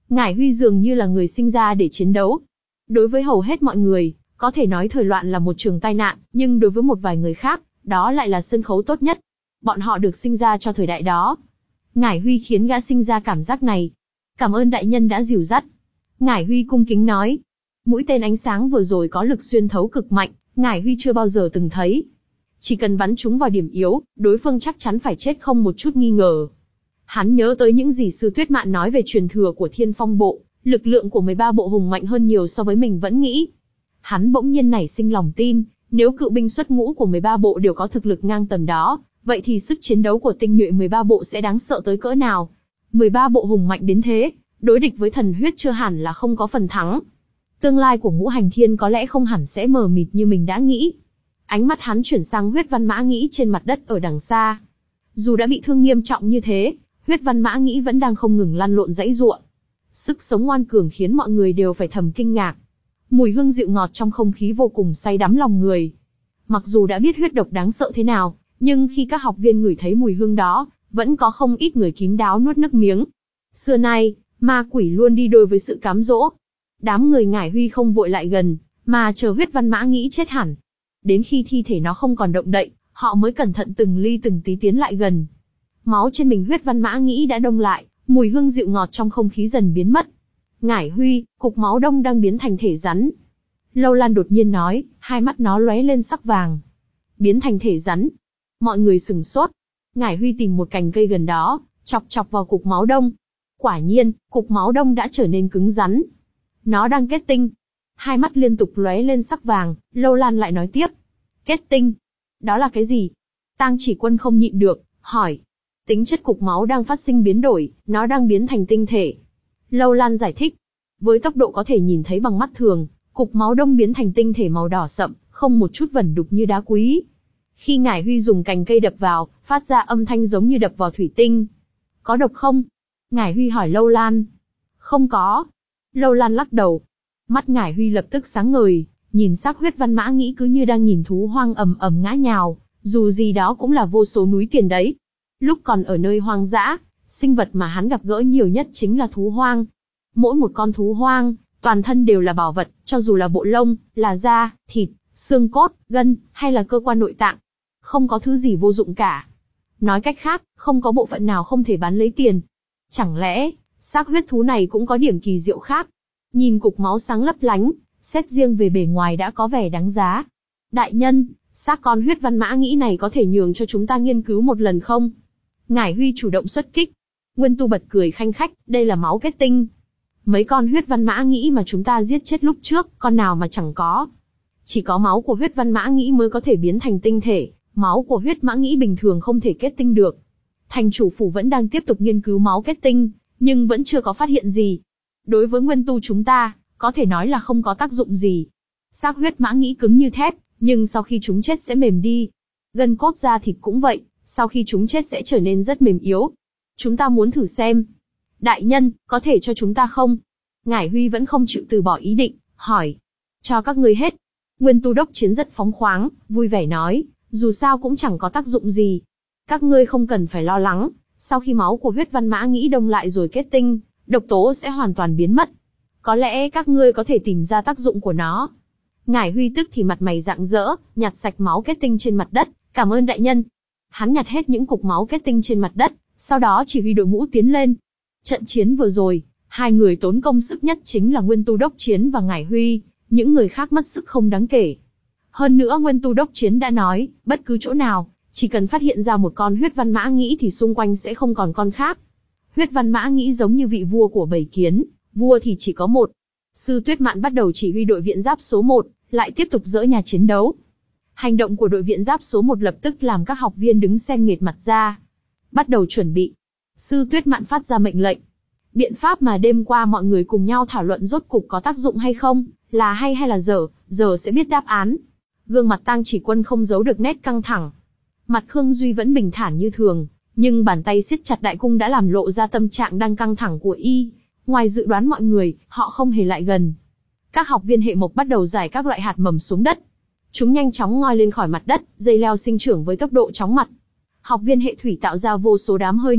Ngải Huy dường như là người sinh ra để chiến đấu. Đối với hầu hết mọi người, có thể nói thời loạn là một trường tai nạn, nhưng đối với một vài người khác, đó lại là sân khấu tốt nhất. Bọn họ được sinh ra cho thời đại đó. Ngải Huy khiến gã sinh ra cảm giác này. Cảm ơn đại nhân đã dìu dắt. Ngải Huy cung kính nói. Mũi tên ánh sáng vừa rồi có lực xuyên thấu cực mạnh, Ngải Huy chưa bao giờ từng thấy. Chỉ cần bắn chúng vào điểm yếu, đối phương chắc chắn phải chết không một chút nghi ngờ. Hắn nhớ tới những gì sư Tuyết Mạn nói về truyền thừa của Thiên Phong bộ, lực lượng của mười ba bộ hùng mạnh hơn nhiều so với mình vẫn nghĩ. Hắn bỗng nhiên nảy sinh lòng tin, nếu cự binh xuất ngũ của mười ba bộ đều có thực lực ngang tầm đó, vậy thì sức chiến đấu của tinh nhuệ mười ba bộ sẽ đáng sợ tới cỡ nào. mười ba bộ hùng mạnh đến thế, đối địch với thần huyết chưa hẳn là không có phần thắng. Tương lai của Ngũ Hành Thiên có lẽ không hẳn sẽ mờ mịt như mình đã nghĩ. Ánh mắt hắn chuyển sang Huyết Văn Mã Nghĩ trên mặt đất ở đằng xa. Dù đã bị thương nghiêm trọng như thế, Huyết Văn Mã Nghĩ vẫn đang không ngừng lăn lộn giãy giụa. Sức sống ngoan cường khiến mọi người đều phải thầm kinh ngạc. Mùi hương dịu ngọt trong không khí vô cùng say đắm lòng người. Mặc dù đã biết huyết độc đáng sợ thế nào, nhưng khi các học viên ngửi thấy mùi hương đó, vẫn có không ít người kín đáo nuốt nước miếng. Xưa nay, ma quỷ luôn đi đôi với sự cám dỗ. Đám người Ngải Huy không vội lại gần, mà chờ Huyết Văn Mã Nghĩ chết hẳn. Đến khi thi thể nó không còn động đậy, họ mới cẩn thận từng ly từng tí tiến lại gần. Máu trên mình Huyết Văn Mã Nghĩ đã đông lại, mùi hương dịu ngọt trong không khí dần biến mất. Ngải Huy, cục máu đông đang biến thành thể rắn. Lâu Lan đột nhiên nói, hai mắt nó lóe lên sắc vàng. Biến thành thể rắn. Mọi người sửng sốt. Ngải Huy tìm một cành cây gần đó, chọc chọc vào cục máu đông. Quả nhiên, cục máu đông đã trở nên cứng rắn. Nó đang kết tinh. Hai mắt liên tục lóe lên sắc vàng, Lâu Lan lại nói tiếp. Kết tinh? Đó là cái gì? Tang Chỉ Quân không nhịn được, hỏi. Tính chất cục máu đang phát sinh biến đổi, nó đang biến thành tinh thể. Lâu Lan giải thích. Với tốc độ có thể nhìn thấy bằng mắt thường, cục máu đông biến thành tinh thể màu đỏ sậm, không một chút vẩn đục như đá quý. Khi Ngải Huy dùng cành cây đập vào, phát ra âm thanh giống như đập vào thủy tinh. Có độc không? Ngải Huy hỏi Lâu Lan. Không có. Lâu Lan lắc đầu. Mắt Ngải Huy lập tức sáng ngời, nhìn xác Huyết Văn Mã Nghĩ cứ như đang nhìn thú hoang ầm ầm ngã nhào, dù gì đó cũng là vô số núi tiền đấy. Lúc còn ở nơi hoang dã, sinh vật mà hắn gặp gỡ nhiều nhất chính là thú hoang. Mỗi một con thú hoang, toàn thân đều là bảo vật, cho dù là bộ lông, là da, thịt, xương cốt, gân, hay là cơ quan nội tạng. Không có thứ gì vô dụng cả. Nói cách khác, không có bộ phận nào không thể bán lấy tiền. Chẳng lẽ, xác huyết thú này cũng có điểm kỳ diệu khác? Nhìn cục máu sáng lấp lánh, xét riêng về bề ngoài đã có vẻ đáng giá. Đại nhân, xác con Huyết Văn Mã Nghĩ này có thể nhường cho chúng ta nghiên cứu một lần không? Ngải Huy chủ động xuất kích. Nguyên Tu bật cười khanh khách, đây là máu kết tinh. Mấy con Huyết Văn Mã Nghĩ mà chúng ta giết chết lúc trước, con nào mà chẳng có. Chỉ có máu của Huyết Văn Mã Nghĩ mới có thể biến thành tinh thể, máu của Huyết Mã Nghĩ bình thường không thể kết tinh được. Thành chủ phủ vẫn đang tiếp tục nghiên cứu máu kết tinh, nhưng vẫn chưa có phát hiện gì. Đối với Nguyên Tu chúng ta, có thể nói là không có tác dụng gì. Xác Huyết Mã Nghĩ cứng như thép, nhưng sau khi chúng chết sẽ mềm đi. Gân cốt da thịt cũng vậy, sau khi chúng chết sẽ trở nên rất mềm yếu. Chúng ta muốn thử xem. Đại nhân, có thể cho chúng ta không? Ngải Huy vẫn không chịu từ bỏ ý định, hỏi. Cho các ngươi hết. Nguyên Tu đốc chiến rất phóng khoáng, vui vẻ nói, dù sao cũng chẳng có tác dụng gì. Các ngươi không cần phải lo lắng, sau khi máu của Huyết Văn Mã Nghĩ đông lại rồi kết tinh, độc tố sẽ hoàn toàn biến mất. Có lẽ các ngươi có thể tìm ra tác dụng của nó. Ngải Huy tức thì mặt mày rạng rỡ, nhặt sạch máu kết tinh trên mặt đất, cảm ơn đại nhân. Hắn nhặt hết những cục máu kết tinh trên mặt đất, sau đó chỉ huy đội ngũ tiến lên. Trận chiến vừa rồi, hai người tốn công sức nhất chính là Nguyên Tu đốc chiến và Ngải Huy, những người khác mất sức không đáng kể. Hơn nữa Nguyên Tu đốc chiến đã nói, bất cứ chỗ nào, chỉ cần phát hiện ra một con Huyết Văn Mã Nghĩ thì xung quanh sẽ không còn con khác. Huyết Văn Mã Nghĩ giống như vị vua của bầy kiến, vua thì chỉ có một. Sư Tuyết Mạn bắt đầu chỉ huy đội viện giáp số một, lại tiếp tục dỡ nhà chiến đấu. Hành động của đội viện giáp số một lập tức làm các học viên đứng xem nghệt mặt ra. Bắt đầu chuẩn bị. Sư Tuyết Mạn phát ra mệnh lệnh. Biện pháp mà đêm qua mọi người cùng nhau thảo luận rốt cục có tác dụng hay không, là hay hay là dở, giờ sẽ biết đáp án. Gương mặt Tang Chỉ Quân không giấu được nét căng thẳng. Mặt Khương Duy vẫn bình thản như thường, nhưng bàn tay siết chặt đại cung đã làm lộ ra tâm trạng đang căng thẳng của y. Ngoài dự đoán mọi người, họ không hề lại gần. Các học viên hệ mộc bắt đầu rải các loại hạt mầm xuống đất. Chúng nhanh chóng ngoi lên khỏi mặt đất, dây leo sinh trưởng với tốc độ chóng mặt. Học viên hệ thủy tạo ra vô số đám hơi nước,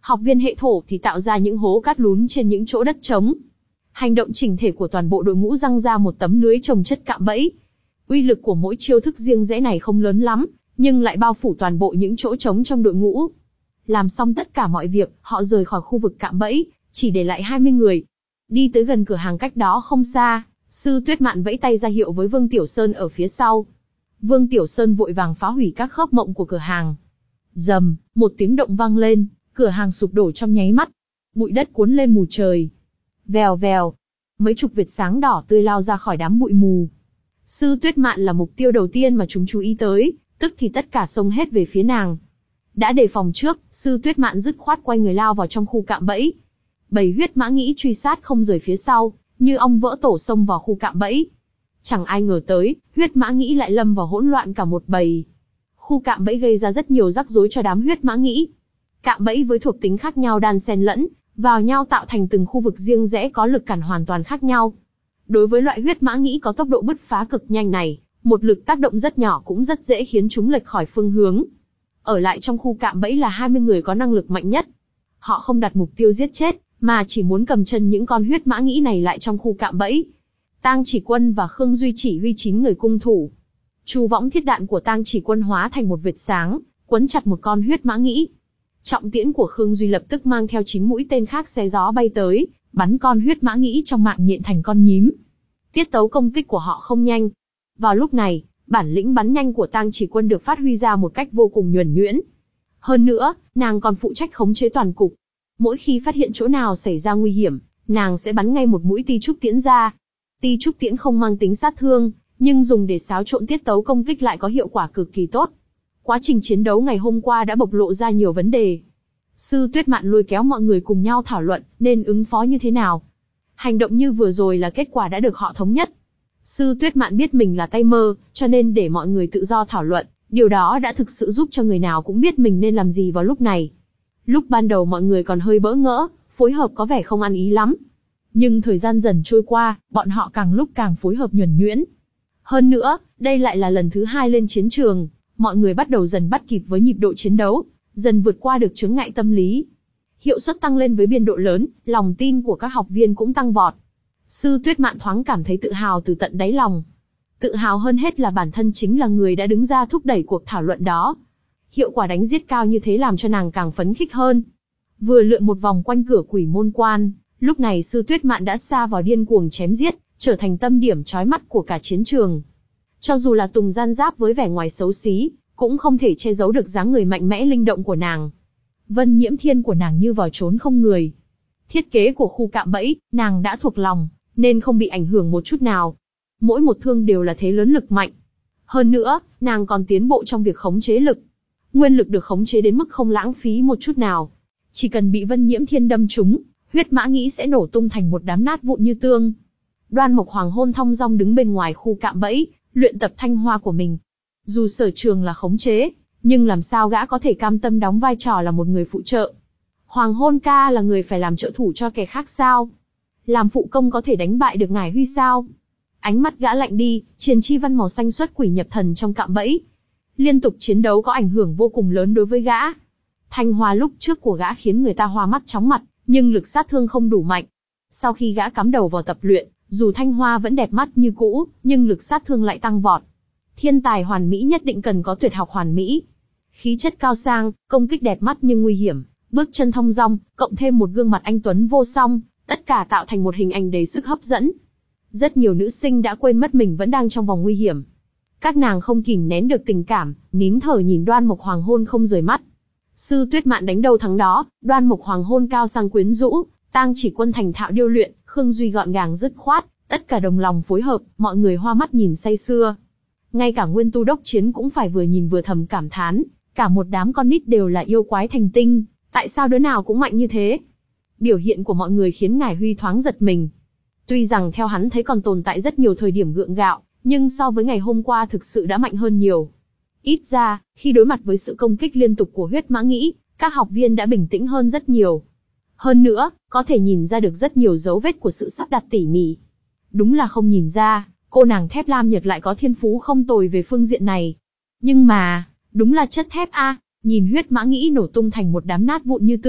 Học viên hệ thổ thì tạo ra những hố cát lún trên những chỗ đất trống. Hành động chỉnh thể của toàn bộ đội ngũ răng ra một tấm lưới trồng chất cạm bẫy. Uy lực của mỗi chiêu thức riêng rẽ này không lớn lắm, nhưng lại bao phủ toàn bộ những chỗ trống trong đội ngũ. Làm xong tất cả mọi việc, họ rời khỏi khu vực cạm bẫy, chỉ để lại hai mươi người. Đi tới gần cửa hàng cách đó không xa, Sư Tuyết Mạn vẫy tay ra hiệu với Vương Tiểu Sơn ở phía sau. Vương Tiểu Sơn vội vàng phá hủy các khớp mộng của cửa hàng. Rầm, một tiếng động vang lên, cửa hàng sụp đổ trong nháy mắt. Bụi đất cuốn lên mù trời. Vèo vèo, mấy chục vệt sáng đỏ tươi lao ra khỏi đám bụi mù. Sư Tuyết Mạn là mục tiêu đầu tiên mà chúng chú ý tới, tức thì tất cả xông hết về phía nàng. Đã đề phòng trước, Sư Tuyết Mạn dứt khoát quay người lao vào trong khu cạm bẫy. Bầy huyết mã nghĩ truy sát không rời phía sau, như ong vỡ tổ xông vào khu cạm bẫy. Chẳng ai ngờ tới, huyết mã nghĩ lại lâm vào hỗn loạn cả một bầy. Khu cạm bẫy gây ra rất nhiều rắc rối cho đám huyết mã nghĩ. Cạm bẫy với thuộc tính khác nhau đan xen lẫn vào nhau tạo thành từng khu vực riêng rẽ có lực cản hoàn toàn khác nhau. Đối với loại huyết mã nghĩ có tốc độ bứt phá cực nhanh này, một lực tác động rất nhỏ cũng rất dễ khiến chúng lệch khỏi phương hướng. Ở lại trong khu cạm bẫy là hai mươi người có năng lực mạnh nhất. Họ không đặt mục tiêu giết chết, mà chỉ muốn cầm chân những con huyết mã nghĩ này lại trong khu cạm bẫy. Tang Chỉ Quân và Khương Duy chỉ huy chín người cung thủ. Chu võng thiết đạn của Tang Chỉ Quân hóa thành một vệt sáng, quấn chặt một con huyết mã nghĩ. Trọng tiễn của Khương Duy lập tức mang theo chín mũi tên khác xé gió bay tới, bắn con huyết mã nghĩ trong mạng nhện thành con nhím. Tiết tấu công kích của họ không nhanh. Vào lúc này, bản lĩnh bắn nhanh của Tang Chỉ Quân được phát huy ra một cách vô cùng nhuần nhuyễn. Hơn nữa, nàng còn phụ trách khống chế toàn cục. Mỗi khi phát hiện chỗ nào xảy ra nguy hiểm, nàng sẽ bắn ngay một mũi ti trúc tiễn ra. Ti trúc tiễn không mang tính sát thương, nhưng dùng để xáo trộn tiết tấu công kích lại có hiệu quả cực kỳ tốt. Quá trình chiến đấu ngày hôm qua đã bộc lộ ra nhiều vấn đề. Sư Tuyết Mạn lôi kéo mọi người cùng nhau thảo luận nên ứng phó như thế nào. Hành động như vừa rồi là kết quả đã được họ thống nhất. Sư Tuyết Mạn biết mình là tay mơ, cho nên để mọi người tự do thảo luận, điều đó đã thực sự giúp cho người nào cũng biết mình nên làm gì vào lúc này. Lúc ban đầu mọi người còn hơi bỡ ngỡ, phối hợp có vẻ không ăn ý lắm. Nhưng thời gian dần trôi qua, bọn họ càng lúc càng phối hợp nhuần nhuyễn. Hơn nữa, đây lại là lần thứ hai lên chiến trường, mọi người bắt đầu dần bắt kịp với nhịp độ chiến đấu, dần vượt qua được chướng ngại tâm lý. Hiệu suất tăng lên với biên độ lớn, lòng tin của các học viên cũng tăng vọt. Sư Tuyết Mạn thoáng cảm thấy tự hào từ tận đáy lòng. Tự hào hơn hết là bản thân chính là người đã đứng ra thúc đẩy cuộc thảo luận đó. Hiệu quả đánh giết cao như thế làm cho nàng càng phấn khích hơn. Vừa lượn một vòng quanh cửa Quỷ Môn Quan, lúc này Sư Tuyết Mạn đã sa vào điên cuồng chém giết, trở thành tâm điểm chói mắt của cả chiến trường. Cho dù là Tùng Gian Giáp với vẻ ngoài xấu xí, cũng không thể che giấu được dáng người mạnh mẽ linh động của nàng. Vân Nhiễm Thiên của nàng như vào trốn không người. Thiết kế của khu cạm bẫy, nàng đã thuộc lòng, nên không bị ảnh hưởng một chút nào. Mỗi một thương đều là thế lớn lực mạnh. Hơn nữa, nàng còn tiến bộ trong việc khống chế lực. Nguyên lực được khống chế đến mức không lãng phí một chút nào. Chỉ cần bị Vân Nhiễm Thiên đâm trúng, huyết mã nghĩ sẽ nổ tung thành một đám nát vụn như tương. Đoan Mộc Hoàng Hôn thong dong đứng bên ngoài khu cạm bẫy, luyện tập thanh hoa của mình. Dù sở trường là khống chế, nhưng làm sao gã có thể cam tâm đóng vai trò là một người phụ trợ. Hoàng Hôn ca là người phải làm trợ thủ cho kẻ khác sao? Làm phụ công có thể đánh bại được ngài Huy sao? Ánh mắt gã lạnh đi, triền chi văn màu xanh xuất quỷ nhập thần trong cạm bẫy. Liên tục chiến đấu có ảnh hưởng vô cùng lớn đối với gã. Thanh hoa lúc trước của gã khiến người ta hoa mắt chóng mặt, nhưng lực sát thương không đủ mạnh. Sau khi gã cắm đầu vào tập luyện, dù thanh hoa vẫn đẹp mắt như cũ, nhưng lực sát thương lại tăng vọt. Thiên tài hoàn mỹ nhất định cần có tuyệt học hoàn mỹ. Khí chất cao sang, công kích đẹp mắt nhưng nguy hiểm, bước chân thong dong, cộng thêm một gương mặt anh tuấn vô song, tất cả tạo thành một hình ảnh đầy sức hấp dẫn. Rất nhiều nữ sinh đã quên mất mình vẫn đang trong vòng nguy hiểm. Các nàng không kìm nén được tình cảm, nín thở nhìn Đoan Mộc Hoàng Hôn không rời mắt. Sư Tuyết Mạn đánh đầu thắng đó, Đoan Mộc Hoàng Hôn cao sang quyến rũ, Tang Chỉ Quân thành thạo điêu luyện, Khương Duy gọn gàng dứt khoát, tất cả đồng lòng phối hợp, mọi người hoa mắt nhìn say sưa. Ngay cả Nguyên Tu Đốc Chiến cũng phải vừa nhìn vừa thầm cảm thán, cả một đám con nít đều là yêu quái thành tinh, tại sao đứa nào cũng mạnh như thế? Biểu hiện của mọi người khiến ngài Huy thoáng giật mình. Tuy rằng theo hắn thấy còn tồn tại rất nhiều thời điểm gượng gạo, nhưng so với ngày hôm qua thực sự đã mạnh hơn nhiều. Ít ra, khi đối mặt với sự công kích liên tục của huyết mã nghĩ, các học viên đã bình tĩnh hơn rất nhiều. Hơn nữa, có thể nhìn ra được rất nhiều dấu vết của sự sắp đặt tỉ mỉ. Đúng là không nhìn ra, cô nàng thép Lam Nhật lại có thiên phú không tồi về phương diện này. Nhưng mà, đúng là chất thép a, nhìn huyết mã nghĩ nổ tung thành một đám nát vụn như tương,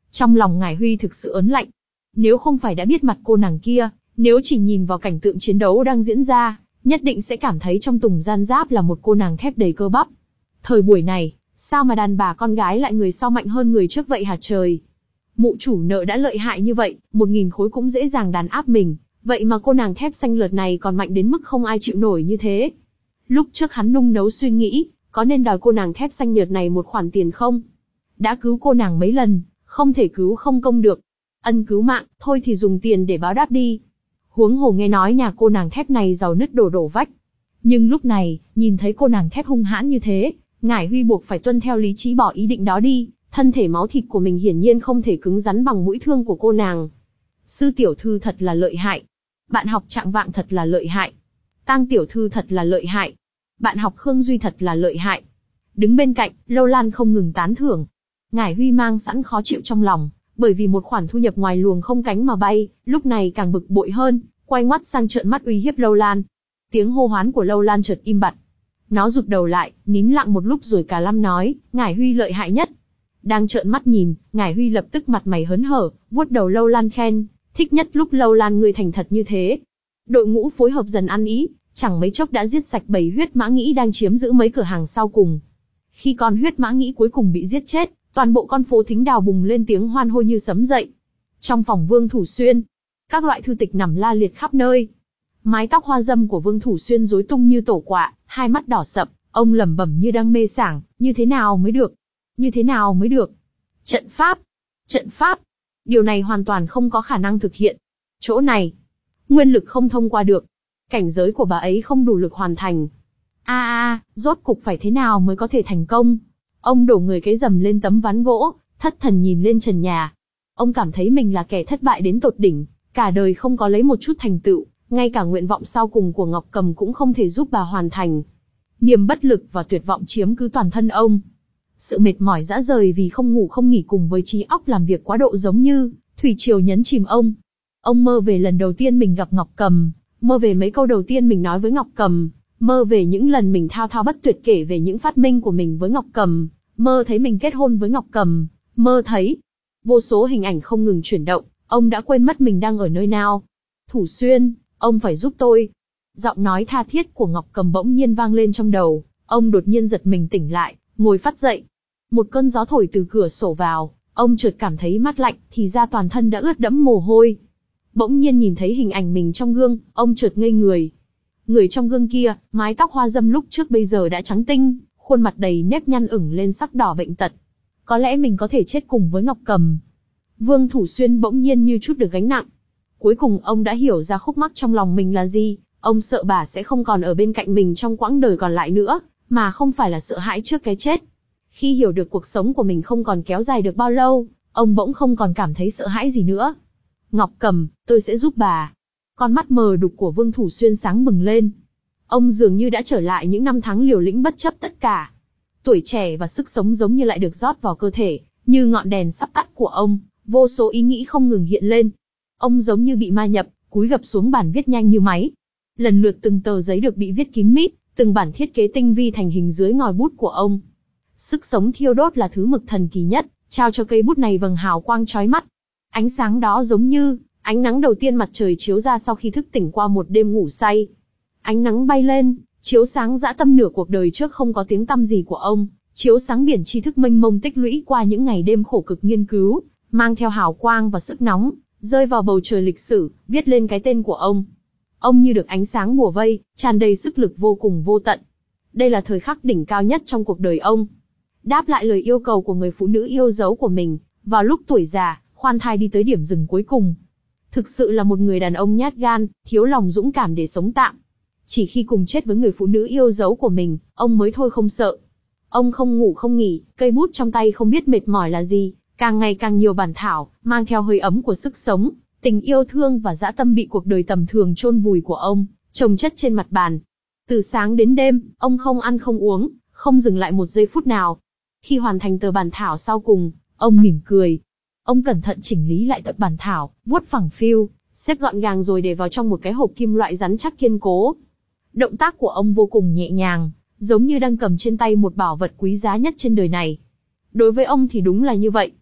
Trong lòng Ngải Huy thực sự ớn lạnh. Nếu không phải đã biết mặt cô nàng kia, nếu chỉ nhìn vào cảnh tượng chiến đấu đang diễn ra, nhất định sẽ cảm thấy trong Tùng Gian Giáp là một cô nàng thép đầy cơ bắp. Thời buổi này, sao mà đàn bà con gái lại người sau mạnh hơn người trước vậy hả trời? Mụ chủ nợ đã lợi hại như vậy, một nghìn khối cũng dễ dàng đàn áp mình, vậy mà cô nàng thép xanh lượt này còn mạnh đến mức không ai chịu nổi như thế. Lúc trước hắn nung nấu suy nghĩ, có nên đòi cô nàng thép xanh nhợt này một khoản tiền không? Đã cứu cô nàng mấy lần, không thể cứu không công được. Ân cứu mạng, thôi thì dùng tiền để báo đáp đi. Huống hồ nghe nói nhà cô nàng thép này giàu nứt đổ đổ vách. Nhưng lúc này, nhìn thấy cô nàng thép hung hãn như thế, Ngải Huy buộc phải tuân theo lý trí bỏ ý định đó đi, thân thể máu thịt của mình hiển nhiên không thể cứng rắn bằng mũi thương của cô nàng. Sư tiểu thư thật là lợi hại. Bạn học Trạng Vạng thật là lợi hại. Tang tiểu thư thật là lợi hại. Bạn học Khương Duy thật là lợi hại. Đứng bên cạnh, Lâu Lan không ngừng tán thưởng. Ngải Huy mang sẵn khó chịu trong lòng, bởi vì một khoản thu nhập ngoài luồng không cánh mà bay, lúc này càng bực bội hơn, quay ngoắt sang trợn mắt uy hiếp Lâu Lan. Tiếng hô hoán của Lâu Lan chợt im bặt. Nó rụt đầu lại, nín lặng một lúc rồi cả lâm nói, Ngải Huy lợi hại nhất. Đang trợn mắt nhìn, Ngải Huy lập tức mặt mày hớn hở, vuốt đầu Lâu Lan khen, thích nhất lúc Lâu Lan ngươi thành thật như thế. Đội ngũ phối hợp dần ăn ý, chẳng mấy chốc đã giết sạch bầy huyết mã nghĩ đang chiếm giữ mấy cửa hàng sau cùng. Khi con huyết mã nghĩ cuối cùng bị giết chết, toàn bộ con phố Thính Đào bùng lên tiếng hoan hô như sấm dậy. Trong phòng Vương Thủ Xuyên, các loại thư tịch nằm la liệt khắp nơi. Mái tóc hoa dâm của Vương Thủ Xuyên rối tung như tổ quạ, hai mắt đỏ sậm, ông lẩm bẩm như đang mê sảng, như thế nào mới được? Như thế nào mới được? Trận pháp! Trận pháp! Điều này hoàn toàn không có khả năng thực hiện. Chỗ này, nguyên lực không thông qua được. Cảnh giới của bà ấy không đủ lực hoàn thành. A a, rốt cục phải thế nào mới có thể thành công? Ông đổ người cái rầm lên tấm ván gỗ, thất thần nhìn lên trần nhà. Ông cảm thấy mình là kẻ thất bại đến tột đỉnh, cả đời không có lấy một chút thành tựu, ngay cả nguyện vọng sau cùng của Ngọc Cầm cũng không thể giúp bà hoàn thành. Niềm bất lực và tuyệt vọng chiếm cứ toàn thân ông. Sự mệt mỏi dã rời vì không ngủ không nghỉ cùng với trí óc làm việc quá độ giống như thủy triều nhấn chìm ông. Ông mơ về lần đầu tiên mình gặp Ngọc Cầm, mơ về mấy câu đầu tiên mình nói với Ngọc Cầm, mơ về những lần mình thao thao bất tuyệt kể về những phát minh của mình với Ngọc Cầm, mơ thấy mình kết hôn với Ngọc Cầm, mơ thấy vô số hình ảnh không ngừng chuyển động, ông đã quên mất mình đang ở nơi nào. Thủ Xuyên, ông phải giúp tôi. Giọng nói tha thiết của Ngọc Cầm bỗng nhiên vang lên trong đầu, ông đột nhiên giật mình tỉnh lại, ngồi phắt dậy. Một cơn gió thổi từ cửa sổ vào, ông chợt cảm thấy mát lạnh, thì ra toàn thân đã ướt đẫm mồ hôi. Bỗng nhiên nhìn thấy hình ảnh mình trong gương, ông chợt ngây người. Người trong gương kia, mái tóc hoa dâm lúc trước bây giờ đã trắng tinh, khuôn mặt đầy nếp nhăn ửng lên sắc đỏ bệnh tật. Có lẽ mình có thể chết cùng với Ngọc Cầm. Vương Thủ Xuyên bỗng nhiên như chút được gánh nặng. Cuối cùng ông đã hiểu ra khúc mắc trong lòng mình là gì, ông sợ bà sẽ không còn ở bên cạnh mình trong quãng đời còn lại nữa, mà không phải là sợ hãi trước cái chết. Khi hiểu được cuộc sống của mình không còn kéo dài được bao lâu, ông bỗng không còn cảm thấy sợ hãi gì nữa. Ngọc Cầm, tôi sẽ giúp bà. Con mắt mờ đục của Vương Thủ Xuyên sáng bừng lên. Ông dường như đã trở lại những năm tháng liều lĩnh bất chấp tất cả. Tuổi trẻ và sức sống giống như lại được rót vào cơ thể, như ngọn đèn sắp tắt của ông, vô số ý nghĩ không ngừng hiện lên. Ông giống như bị ma nhập, cúi gập xuống bàn viết nhanh như máy. Lần lượt từng tờ giấy được bị viết kín mít, từng bản thiết kế tinh vi thành hình dưới ngòi bút của ông. Sức sống thiêu đốt là thứ mực thần kỳ nhất, trao cho cây bút này vầng hào quang chói mắt. Ánh sáng đó giống như ánh nắng đầu tiên mặt trời chiếu ra sau khi thức tỉnh qua một đêm ngủ say. Ánh nắng bay lên, chiếu sáng dã tâm nửa cuộc đời trước không có tiếng tăm gì của ông, chiếu sáng biển tri thức mênh mông tích lũy qua những ngày đêm khổ cực nghiên cứu, mang theo hào quang và sức nóng, rơi vào bầu trời lịch sử, viết lên cái tên của ông. Ông như được ánh sáng bủa vây, tràn đầy sức lực vô cùng vô tận. Đây là thời khắc đỉnh cao nhất trong cuộc đời ông. Đáp lại lời yêu cầu của người phụ nữ yêu dấu của mình, vào lúc tuổi già, khoan thai đi tới điểm dừng cuối cùng. Thực sự là một người đàn ông nhát gan, thiếu lòng dũng cảm để sống tạm. Chỉ khi cùng chết với người phụ nữ yêu dấu của mình, ông mới thôi không sợ. Ông không ngủ không nghỉ, cây bút trong tay không biết mệt mỏi là gì, càng ngày càng nhiều bản thảo, mang theo hơi ấm của sức sống, tình yêu thương và dã tâm bị cuộc đời tầm thường chôn vùi của ông, chồng chất trên mặt bàn. Từ sáng đến đêm, ông không ăn không uống, không dừng lại một giây phút nào. Khi hoàn thành tờ bản thảo sau cùng, ông mỉm cười. Ông cẩn thận chỉnh lý lại tập bản thảo, vuốt phẳng phiu, xếp gọn gàng rồi để vào trong một cái hộp kim loại rắn chắc kiên cố. Động tác của ông vô cùng nhẹ nhàng, giống như đang cầm trên tay một bảo vật quý giá nhất trên đời này. Đối với ông thì đúng là như vậy.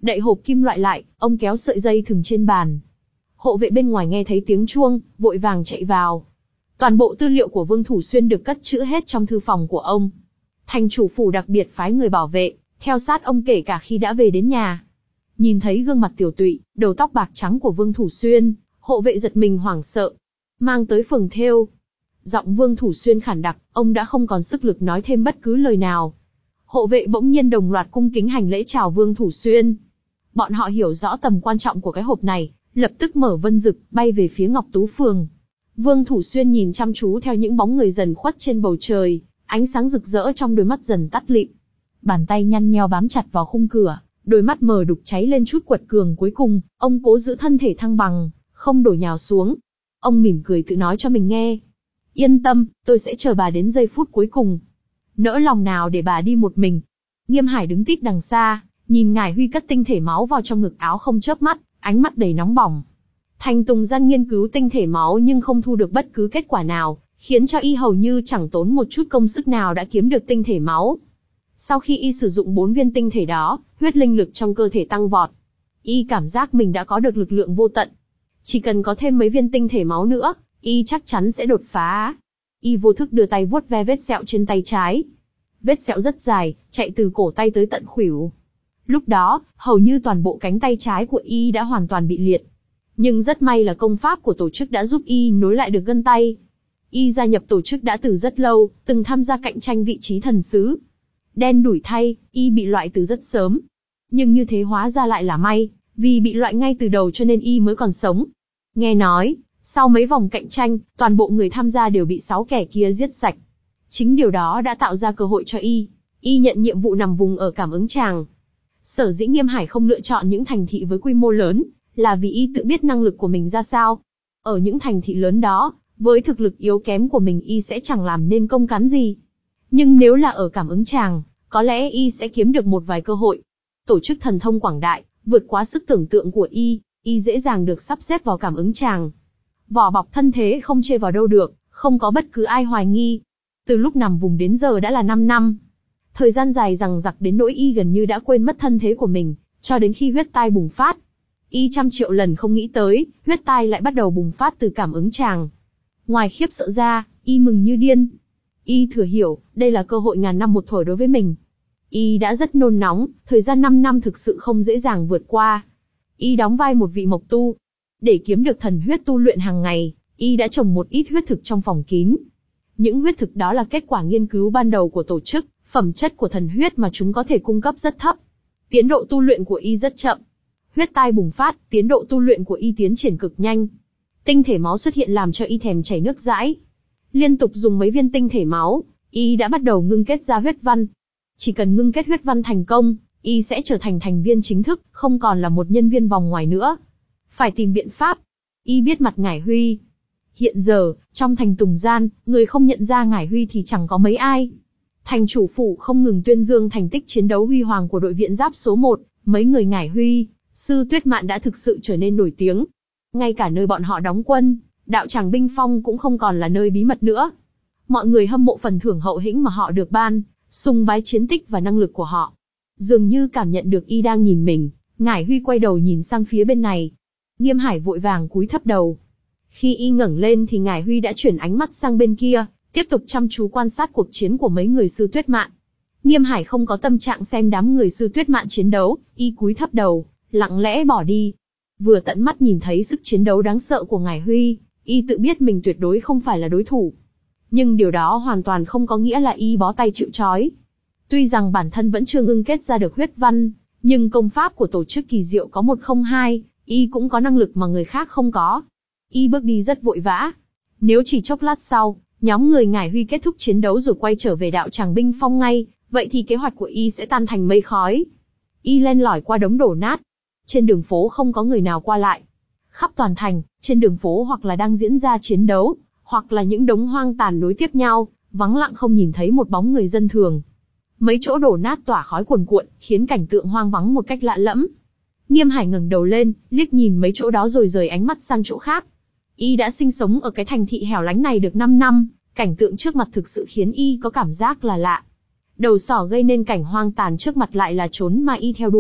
Đậy hộp kim loại lại, ông kéo sợi dây thừng trên bàn. Hộ vệ bên ngoài nghe thấy tiếng chuông, vội vàng chạy vào. Toàn bộ tư liệu của Vương Thủ Xuyên được cất trữ hết trong thư phòng của ông. Thành chủ phủ đặc biệt phái người bảo vệ, theo sát ông kể cả khi đã về đến nhà. Nhìn thấy gương mặt tiểu tụy, đầu tóc bạc trắng của Vương Thủ Xuyên, hộ vệ giật mình hoảng sợ. Mang tới phường thêu. Giọng Vương Thủ Xuyên khản đặc, ông đã không còn sức lực nói thêm bất cứ lời nào. Hộ vệ bỗng nhiên đồng loạt cung kính hành lễ chào Vương Thủ Xuyên. Bọn họ hiểu rõ tầm quan trọng của cái hộp này, lập tức mở vân dực, bay về phía Ngọc Tú Phường. Vương Thủ Xuyên nhìn chăm chú theo những bóng người dần khuất trên bầu trời, ánh sáng rực rỡ trong đôi mắt dần tắt lịm. Bàn tay nhăn nheo bám chặt vào khung cửa, đôi mắt mờ đục cháy lên chút quật cường cuối cùng, ông cố giữ thân thể thăng bằng, không đổ nhào xuống. Ông mỉm cười tự nói cho mình nghe. Yên tâm, tôi sẽ chờ bà đến giây phút cuối cùng. Nỡ lòng nào để bà đi một mình. Nghiêm Hải đứng tít đằng xa, nhìn Ngải Huy cất tinh thể máu vào trong ngực áo không chớp mắt, ánh mắt đầy nóng bỏng. Thành Tùng Gian nghiên cứu tinh thể máu nhưng không thu được bất cứ kết quả nào, khiến cho y hầu như chẳng tốn một chút công sức nào đã kiếm được tinh thể máu. Sau khi y sử dụng bốn viên tinh thể đó, huyết linh lực trong cơ thể tăng vọt. Y cảm giác mình đã có được lực lượng vô tận. Chỉ cần có thêm mấy viên tinh thể máu nữa, y chắc chắn sẽ đột phá. Y vô thức đưa tay vuốt ve vết sẹo trên tay trái. Vết sẹo rất dài, chạy từ cổ tay tới tận khuỷu. Lúc đó, hầu như toàn bộ cánh tay trái của y đã hoàn toàn bị liệt. Nhưng rất may là công pháp của tổ chức đã giúp y nối lại được gân tay. Y gia nhập tổ chức đã từ rất lâu, từng tham gia cạnh tranh vị trí thần sứ. Đen đủi thay, y bị loại từ rất sớm. Nhưng như thế hóa ra lại là may, vì bị loại ngay từ đầu cho nên y mới còn sống. Nghe nói, sau mấy vòng cạnh tranh, toàn bộ người tham gia đều bị sáu kẻ kia giết sạch. Chính điều đó đã tạo ra cơ hội cho y. Y nhận nhiệm vụ nằm vùng ở Cảm Ứng Tràng. Sở dĩ Nghiêm Hải không lựa chọn những thành thị với quy mô lớn, là vì y tự biết năng lực của mình ra sao. Ở những thành thị lớn đó, với thực lực yếu kém của mình y sẽ chẳng làm nên công cán gì. Nhưng nếu là ở Cảm Ứng Tràng, có lẽ y sẽ kiếm được một vài cơ hội. Tổ chức thần thông quảng đại, vượt quá sức tưởng tượng của y, y dễ dàng được sắp xếp vào Cảm Ứng Tràng. Vỏ bọc thân thế không chê vào đâu được, không có bất cứ ai hoài nghi. Từ lúc nằm vùng đến giờ đã là năm năm. Thời gian dài dằng dặc đến nỗi y gần như đã quên mất thân thế của mình, cho đến khi huyết tai bùng phát. Y trăm triệu lần không nghĩ tới, huyết tai lại bắt đầu bùng phát từ Cảm Ứng Tràng. Ngoài khiếp sợ ra, y mừng như điên. Y thừa hiểu, đây là cơ hội ngàn năm một thổi đối với mình. Y đã rất nôn nóng, thời gian năm năm thực sự không dễ dàng vượt qua. Y đóng vai một vị mộc tu. Để kiếm được thần huyết tu luyện hàng ngày, y đã trồng một ít huyết thực trong phòng kín. Những huyết thực đó là kết quả nghiên cứu ban đầu của tổ chức, phẩm chất của thần huyết mà chúng có thể cung cấp rất thấp. Tiến độ tu luyện của y rất chậm. Huyết tai bùng phát, tiến độ tu luyện của y tiến triển cực nhanh. Tinh thể máu xuất hiện làm cho y thèm chảy nước dãi. Liên tục dùng mấy viên tinh thể máu, y đã bắt đầu ngưng kết ra huyết văn. Chỉ cần ngưng kết huyết văn thành công, y sẽ trở thành thành viên chính thức, không còn là một nhân viên vòng ngoài nữa. Phải tìm biện pháp. Y biết mặt Ngải Huy. Hiện giờ, trong thành Tùng Gian, người không nhận ra Ngải Huy thì chẳng có mấy ai. Thành chủ phủ không ngừng tuyên dương thành tích chiến đấu huy hoàng của đội viện giáp số một, mấy người Ngải Huy, Sư Tuyết Mạn đã thực sự trở nên nổi tiếng. Ngay cả nơi bọn họ đóng quân, đạo tràng binh phong cũng không còn là nơi bí mật nữa. Mọi người hâm mộ phần thưởng hậu hĩnh mà họ được ban, sùng bái chiến tích và năng lực của họ. Dường như cảm nhận được y đang nhìn mình, Ngải Huy quay đầu nhìn sang phía bên này. Nghiêm Hải vội vàng cúi thấp đầu. Khi y ngẩng lên thì Ngải Huy đã chuyển ánh mắt sang bên kia, tiếp tục chăm chú quan sát cuộc chiến của mấy người Sư Tuyết Mạn. Nghiêm Hải không có tâm trạng xem đám người Sư Tuyết Mạn chiến đấu, y cúi thấp đầu, lặng lẽ bỏ đi. Vừa tận mắt nhìn thấy sức chiến đấu đáng sợ của Ngải Huy, y tự biết mình tuyệt đối không phải là đối thủ. Nhưng điều đó hoàn toàn không có nghĩa là y bó tay chịu trói. Tuy rằng bản thân vẫn chưa ngưng kết ra được huyết văn, nhưng công pháp của tổ chức kỳ diệu có một không hai, y cũng có năng lực mà người khác không có. Y bước đi rất vội vã. Nếu chỉ chốc lát sau, nhóm người Ngải Huy kết thúc chiến đấu rồi quay trở về đạo tràng binh phong ngay, vậy thì kế hoạch của y sẽ tan thành mây khói. Y len lỏi qua đống đổ nát. Trên đường phố không có người nào qua lại. Khắp toàn thành, trên đường phố hoặc là đang diễn ra chiến đấu, hoặc là những đống hoang tàn nối tiếp nhau, vắng lặng không nhìn thấy một bóng người dân thường. Mấy chỗ đổ nát tỏa khói cuồn cuộn, khiến cảnh tượng hoang vắng một cách lạ lẫm. Nghiêm Hải ngẩng đầu lên, liếc nhìn mấy chỗ đó rồi rời ánh mắt sang chỗ khác. Y đã sinh sống ở cái thành thị hẻo lánh này được năm năm, cảnh tượng trước mặt thực sự khiến y có cảm giác là lạ. Đầu sỏ gây nên cảnh hoang tàn trước mặt lại là chốn mà y theo đuổi,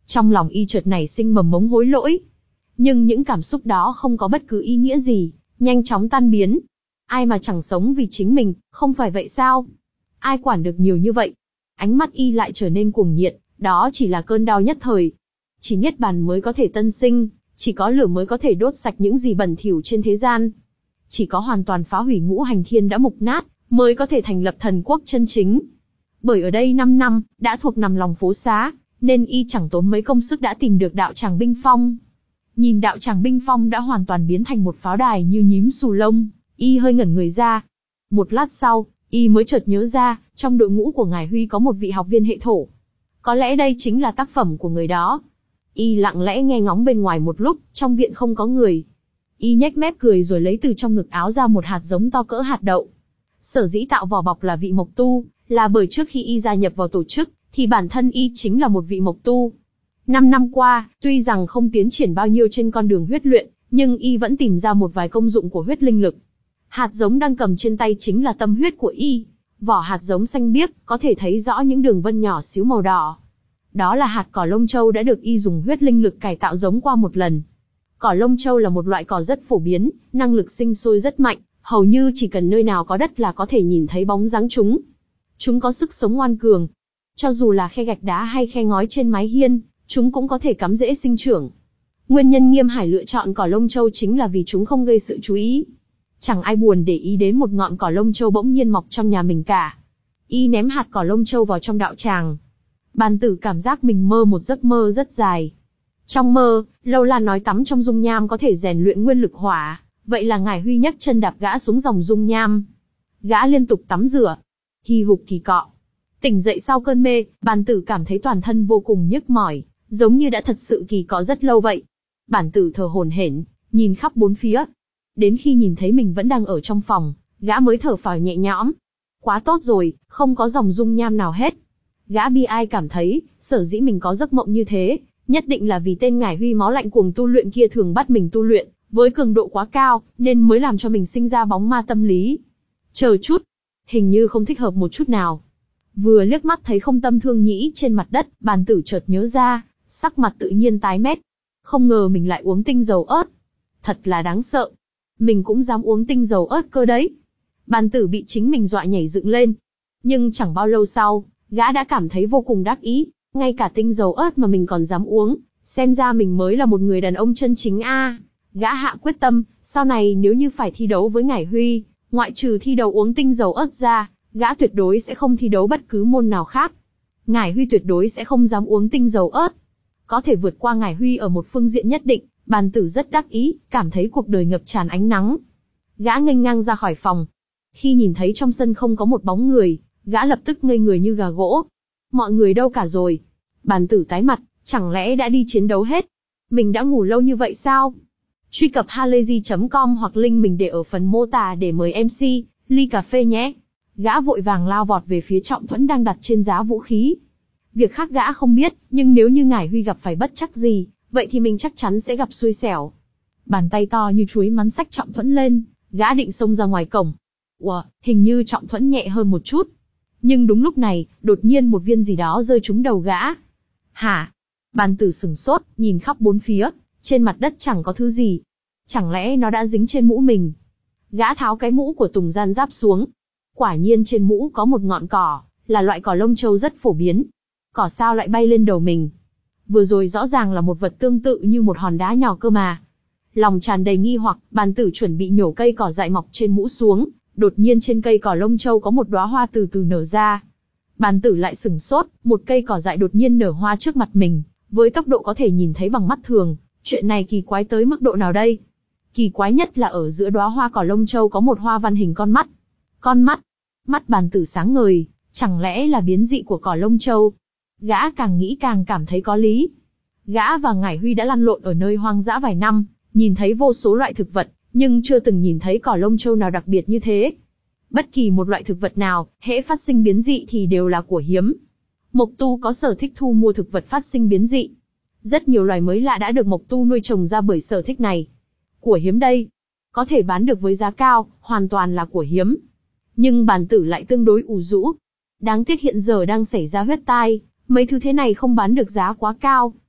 Trong lòng y chợt nảy sinh mầm mống hối lỗi. Nhưng những cảm xúc đó không có bất cứ ý nghĩa gì, nhanh chóng tan biến. Ai mà chẳng sống vì chính mình, không phải vậy sao? Ai quản được nhiều như vậy? Ánh mắt y lại trở nên cuồng nhiệt, đó chỉ là cơn đau nhất thời. Chỉ niết bàn mới có thể tân sinh, chỉ có lửa mới có thể đốt sạch những gì bẩn thỉu trên thế gian. Chỉ có hoàn toàn phá hủy ngũ hành thiên đã mục nát, mới có thể thành lập thần quốc chân chính. Bởi ở đây năm năm, đã thuộc nằm lòng phố xá, nên y chẳng tốn mấy công sức đã tìm được đạo tràng binh phong. Nhìn đạo tràng binh phong đã hoàn toàn biến thành một pháo đài như nhím xù lông, y hơi ngẩn người ra. Một lát sau, y mới chợt nhớ ra, trong đội ngũ của ngài Huy có một vị học viên hệ thổ. Có lẽ đây chính là tác phẩm của người đó. Y lặng lẽ nghe ngóng bên ngoài một lúc, trong viện không có người. Y nhếch mép cười rồi lấy từ trong ngực áo ra một hạt giống to cỡ hạt đậu. Sở dĩ tạo vỏ bọc là vị mộc tu, là bởi trước khi y gia nhập vào tổ chức, thì bản thân y chính là một vị mộc tu. Năm năm qua, tuy rằng không tiến triển bao nhiêu trên con đường huyết luyện, nhưng y vẫn tìm ra một vài công dụng của huyết linh lực. Hạt giống đang cầm trên tay chính là tâm huyết của y. Vỏ hạt giống xanh biếc, có thể thấy rõ những đường vân nhỏ xíu màu đỏ. Đó là hạt cỏ lông châu đã được y dùng huyết linh lực cải tạo giống qua một lần. Cỏ lông châu là một loại cỏ rất phổ biến, năng lực sinh sôi rất mạnh, hầu như chỉ cần nơi nào có đất là có thể nhìn thấy bóng dáng chúng. Chúng có sức sống ngoan cường. Cho dù là khe gạch đá hay khe ngói trên mái hiên, chúng cũng có thể cắm rễ sinh trưởng. Nguyên nhân Nghiêm Hải lựa chọn cỏ lông châu chính là vì chúng không gây sự chú ý. Chẳng ai buồn để ý đến một ngọn cỏ lông châu bỗng nhiên mọc trong nhà mình cả. Y ném hạt cỏ lông châu vào trong đạo tràng. Bàn tử cảm giác mình mơ một giấc mơ rất dài. Trong mơ, Lâu Lan nói tắm trong dung nham có thể rèn luyện nguyên lực hỏa, vậy là ngài Huy nhấc chân đạp gã xuống dòng dung nham. Gã liên tục tắm rửa, hì hục kỳ cọ. Tỉnh dậy sau cơn mê, bàn tử cảm thấy toàn thân vô cùng nhức mỏi, giống như đã thật sự kỳ cọ rất lâu vậy. Bản tử thở hổn hển, nhìn khắp bốn phía. Đến khi nhìn thấy mình vẫn đang ở trong phòng, gã mới thở phào nhẹ nhõm. Quá tốt rồi, không có dòng dung nham nào hết. Gã bi ai cảm thấy, sở dĩ mình có giấc mộng như thế, nhất định là vì tên ngải Huy máu lạnh cuồng tu luyện kia thường bắt mình tu luyện, với cường độ quá cao, nên mới làm cho mình sinh ra bóng ma tâm lý. Chờ chút, hình như không thích hợp một chút nào. Vừa liếc mắt thấy không tâm thương nhĩ trên mặt đất, bàn tử chợt nhớ ra, sắc mặt tự nhiên tái mét. Không ngờ mình lại uống tinh dầu ớt. Thật là đáng sợ. Mình cũng dám uống tinh dầu ớt cơ đấy. Bàn tử bị chính mình dọa nhảy dựng lên. Nhưng chẳng bao lâu sau, gã đã cảm thấy vô cùng đắc ý. Ngay cả tinh dầu ớt mà mình còn dám uống, xem ra mình mới là một người đàn ông chân chính a. À. Gã hạ quyết tâm, sau này nếu như phải thi đấu với ngải Huy, ngoại trừ thi đấu uống tinh dầu ớt ra, gã tuyệt đối sẽ không thi đấu bất cứ môn nào khác. Ngải Huy tuyệt đối sẽ không dám uống tinh dầu ớt. Có thể vượt qua ngải Huy ở một phương diện nhất định, bàn tử rất đắc ý, cảm thấy cuộc đời ngập tràn ánh nắng. Gã nghênh ngang ra khỏi phòng. Khi nhìn thấy trong sân không có một bóng người, gã lập tức ngây người như gà gỗ. Mọi người đâu cả rồi? Bàn tử tái mặt, chẳng lẽ đã đi chiến đấu hết? Mình đã ngủ lâu như vậy sao? Truy cập halayzi chấm com hoặc link mình để ở phần mô tả để mời em xê, ly cà phê nhé. Gã vội vàng lao vọt về phía Trọng Thuẫn đang đặt trên giá vũ khí. Việc khác gã không biết, nhưng nếu như ngải Huy gặp phải bất trắc gì, vậy thì mình chắc chắn sẽ gặp xui xẻo. Bàn tay to như chuối mắn xách Trọng Thuẫn lên, gã định xông ra ngoài cổng. Ủa, hình như Trọng Thuẫn nhẹ hơn một chút. Nhưng đúng lúc này, đột nhiên một viên gì đó rơi trúng đầu gã. Hả? Bàn tử sửng sốt, nhìn khắp bốn phía, trên mặt đất chẳng có thứ gì. Chẳng lẽ nó đã dính trên mũ mình? Gã tháo cái mũ của Tùng Gian Giáp xuống. Quả nhiên trên mũ có một ngọn cỏ, là loại cỏ lông châu rất phổ biến. Cỏ sao lại bay lên đầu mình? Vừa rồi rõ ràng là một vật tương tự như một hòn đá nhỏ cơ mà. Lòng tràn đầy nghi hoặc, bàn tử chuẩn bị nhổ cây cỏ dại mọc trên mũ xuống. Đột nhiên trên cây cỏ lông châu có một đóa hoa từ từ nở ra. Bàn tử lại sửng sốt, một cây cỏ dại đột nhiên nở hoa trước mặt mình, với tốc độ có thể nhìn thấy bằng mắt thường. Chuyện này kỳ quái tới mức độ nào đây? Kỳ quái nhất là ở giữa đóa hoa cỏ lông châu có một hoa văn hình con mắt. Con mắt? Mắt bàn tử sáng ngời, chẳng lẽ là biến dị của cỏ lông châu? Gã càng nghĩ càng cảm thấy có lý. Gã và ngải Huy đã lăn lộn ở nơi hoang dã vài năm, nhìn thấy vô số loại thực vật, nhưng chưa từng nhìn thấy cỏ lông châu nào đặc biệt như thế. Bất kỳ một loại thực vật nào, hễ phát sinh biến dị thì đều là của hiếm. Mộc tu có sở thích thu mua thực vật phát sinh biến dị. Rất nhiều loài mới lạ đã được mộc tu nuôi trồng ra bởi sở thích này. Của hiếm đây, có thể bán được với giá cao, hoàn toàn là của hiếm. Nhưng bàn tử lại tương đối ủ rũ. Đáng tiếc hiện giờ đang xảy ra huyết tai, mấy thứ thế này không bán được giá quá cao.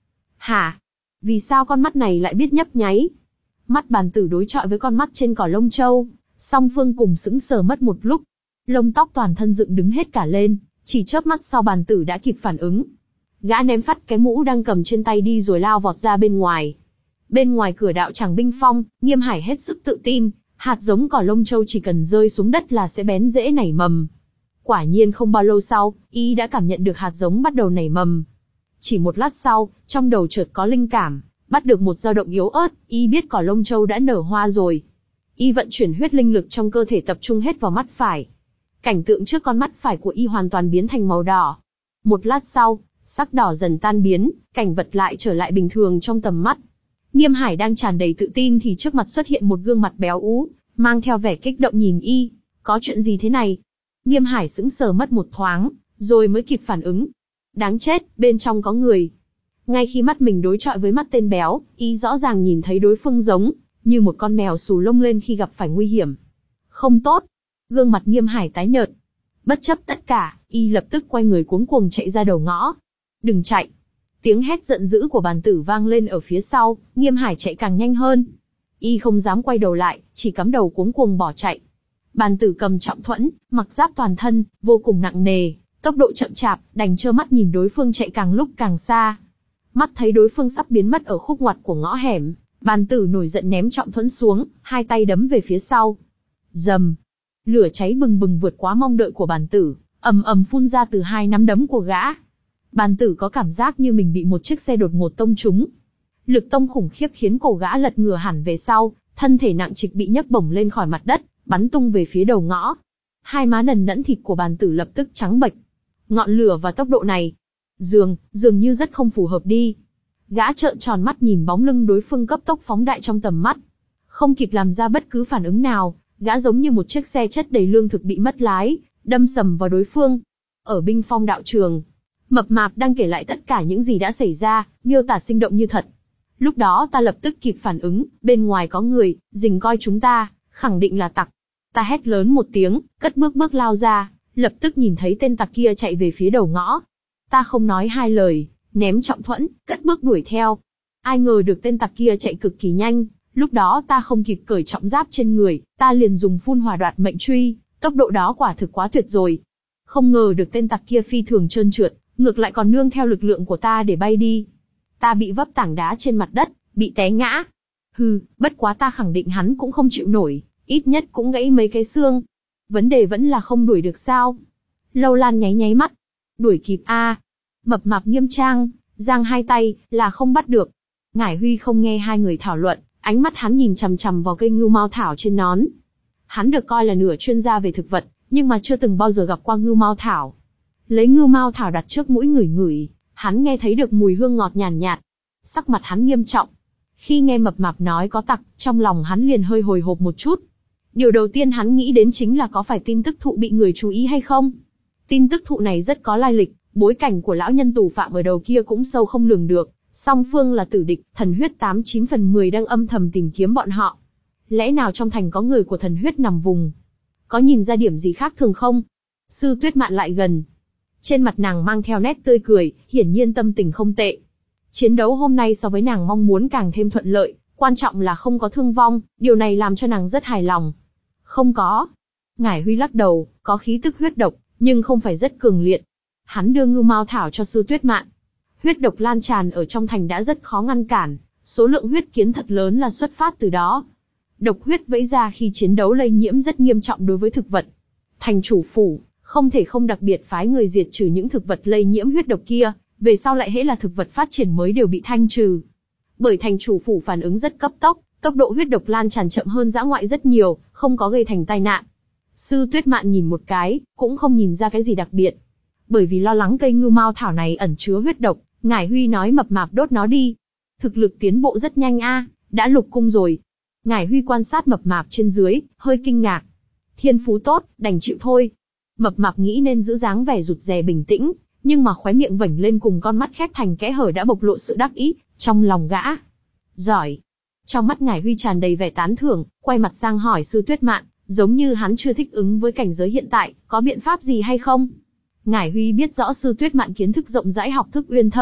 Hả? Vì sao con mắt này lại biết nhấp nháy? Mắt bàn tử đối chọi với con mắt trên cỏ lông châu, song phương cùng sững sờ mất một lúc. Lông tóc toàn thân dựng đứng hết cả lên, chỉ chớp mắt sau bàn tử đã kịp phản ứng. Gã ném phắt cái mũ đang cầm trên tay đi rồi lao vọt ra bên ngoài. Bên ngoài cửa đạo tràng binh phong, Nghiêm Hải hết sức tự tin, hạt giống cỏ lông châu chỉ cần rơi xuống đất là sẽ bén rễ nảy mầm. Quả nhiên không bao lâu sau, y đã cảm nhận được hạt giống bắt đầu nảy mầm. Chỉ một lát sau, trong đầu chợt có linh cảm, bắt được một dao động yếu ớt, y biết cỏ lông châu đã nở hoa rồi. Y vận chuyển huyết linh lực trong cơ thể tập trung hết vào mắt phải. Cảnh tượng trước con mắt phải của y hoàn toàn biến thành màu đỏ. Một lát sau, sắc đỏ dần tan biến, cảnh vật lại trở lại bình thường trong tầm mắt. Nghiêm Hải đang tràn đầy tự tin thì trước mặt xuất hiện một gương mặt béo ú, mang theo vẻ kích động nhìn y. Có chuyện gì thế này? Nghiêm Hải sững sờ mất một thoáng, rồi mới kịp phản ứng. Đáng chết, bên trong có người. Ngay khi mắt mình đối chọi với mắt tên béo, y rõ ràng nhìn thấy đối phương giống như một con mèo xù lông lên khi gặp phải nguy hiểm. Không tốt. Gương mặt Nghiêm Hải tái nhợt. Bất chấp tất cả, y lập tức quay người cuống cuồng chạy ra đầu ngõ. Đừng chạy. Tiếng hét giận dữ của bàn tử vang lên ở phía sau, Nghiêm Hải chạy càng nhanh hơn. Y không dám quay đầu lại, chỉ cắm đầu cuống cuồng bỏ chạy. Bàn tử cầm trọng thuẫn, mặc giáp toàn thân, vô cùng nặng nề, tốc độ chậm chạp, đành trơ mắt nhìn đối phương chạy càng lúc càng xa. Mắt thấy đối phương sắp biến mất ở khúc ngoặt của ngõ hẻm, bàn tử nổi giận ném trọng thuẫn xuống, hai tay đấm về phía sau. Rầm, lửa cháy bừng bừng vượt quá mong đợi của bàn tử, ầm ầm phun ra từ hai nắm đấm của gã. Bàn tử có cảm giác như mình bị một chiếc xe đột ngột tông trúng. Lực tông khủng khiếp khiến cổ gã lật ngửa hẳn về sau, thân thể nặng trịch bị nhấc bổng lên khỏi mặt đất, bắn tung về phía đầu ngõ. Hai má nần nõn thịt của bàn tử lập tức trắng bệch. Ngọn lửa và tốc độ này, dường, dường như rất không phù hợp đi. Gã trợn tròn mắt nhìn bóng lưng đối phương cấp tốc phóng đại trong tầm mắt. Không kịp làm ra bất cứ phản ứng nào, gã giống như một chiếc xe chất đầy lương thực bị mất lái, đâm sầm vào đối phương. Ở binh phong đạo trường, Mập Mạp đang kể lại tất cả những gì đã xảy ra, miêu tả sinh động như thật. Lúc đó ta lập tức kịp phản ứng, bên ngoài có người, rình coi chúng ta, khẳng định là tặc. Ta hét lớn một tiếng, cất bước bước lao ra, lập tức nhìn thấy tên tặc kia chạy về phía đầu ngõ. Ta không nói hai lời, ném trọng thuẫn, cất bước đuổi theo. Ai ngờ được tên tặc kia chạy cực kỳ nhanh, lúc đó ta không kịp cởi trọng giáp trên người, ta liền dùng phun hỏa đoạt mệnh truy, tốc độ đó quả thực quá tuyệt rồi. Không ngờ được tên tặc kia phi thường trơn trượt, ngược lại còn nương theo lực lượng của ta để bay đi. Ta bị vấp tảng đá trên mặt đất, bị té ngã. Hừ, bất quá ta khẳng định hắn cũng không chịu nổi, ít nhất cũng gãy mấy cái xương. Vấn đề vẫn là không đuổi được sao? Lâu Lan nháy nháy mắt. Đuổi kịp a? À. Mập Mạp nghiêm trang, giang hai tay, là không bắt được. Ngải Huy không nghe hai người thảo luận, ánh mắt hắn nhìn chằm chằm vào cây ngưu mao thảo trên nón. Hắn được coi là nửa chuyên gia về thực vật, nhưng mà chưa từng bao giờ gặp qua ngưu mao thảo. Lấy ngưu mao thảo đặt trước mũi ngửi ngửi, hắn nghe thấy được mùi hương ngọt nhàn nhạt, nhạt. Sắc mặt hắn nghiêm trọng. Khi nghe Mập Mạp nói có tặc, trong lòng hắn liền hơi hồi hộp một chút. Điều đầu tiên hắn nghĩ đến chính là có phải tin tức thụ bị người chú ý hay không. Tin tức thụ này rất có lai lịch, bối cảnh của lão nhân tù phạm ở đầu kia cũng sâu không lường được. Song phương là tử địch, thần huyết tám chín phần mười đang âm thầm tìm kiếm bọn họ. Lẽ nào trong thành có người của thần huyết nằm vùng? Có nhìn ra điểm gì khác thường không? Sư Tuyết Mạn lại gần. Trên mặt nàng mang theo nét tươi cười, hiển nhiên tâm tình không tệ. Chiến đấu hôm nay so với nàng mong muốn càng thêm thuận lợi, quan trọng là không có thương vong, điều này làm cho nàng rất hài lòng. Không có. Ngải Huy lắc đầu, có khí tức huyết độc, nhưng không phải rất cường liệt. Hắn đưa ngưu mao thảo cho Sư Tuyết Mạn. Huyết độc lan tràn ở trong thành đã rất khó ngăn cản, số lượng huyết kiến thật lớn là xuất phát từ đó. Độc huyết vẫy ra khi chiến đấu lây nhiễm rất nghiêm trọng đối với thực vật. Thành chủ phủ, không thể không đặc biệt phái người diệt trừ những thực vật lây nhiễm huyết độc kia, về sau lại hễ là thực vật phát triển mới đều bị thanh trừ. Bởi thành chủ phủ phản ứng rất cấp tốc, tốc độ huyết độc lan tràn chậm hơn dã ngoại rất nhiều, không có gây thành tai nạn. Sư Tuyết Mạn nhìn một cái, cũng không nhìn ra cái gì đặc biệt. Bởi vì lo lắng cây ngưu mao thảo này ẩn chứa huyết độc, Ngải Huy nói Mập Mạp đốt nó đi. Thực lực tiến bộ rất nhanh a, à, đã lục cung rồi. Ngải Huy quan sát Mập Mạp trên dưới, hơi kinh ngạc. Thiên phú tốt, đành chịu thôi. Mập Mạp nghĩ nên giữ dáng vẻ rụt rè bình tĩnh, nhưng mà khóe miệng vểnh lên cùng con mắt khép thành kẽ hở đã bộc lộ sự đắc ý trong lòng gã. Giỏi. Trong mắt Ngải Huy tràn đầy vẻ tán thưởng, quay mặt sang hỏi Sư Tuyết Mạn, giống như hắn chưa thích ứng với cảnh giới hiện tại, có biện pháp gì hay không? Ngải Huy biết rõ Sư Tuyết Mạn kiến thức rộng rãi học thức uyên thâm,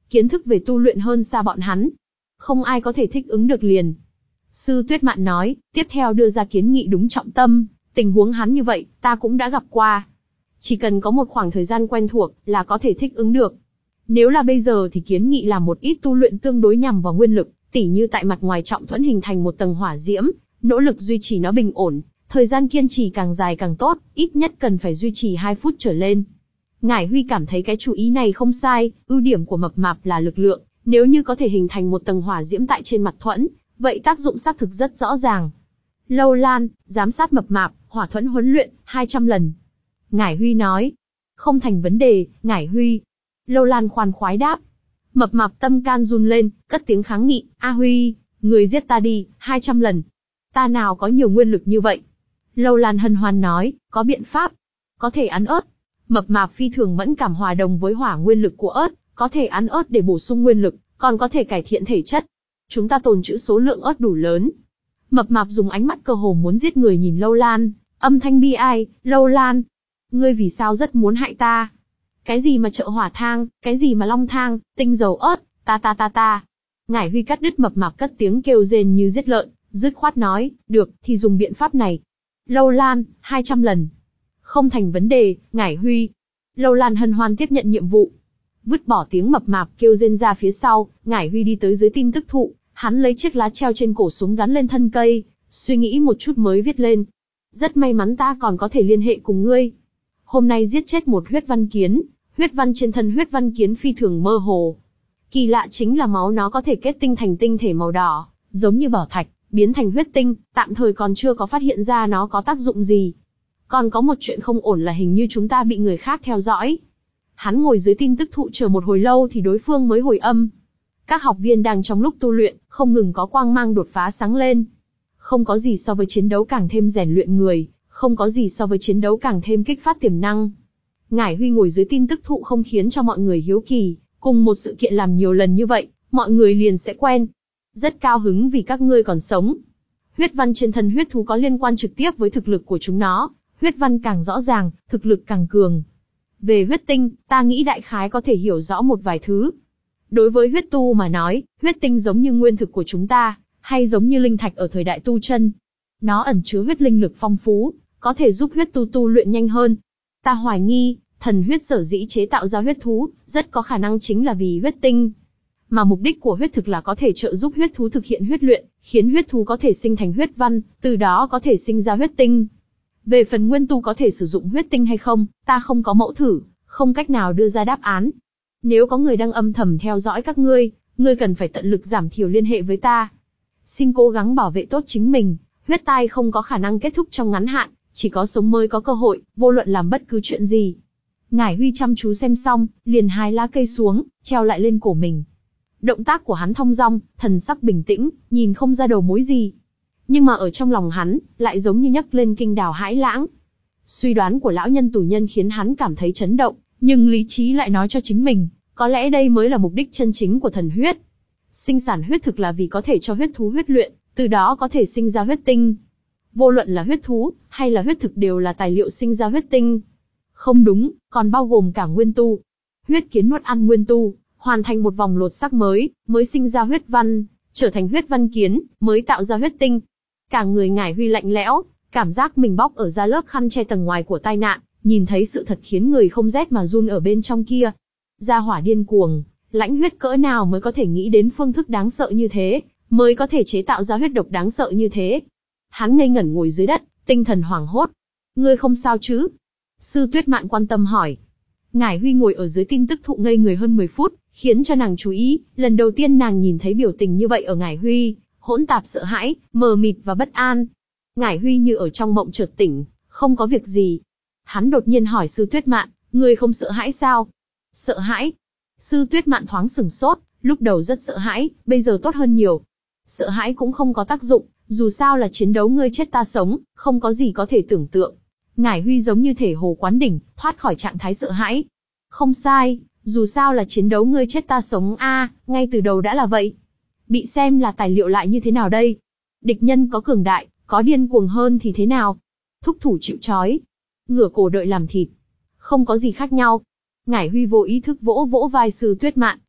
kiến thức về tu luyện hơn xa bọn hắn. Không ai có thể thích ứng được liền. Sư Tuyết Mạn nói, tiếp theo đưa ra kiến nghị đúng trọng tâm, tình huống hắn như vậy, ta cũng đã gặp qua. Chỉ cần có một khoảng thời gian quen thuộc, là có thể thích ứng được. Nếu là bây giờ thì kiến nghị làm một ít tu luyện tương đối nhằm vào nguyên lực, tỉ như tại mặt ngoài trọng thuẫn hình thành một tầng hỏa diễm, nỗ lực duy trì nó bình ổn, thời gian kiên trì càng dài càng tốt, ít nhất cần phải duy trì hai phút trở lên. Ngải Huy cảm thấy cái chủ ý này không sai, ưu điểm của mập mạp là lực lượng, nếu như có thể hình thành một tầng hỏa diễm tại trên mặt thuẫn, vậy tác dụng xác thực rất rõ ràng. Lâu Lan, giám sát mập mạp, hỏa thuẫn huấn luyện, hai trăm lần. Ngải Huy nói, không thành vấn đề, Ngải Huy. Lâu Lan khoan khoái đáp. Mập mạp tâm can run lên, cất tiếng kháng nghị, A Huy, người giết ta đi, hai trăm lần. Ta nào có nhiều nguyên lực như vậy. Lâu Lan hân hoan nói, có biện pháp. Có thể ăn ớt. Mập mạp phi thường mẫn cảm hòa đồng với hỏa nguyên lực của ớt, có thể ăn ớt để bổ sung nguyên lực, còn có thể cải thiện thể chất. Chúng ta tồn trữ số lượng ớt đủ lớn. Mập mạp dùng ánh mắt cơ hồ muốn giết người nhìn Lâu Lan, âm thanh bi ai, Lâu Lan. Ngươi vì sao rất muốn hại ta? Cái gì mà trợ hỏa thang, cái gì mà long thang, tinh dầu ớt, ta ta ta ta. Ngải Huy cắt đứt mập mạp cất tiếng kêu rên như giết lợn, dứt khoát nói, được, thì dùng biện pháp này. Lâu Lan, hai trăm lần. Không thành vấn đề, Ngải Huy. Lâu Lan hân hoan tiếp nhận nhiệm vụ. Vứt bỏ tiếng mập mạp kêu rên ra phía sau, Ngải Huy đi tới dưới tin tức thụ, hắn lấy chiếc lá treo trên cổ xuống gắn lên thân cây, suy nghĩ một chút mới viết lên. Rất may mắn ta còn có thể liên hệ cùng ngươi. Hôm nay giết chết một huyết văn kiến, huyết văn trên thân huyết văn kiến phi thường mơ hồ. Kỳ lạ chính là máu nó có thể kết tinh thành tinh thể màu đỏ, giống như bảo thạch, biến thành huyết tinh, tạm thời còn chưa có phát hiện ra nó có tác dụng gì. Còn có một chuyện không ổn là hình như chúng ta bị người khác theo dõi. Hắn ngồi dưới tin tức thụ chờ một hồi lâu thì đối phương mới hồi âm. Các học viên đang trong lúc tu luyện, không ngừng có quang mang đột phá sáng lên. Không có gì so với chiến đấu càng thêm rèn luyện người, không có gì so với chiến đấu càng thêm kích phát tiềm năng. Ngải Huy ngồi dưới tin tức thụ không khiến cho mọi người hiếu kỳ, cùng một sự kiện làm nhiều lần như vậy, mọi người liền sẽ quen. Rất cao hứng vì các ngươi còn sống. Huyết văn trên thân huyết thú có liên quan trực tiếp với thực lực của chúng nó, huyết văn càng rõ ràng, thực lực càng cường. Về huyết tinh, ta nghĩ đại khái có thể hiểu rõ một vài thứ. Đối với huyết tu mà nói, huyết tinh giống như nguyên thực của chúng ta, hay giống như linh thạch ở thời đại tu chân. Nó ẩn chứa huyết linh lực phong phú, có thể giúp huyết tu tu luyện nhanh hơn. Ta hoài nghi, thần huyết sở dĩ chế tạo ra huyết thú, rất có khả năng chính là vì huyết tinh. Mà mục đích của huyết thực là có thể trợ giúp huyết thú thực hiện huyết luyện, khiến huyết thú có thể sinh thành huyết văn, từ đó có thể sinh ra huyết tinh. Về phần nguyên tu có thể sử dụng huyết tinh hay không, ta không có mẫu thử, không cách nào đưa ra đáp án. Nếu có người đang âm thầm theo dõi các ngươi, ngươi cần phải tận lực giảm thiểu liên hệ với ta. Xin cố gắng bảo vệ tốt chính mình, huyết tai không có khả năng kết thúc trong ngắn hạn, chỉ có sống mới có cơ hội, vô luận làm bất cứ chuyện gì. Ngải Huy chăm chú xem xong, liền hái lá cây xuống, treo lại lên cổ mình. Động tác của hắn thong dong, thần sắc bình tĩnh, nhìn không ra đầu mối gì. Nhưng mà ở trong lòng hắn, lại giống như nhấc lên kinh đào hãi lãng. Suy đoán của lão nhân tù nhân khiến hắn cảm thấy chấn động, nhưng lý trí lại nói cho chính mình, có lẽ đây mới là mục đích chân chính của thần huyết. Sinh sản huyết thực là vì có thể cho huyết thú huyết luyện, từ đó có thể sinh ra huyết tinh. Vô luận là huyết thú, hay là huyết thực đều là tài liệu sinh ra huyết tinh. Không đúng, còn bao gồm cả nguyên tu. Huyết kiến nuốt ăn nguyên tu, hoàn thành một vòng lột xác mới, mới sinh ra huyết văn, trở thành huyết văn kiến, mới tạo ra huyết tinh. Cả người Ngải Huy lạnh lẽo, cảm giác mình bóc ở ra lớp khăn che tầng ngoài của tai nạn, nhìn thấy sự thật khiến người không rét mà run ở bên trong kia. Gia hỏa điên cuồng, lãnh huyết cỡ nào mới có thể nghĩ đến phương thức đáng sợ như thế, mới có thể chế tạo ra huyết độc đáng sợ như thế. Hắn ngây ngẩn ngồi dưới đất, tinh thần hoảng hốt. Ngươi không sao chứ? Sư Tuyết Mạn quan tâm hỏi. Ngải Huy ngồi ở dưới tin tức thụ ngây người hơn mười phút, khiến cho nàng chú ý, lần đầu tiên nàng nhìn thấy biểu tình như vậy ở Ngải Huy, hỗn tạp sợ hãi, mờ mịt và bất an. Ngải Huy như ở trong mộng chợt tỉnh, không có việc gì. Hắn đột nhiên hỏi Sư Tuyết Mạn, ngươi không sợ hãi sao? Sợ hãi? Sư Tuyết Mạn thoáng sửng sốt, lúc đầu rất sợ hãi, bây giờ tốt hơn nhiều. Sợ hãi cũng không có tác dụng, dù sao là chiến đấu ngươi chết ta sống, không có gì có thể tưởng tượng. Ngải Huy giống như thể hồ quán đỉnh, thoát khỏi trạng thái sợ hãi. Không sai, dù sao là chiến đấu ngươi chết ta sống a, à, ngay từ đầu đã là vậy. Bị xem là tài liệu lại như thế nào đây? Địch nhân có cường đại, có điên cuồng hơn thì thế nào? Thúc thủ chịu trói, ngửa cổ đợi làm thịt. Không có gì khác nhau. Ngải Huy vô ý thức vỗ vỗ vai Sư Tuyết Mạn,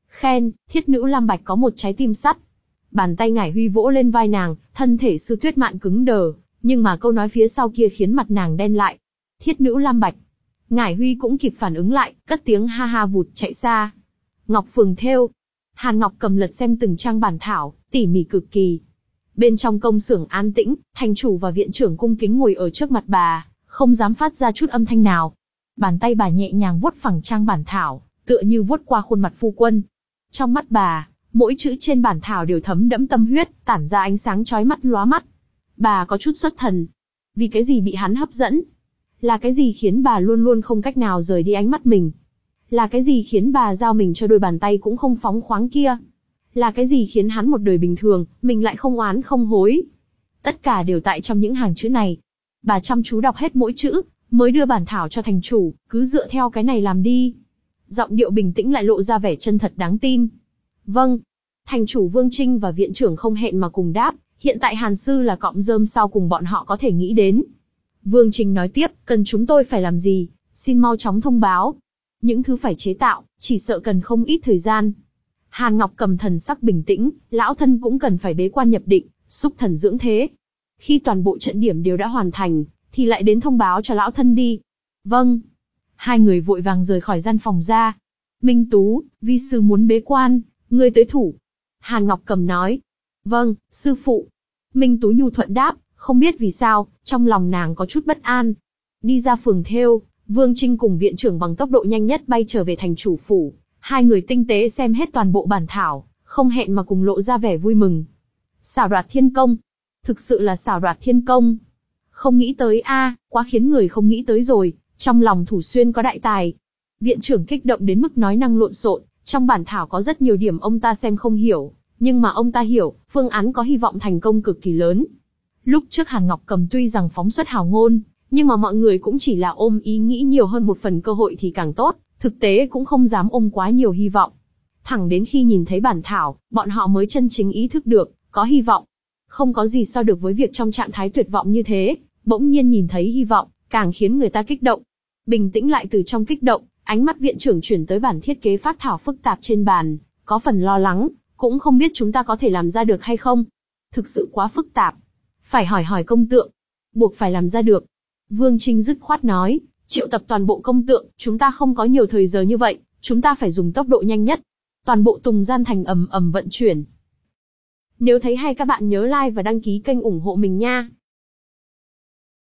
Khen, thiết nữ Lam Bạch có một trái tim sắt. Bàn tay Ngải Huy vỗ lên vai nàng, thân thể Sư Tuyết Mạn cứng đờ, nhưng mà câu nói phía sau kia khiến mặt nàng đen lại. Thiết nữ Lam Bạch. Ngải Huy cũng kịp phản ứng lại, cất tiếng ha ha vụt chạy xa. Ngọc Phường thêu. Hàn Ngọc cầm lật xem từng trang bản thảo, tỉ mỉ cực kỳ. Bên trong công xưởng an tĩnh, thành chủ và viện trưởng cung kính ngồi ở trước mặt bà, không dám phát ra chút âm thanh nào. Bàn tay bà nhẹ nhàng vuốt phẳng trang bản thảo, tựa như vuốt qua khuôn mặt phu quân. Trong mắt bà, mỗi chữ trên bản thảo đều thấm đẫm tâm huyết, tản ra ánh sáng chói mắt lóa mắt. Bà có chút xuất thần. Vì cái gì bị hắn hấp dẫn? Là cái gì khiến bà luôn luôn không cách nào rời đi ánh mắt mình? Là cái gì khiến bà giao mình cho đôi bàn tay cũng không phóng khoáng kia? Là cái gì khiến hắn một đời bình thường, mình lại không oán không hối? Tất cả đều tại trong những hàng chữ này. Bà chăm chú đọc hết mỗi chữ, mới đưa bản thảo cho thành chủ, cứ dựa theo cái này làm đi. Giọng điệu bình tĩnh lại lộ ra vẻ chân thật đáng tin. Vâng. Thành chủ Vương Trinh và viện trưởng không hẹn mà cùng đáp, hiện tại Hàn Sư là cọng rơm sau cùng bọn họ có thể nghĩ đến. Vương Trinh nói tiếp, cần chúng tôi phải làm gì, xin mau chóng thông báo. Những thứ phải chế tạo, chỉ sợ cần không ít thời gian. Hàn Ngọc cầm thần sắc bình tĩnh, lão thân cũng cần phải bế quan nhập định, xúc thần dưỡng thế. Khi toàn bộ trận điểm đều đã hoàn thành, thì lại đến thông báo cho lão thân đi. Vâng. Hai người vội vàng rời khỏi gian phòng ra. Minh Tú, vi sư muốn bế quan, ngươi tới thủ. Hàn Ngọc cầm nói. Vâng, sư phụ. Minh Tú nhu thuận đáp, không biết vì sao, trong lòng nàng có chút bất an. Đi ra phường thêu, Vương Trinh cùng viện trưởng bằng tốc độ nhanh nhất bay trở về thành chủ phủ. Hai người tinh tế xem hết toàn bộ bản thảo, không hẹn mà cùng lộ ra vẻ vui mừng. Xảo đoạt thiên công. Thực sự là xảo đoạt thiên công. Không nghĩ tới a, quá khiến người không nghĩ tới rồi, trong lòng Thủ Xuyên có đại tài. Viện trưởng kích động đến mức nói năng lộn xộn, trong bản thảo có rất nhiều điểm ông ta xem không hiểu, nhưng mà ông ta hiểu, phương án có hy vọng thành công cực kỳ lớn. Lúc trước Hàn Ngọc Cầm tuy rằng phóng xuất hào ngôn, nhưng mà mọi người cũng chỉ là ôm ý nghĩ nhiều hơn một phần cơ hội thì càng tốt, thực tế cũng không dám ôm quá nhiều hy vọng. Thẳng đến khi nhìn thấy bản thảo, bọn họ mới chân chính ý thức được, có hy vọng. Không có gì so được với việc trong trạng thái tuyệt vọng như thế, bỗng nhiên nhìn thấy hy vọng, càng khiến người ta kích động. Bình tĩnh lại từ trong kích động, ánh mắt viện trưởng chuyển tới bản thiết kế phác thảo phức tạp trên bàn, có phần lo lắng, cũng không biết chúng ta có thể làm ra được hay không. Thực sự quá phức tạp. Phải hỏi hỏi công tượng. Buộc phải làm ra được. Vương Trinh dứt khoát nói, triệu tập toàn bộ công tượng, chúng ta không có nhiều thời giờ như vậy, chúng ta phải dùng tốc độ nhanh nhất. Toàn bộ Tùng Gian Thành ầm ầm vận chuyển. Nếu thấy hay các bạn nhớ like và đăng ký kênh ủng hộ mình nha.